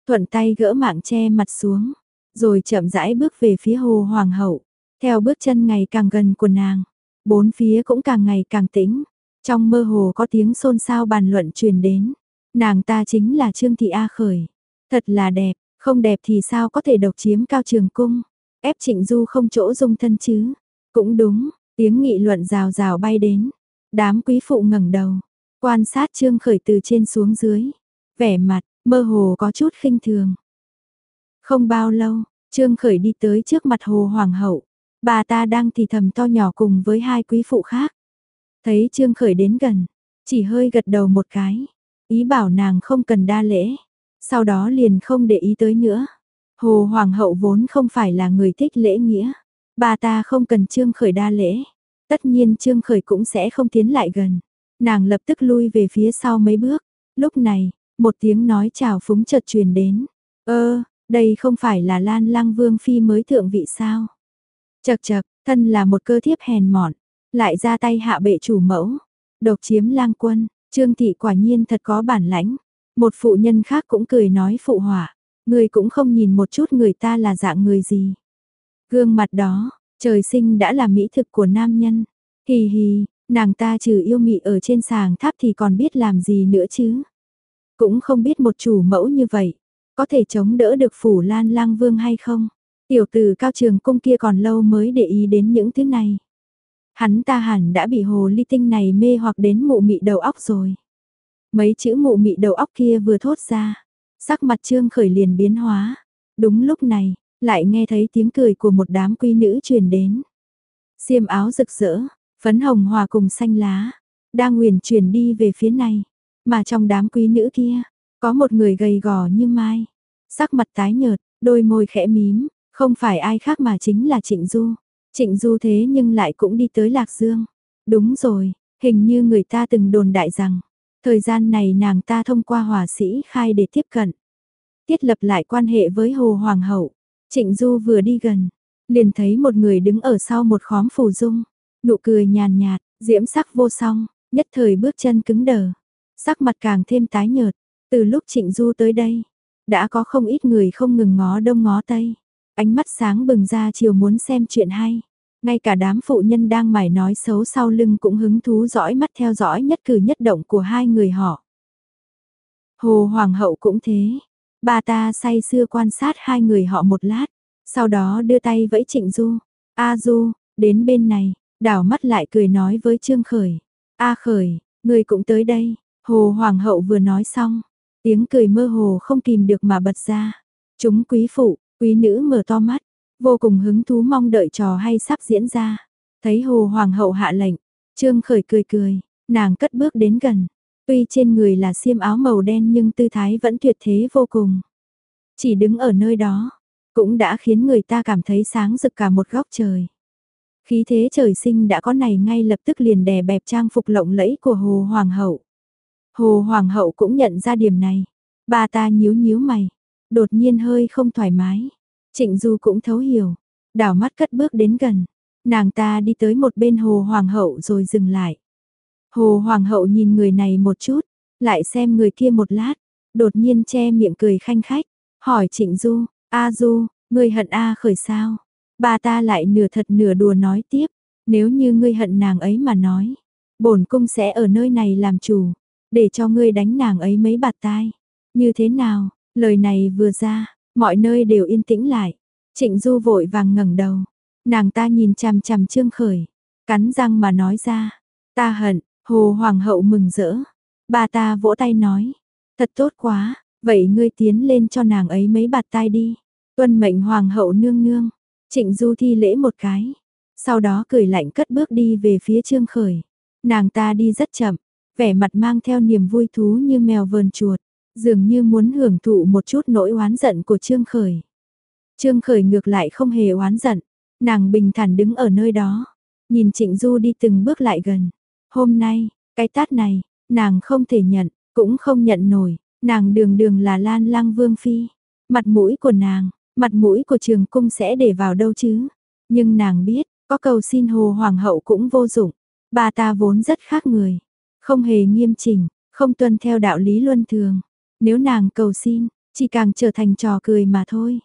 thuận tay gỡ mạng che mặt xuống, rồi chậm rãi bước về phía Hồ Hoàng hậu. Theo bước chân ngày càng gần của nàng, bốn phía cũng càng ngày càng tĩnh. Trong mơ hồ có tiếng xôn xao bàn luận truyền đến. Nàng ta chính là Trương Thị A Khởi. Thật là đẹp, không đẹp thì sao có thể độc chiếm Cao Trường Cung. Ép Trịnh Du không chỗ dung thân chứ. Cũng đúng, tiếng nghị luận rào rào bay đến. Đám quý phụ ngẩng đầu, quan sát Trương Khởi từ trên xuống dưới. Vẻ mặt, mơ hồ có chút khinh thường. Không bao lâu, Trương Khởi đi tới trước mặt Hồ Hoàng hậu. Bà ta đang thì thầm to nhỏ cùng với hai quý phụ khác. Thấy Trương Khởi đến gần, chỉ hơi gật đầu một cái, ý bảo nàng không cần đa lễ. Sau đó liền không để ý tới nữa. Hồ Hoàng hậu vốn không phải là người thích lễ nghĩa. Bà ta không cần Trương Khởi đa lễ. Tất nhiên Trương Khởi cũng sẽ không tiến lại gần. Nàng lập tức lui về phía sau mấy bước. Lúc này, một tiếng nói chào phúng chợt truyền đến. Ơ, đây không phải là Lan Lăng Vương Phi mới thượng vị sao? Chật chật, thân là một cơ thiếp hèn mọn, lại ra tay hạ bệ chủ mẫu, độc chiếm lang quân, Trương Thị quả nhiên thật có bản lãnh. Một phụ nhân khác cũng cười nói phụ họa, người cũng không nhìn một chút người ta là dạng người gì. Gương mặt đó, trời sinh đã là mỹ thực của nam nhân. Hì hì, nàng ta trừ yêu mị ở trên sàng tháp thì còn biết làm gì nữa chứ. Cũng không biết một chủ mẫu như vậy, có thể chống đỡ được phủ Lan Lang Vương hay không. Tiểu tử Cao Trường Cung kia còn lâu mới để ý đến những thứ này. Hắn ta hẳn đã bị hồ ly tinh này mê hoặc đến mụ mị đầu óc rồi. Mấy chữ mụ mị đầu óc kia vừa thốt ra, sắc mặt Trương Khởi liền biến hóa. Đúng lúc này, lại nghe thấy tiếng cười của một đám quý nữ truyền đến. Xiêm áo rực rỡ, phấn hồng hòa cùng xanh lá, đang huyền chuyển đi về phía này. Mà trong đám quý nữ kia, có một người gầy gò như mai, sắc mặt tái nhợt, đôi môi khẽ mím, không phải ai khác mà chính là Trịnh Du. Trịnh Du thế nhưng lại cũng đi tới Lạc Dương. Đúng rồi, hình như người ta từng đồn đại rằng, thời gian này nàng ta thông qua hỏa sĩ khai để tiếp cận, thiết lập lại quan hệ với Hồ Hoàng hậu. Trịnh Du vừa đi gần, liền thấy một người đứng ở sau một khóm phù dung, nụ cười nhàn nhạt, diễm sắc vô song, nhất thời bước chân cứng đờ, sắc mặt càng thêm tái nhợt. Từ lúc Trịnh Du tới đây, đã có không ít người không ngừng ngó đông ngó tây, ánh mắt sáng bừng ra chiều muốn xem chuyện hay. Ngay cả đám phụ nhân đang mải nói xấu sau lưng cũng hứng thú dõi mắt theo dõi nhất cử nhất động của hai người họ. Hồ Hoàng hậu cũng thế, bà ta say sưa quan sát hai người họ một lát, sau đó đưa tay vẫy Trịnh Du. A Du, đến bên này, đảo mắt lại cười nói với Trương Khởi. A Khởi, ngươi cũng tới đây. Hồ Hoàng hậu vừa nói xong, tiếng cười mơ hồ không kìm được mà bật ra. Chúng quý phụ, quý nữ mở to mắt, vô cùng hứng thú mong đợi trò hay sắp diễn ra. Thấy Hồ Hoàng hậu hạ lệnh, Trương Khởi cười cười, nàng cất bước đến gần. Tuy trên người là xiêm áo màu đen nhưng tư thái vẫn tuyệt thế vô cùng. Chỉ đứng ở nơi đó, cũng đã khiến người ta cảm thấy sáng rực cả một góc trời. Khí thế trời sinh đã có này ngay lập tức liền đè bẹp trang phục lộng lẫy của Hồ Hoàng hậu. Hồ Hoàng hậu cũng nhận ra điểm này. Bà ta nhíu nhíu mày, đột nhiên hơi không thoải mái. Trịnh Du cũng thấu hiểu, đảo mắt cất bước đến gần. Nàng ta đi tới một bên Hồ Hoàng hậu rồi dừng lại. Hồ Hoàng hậu nhìn người này một chút, lại xem người kia một lát, đột nhiên che miệng cười khanh khách, hỏi Trịnh Du, A Du, ngươi hận A Khởi sao? Bà ta lại nửa thật nửa đùa nói tiếp, nếu như ngươi hận nàng ấy mà nói, bổn cung sẽ ở nơi này làm chủ, để cho ngươi đánh nàng ấy mấy bạt tai. Như thế nào? Lời này vừa ra, mọi nơi đều yên tĩnh lại. Trịnh Du vội vàng ngẩng đầu, nàng ta nhìn chằm chằm Trương Khởi, cắn răng mà nói ra, ta hận. Hồ Hoàng hậu mừng rỡ, bà ta vỗ tay nói, thật tốt quá, vậy ngươi tiến lên cho nàng ấy mấy bạt tai đi. Tuân mệnh Hoàng hậu nương nương. Trịnh Du thi lễ một cái, sau đó cười lạnh cất bước đi về phía Trương Khởi. Nàng ta đi rất chậm, vẻ mặt mang theo niềm vui thú như mèo vờn chuột, dường như muốn hưởng thụ một chút nỗi oán giận của Trương Khởi. Trương Khởi ngược lại không hề oán giận, nàng bình thản đứng ở nơi đó, nhìn Trịnh Du đi từng bước lại gần. Hôm nay, cái tát này, nàng không thể nhận, cũng không nhận nổi, nàng đường đường là Lan Lăng Vương Phi. Mặt mũi của nàng, mặt mũi của Trường Cung sẽ để vào đâu chứ? Nhưng nàng biết, có cầu xin Hồ Hoàng hậu cũng vô dụng. Bà ta vốn rất khác người, không hề nghiêm chỉnh, không tuân theo đạo lý luân thường. Nếu nàng cầu xin, chỉ càng trở thành trò cười mà thôi.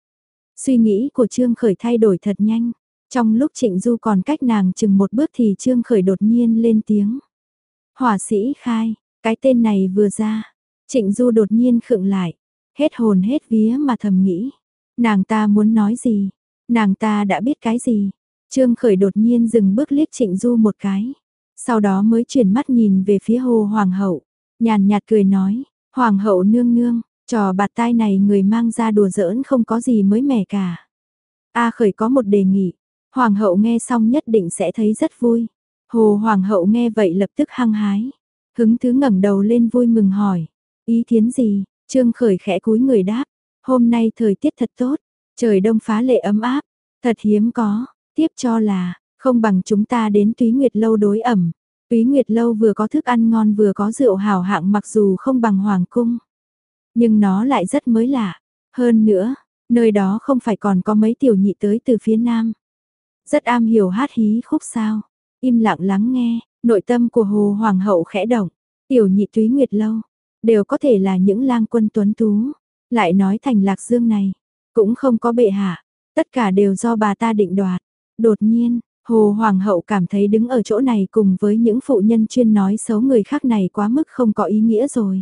Suy nghĩ của Trương Khởi thay đổi thật nhanh. Trong lúc Trịnh Du còn cách nàng chừng một bước thì Trương Khởi đột nhiên lên tiếng. Hỏa sĩ Khai, cái tên này vừa ra. Trịnh Du đột nhiên khựng lại. Hết hồn hết vía mà thầm nghĩ. Nàng ta muốn nói gì? Nàng ta đã biết cái gì? Trương Khởi đột nhiên dừng bước liếc Trịnh Du một cái. Sau đó mới chuyển mắt nhìn về phía Hồ Hoàng hậu. Nhàn nhạt cười nói. Hoàng hậu nương nương, trò bạt tai này người mang ra đùa giỡn không có gì mới mẻ cả. A Khởi có một đề nghị. Hoàng hậu nghe xong nhất định sẽ thấy rất vui. Hồ Hoàng hậu nghe vậy lập tức hăng hái. Hứng thú ngẩng đầu lên vui mừng hỏi. Ý kiến gì? Trương Khởi khẽ cúi người đáp. Hôm nay thời tiết thật tốt. Trời đông phá lệ ấm áp. Thật hiếm có. Tiếp cho là, không bằng chúng ta đến Túy Nguyệt Lâu đối ẩm. Túy Nguyệt Lâu vừa có thức ăn ngon vừa có rượu hảo hạng mặc dù không bằng Hoàng cung. Nhưng nó lại rất mới lạ. Hơn nữa, nơi đó không phải còn có mấy tiểu nhị tới từ phía nam. Rất am hiểu hát hí khúc sao. Im lặng lắng nghe, nội tâm của Hồ Hoàng hậu khẽ động. Tiểu nhị Túy Nguyệt Lâu, đều có thể là những lang quân tuấn tú. Lại nói thành Lạc Dương này, cũng không có bệ hạ. Tất cả đều do bà ta định đoạt. Đột nhiên, Hồ Hoàng hậu cảm thấy đứng ở chỗ này cùng với những phụ nhân chuyên nói xấu người khác này quá mức không có ý nghĩa rồi.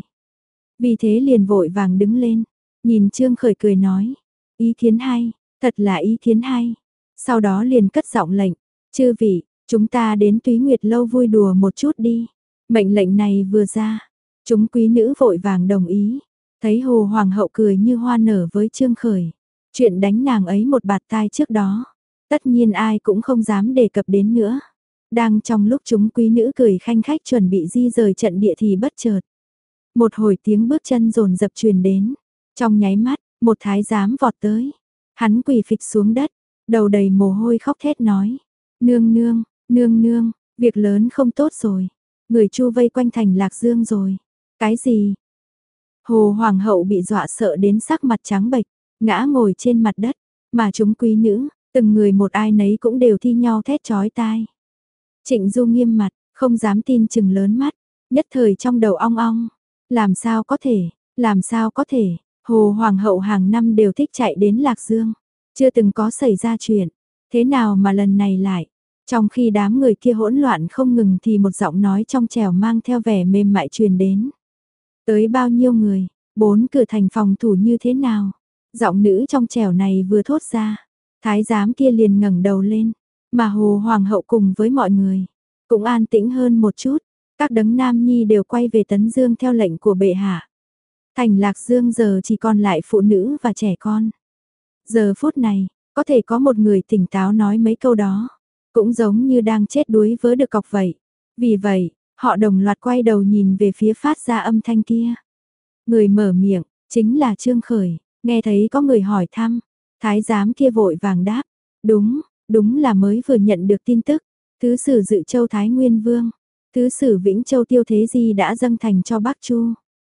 Vì thế liền vội vàng đứng lên, nhìn Trương Khởi cười nói, ý kiến hay, thật là ý kiến hay. Sau đó liền cất giọng lệnh, chư vị, chúng ta đến Túy Nguyệt Lâu vui đùa một chút đi. Mệnh lệnh này vừa ra, chúng quý nữ vội vàng đồng ý. Thấy Hồ Hoàng hậu cười như hoa nở với Trương Khởi, chuyện đánh nàng ấy một bạt tai trước đó. Tất nhiên ai cũng không dám đề cập đến nữa. Đang trong lúc chúng quý nữ cười khanh khách chuẩn bị di rời trận địa thì bất chợt. Một hồi tiếng bước chân rồn dập truyền đến. Trong nháy mắt, một thái giám vọt tới. Hắn quỳ phịch xuống đất, đầu đầy mồ hôi khóc thét nói. Nương nương, nương nương, việc lớn không tốt rồi. Người Chu vây quanh thành Lạc Dương rồi. Cái gì? Hồ Hoàng hậu bị dọa sợ đến sắc mặt trắng bệch, ngã ngồi trên mặt đất. Mà chúng quý nữ, từng người một ai nấy cũng đều thi nhau thét chói tai. Trịnh Du nghiêm mặt, không dám tin chừng lớn mắt, nhất thời trong đầu ong ong. Làm sao có thể, làm sao có thể, Hồ Hoàng hậu hàng năm đều thích chạy đến Lạc Dương. Chưa từng có xảy ra chuyện, thế nào mà lần này lại. Trong khi đám người kia hỗn loạn không ngừng thì một giọng nói trong trẻo mang theo vẻ mềm mại truyền đến. Tới bao nhiêu người, bốn cửa thành phòng thủ như thế nào. Giọng nữ trong trẻo này vừa thốt ra. Thái giám kia liền ngẩng đầu lên, mà Hồ Hoàng hậu cùng với mọi người cũng an tĩnh hơn một chút. Các đấng nam nhi đều quay về Tấn Dương theo lệnh của bệ hạ. Thành Lạc Dương giờ chỉ còn lại phụ nữ và trẻ con. Giờ phút này, có thể có một người tỉnh táo nói mấy câu đó, cũng giống như đang chết đuối vớ được cọc vậy. Vì vậy, họ đồng loạt quay đầu nhìn về phía phát ra âm thanh kia. Người mở miệng, chính là Trương Khởi, nghe thấy có người hỏi thăm. Thái giám kia vội vàng đáp, đúng, đúng là mới vừa nhận được tin tức, thứ sử Dự Châu Thái Nguyên Vương, thứ sử Vĩnh Châu Tiêu Thế Di đã dâng thành cho Bắc Chu.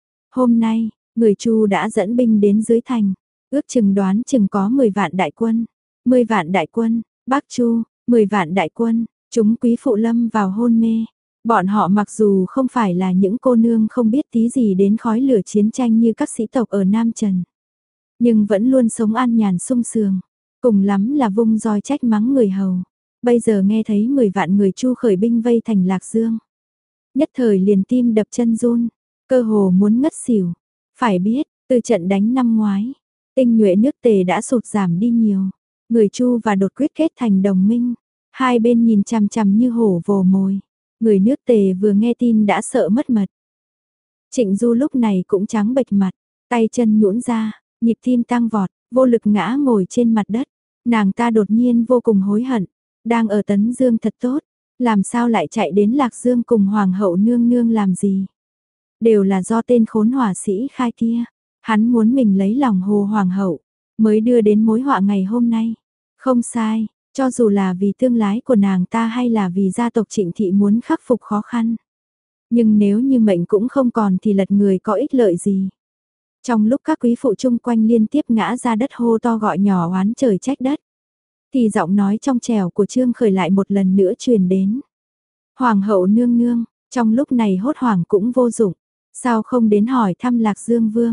Hôm nay, người Chu đã dẫn binh đến dưới thành, ước chừng đoán chừng có mười vạn đại quân, mười vạn đại quân, Bắc Chu, mười vạn đại quân, chúng quý phụ lâm vào hôn mê. Bọn họ mặc dù không phải là những cô nương không biết tí gì đến khói lửa chiến tranh như các sĩ tộc ở Nam Trần, nhưng vẫn luôn sống an nhàn sung sướng, cùng lắm là vung roi trách mắng người hầu. Bây giờ nghe thấy mười vạn người Chu khởi binh vây thành Lạc Dương, nhất thời liền tim đập chân run, cơ hồ muốn ngất xỉu. Phải biết, từ trận đánh năm ngoái, tinh nhuệ nước Tề đã sụt giảm đi nhiều, người Chu và Đột quyết kết thành đồng minh, hai bên nhìn chằm chằm như hổ vồ mồi. Người nước Tề vừa nghe tin đã sợ mất mật. Trịnh Du lúc này cũng trắng bệch mặt, tay chân nhũn ra, nhịp tim tăng vọt, vô lực ngã ngồi trên mặt đất. Nàng ta đột nhiên vô cùng hối hận, đang ở Tấn Dương thật tốt, làm sao lại chạy đến Lạc Dương cùng Hoàng hậu nương nương làm gì? Đều là do tên khốn hỏa sĩ Khai kia, hắn muốn mình lấy lòng Hồ Hoàng hậu, mới đưa đến mối họa ngày hôm nay. Không sai, cho dù là vì tương lai của nàng ta hay là vì gia tộc Trịnh thị muốn khắc phục khó khăn. Nhưng nếu như mệnh cũng không còn thì lật người có ích lợi gì? Trong lúc các quý phụ chung quanh liên tiếp ngã ra đất hô to gọi nhỏ oán trời trách đất, thì giọng nói trong trẻo của Trương Khởi lại một lần nữa truyền đến. Hoàng hậu nương nương, trong lúc này hốt hoảng cũng vô dụng, sao không đến hỏi thăm Lạc Dương Vương?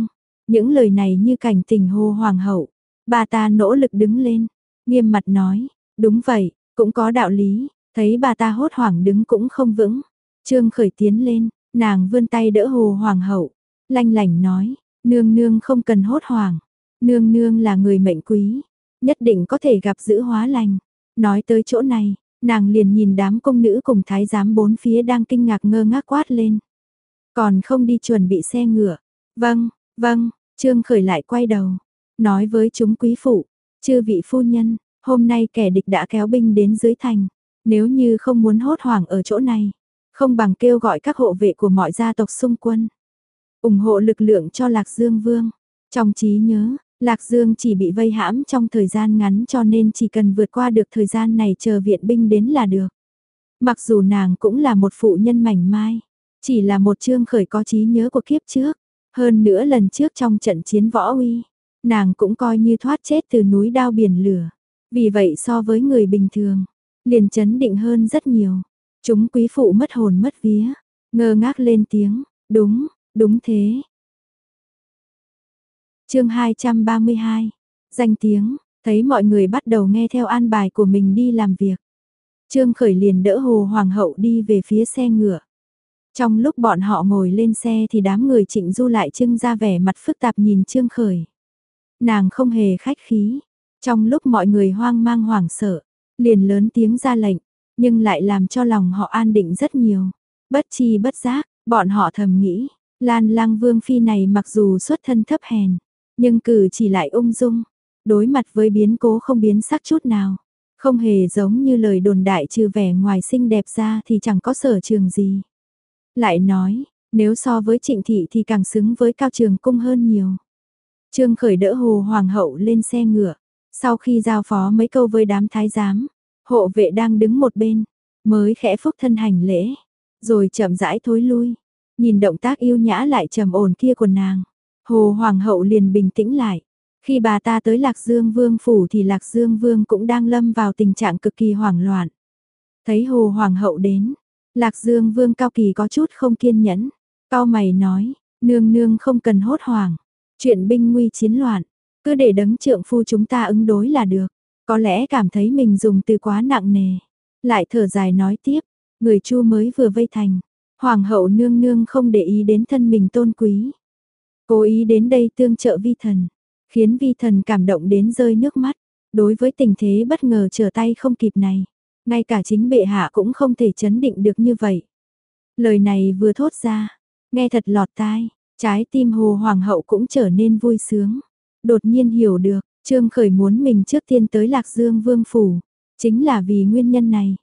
Những lời này như cảnh tình Hồ Hoàng hậu. Bà ta nỗ lực đứng lên, nghiêm mặt nói, đúng vậy, cũng có đạo lý, thấy bà ta hốt hoảng đứng cũng không vững. Trương Khởi tiến lên, nàng vươn tay đỡ Hồ Hoàng hậu, lanh lảnh nói, nương nương không cần hốt hoảng, nương nương là người mệnh quý, nhất định có thể gặp giữ hóa lành. Nói tới chỗ này, nàng liền nhìn đám công nữ cùng thái giám bốn phía đang kinh ngạc ngơ ngác quát lên. Còn không đi chuẩn bị xe ngựa. Vâng, vâng, Trương Khởi lại quay đầu, nói với chúng quý phụ, chư vị phu nhân, hôm nay kẻ địch đã kéo binh đến dưới thành, nếu như không muốn hốt hoảng ở chỗ này, không bằng kêu gọi các hộ vệ của mọi gia tộc xung quân, ủng hộ lực lượng cho Lạc Dương Vương. Trong trí nhớ, Lạc Dương chỉ bị vây hãm trong thời gian ngắn cho nên chỉ cần vượt qua được thời gian này chờ viện binh đến là được. Mặc dù nàng cũng là một phụ nhân mảnh mai, chỉ là một Trương Khởi có trí nhớ của kiếp trước, hơn nữa lần trước trong trận chiến võ uy, nàng cũng coi như thoát chết từ núi đao biển lửa. Vì vậy so với người bình thường, liền chấn định hơn rất nhiều. Chúng quý phụ mất hồn mất vía, ngơ ngác lên tiếng, đúng, đúng thế. Chương hai trăm ba mươi hai. Danh tiếng, thấy mọi người bắt đầu nghe theo an bài của mình đi làm việc. Trương Khởi liền đỡ Hồ Hoàng hậu đi về phía xe ngựa. Trong lúc bọn họ ngồi lên xe thì đám người Trịnh Du lại trưng ra vẻ mặt phức tạp nhìn Trương Khởi. Nàng không hề khách khí, trong lúc mọi người hoang mang hoảng sợ, liền lớn tiếng ra lệnh, nhưng lại làm cho lòng họ an định rất nhiều. Bất chi bất giác, bọn họ thầm nghĩ, Lan Lang Vương phi này mặc dù xuất thân thấp hèn, nhưng cử chỉ lại ung dung, đối mặt với biến cố không biến sắc chút nào, không hề giống như lời đồn đại trừ vẻ ngoài xinh đẹp ra thì chẳng có sở trường gì. Lại nói, nếu so với Trịnh thị thì càng xứng với Cao Trường Cung hơn nhiều. Trương Khởi đỡ Hồ Hoàng hậu lên xe ngựa, sau khi giao phó mấy câu với đám thái giám, hộ vệ đang đứng một bên, mới khẽ phúc thân hành lễ, rồi chậm rãi thối lui. Nhìn động tác yêu nhã lại trầm ổn kia của nàng, Hồ Hoàng hậu liền bình tĩnh lại. Khi bà ta tới Lạc Dương Vương phủ thì Lạc Dương Vương cũng đang lâm vào tình trạng cực kỳ hoảng loạn. Thấy Hồ Hoàng hậu đến, Lạc Dương Vương Cao Kỳ có chút không kiên nhẫn, cau mày nói, nương nương không cần hốt hoảng, chuyện binh nguy chiến loạn, cứ để đấng trượng phu chúng ta ứng đối là được. Có lẽ cảm thấy mình dùng từ quá nặng nề, lại thở dài nói tiếp, người Chu mới vừa vây thành, Hoàng hậu nương nương không để ý đến thân mình tôn quý, cố ý đến đây tương trợ vi thần, khiến vi thần cảm động đến rơi nước mắt. Đối với tình thế bất ngờ trở tay không kịp này, ngay cả chính bệ hạ cũng không thể chấn định được như vậy. Lời này vừa thốt ra, nghe thật lọt tai, trái tim Hồ Hoàng hậu cũng trở nên vui sướng. Đột nhiên hiểu được, Trương Khởi muốn mình trước tiên tới Lạc Dương Vương phủ, chính là vì nguyên nhân này.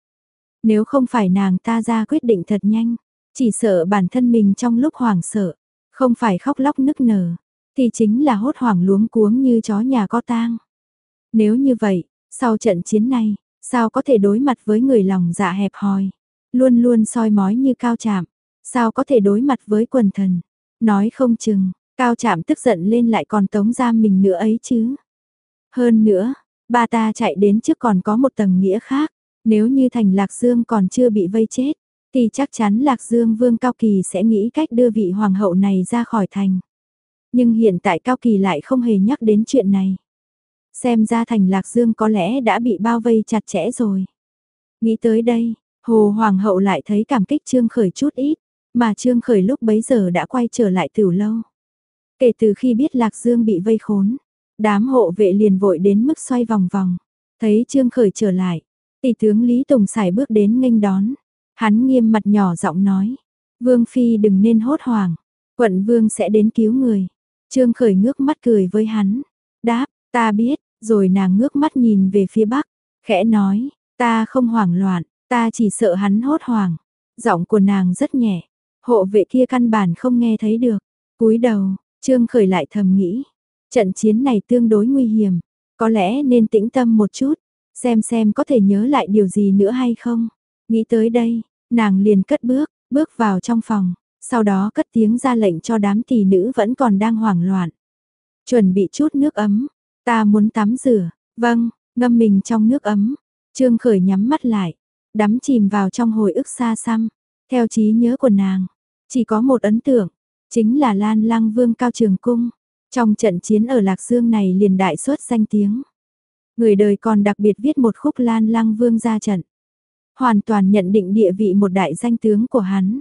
Nếu không phải nàng ta ra quyết định thật nhanh, chỉ sợ bản thân mình trong lúc hoảng sợ, không phải khóc lóc nức nở, thì chính là hốt hoảng luống cuống như chó nhà có tang. Nếu như vậy, sau trận chiến này, sao có thể đối mặt với người lòng dạ hẹp hòi, luôn luôn soi mói như Cao Trạm, sao có thể đối mặt với quần thần, nói không chừng, Cao Trạm tức giận lên lại còn tống giam mình nữa ấy chứ. Hơn nữa, bà ta chạy đến trước còn có một tầng nghĩa khác, nếu như thành Lạc Dương còn chưa bị vây chết, thì chắc chắn Lạc Dương Vương Cao Kỳ sẽ nghĩ cách đưa vị hoàng hậu này ra khỏi thành. Nhưng hiện tại Cao Kỳ lại không hề nhắc đến chuyện này. Xem ra thành Lạc Dương có lẽ đã bị bao vây chặt chẽ rồi. Nghĩ tới đây, Hồ Hoàng hậu lại thấy cảm kích Trương Khởi chút ít, mà Trương Khởi lúc bấy giờ đã quay trở lại Tửu Lâu. Kể từ khi biết Lạc Dương bị vây khốn, đám hộ vệ liền vội đến mức xoay vòng vòng. Thấy Trương Khởi trở lại, tỷ tướng Lý Tùng Sải bước đến nghênh đón. Hắn nghiêm mặt nhỏ giọng nói, Vương Phi đừng nên hốt hoảng, quận Vương sẽ đến cứu người. Trương Khởi ngước mắt cười với hắn, đáp, ta biết, rồi nàng ngước mắt nhìn về phía Bắc, khẽ nói, ta không hoảng loạn, ta chỉ sợ hắn hốt hoảng. Giọng của nàng rất nhẹ, hộ vệ kia căn bản không nghe thấy được. Cúi đầu, Trương Khởi lại thầm nghĩ, trận chiến này tương đối nguy hiểm, có lẽ nên tĩnh tâm một chút, xem xem có thể nhớ lại điều gì nữa hay không. Nghĩ tới đây, nàng liền cất bước, bước vào trong phòng, sau đó cất tiếng ra lệnh cho đám tỷ nữ vẫn còn đang hoảng loạn. Chuẩn bị chút nước ấm, ta muốn tắm rửa, vâng, ngâm mình trong nước ấm. Trương Khởi nhắm mắt lại, đắm chìm vào trong hồi ức xa xăm. Theo trí nhớ của nàng, chỉ có một ấn tượng, chính là Lan Lăng Vương Cao Trường Cung. Trong trận chiến ở Lạc Dương này liền đại xuất danh tiếng. Người đời còn đặc biệt viết một khúc Lan Lăng Vương ra trận. Hoàn toàn nhận định địa vị một đại danh tướng của hắn.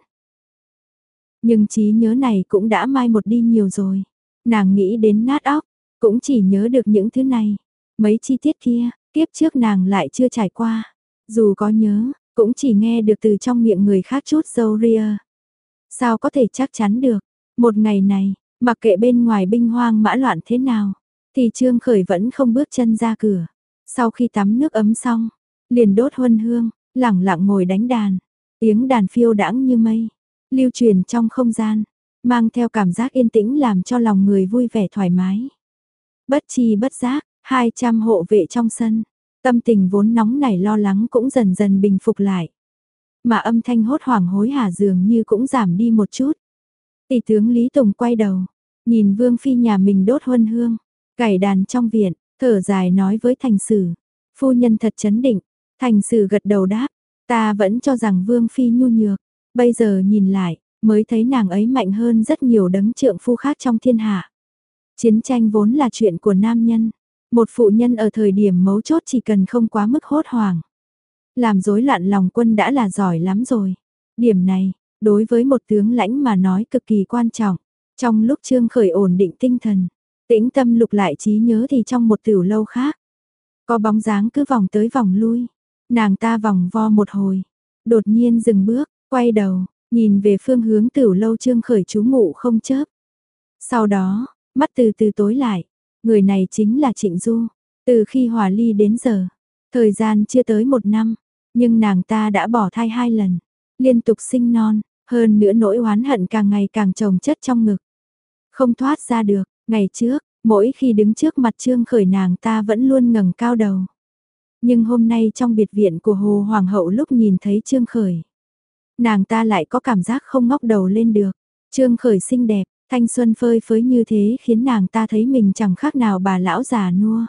Nhưng trí nhớ này cũng đã mai một đi nhiều rồi. Nàng nghĩ đến nát óc, cũng chỉ nhớ được những thứ này. Mấy chi tiết kia, kiếp trước nàng lại chưa trải qua. Dù có nhớ, cũng chỉ nghe được từ trong miệng người khác chút dâu ria. Sao có thể chắc chắn được, một ngày này, mặc kệ bên ngoài binh hoang mã loạn thế nào, thì Trương Khởi vẫn không bước chân ra cửa. Sau khi tắm nước ấm xong, liền đốt huân hương, lẳng lặng ngồi đánh đàn. Tiếng đàn phiêu đãng như mây, lưu truyền trong không gian, mang theo cảm giác yên tĩnh làm cho lòng người vui vẻ thoải mái. Bất chi bất giác, hai trăm hộ vệ trong sân, tâm tình vốn nóng nảy lo lắng cũng dần dần bình phục lại. Mà âm thanh hốt hoảng hối hả dường như cũng giảm đi một chút. Tỷ tướng Lý Tùng quay đầu, nhìn Vương Phi nhà mình đốt huân hương, cải đàn trong viện, thở dài nói với Thành Sử. Phu nhân thật chấn định, Thành Sử gật đầu đáp, ta vẫn cho rằng Vương Phi nhu nhược, bây giờ nhìn lại, mới thấy nàng ấy mạnh hơn rất nhiều đấng trượng phu khác trong thiên hạ. Chiến tranh vốn là chuyện của nam nhân, một phụ nhân ở thời điểm mấu chốt chỉ cần không quá mức hốt hoảng. Làm rối loạn lòng quân đã là giỏi lắm rồi. Điểm này, đối với một tướng lãnh mà nói cực kỳ quan trọng. Trong lúc Trương Khởi ổn định tinh thần, tĩnh tâm lục lại trí nhớ thì trong một tiểu lâu khác, có bóng dáng cứ vòng tới vòng lui. Nàng ta vòng vo một hồi, đột nhiên dừng bước, quay đầu, nhìn về phương hướng tiểu lâu Trương Khởi trú ngụ không chớp. Sau đó, mắt từ từ tối lại, người này chính là Trịnh Du. Từ khi hòa ly đến giờ, thời gian chưa tới một năm, nhưng nàng ta đã bỏ thai hai lần, liên tục sinh non, hơn nữa nỗi oán hận càng ngày càng chồng chất trong ngực. Không thoát ra được, ngày trước, mỗi khi đứng trước mặt Trương Khởi nàng ta vẫn luôn ngẩng cao đầu. Nhưng hôm nay trong biệt viện của Hồ Hoàng hậu lúc nhìn thấy Trương Khởi, nàng ta lại có cảm giác không ngóc đầu lên được. Trương Khởi xinh đẹp, thanh xuân phơi phới như thế khiến nàng ta thấy mình chẳng khác nào bà lão già nua.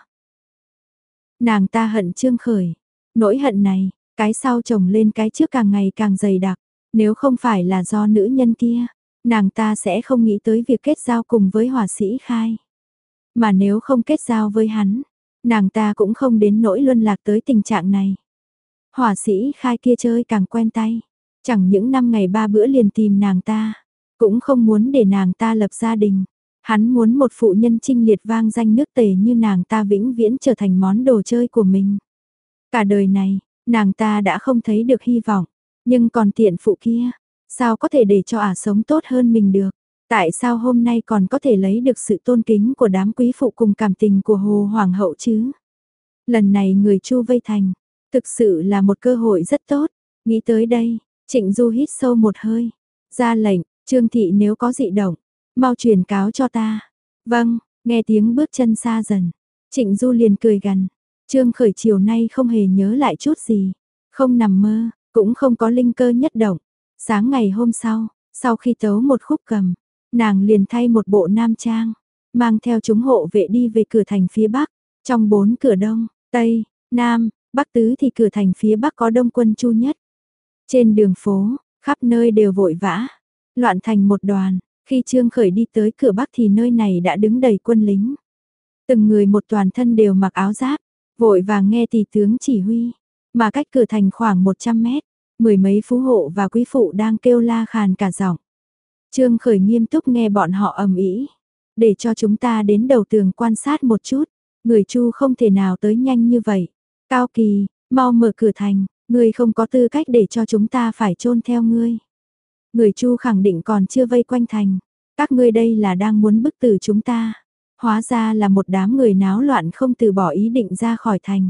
Nàng ta hận Trương Khởi, nỗi hận này, cái sau chồng lên cái trước càng ngày càng dày đặc. Nếu không phải là do nữ nhân kia, nàng ta sẽ không nghĩ tới việc kết giao cùng với hỏa sĩ Khai. Mà nếu không kết giao với hắn, nàng ta cũng không đến nỗi luân lạc tới tình trạng này. Hỏa sĩ Khai kia chơi càng quen tay, chẳng những năm ngày ba bữa liền tìm nàng ta, cũng không muốn để nàng ta lập gia đình. Hắn muốn một phụ nhân trinh liệt vang danh nước Tề như nàng ta vĩnh viễn trở thành món đồ chơi của mình. Cả đời này, nàng ta đã không thấy được hy vọng, nhưng còn tiện phụ kia, sao có thể để cho ả sống tốt hơn mình được? Tại sao hôm nay còn có thể lấy được sự tôn kính của đám quý phụ cùng cảm tình của Hồ Hoàng hậu chứ? Lần này người Chu vây thành, thực sự là một cơ hội rất tốt. Nghĩ tới đây, Trịnh Du hít sâu một hơi, ra lệnh, Trương thị nếu có dị động, mau truyền cáo cho ta. Vâng, nghe tiếng bước chân xa dần, Trịnh Du liền cười gằn. Trương Khởi chiều nay không hề nhớ lại chút gì, không nằm mơ, cũng không có linh cơ nhất động. Sáng ngày hôm sau, sau khi tấu một khúc cầm, nàng liền thay một bộ nam trang, mang theo chúng hộ vệ đi về cửa thành phía Bắc. Trong bốn cửa Đông, Tây, Nam, Bắc tứ thì cửa thành phía Bắc có đông quân Chu nhất. Trên đường phố, khắp nơi đều vội vã, loạn thành một đoàn. Khi Trương Khởi đi tới cửa Bắc thì nơi này đã đứng đầy quân lính. Từng người một toàn thân đều mặc áo giáp, vội vàng nghe tỷ tướng chỉ huy. Mà cách cửa thành khoảng một trăm mét, mười mấy phú hộ và quý phụ đang kêu la khàn cả giọng. Trương Khởi nghiêm túc nghe bọn họ ầm ĩ, để cho chúng ta đến đầu tường quan sát một chút, người Chu không thể nào tới nhanh như vậy. Cao Kỳ, mau mở cửa thành, ngươi không có tư cách để cho chúng ta phải chôn theo ngươi. Người Chu khẳng định còn chưa vây quanh thành, các ngươi đây là đang muốn bức tử chúng ta. Hóa ra là một đám người náo loạn không từ bỏ ý định ra khỏi thành.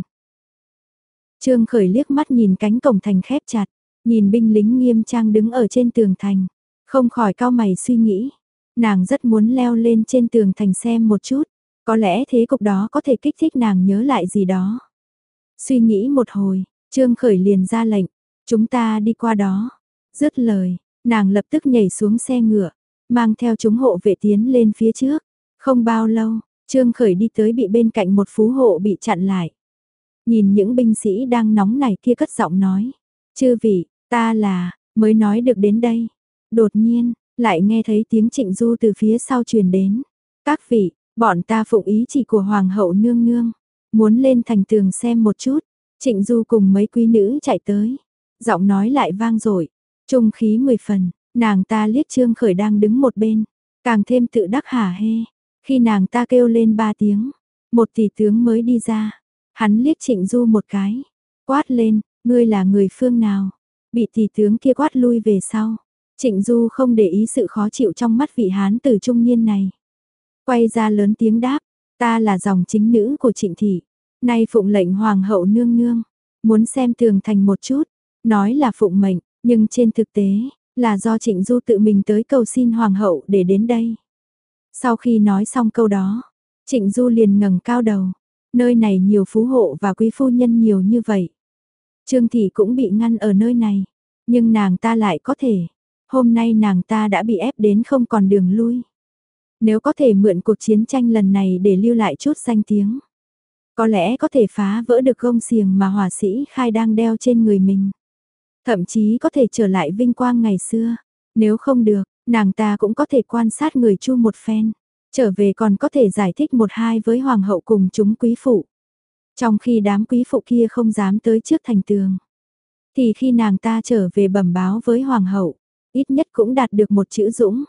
Trương Khởi liếc mắt nhìn cánh cổng thành khép chặt, nhìn binh lính nghiêm trang đứng ở trên tường thành, không khỏi cau mày suy nghĩ. Nàng rất muốn leo lên trên tường thành xem một chút, có lẽ thế cục đó có thể kích thích nàng nhớ lại gì đó. Suy nghĩ một hồi, Trương Khởi liền ra lệnh, chúng ta đi qua đó. Dứt lời, nàng lập tức nhảy xuống xe ngựa, mang theo chúng hộ vệ tiến lên phía trước. Không bao lâu, Trương Khởi đi tới bị bên cạnh một phú hộ bị chặn lại. Nhìn những binh sĩ đang nóng nảy kia cất giọng nói, chư vị, ta là, mới nói được đến đây. Đột nhiên, lại nghe thấy tiếng Trịnh Du từ phía sau truyền đến. Các vị, bọn ta phụng ý chỉ của Hoàng hậu nương nương, muốn lên thành tường xem một chút. Trịnh Du cùng mấy quý nữ chạy tới, giọng nói lại vang dội, trung khí mười phần, nàng ta liếc Trương Khởi đang đứng một bên, càng thêm tự đắc hả hê. Khi nàng ta kêu lên ba tiếng, một tỷ tướng mới đi ra, hắn liếc Trịnh Du một cái, quát lên, ngươi là người phương nào? Bị tỷ tướng kia quát lui về sau. Trịnh Du không để ý sự khó chịu trong mắt vị hán tử trung niên này. Quay ra lớn tiếng đáp, ta là dòng chính nữ của Trịnh thị, nay phụng lệnh Hoàng hậu nương nương, muốn xem tường thành một chút, nói là phụng mệnh, nhưng trên thực tế, là do Trịnh Du tự mình tới cầu xin Hoàng hậu để đến đây. Sau khi nói xong câu đó, Trịnh Du liền ngẩng cao đầu, nơi này nhiều phú hộ và quý phu nhân nhiều như vậy. Trương thị cũng bị ngăn ở nơi này, nhưng nàng ta lại có thể, hôm nay nàng ta đã bị ép đến không còn đường lui. Nếu có thể mượn cuộc chiến tranh lần này để lưu lại chút danh tiếng, có lẽ có thể phá vỡ được gông xiềng mà hỏa sĩ Khai đang đeo trên người mình. Thậm chí có thể trở lại vinh quang ngày xưa. Nếu không được, nàng ta cũng có thể quan sát người Chu một phen. Trở về còn có thể giải thích một hai với hoàng hậu cùng chúng quý phụ. Trong khi đám quý phụ kia không dám tới trước thành tường, thì khi nàng ta trở về bẩm báo với hoàng hậu, ít nhất cũng đạt được một chữ dũng.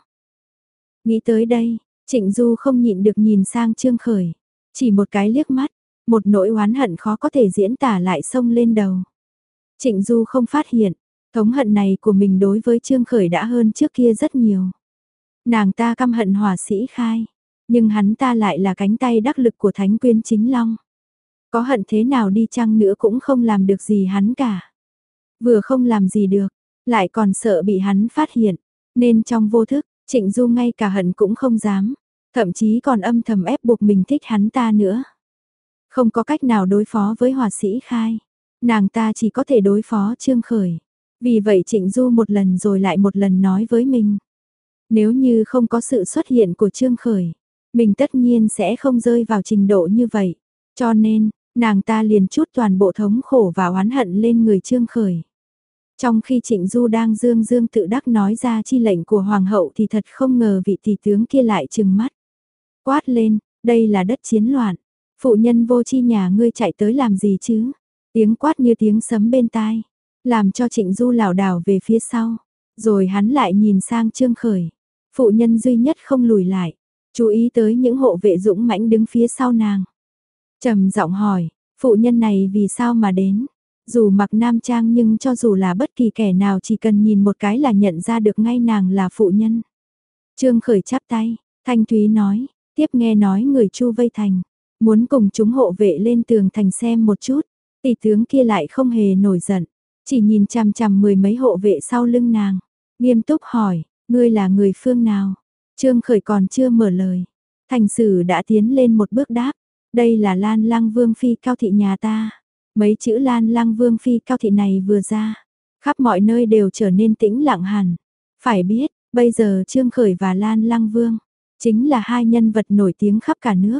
Nghĩ tới đây, Trịnh Du không nhịn được nhìn sang Trương Khởi. Chỉ một cái liếc mắt, một nỗi oán hận khó có thể diễn tả lại xông lên đầu. Trịnh Du không phát hiện, thống hận này của mình đối với Trương Khởi đã hơn trước kia rất nhiều. Nàng ta căm hận hỏa sĩ Khai, nhưng hắn ta lại là cánh tay đắc lực của Thánh Quyến Chính Long. Có hận thế nào đi chăng nữa cũng không làm được gì hắn cả. Vừa không làm gì được, lại còn sợ bị hắn phát hiện, nên trong vô thức, Trịnh Du ngay cả hận cũng không dám, thậm chí còn âm thầm ép buộc mình thích hắn ta nữa. Không có cách nào đối phó với hỏa sĩ Khai, nàng ta chỉ có thể đối phó Trương Khởi. Vì vậy Trịnh Du một lần rồi lại một lần nói với mình, nếu như không có sự xuất hiện của Trương Khởi, mình tất nhiên sẽ không rơi vào trình độ như vậy. Cho nên, nàng ta liền trút toàn bộ thống khổ và oán hận lên người Trương Khởi. Trong khi Trịnh Du đang dương dương tự đắc nói ra chi lệnh của Hoàng hậu thì thật không ngờ vị tỷ tướng kia lại trừng mắt. Quát lên, đây là đất chiến loạn. Phụ nhân vô chi nhà ngươi chạy tới làm gì chứ? Tiếng quát như tiếng sấm bên tai, làm cho Trịnh Du lảo đảo về phía sau. Rồi hắn lại nhìn sang Trương Khởi. Phụ nhân duy nhất không lùi lại, chú ý tới những hộ vệ dũng mãnh đứng phía sau nàng. Trầm giọng hỏi, phụ nhân này vì sao mà đến? Dù mặc nam trang nhưng cho dù là bất kỳ kẻ nào chỉ cần nhìn một cái là nhận ra được ngay nàng là phụ nhân. Trương Khởi chắp tay, thanh thúy nói, tiếp nghe nói người Chu vây thành, muốn cùng chúng hộ vệ lên tường thành xem một chút. Tỷ tướng kia lại không hề nổi giận, chỉ nhìn chằm chằm mười mấy hộ vệ sau lưng nàng, nghiêm túc hỏi, ngươi là người phương nào? Trương Khởi còn chưa mở lời, thành sử đã tiến lên một bước đáp, đây là Lan Lăng Vương phi Cao thị nhà ta. Mấy chữ Lan Lăng Vương phi Cao thị này vừa ra, khắp mọi nơi đều trở nên tĩnh lặng hẳn. Phải biết, bây giờ Trương Khởi và Lan Lăng Vương chính là hai nhân vật nổi tiếng khắp cả nước.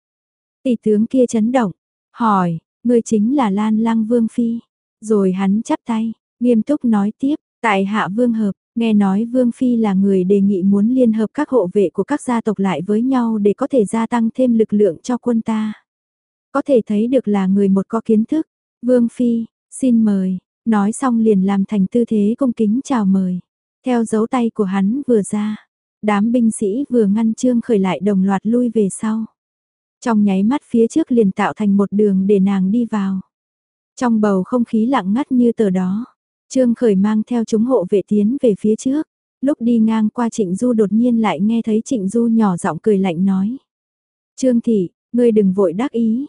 Tỷ tướng kia chấn động, hỏi, ngươi chính là Lan Lăng Vương phi? Rồi hắn chắp tay, nghiêm túc nói tiếp, tại hạ Vương Hợp, nghe nói Vương phi là người đề nghị muốn liên hợp các hộ vệ của các gia tộc lại với nhau để có thể gia tăng thêm lực lượng cho quân ta. Có thể thấy được là người một có kiến thức. Vương phi, xin mời, nói xong liền làm thành tư thế cung kính chào mời. Theo dấu tay của hắn vừa ra, đám binh sĩ vừa ngăn Trương Khởi lại đồng loạt lui về sau. Trong nháy mắt phía trước liền tạo thành một đường để nàng đi vào. Trong bầu không khí lặng ngắt như tờ đó, Trương Khởi mang theo chúng hộ vệ tiến về phía trước. Lúc đi ngang qua Trịnh Du đột nhiên lại nghe thấy Trịnh Du nhỏ giọng cười lạnh nói. Trương thị, ngươi đừng vội đắc ý.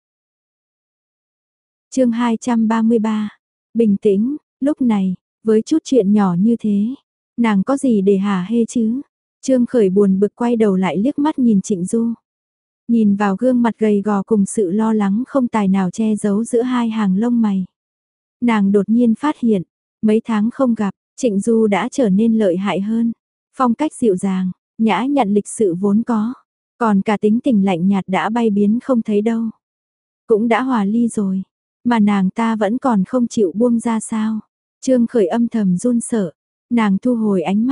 Chương hai trăm ba mươi ba. Bình tĩnh, lúc này, với chút chuyện nhỏ như thế, nàng có gì để hả hê chứ? Trương Khởi buồn bực quay đầu lại liếc mắt nhìn Trịnh Du. Nhìn vào gương mặt gầy gò cùng sự lo lắng không tài nào che giấu giữa hai hàng lông mày. Nàng đột nhiên phát hiện, mấy tháng không gặp, Trịnh Du đã trở nên lợi hại hơn. Phong cách dịu dàng, nhã nhặn lịch sự vốn có, còn cả tính tình lạnh nhạt đã bay biến không thấy đâu. Cũng đã hòa ly rồi, mà nàng ta vẫn còn không chịu buông ra sao. Trương Khởi âm thầm run sợ, nàng thu hồi ánh mắt,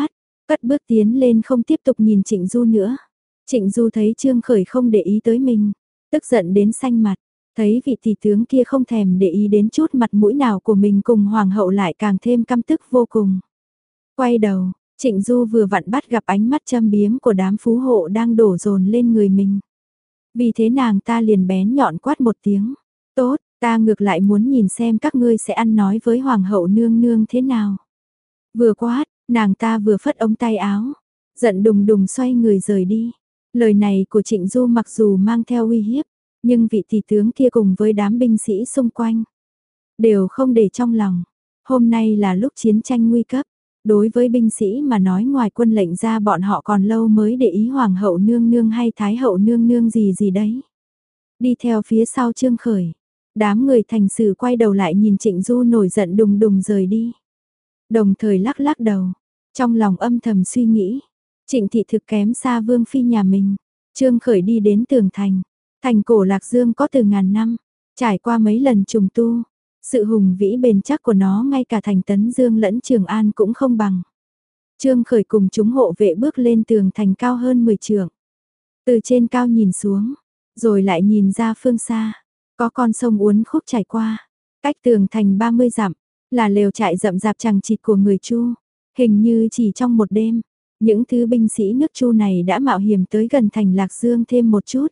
cất bước tiến lên không tiếp tục nhìn Trịnh Du nữa. Trịnh Du thấy Trương Khởi không để ý tới mình, tức giận đến xanh mặt, thấy vị tỷ tướng kia không thèm để ý đến chút mặt mũi nào của mình cùng hoàng hậu lại càng thêm căm tức vô cùng. Quay đầu, Trịnh Du vừa vặn bắt gặp ánh mắt châm biếm của đám phú hộ đang đổ dồn lên người mình. Vì thế nàng ta liền bén nhọn quát một tiếng, tốt, ta ngược lại muốn nhìn xem các ngươi sẽ ăn nói với hoàng hậu nương nương thế nào. Vừa quát, nàng ta vừa phất ống tay áo, giận đùng đùng xoay người rời đi. Lời này của Trịnh Du mặc dù mang theo uy hiếp, nhưng vị tỷ tướng kia cùng với đám binh sĩ xung quanh đều không để trong lòng. Hôm nay là lúc chiến tranh nguy cấp, đối với binh sĩ mà nói ngoài quân lệnh ra bọn họ còn lâu mới để ý hoàng hậu nương nương hay thái hậu nương nương gì gì đấy. Đi theo phía sau Trương Khởi, đám người thành sử quay đầu lại nhìn Trịnh Du nổi giận đùng đùng rời đi. Đồng thời lắc lắc đầu, trong lòng âm thầm suy nghĩ, Trịnh thị thực kém xa vương phi nhà mình. Trương Khởi đi đến tường thành, thành cổ Lạc Dương có từ ngàn năm, trải qua mấy lần trùng tu, sự hùng vĩ bền chắc của nó ngay cả thành Tấn Dương lẫn Trường An cũng không bằng. Trương Khởi cùng chúng hộ vệ bước lên tường thành cao hơn mười trượng. Từ trên cao nhìn xuống, rồi lại nhìn ra phương xa, có con sông uốn khúc chảy qua, cách tường thành ba mươi dặm, là lều trại rậm rạp chằng chịt của người Chu. Hình như chỉ trong một đêm, những thứ binh sĩ nước Chu này đã mạo hiểm tới gần thành Lạc Dương thêm một chút.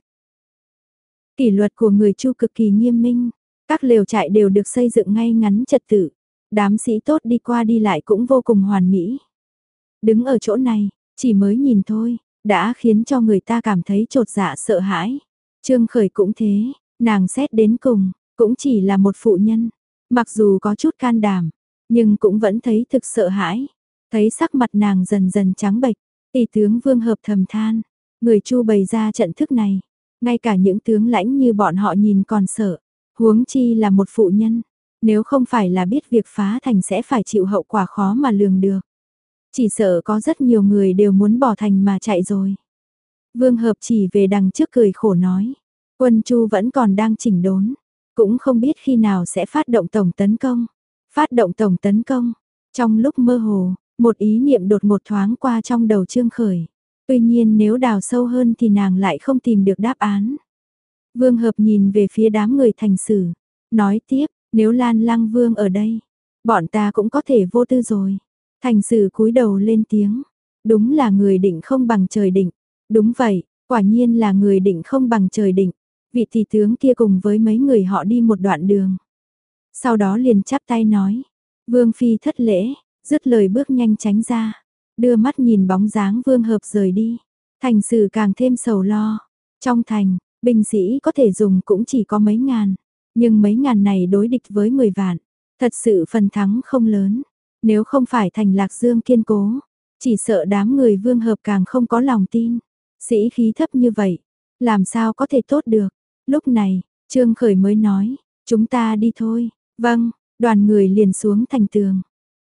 Kỷ luật của người Chu cực kỳ nghiêm minh, các lều trại đều được xây dựng ngay ngắn trật tự, đám sĩ tốt đi qua đi lại cũng vô cùng hoàn mỹ. Đứng ở chỗ này, chỉ mới nhìn thôi, đã khiến cho người ta cảm thấy chột dạ sợ hãi. Trương Khởi cũng thế, nàng xét đến cùng, cũng chỉ là một phụ nhân, mặc dù có chút can đảm, nhưng cũng vẫn thấy thực sợ hãi. Thấy sắc mặt nàng dần dần trắng bệch, tỷ tướng Vương Hợp thầm than, người Chu bày ra trận thức này, ngay cả những tướng lãnh như bọn họ nhìn còn sợ, huống chi là một phụ nhân, nếu không phải là biết việc phá thành sẽ phải chịu hậu quả khó mà lường được. Chỉ sợ có rất nhiều người đều muốn bỏ thành mà chạy rồi. Vương Hợp chỉ về đằng trước cười khổ nói, quân Chu vẫn còn đang chỉnh đốn, cũng không biết khi nào sẽ phát động tổng tấn công. Phát động tổng tấn công, trong lúc mơ hồ, một ý niệm đột ngột thoáng qua trong đầu Trương Khởi. Tuy nhiên nếu đào sâu hơn thì nàng lại không tìm được đáp án. Vương Hợp nhìn về phía đám người thành sử, nói tiếp, nếu Lan Lăng Vương ở đây, bọn ta cũng có thể vô tư rồi. Thành sử cúi đầu lên tiếng, đúng là người định không bằng trời định. Đúng vậy, quả nhiên là người định không bằng trời định. Vị tỷ tướng kia cùng với mấy người họ đi một đoạn đường. Sau đó liền chắp tay nói, Vương Phi thất lễ, dứt lời bước nhanh tránh ra, đưa mắt nhìn bóng dáng Vương Hợp rời đi. Thành sử càng thêm sầu lo, trong thành, binh sĩ có thể dùng cũng chỉ có mấy ngàn, nhưng mấy ngàn này đối địch với mười vạn, thật sự phần thắng không lớn. Nếu không phải thành Lạc Dương kiên cố, chỉ sợ đám người Vương Hợp càng không có lòng tin. Sĩ khí thấp như vậy, làm sao có thể tốt được. Lúc này, Trương Khởi mới nói, chúng ta đi thôi. Vâng, đoàn người liền xuống thành tường.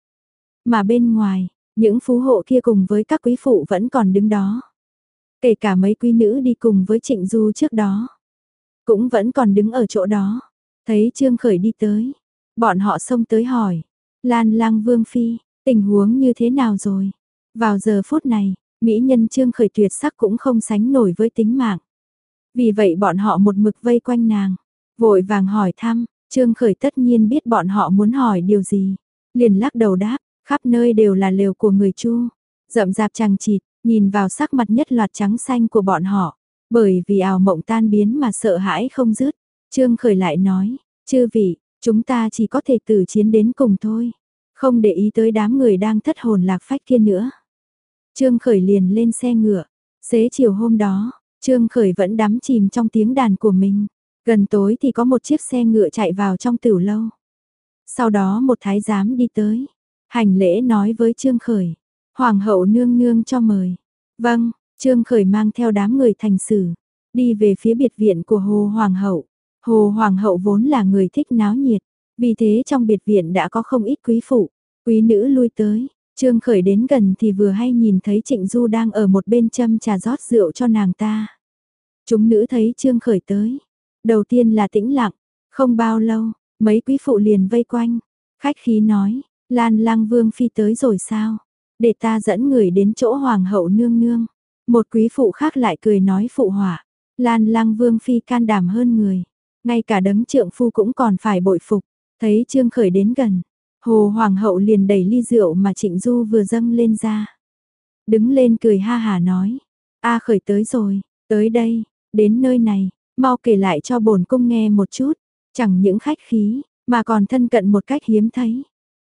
Mà bên ngoài, những phú hộ kia cùng với các quý phụ vẫn còn đứng đó. Kể cả mấy quý nữ đi cùng với Trịnh Du trước đó, cũng vẫn còn đứng ở chỗ đó. Thấy Trương Khởi đi tới, bọn họ xông tới hỏi, Lan Lang Vương Phi, tình huống như thế nào rồi? Vào giờ phút này, mỹ nhân Trương Khởi tuyệt sắc cũng không sánh nổi với tính mạng. Vì vậy bọn họ một mực vây quanh nàng, vội vàng hỏi thăm. Trương Khởi tất nhiên biết bọn họ muốn hỏi điều gì, liền lắc đầu đáp, khắp nơi đều là lều của người Chu, rậm rạp chằng chịt, nhìn vào sắc mặt nhất loạt trắng xanh của bọn họ, bởi vì ảo mộng tan biến mà sợ hãi không dứt. Trương Khởi lại nói, chư vị, chúng ta chỉ có thể tử chiến đến cùng thôi, không để ý tới đám người đang thất hồn lạc phách kia nữa. Trương Khởi liền lên xe ngựa, xế chiều hôm đó, Trương Khởi vẫn đắm chìm trong tiếng đàn của mình. Gần tối thì có một chiếc xe ngựa chạy vào trong tửu lâu. Sau đó một thái giám đi tới, hành lễ nói với Trương Khởi, Hoàng hậu nương nương cho mời. Vâng, Trương Khởi mang theo đám người thành sử, đi về phía biệt viện của Hồ Hoàng hậu. Hồ Hoàng hậu vốn là người thích náo nhiệt, vì thế trong biệt viện đã có không ít quý phụ, quý nữ lui tới. Trương Khởi đến gần thì vừa hay nhìn thấy Trịnh Du đang ở một bên châm trà rót rượu cho nàng ta. Chúng nữ thấy Trương Khởi tới, đầu tiên là tĩnh lặng, không bao lâu, mấy quý phụ liền vây quanh, khách khí nói, Lan Lang Vương Phi tới rồi sao? để ta dẫn người đến chỗ hoàng hậu nương nương. Một quý phụ khác lại cười nói phụ họa, Lan Lăng Vương phi can đảm hơn người, ngay cả đấng trượng phu cũng còn phải bội phục. Thấy Trương Khởi đến gần, Hồ hoàng hậu liền đẩy ly rượu mà Trịnh Du vừa dâng lên ra. Đứng lên cười ha hả nói, A Khởi tới rồi, tới đây, đến nơi này, mau kể lại cho bổn cung nghe một chút, chẳng những khách khí, mà còn thân cận một cách hiếm thấy.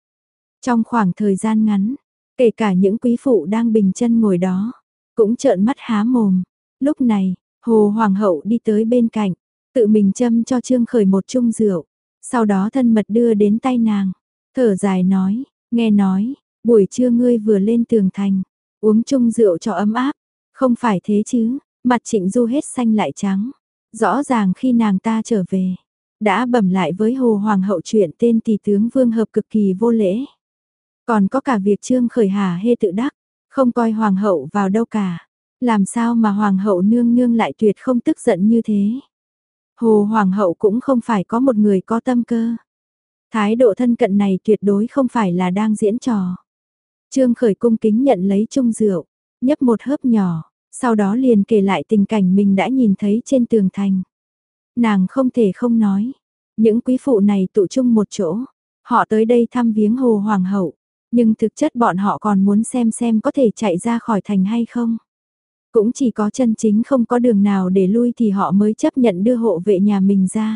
Trong khoảng thời gian ngắn, kể cả những quý phụ đang bình chân ngồi đó, cũng trợn mắt há mồm. Lúc này, Hồ hoàng hậu đi tới bên cạnh, tự mình châm cho Trương Khởi một chung rượu, sau đó thân mật đưa đến tay nàng, thở dài nói, nghe nói, buổi trưa ngươi vừa lên tường thành, uống chung rượu cho ấm áp, không phải thế chứ? Mặt Trịnh Du hết xanh lại trắng, rõ ràng khi nàng ta trở về, đã bẩm lại với Hồ hoàng hậu chuyện tên tỷ tướng Vương Hợp cực kỳ vô lễ. Còn có cả việc Trương Khởi hả hê tự đắc, không coi hoàng hậu vào đâu cả. Làm sao mà hoàng hậu nương nương lại tuyệt không tức giận như thế? Hồ hoàng hậu cũng không phải có một người có tâm cơ. Thái độ thân cận này tuyệt đối không phải là đang diễn trò. Trương Khởi cung kính nhận lấy chung rượu, nhấp một hớp nhỏ, sau đó liền kể lại tình cảnh mình đã nhìn thấy trên tường thành. Nàng không thể không nói, những quý phụ này tụ chung một chỗ, họ tới đây thăm viếng Hồ hoàng hậu, nhưng thực chất bọn họ còn muốn xem xem có thể chạy ra khỏi thành hay không. Cũng chỉ có chân chính không có đường nào để lui thì họ mới chấp nhận đưa hộ vệ nhà mình ra.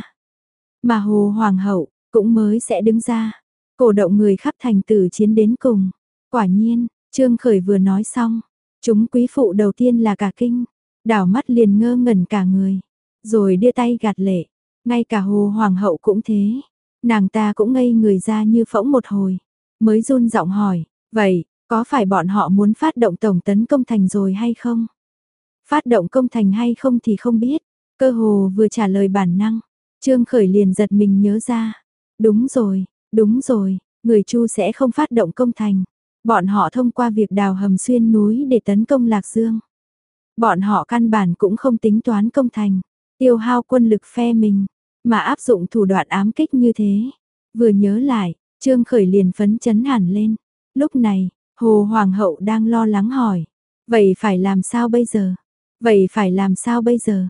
Mà Hồ hoàng hậu cũng mới sẽ đứng ra, cổ động người khắp thành tử chiến đến cùng. Quả nhiên, Trương Khởi vừa nói xong, chúng quý phụ đầu tiên là cả kinh, đảo mắt liền ngơ ngẩn cả người, rồi đưa tay gạt lệ. Ngay cả Hồ hoàng hậu cũng thế, nàng ta cũng ngây người ra như phỗng một hồi, mới run giọng hỏi, vậy, có phải bọn họ muốn phát động tổng tấn công thành rồi hay không? Phát động công thành hay không thì không biết, cơ hồ vừa trả lời bản năng, Trương Khởi liền giật mình nhớ ra. Đúng rồi, đúng rồi, người Chu sẽ không phát động công thành. Bọn họ thông qua việc đào hầm xuyên núi để tấn công Lạc Dương. Bọn họ căn bản cũng không tính toán công thành, tiêu hao quân lực phe mình, mà áp dụng thủ đoạn ám kích như thế. Vừa nhớ lại, Trương Khởi liền phấn chấn hẳn lên. Lúc này, Hồ hoàng hậu đang lo lắng hỏi, vậy phải làm sao bây giờ? Vậy phải làm sao bây giờ?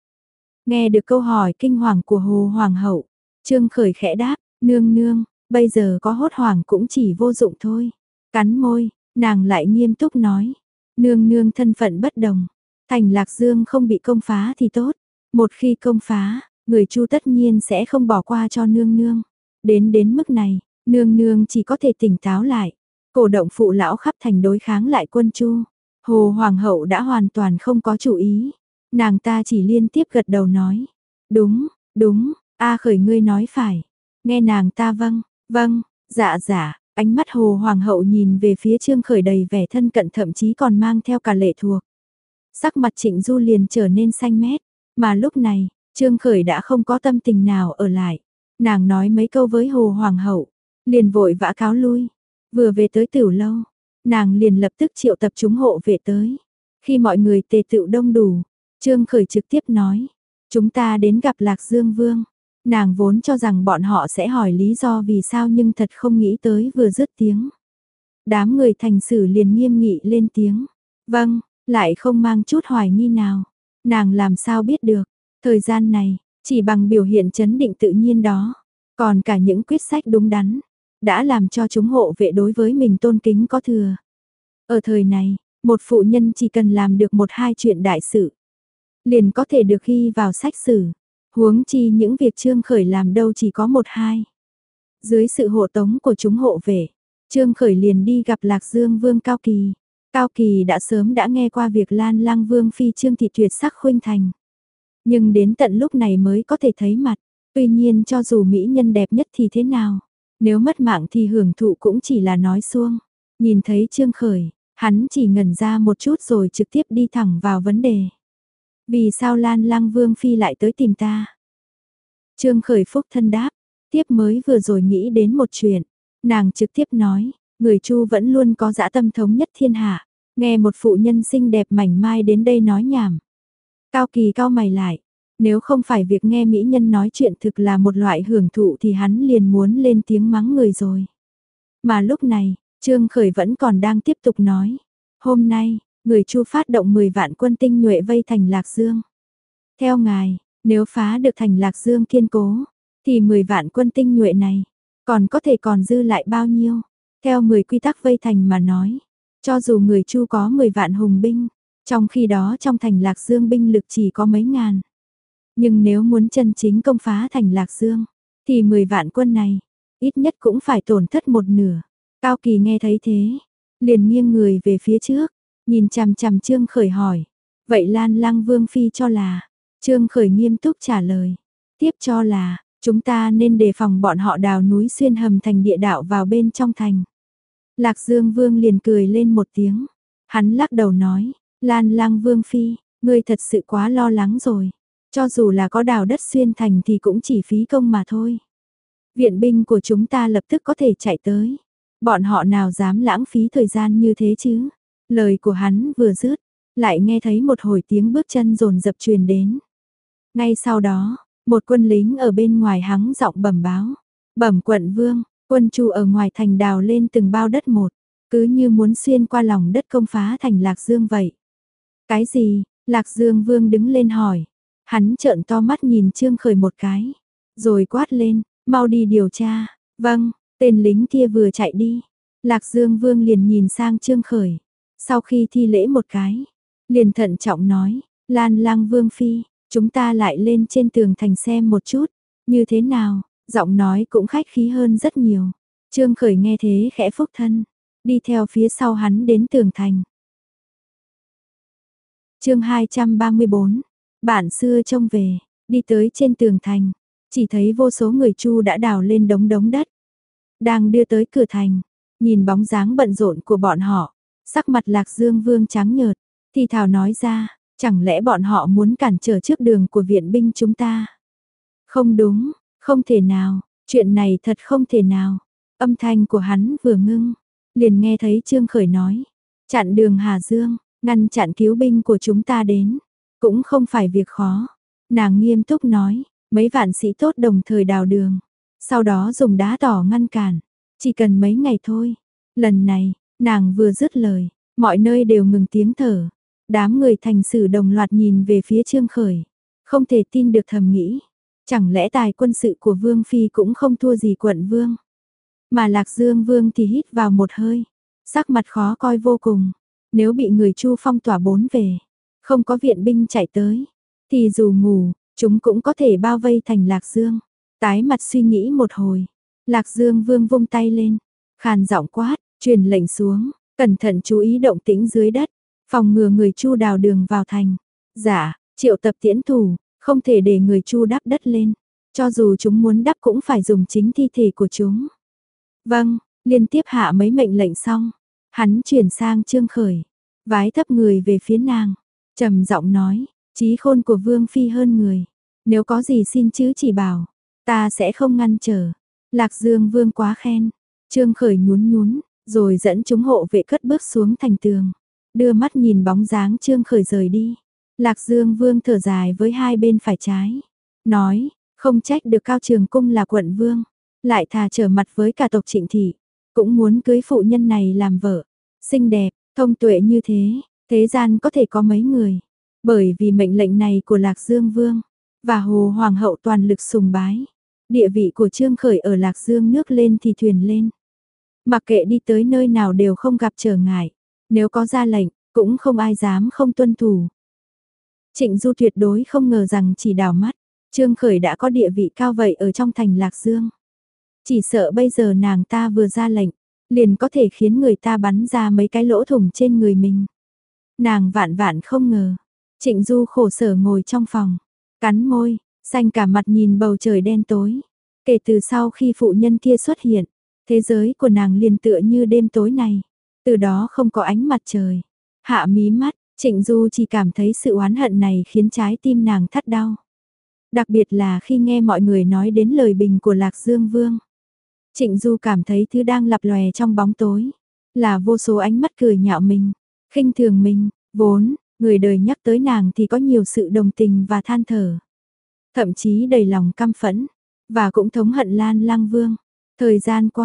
Nghe được câu hỏi kinh hoàng của Hồ hoàng hậu, Trương Khởi khẽ đáp, nương nương, bây giờ có hốt hoảng cũng chỉ vô dụng thôi. Cắn môi, nàng lại nghiêm túc nói, nương nương thân phận bất đồng, thành Lạc Dương không bị công phá thì tốt. Một khi công phá, người Chu tất nhiên sẽ không bỏ qua cho nương nương. Đến đến mức này, nương nương chỉ có thể tỉnh táo lại, cổ động phụ lão khắp thành đối kháng lại quân Chu. Hồ hoàng hậu đã hoàn toàn không có chủ ý, nàng ta chỉ liên tiếp gật đầu nói, đúng, đúng, A Khởi ngươi nói phải. Nghe nàng ta vâng, vâng, dạ dạ, ánh mắt Hồ hoàng hậu nhìn về phía Trương Khởi đầy vẻ thân cận, thậm chí còn mang theo cả lệ thuộc. Sắc mặt Trịnh Du liền trở nên xanh mét, mà lúc này, Trương Khởi đã không có tâm tình nào ở lại. Nàng nói mấy câu với Hồ hoàng hậu, liền vội vã cáo lui. Vừa về tới Tửu lâu, nàng liền lập tức triệu tập chúng hộ vệ tới. Khi mọi người tề tựu đông đủ, Trương Khởi trực tiếp nói, chúng ta đến gặp Lạc Dương Vương. Nàng vốn cho rằng bọn họ sẽ hỏi lý do vì sao, nhưng thật không nghĩ tới vừa dứt tiếng. Đám người thành sử liền nghiêm nghị lên tiếng, vâng, lại không mang chút hoài nghi nào. Nàng làm sao biết được, thời gian này, chỉ bằng biểu hiện chấn định tự nhiên đó, còn cả những quyết sách đúng đắn, đã làm cho chúng hộ vệ đối với mình tôn kính có thừa. Ở thời này, một phụ nhân chỉ cần làm được một hai chuyện đại sự, liền có thể được ghi vào sách sử. Huống chi những việc Trương Khởi làm đâu chỉ có một hai. Dưới sự hộ tống của chúng hộ vệ, Trương Khởi liền đi gặp Lạc Dương Vương Cao Kỳ. Cao Kỳ đã sớm đã nghe qua việc Lan Lăng Vương phi Trương thị tuyệt sắc khuynh thành, nhưng đến tận lúc này mới có thể thấy mặt. Tuy nhiên cho dù mỹ nhân đẹp nhất thì thế nào, nếu mất mạng thì hưởng thụ cũng chỉ là nói suông. Nhìn thấy Trương Khởi, hắn chỉ ngẩn ra một chút rồi trực tiếp đi thẳng vào vấn đề. Vì sao Lan Lăng Vương phi lại tới tìm ta? Trương Khởi phúc thân đáp, tiếp mới vừa rồi nghĩ đến một chuyện. Nàng trực tiếp nói, người Chu vẫn luôn có dã tâm thống nhất thiên hạ. Nghe một phụ nhân xinh đẹp mảnh mai đến đây nói nhảm. Cao Kỳ cau mày lại, nếu không phải việc nghe mỹ nhân nói chuyện thực là một loại hưởng thụ thì hắn liền muốn lên tiếng mắng người rồi. Mà lúc này, Trương Khởi vẫn còn đang tiếp tục nói. Hôm nay, người Chu phát động mười vạn quân tinh nhuệ vây thành Lạc Dương. Theo ngài, nếu phá được thành Lạc Dương kiên cố, thì mười vạn quân tinh nhuệ này, còn có thể còn dư lại bao nhiêu? Theo mười quy tắc vây thành mà nói, cho dù người Chu có mười vạn hùng binh, trong khi đó trong thành Lạc Dương binh lực chỉ có mấy ngàn. Nhưng nếu muốn chân chính công phá thành Lạc Dương, thì mười vạn quân này, ít nhất cũng phải tổn thất một nửa. Cao Kỳ nghe thấy thế, liền nghiêng người về phía trước, nhìn chằm chằm Trương Khởi hỏi. Vậy Lan Lăng Vương Phi cho là? Trương Khởi nghiêm túc trả lời. Tiếp cho là, chúng ta nên đề phòng bọn họ đào núi xuyên hầm thành địa đạo vào bên trong thành. Lạc Dương Vương liền cười lên một tiếng. Hắn lắc đầu nói, Lan Lăng Vương Phi, ngươi thật sự quá lo lắng rồi. Cho dù là có đào đất xuyên thành thì cũng chỉ phí công mà thôi. Viện binh của chúng ta lập tức có thể chạy tới. Bọn họ nào dám lãng phí thời gian như thế chứ? Lời của hắn vừa dứt, lại nghe thấy một hồi tiếng bước chân dồn dập truyền đến. Ngay sau đó, một quân lính ở bên ngoài hắng giọng bẩm báo. Bẩm quận vương, quân Chu ở ngoài thành đào lên từng bao đất một, cứ như muốn xuyên qua lòng đất công phá thành Lạc Dương vậy. Cái gì? Lạc Dương Vương đứng lên hỏi. Hắn trợn to mắt nhìn Trương Khởi một cái, rồi quát lên, mau đi điều tra. Vâng, tên lính kia vừa chạy đi. Lạc Dương Vương liền nhìn sang Trương Khởi. Sau khi thi lễ một cái, liền thận trọng nói, Lan Lăng Vương Phi, chúng ta lại lên trên tường thành xem một chút. Như thế nào? Giọng nói cũng khách khí hơn rất nhiều. Trương Khởi nghe thế khẽ phúc thân, đi theo phía sau hắn đến tường thành. Chương hai trăm ba mươi bốn. Bản xưa trông về, đi tới trên tường thành, chỉ thấy vô số người Chu đã đào lên đống đống đất, đang đưa tới cửa thành. Nhìn bóng dáng bận rộn của bọn họ, sắc mặt Lạc Dương Vương trắng nhợt, thì thào nói ra, chẳng lẽ bọn họ muốn cản trở trước đường của viện binh chúng ta? Không đúng, không thể nào, chuyện này thật không thể nào. Âm thanh của hắn vừa ngưng, liền nghe thấy Trương Khởi nói, chặn đường Hà Dương, ngăn chặn cứu binh của chúng ta đến, cũng không phải việc khó. Nàng nghiêm túc nói, mấy vạn sĩ tốt đồng thời đào đường, sau đó dùng đá tỏ ngăn cản, chỉ cần mấy ngày thôi. Lần này, nàng vừa dứt lời, mọi nơi đều ngừng tiếng thở. Đám người thành sử đồng loạt nhìn về phía Trương Khởi, không thể tin được thầm nghĩ, chẳng lẽ tài quân sự của Vương Phi cũng không thua gì quận Vương. Mà Lạc Dương Vương thì hít vào một hơi, sắc mặt khó coi vô cùng. Nếu bị người Chu phong tỏa bốn về, không có viện binh chạy tới, thì dù ngủ, chúng cũng có thể bao vây thành Lạc Dương. Tái mặt suy nghĩ một hồi, Lạc Dương Vương vung tay lên, khàn giọng quát, truyền lệnh xuống, cẩn thận chú ý động tĩnh dưới đất, phòng ngừa người Chu đào đường vào thành. Dạ, triệu tập tiễn thủ, không thể để người Chu đắp đất lên, cho dù chúng muốn đắp cũng phải dùng chính thi thể của chúng. Vâng, liên tiếp hạ mấy mệnh lệnh xong, hắn chuyển sang Trương Khởi, vái thấp người về phía nàng, trầm giọng nói, trí khôn của Vương Phi hơn người, nếu có gì xin chứ chỉ bảo, ta sẽ không ngăn trở. Lạc Dương Vương quá khen, Trương Khởi nhún nhún, rồi dẫn chúng hộ vệ cất bước xuống thành tường, đưa mắt nhìn bóng dáng Trương Khởi rời đi. Lạc Dương Vương thở dài với hai bên phải trái, nói, không trách được Cao Trường Cung là quận vương, lại thà trở mặt với cả tộc Trịnh thị, cũng muốn cưới phụ nhân này làm vợ. Xinh đẹp, thông tuệ như thế, thế gian có thể có mấy người. Bởi vì mệnh lệnh này của Lạc Dương Vương và Hồ Hoàng hậu toàn lực sùng bái, địa vị của Trương Khởi ở Lạc Dương nước lên thì thuyền lên. Mặc kệ đi tới nơi nào đều không gặp trở ngại, nếu có ra lệnh, cũng không ai dám không tuân thủ. Trịnh Du tuyệt đối không ngờ rằng chỉ đảo mắt, Trương Khởi đã có địa vị cao vậy ở trong thành Lạc Dương. Chỉ sợ bây giờ nàng ta vừa ra lệnh, liền có thể khiến người ta bắn ra mấy cái lỗ thủng trên người mình. Nàng vạn vạn không ngờ. Trịnh Du khổ sở ngồi trong phòng, cắn môi, xanh cả mặt nhìn bầu trời đen tối. Kể từ sau khi phụ nhân kia xuất hiện, thế giới của nàng liền tựa như đêm tối này. Từ đó không có ánh mặt trời. Hạ mí mắt, Trịnh Du chỉ cảm thấy sự oán hận này khiến trái tim nàng thắt đau. Đặc biệt là khi nghe mọi người nói đến lời bình của Lạc Dương Vương. Trịnh Du cảm thấy thứ đang lập lòe trong bóng tối, là vô số ánh mắt cười nhạo mình, khinh thường mình, vốn, người đời nhắc tới nàng thì có nhiều sự đồng tình và than thở. Thậm chí đầy lòng căm phẫn, và cũng thống hận Lan Lăng Vương. Thời gian qua,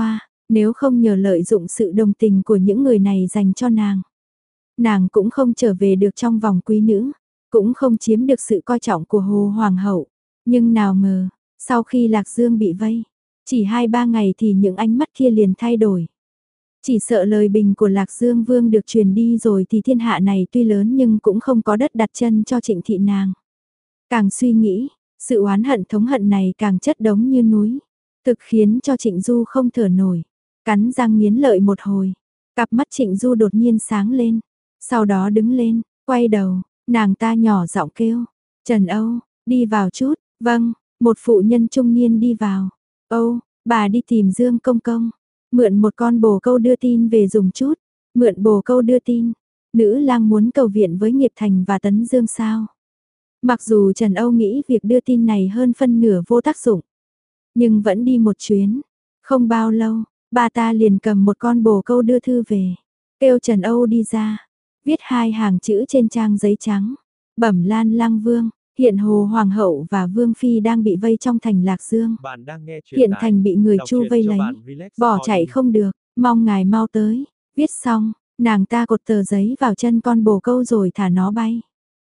Nếu không nhờ lợi dụng sự đồng tình của những người này dành cho nàng, nàng cũng không trở về được trong vòng quý nữ, cũng không chiếm được sự coi trọng của Hồ Hoàng hậu. Nhưng nào ngờ, sau khi Lạc Dương bị vây, chỉ hai ba ngày thì những ánh mắt kia liền thay đổi. Chỉ sợ lời bình của Lạc Dương Vương được truyền đi rồi thì thiên hạ này tuy lớn nhưng cũng không có đất đặt chân cho Trịnh thị nàng. Càng suy nghĩ, sự oán hận thống hận này càng chất đống như núi, thực khiến cho Trịnh Du không thở nổi, cắn răng nghiến lợi một hồi, cặp mắt Trịnh Du đột nhiên sáng lên, sau đó đứng lên, quay đầu, nàng ta nhỏ giọng kêu, Trần Âu, đi vào chút, vâng, một phụ nhân trung niên đi vào, Âu, bà đi tìm Dương Công Công, mượn một con bồ câu đưa tin về dùng chút, mượn bồ câu đưa tin, nữ lang muốn cầu viện với Nghiệp Thành và Tấn Dương sao. Mặc dù Trần Âu nghĩ việc đưa tin này hơn phân nửa vô tác dụng, nhưng vẫn đi một chuyến. Không bao lâu, bà ta liền cầm một con bồ câu đưa thư về, kêu Trần Âu đi ra, viết hai hàng chữ trên trang giấy trắng, bẩm Lan Lang Vương, hiện Hồ Hoàng hậu và Vương Phi đang bị vây trong thành Lạc Dương. Hiện thành bị người Chu vây lấy, bỏ chạy không được, mong ngài mau tới. Viết xong, nàng ta cột tờ giấy vào chân con bồ câu rồi thả nó bay.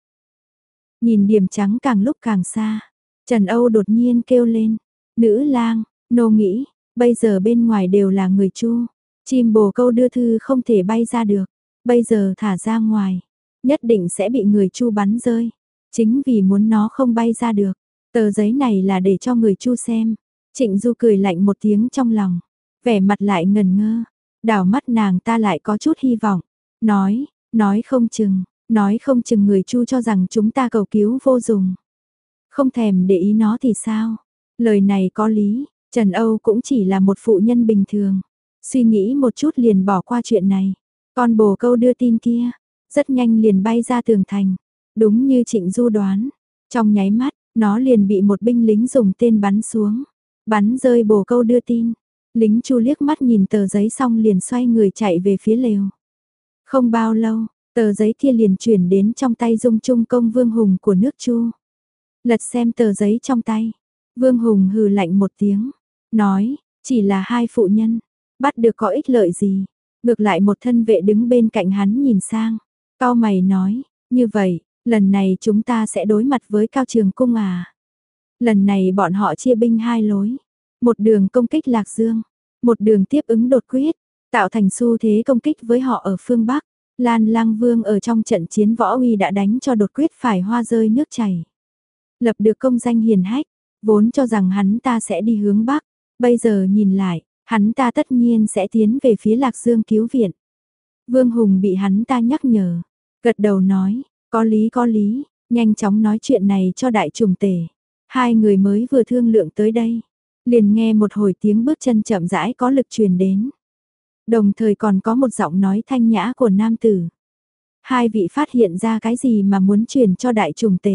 Nhìn điểm trắng càng lúc càng xa, Trần Âu đột nhiên kêu lên, nữ lang, nô nghĩ, bây giờ bên ngoài đều là người Chu, chim bồ câu đưa thư không thể bay ra được, bây giờ thả ra ngoài, nhất định sẽ bị người Chu bắn rơi, chính vì muốn nó không bay ra được, tờ giấy này là để cho người Chu xem. Trịnh Du cười lạnh một tiếng trong lòng, vẻ mặt lại ngần ngơ, đảo mắt nàng ta lại có chút hy vọng, nói, nói không chừng, nói không chừng người Chu cho rằng chúng ta cầu cứu vô dụng, không thèm để ý nó thì sao. Lời này có lý, Trần Âu cũng chỉ là một phụ nhân bình thường, suy nghĩ một chút liền bỏ qua chuyện này. Con bồ câu đưa tin kia, rất nhanh liền bay ra tường thành, đúng như Trịnh Du đoán, trong nháy mắt, nó liền bị một binh lính dùng tên bắn xuống, bắn rơi bồ câu đưa tin. Lính Chu liếc mắt nhìn tờ giấy xong liền xoay người chạy về phía lều. Không bao lâu, tờ giấy kia liền chuyển đến trong tay Dung Trung công Vương Hùng của nước Chu. Lật xem tờ giấy trong tay, Vương Hùng hừ lạnh một tiếng, nói, chỉ là hai phụ nhân, bắt được có ích lợi gì. Ngược lại một thân vệ đứng bên cạnh hắn nhìn sang, cau mày nói, như vậy, lần này chúng ta sẽ đối mặt với Cao Trường Cung à. Lần này bọn họ chia binh hai lối, một đường công kích Lạc Dương, một đường tiếp ứng đột quyết, tạo thành xu thế công kích với họ ở phương Bắc. Lan Lang Vương ở trong trận chiến võ uy đã đánh cho đột quyết phải hoa rơi nước chảy, lập được công danh hiền hách, vốn cho rằng hắn ta sẽ đi hướng Bắc, bây giờ nhìn lại, hắn ta tất nhiên sẽ tiến về phía Lạc Dương cứu viện. Vương Hùng bị hắn ta nhắc nhở, gật đầu nói, có lý có lý, nhanh chóng nói chuyện này cho đại trùng tể. Hai người mới vừa thương lượng tới đây, liền nghe một hồi tiếng bước chân chậm rãi có lực truyền đến. Đồng thời còn có một giọng nói thanh nhã của nam tử. Hai vị phát hiện ra cái gì mà muốn truyền cho đại trùng tể.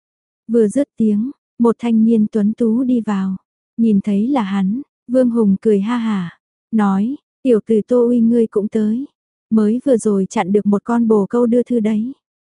Vừa dứt tiếng, một thanh niên tuấn tú đi vào, nhìn thấy là hắn, Vương Hùng cười ha hả, nói, tiểu tử Tô Uy ngươi cũng tới, mới vừa rồi chặn được một con bồ câu đưa thư đấy.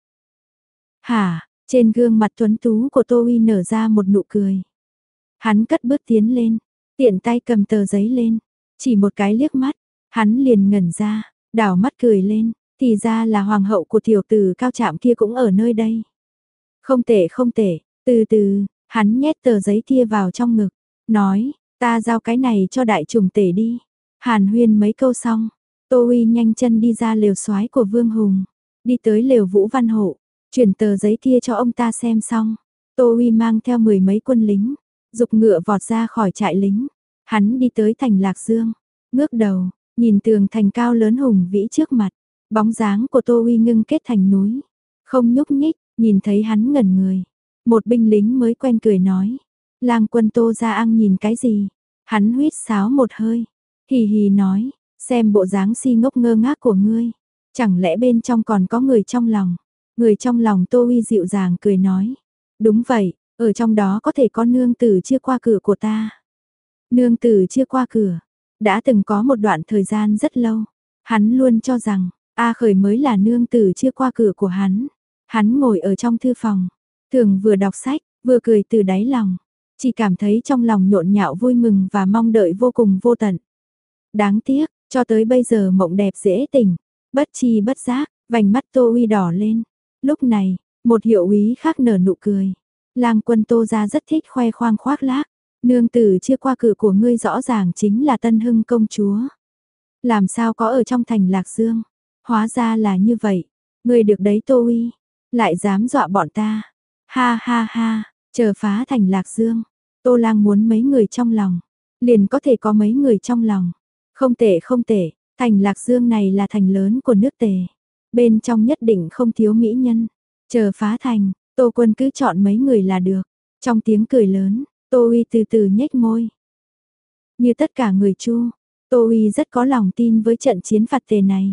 Hả, trên gương mặt tuấn tú của Tô Uy nở ra một nụ cười. Hắn cất bước tiến lên, tiện tay cầm tờ giấy lên, chỉ một cái liếc mắt, hắn liền ngẩn ra, đảo mắt cười lên, thì ra là hoàng hậu của tiểu tử Cao Trạm kia cũng ở nơi đây. Không tệ không tệ, từ từ, hắn nhét tờ giấy kia vào trong ngực, nói, ta giao cái này cho đại trùng tể đi. Hàn huyên mấy câu xong, Tô Uy nhanh chân đi ra lều soái của Vương Hùng, đi tới lều Vũ Văn Hộ, chuyển tờ giấy kia cho ông ta xem xong. Tô Uy mang theo mười mấy quân lính, dục ngựa vọt ra khỏi trại lính. Hắn đi tới thành Lạc Dương, ngước đầu, nhìn tường thành cao lớn hùng vĩ trước mặt, bóng dáng của Tô Uy ngưng kết thành núi, không nhúc nhích. Nhìn thấy hắn ngẩn người, một binh lính mới quen cười nói, lang quân Tô Gia Ang nhìn cái gì? Hắn huýt sáo một hơi, hì hì nói, xem bộ dáng si ngốc ngơ ngác của ngươi, chẳng lẽ bên trong còn có người trong lòng? Người trong lòng Tô Uy dịu dàng cười nói, đúng vậy, ở trong đó có thể có nương tử chưa qua cửa của ta. Nương tử chưa qua cửa, đã từng có một đoạn thời gian rất lâu, hắn luôn cho rằng, A Khởi mới là nương tử chưa qua cửa của hắn. Hắn ngồi ở trong thư phòng, thường vừa đọc sách, vừa cười từ đáy lòng, chỉ cảm thấy trong lòng nhộn nhạo vui mừng và mong đợi vô cùng vô tận. Đáng tiếc, cho tới bây giờ mộng đẹp dễ tỉnh, bất chi bất giác, vành mắt Tô Uy đỏ lên. Lúc này, một hiệu úy khác nở nụ cười. Lang quân Tô gia rất thích khoe khoang khoác lác, nương tử chưa qua cửa của ngươi rõ ràng chính là Tân Hưng công chúa. Làm sao có ở trong thành Lạc Dương, hóa ra là như vậy, ngươi được đấy Tô Uy, lại dám dọa bọn ta. Ha ha ha, chờ phá thành Lạc Dương, Tô Lang muốn mấy người trong lòng, liền có thể có mấy người trong lòng. Không tệ không tệ, thành Lạc Dương này là thành lớn của nước Tề. Bên trong nhất định không thiếu mỹ nhân. Chờ phá thành, Tô Quân cứ chọn mấy người là được. Trong tiếng cười lớn, Tô Uy từ từ nhếch môi. Như tất cả người Chu, Tô Uy rất có lòng tin với trận chiến phạt Tề này.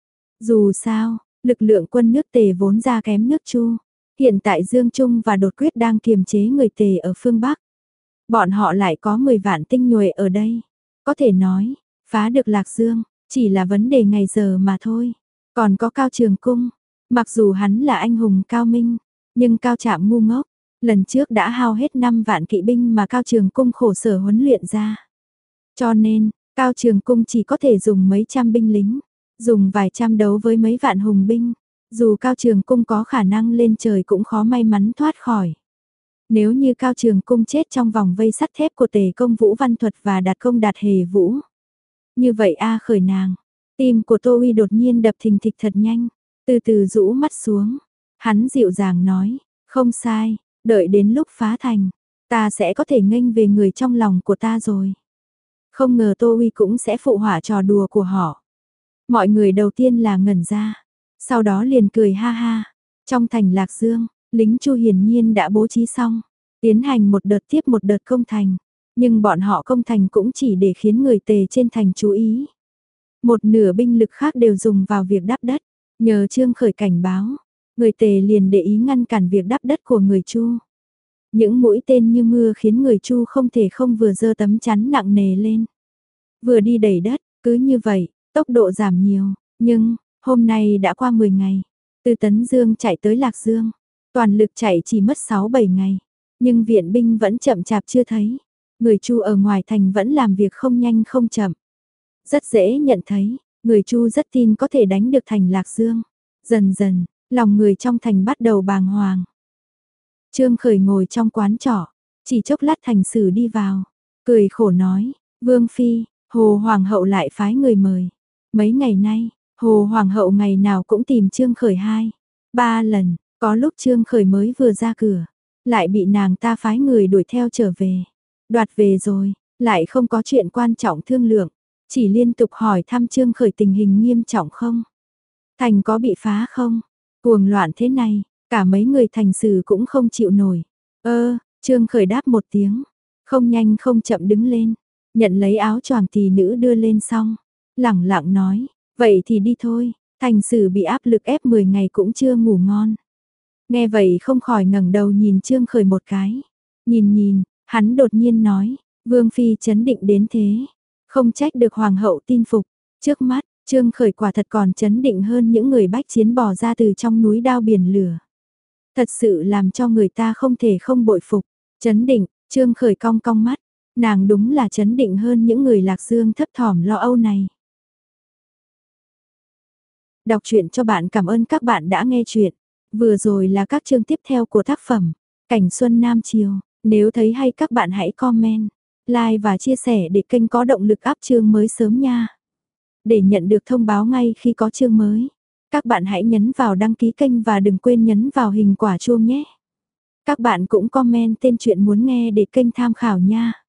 Dù sao, lực lượng quân nước Tề vốn ra kém nước Chu. Hiện tại Dương Trung và Đột Quyết đang kiềm chế người Tề ở phương Bắc. Bọn họ lại có mười vạn tinh nhuệ ở đây. Có thể nói, phá được Lạc Dương, chỉ là vấn đề ngày giờ mà thôi. Còn có Cao Trường Cung, mặc dù hắn là anh hùng cao minh, nhưng Cao Trạm ngu ngốc, lần trước đã hao hết năm vạn kỵ binh mà Cao Trường Cung khổ sở huấn luyện ra. Cho nên, Cao Trường Cung chỉ có thể dùng mấy trăm binh lính, dùng vài trăm đấu với mấy vạn hùng binh. Dù Cao Trường Cung có khả năng lên trời cũng khó may mắn thoát khỏi. Nếu như Cao Trường Cung chết trong vòng vây sắt thép của Tề Công Vũ Văn Thuật và Đạt Công Đạt Hề Vũ. Như vậy a khởi nàng, tim của Tô Uy đột nhiên đập thình thịch thật nhanh, từ từ rũ mắt xuống. Hắn dịu dàng nói, không sai, đợi đến lúc phá thành, ta sẽ có thể nghênh về người trong lòng của ta rồi. Không ngờ Tô Uy cũng sẽ phụ họa trò đùa của họ. Mọi người đầu tiên là ngẩn ra, sau đó liền cười ha ha. Trong thành Lạc Dương, lính Chu hiển nhiên đã bố trí xong, tiến hành một đợt tiếp một đợt công thành. Nhưng bọn họ công thành cũng chỉ để khiến người Tề trên thành chú ý. Một nửa binh lực khác đều dùng vào việc đắp đất. Nhờ Trương Khởi cảnh báo, người Tề liền để ý ngăn cản việc đắp đất của người Chu. Những mũi tên như mưa khiến người Chu không thể không vừa giơ tấm chắn nặng nề lên, vừa đi đẩy đất. Cứ như vậy, tốc độ giảm nhiều. Nhưng, hôm nay đã qua mười ngày, từ Tấn Dương chạy tới Lạc Dương, toàn lực chạy chỉ mất sáu bảy ngày. Nhưng viện binh vẫn chậm chạp chưa thấy. Người Chu ở ngoài thành vẫn làm việc không nhanh không chậm. Rất dễ nhận thấy, người Chu rất tin có thể đánh được thành Lạc Dương. Dần dần, lòng người trong thành bắt đầu bàng hoàng. Trương Khởi ngồi trong quán trọ, chỉ chốc lát thành sử đi vào, cười khổ nói, Vương Phi, Hồ Hoàng hậu lại phái người mời. Mấy ngày nay, Hồ Hoàng hậu ngày nào cũng tìm Trương Khởi hai, ba lần, có lúc Trương Khởi mới vừa ra cửa, lại bị nàng ta phái người đuổi theo trở về. Đoạt về rồi, lại không có chuyện quan trọng thương lượng, chỉ liên tục hỏi thăm Trương Khởi tình hình nghiêm trọng không? Thành có bị phá không? Cuồng loạn thế này, cả mấy người thành sử cũng không chịu nổi. Ơ, Trương Khởi đáp một tiếng, không nhanh không chậm đứng lên, nhận lấy áo choàng tỳ nữ đưa lên xong, lẳng lặng nói, vậy thì đi thôi. Thành sử bị áp lực ép mười ngày cũng chưa ngủ ngon. Nghe vậy không khỏi ngẩng đầu nhìn Trương Khởi một cái. Nhìn nhìn, hắn đột nhiên nói, Vương Phi chấn định đến thế, không trách được Hoàng hậu tin phục. Trước mắt, Trương Khởi quả thật còn chấn định hơn những người bách chiến bò ra từ trong núi đao biển lửa. Thật sự làm cho người ta không thể không bội phục. Chấn định, Trương Khởi cong cong mắt, nàng đúng là chấn định hơn những người Lạc Dương thấp thỏm lo âu này. Đọc truyện cho bạn, cảm ơn các bạn đã nghe truyện. Vừa rồi là các chương tiếp theo của tác phẩm Cảnh Xuân Nam Chiều. Nếu thấy hay các bạn hãy comment, like và chia sẻ để kênh có động lực up chương mới sớm nha. Để nhận được thông báo ngay khi có chương mới, các bạn hãy nhấn vào đăng ký kênh và đừng quên nhấn vào hình quả chuông nhé. Các bạn cũng comment tên truyện muốn nghe để kênh tham khảo nha.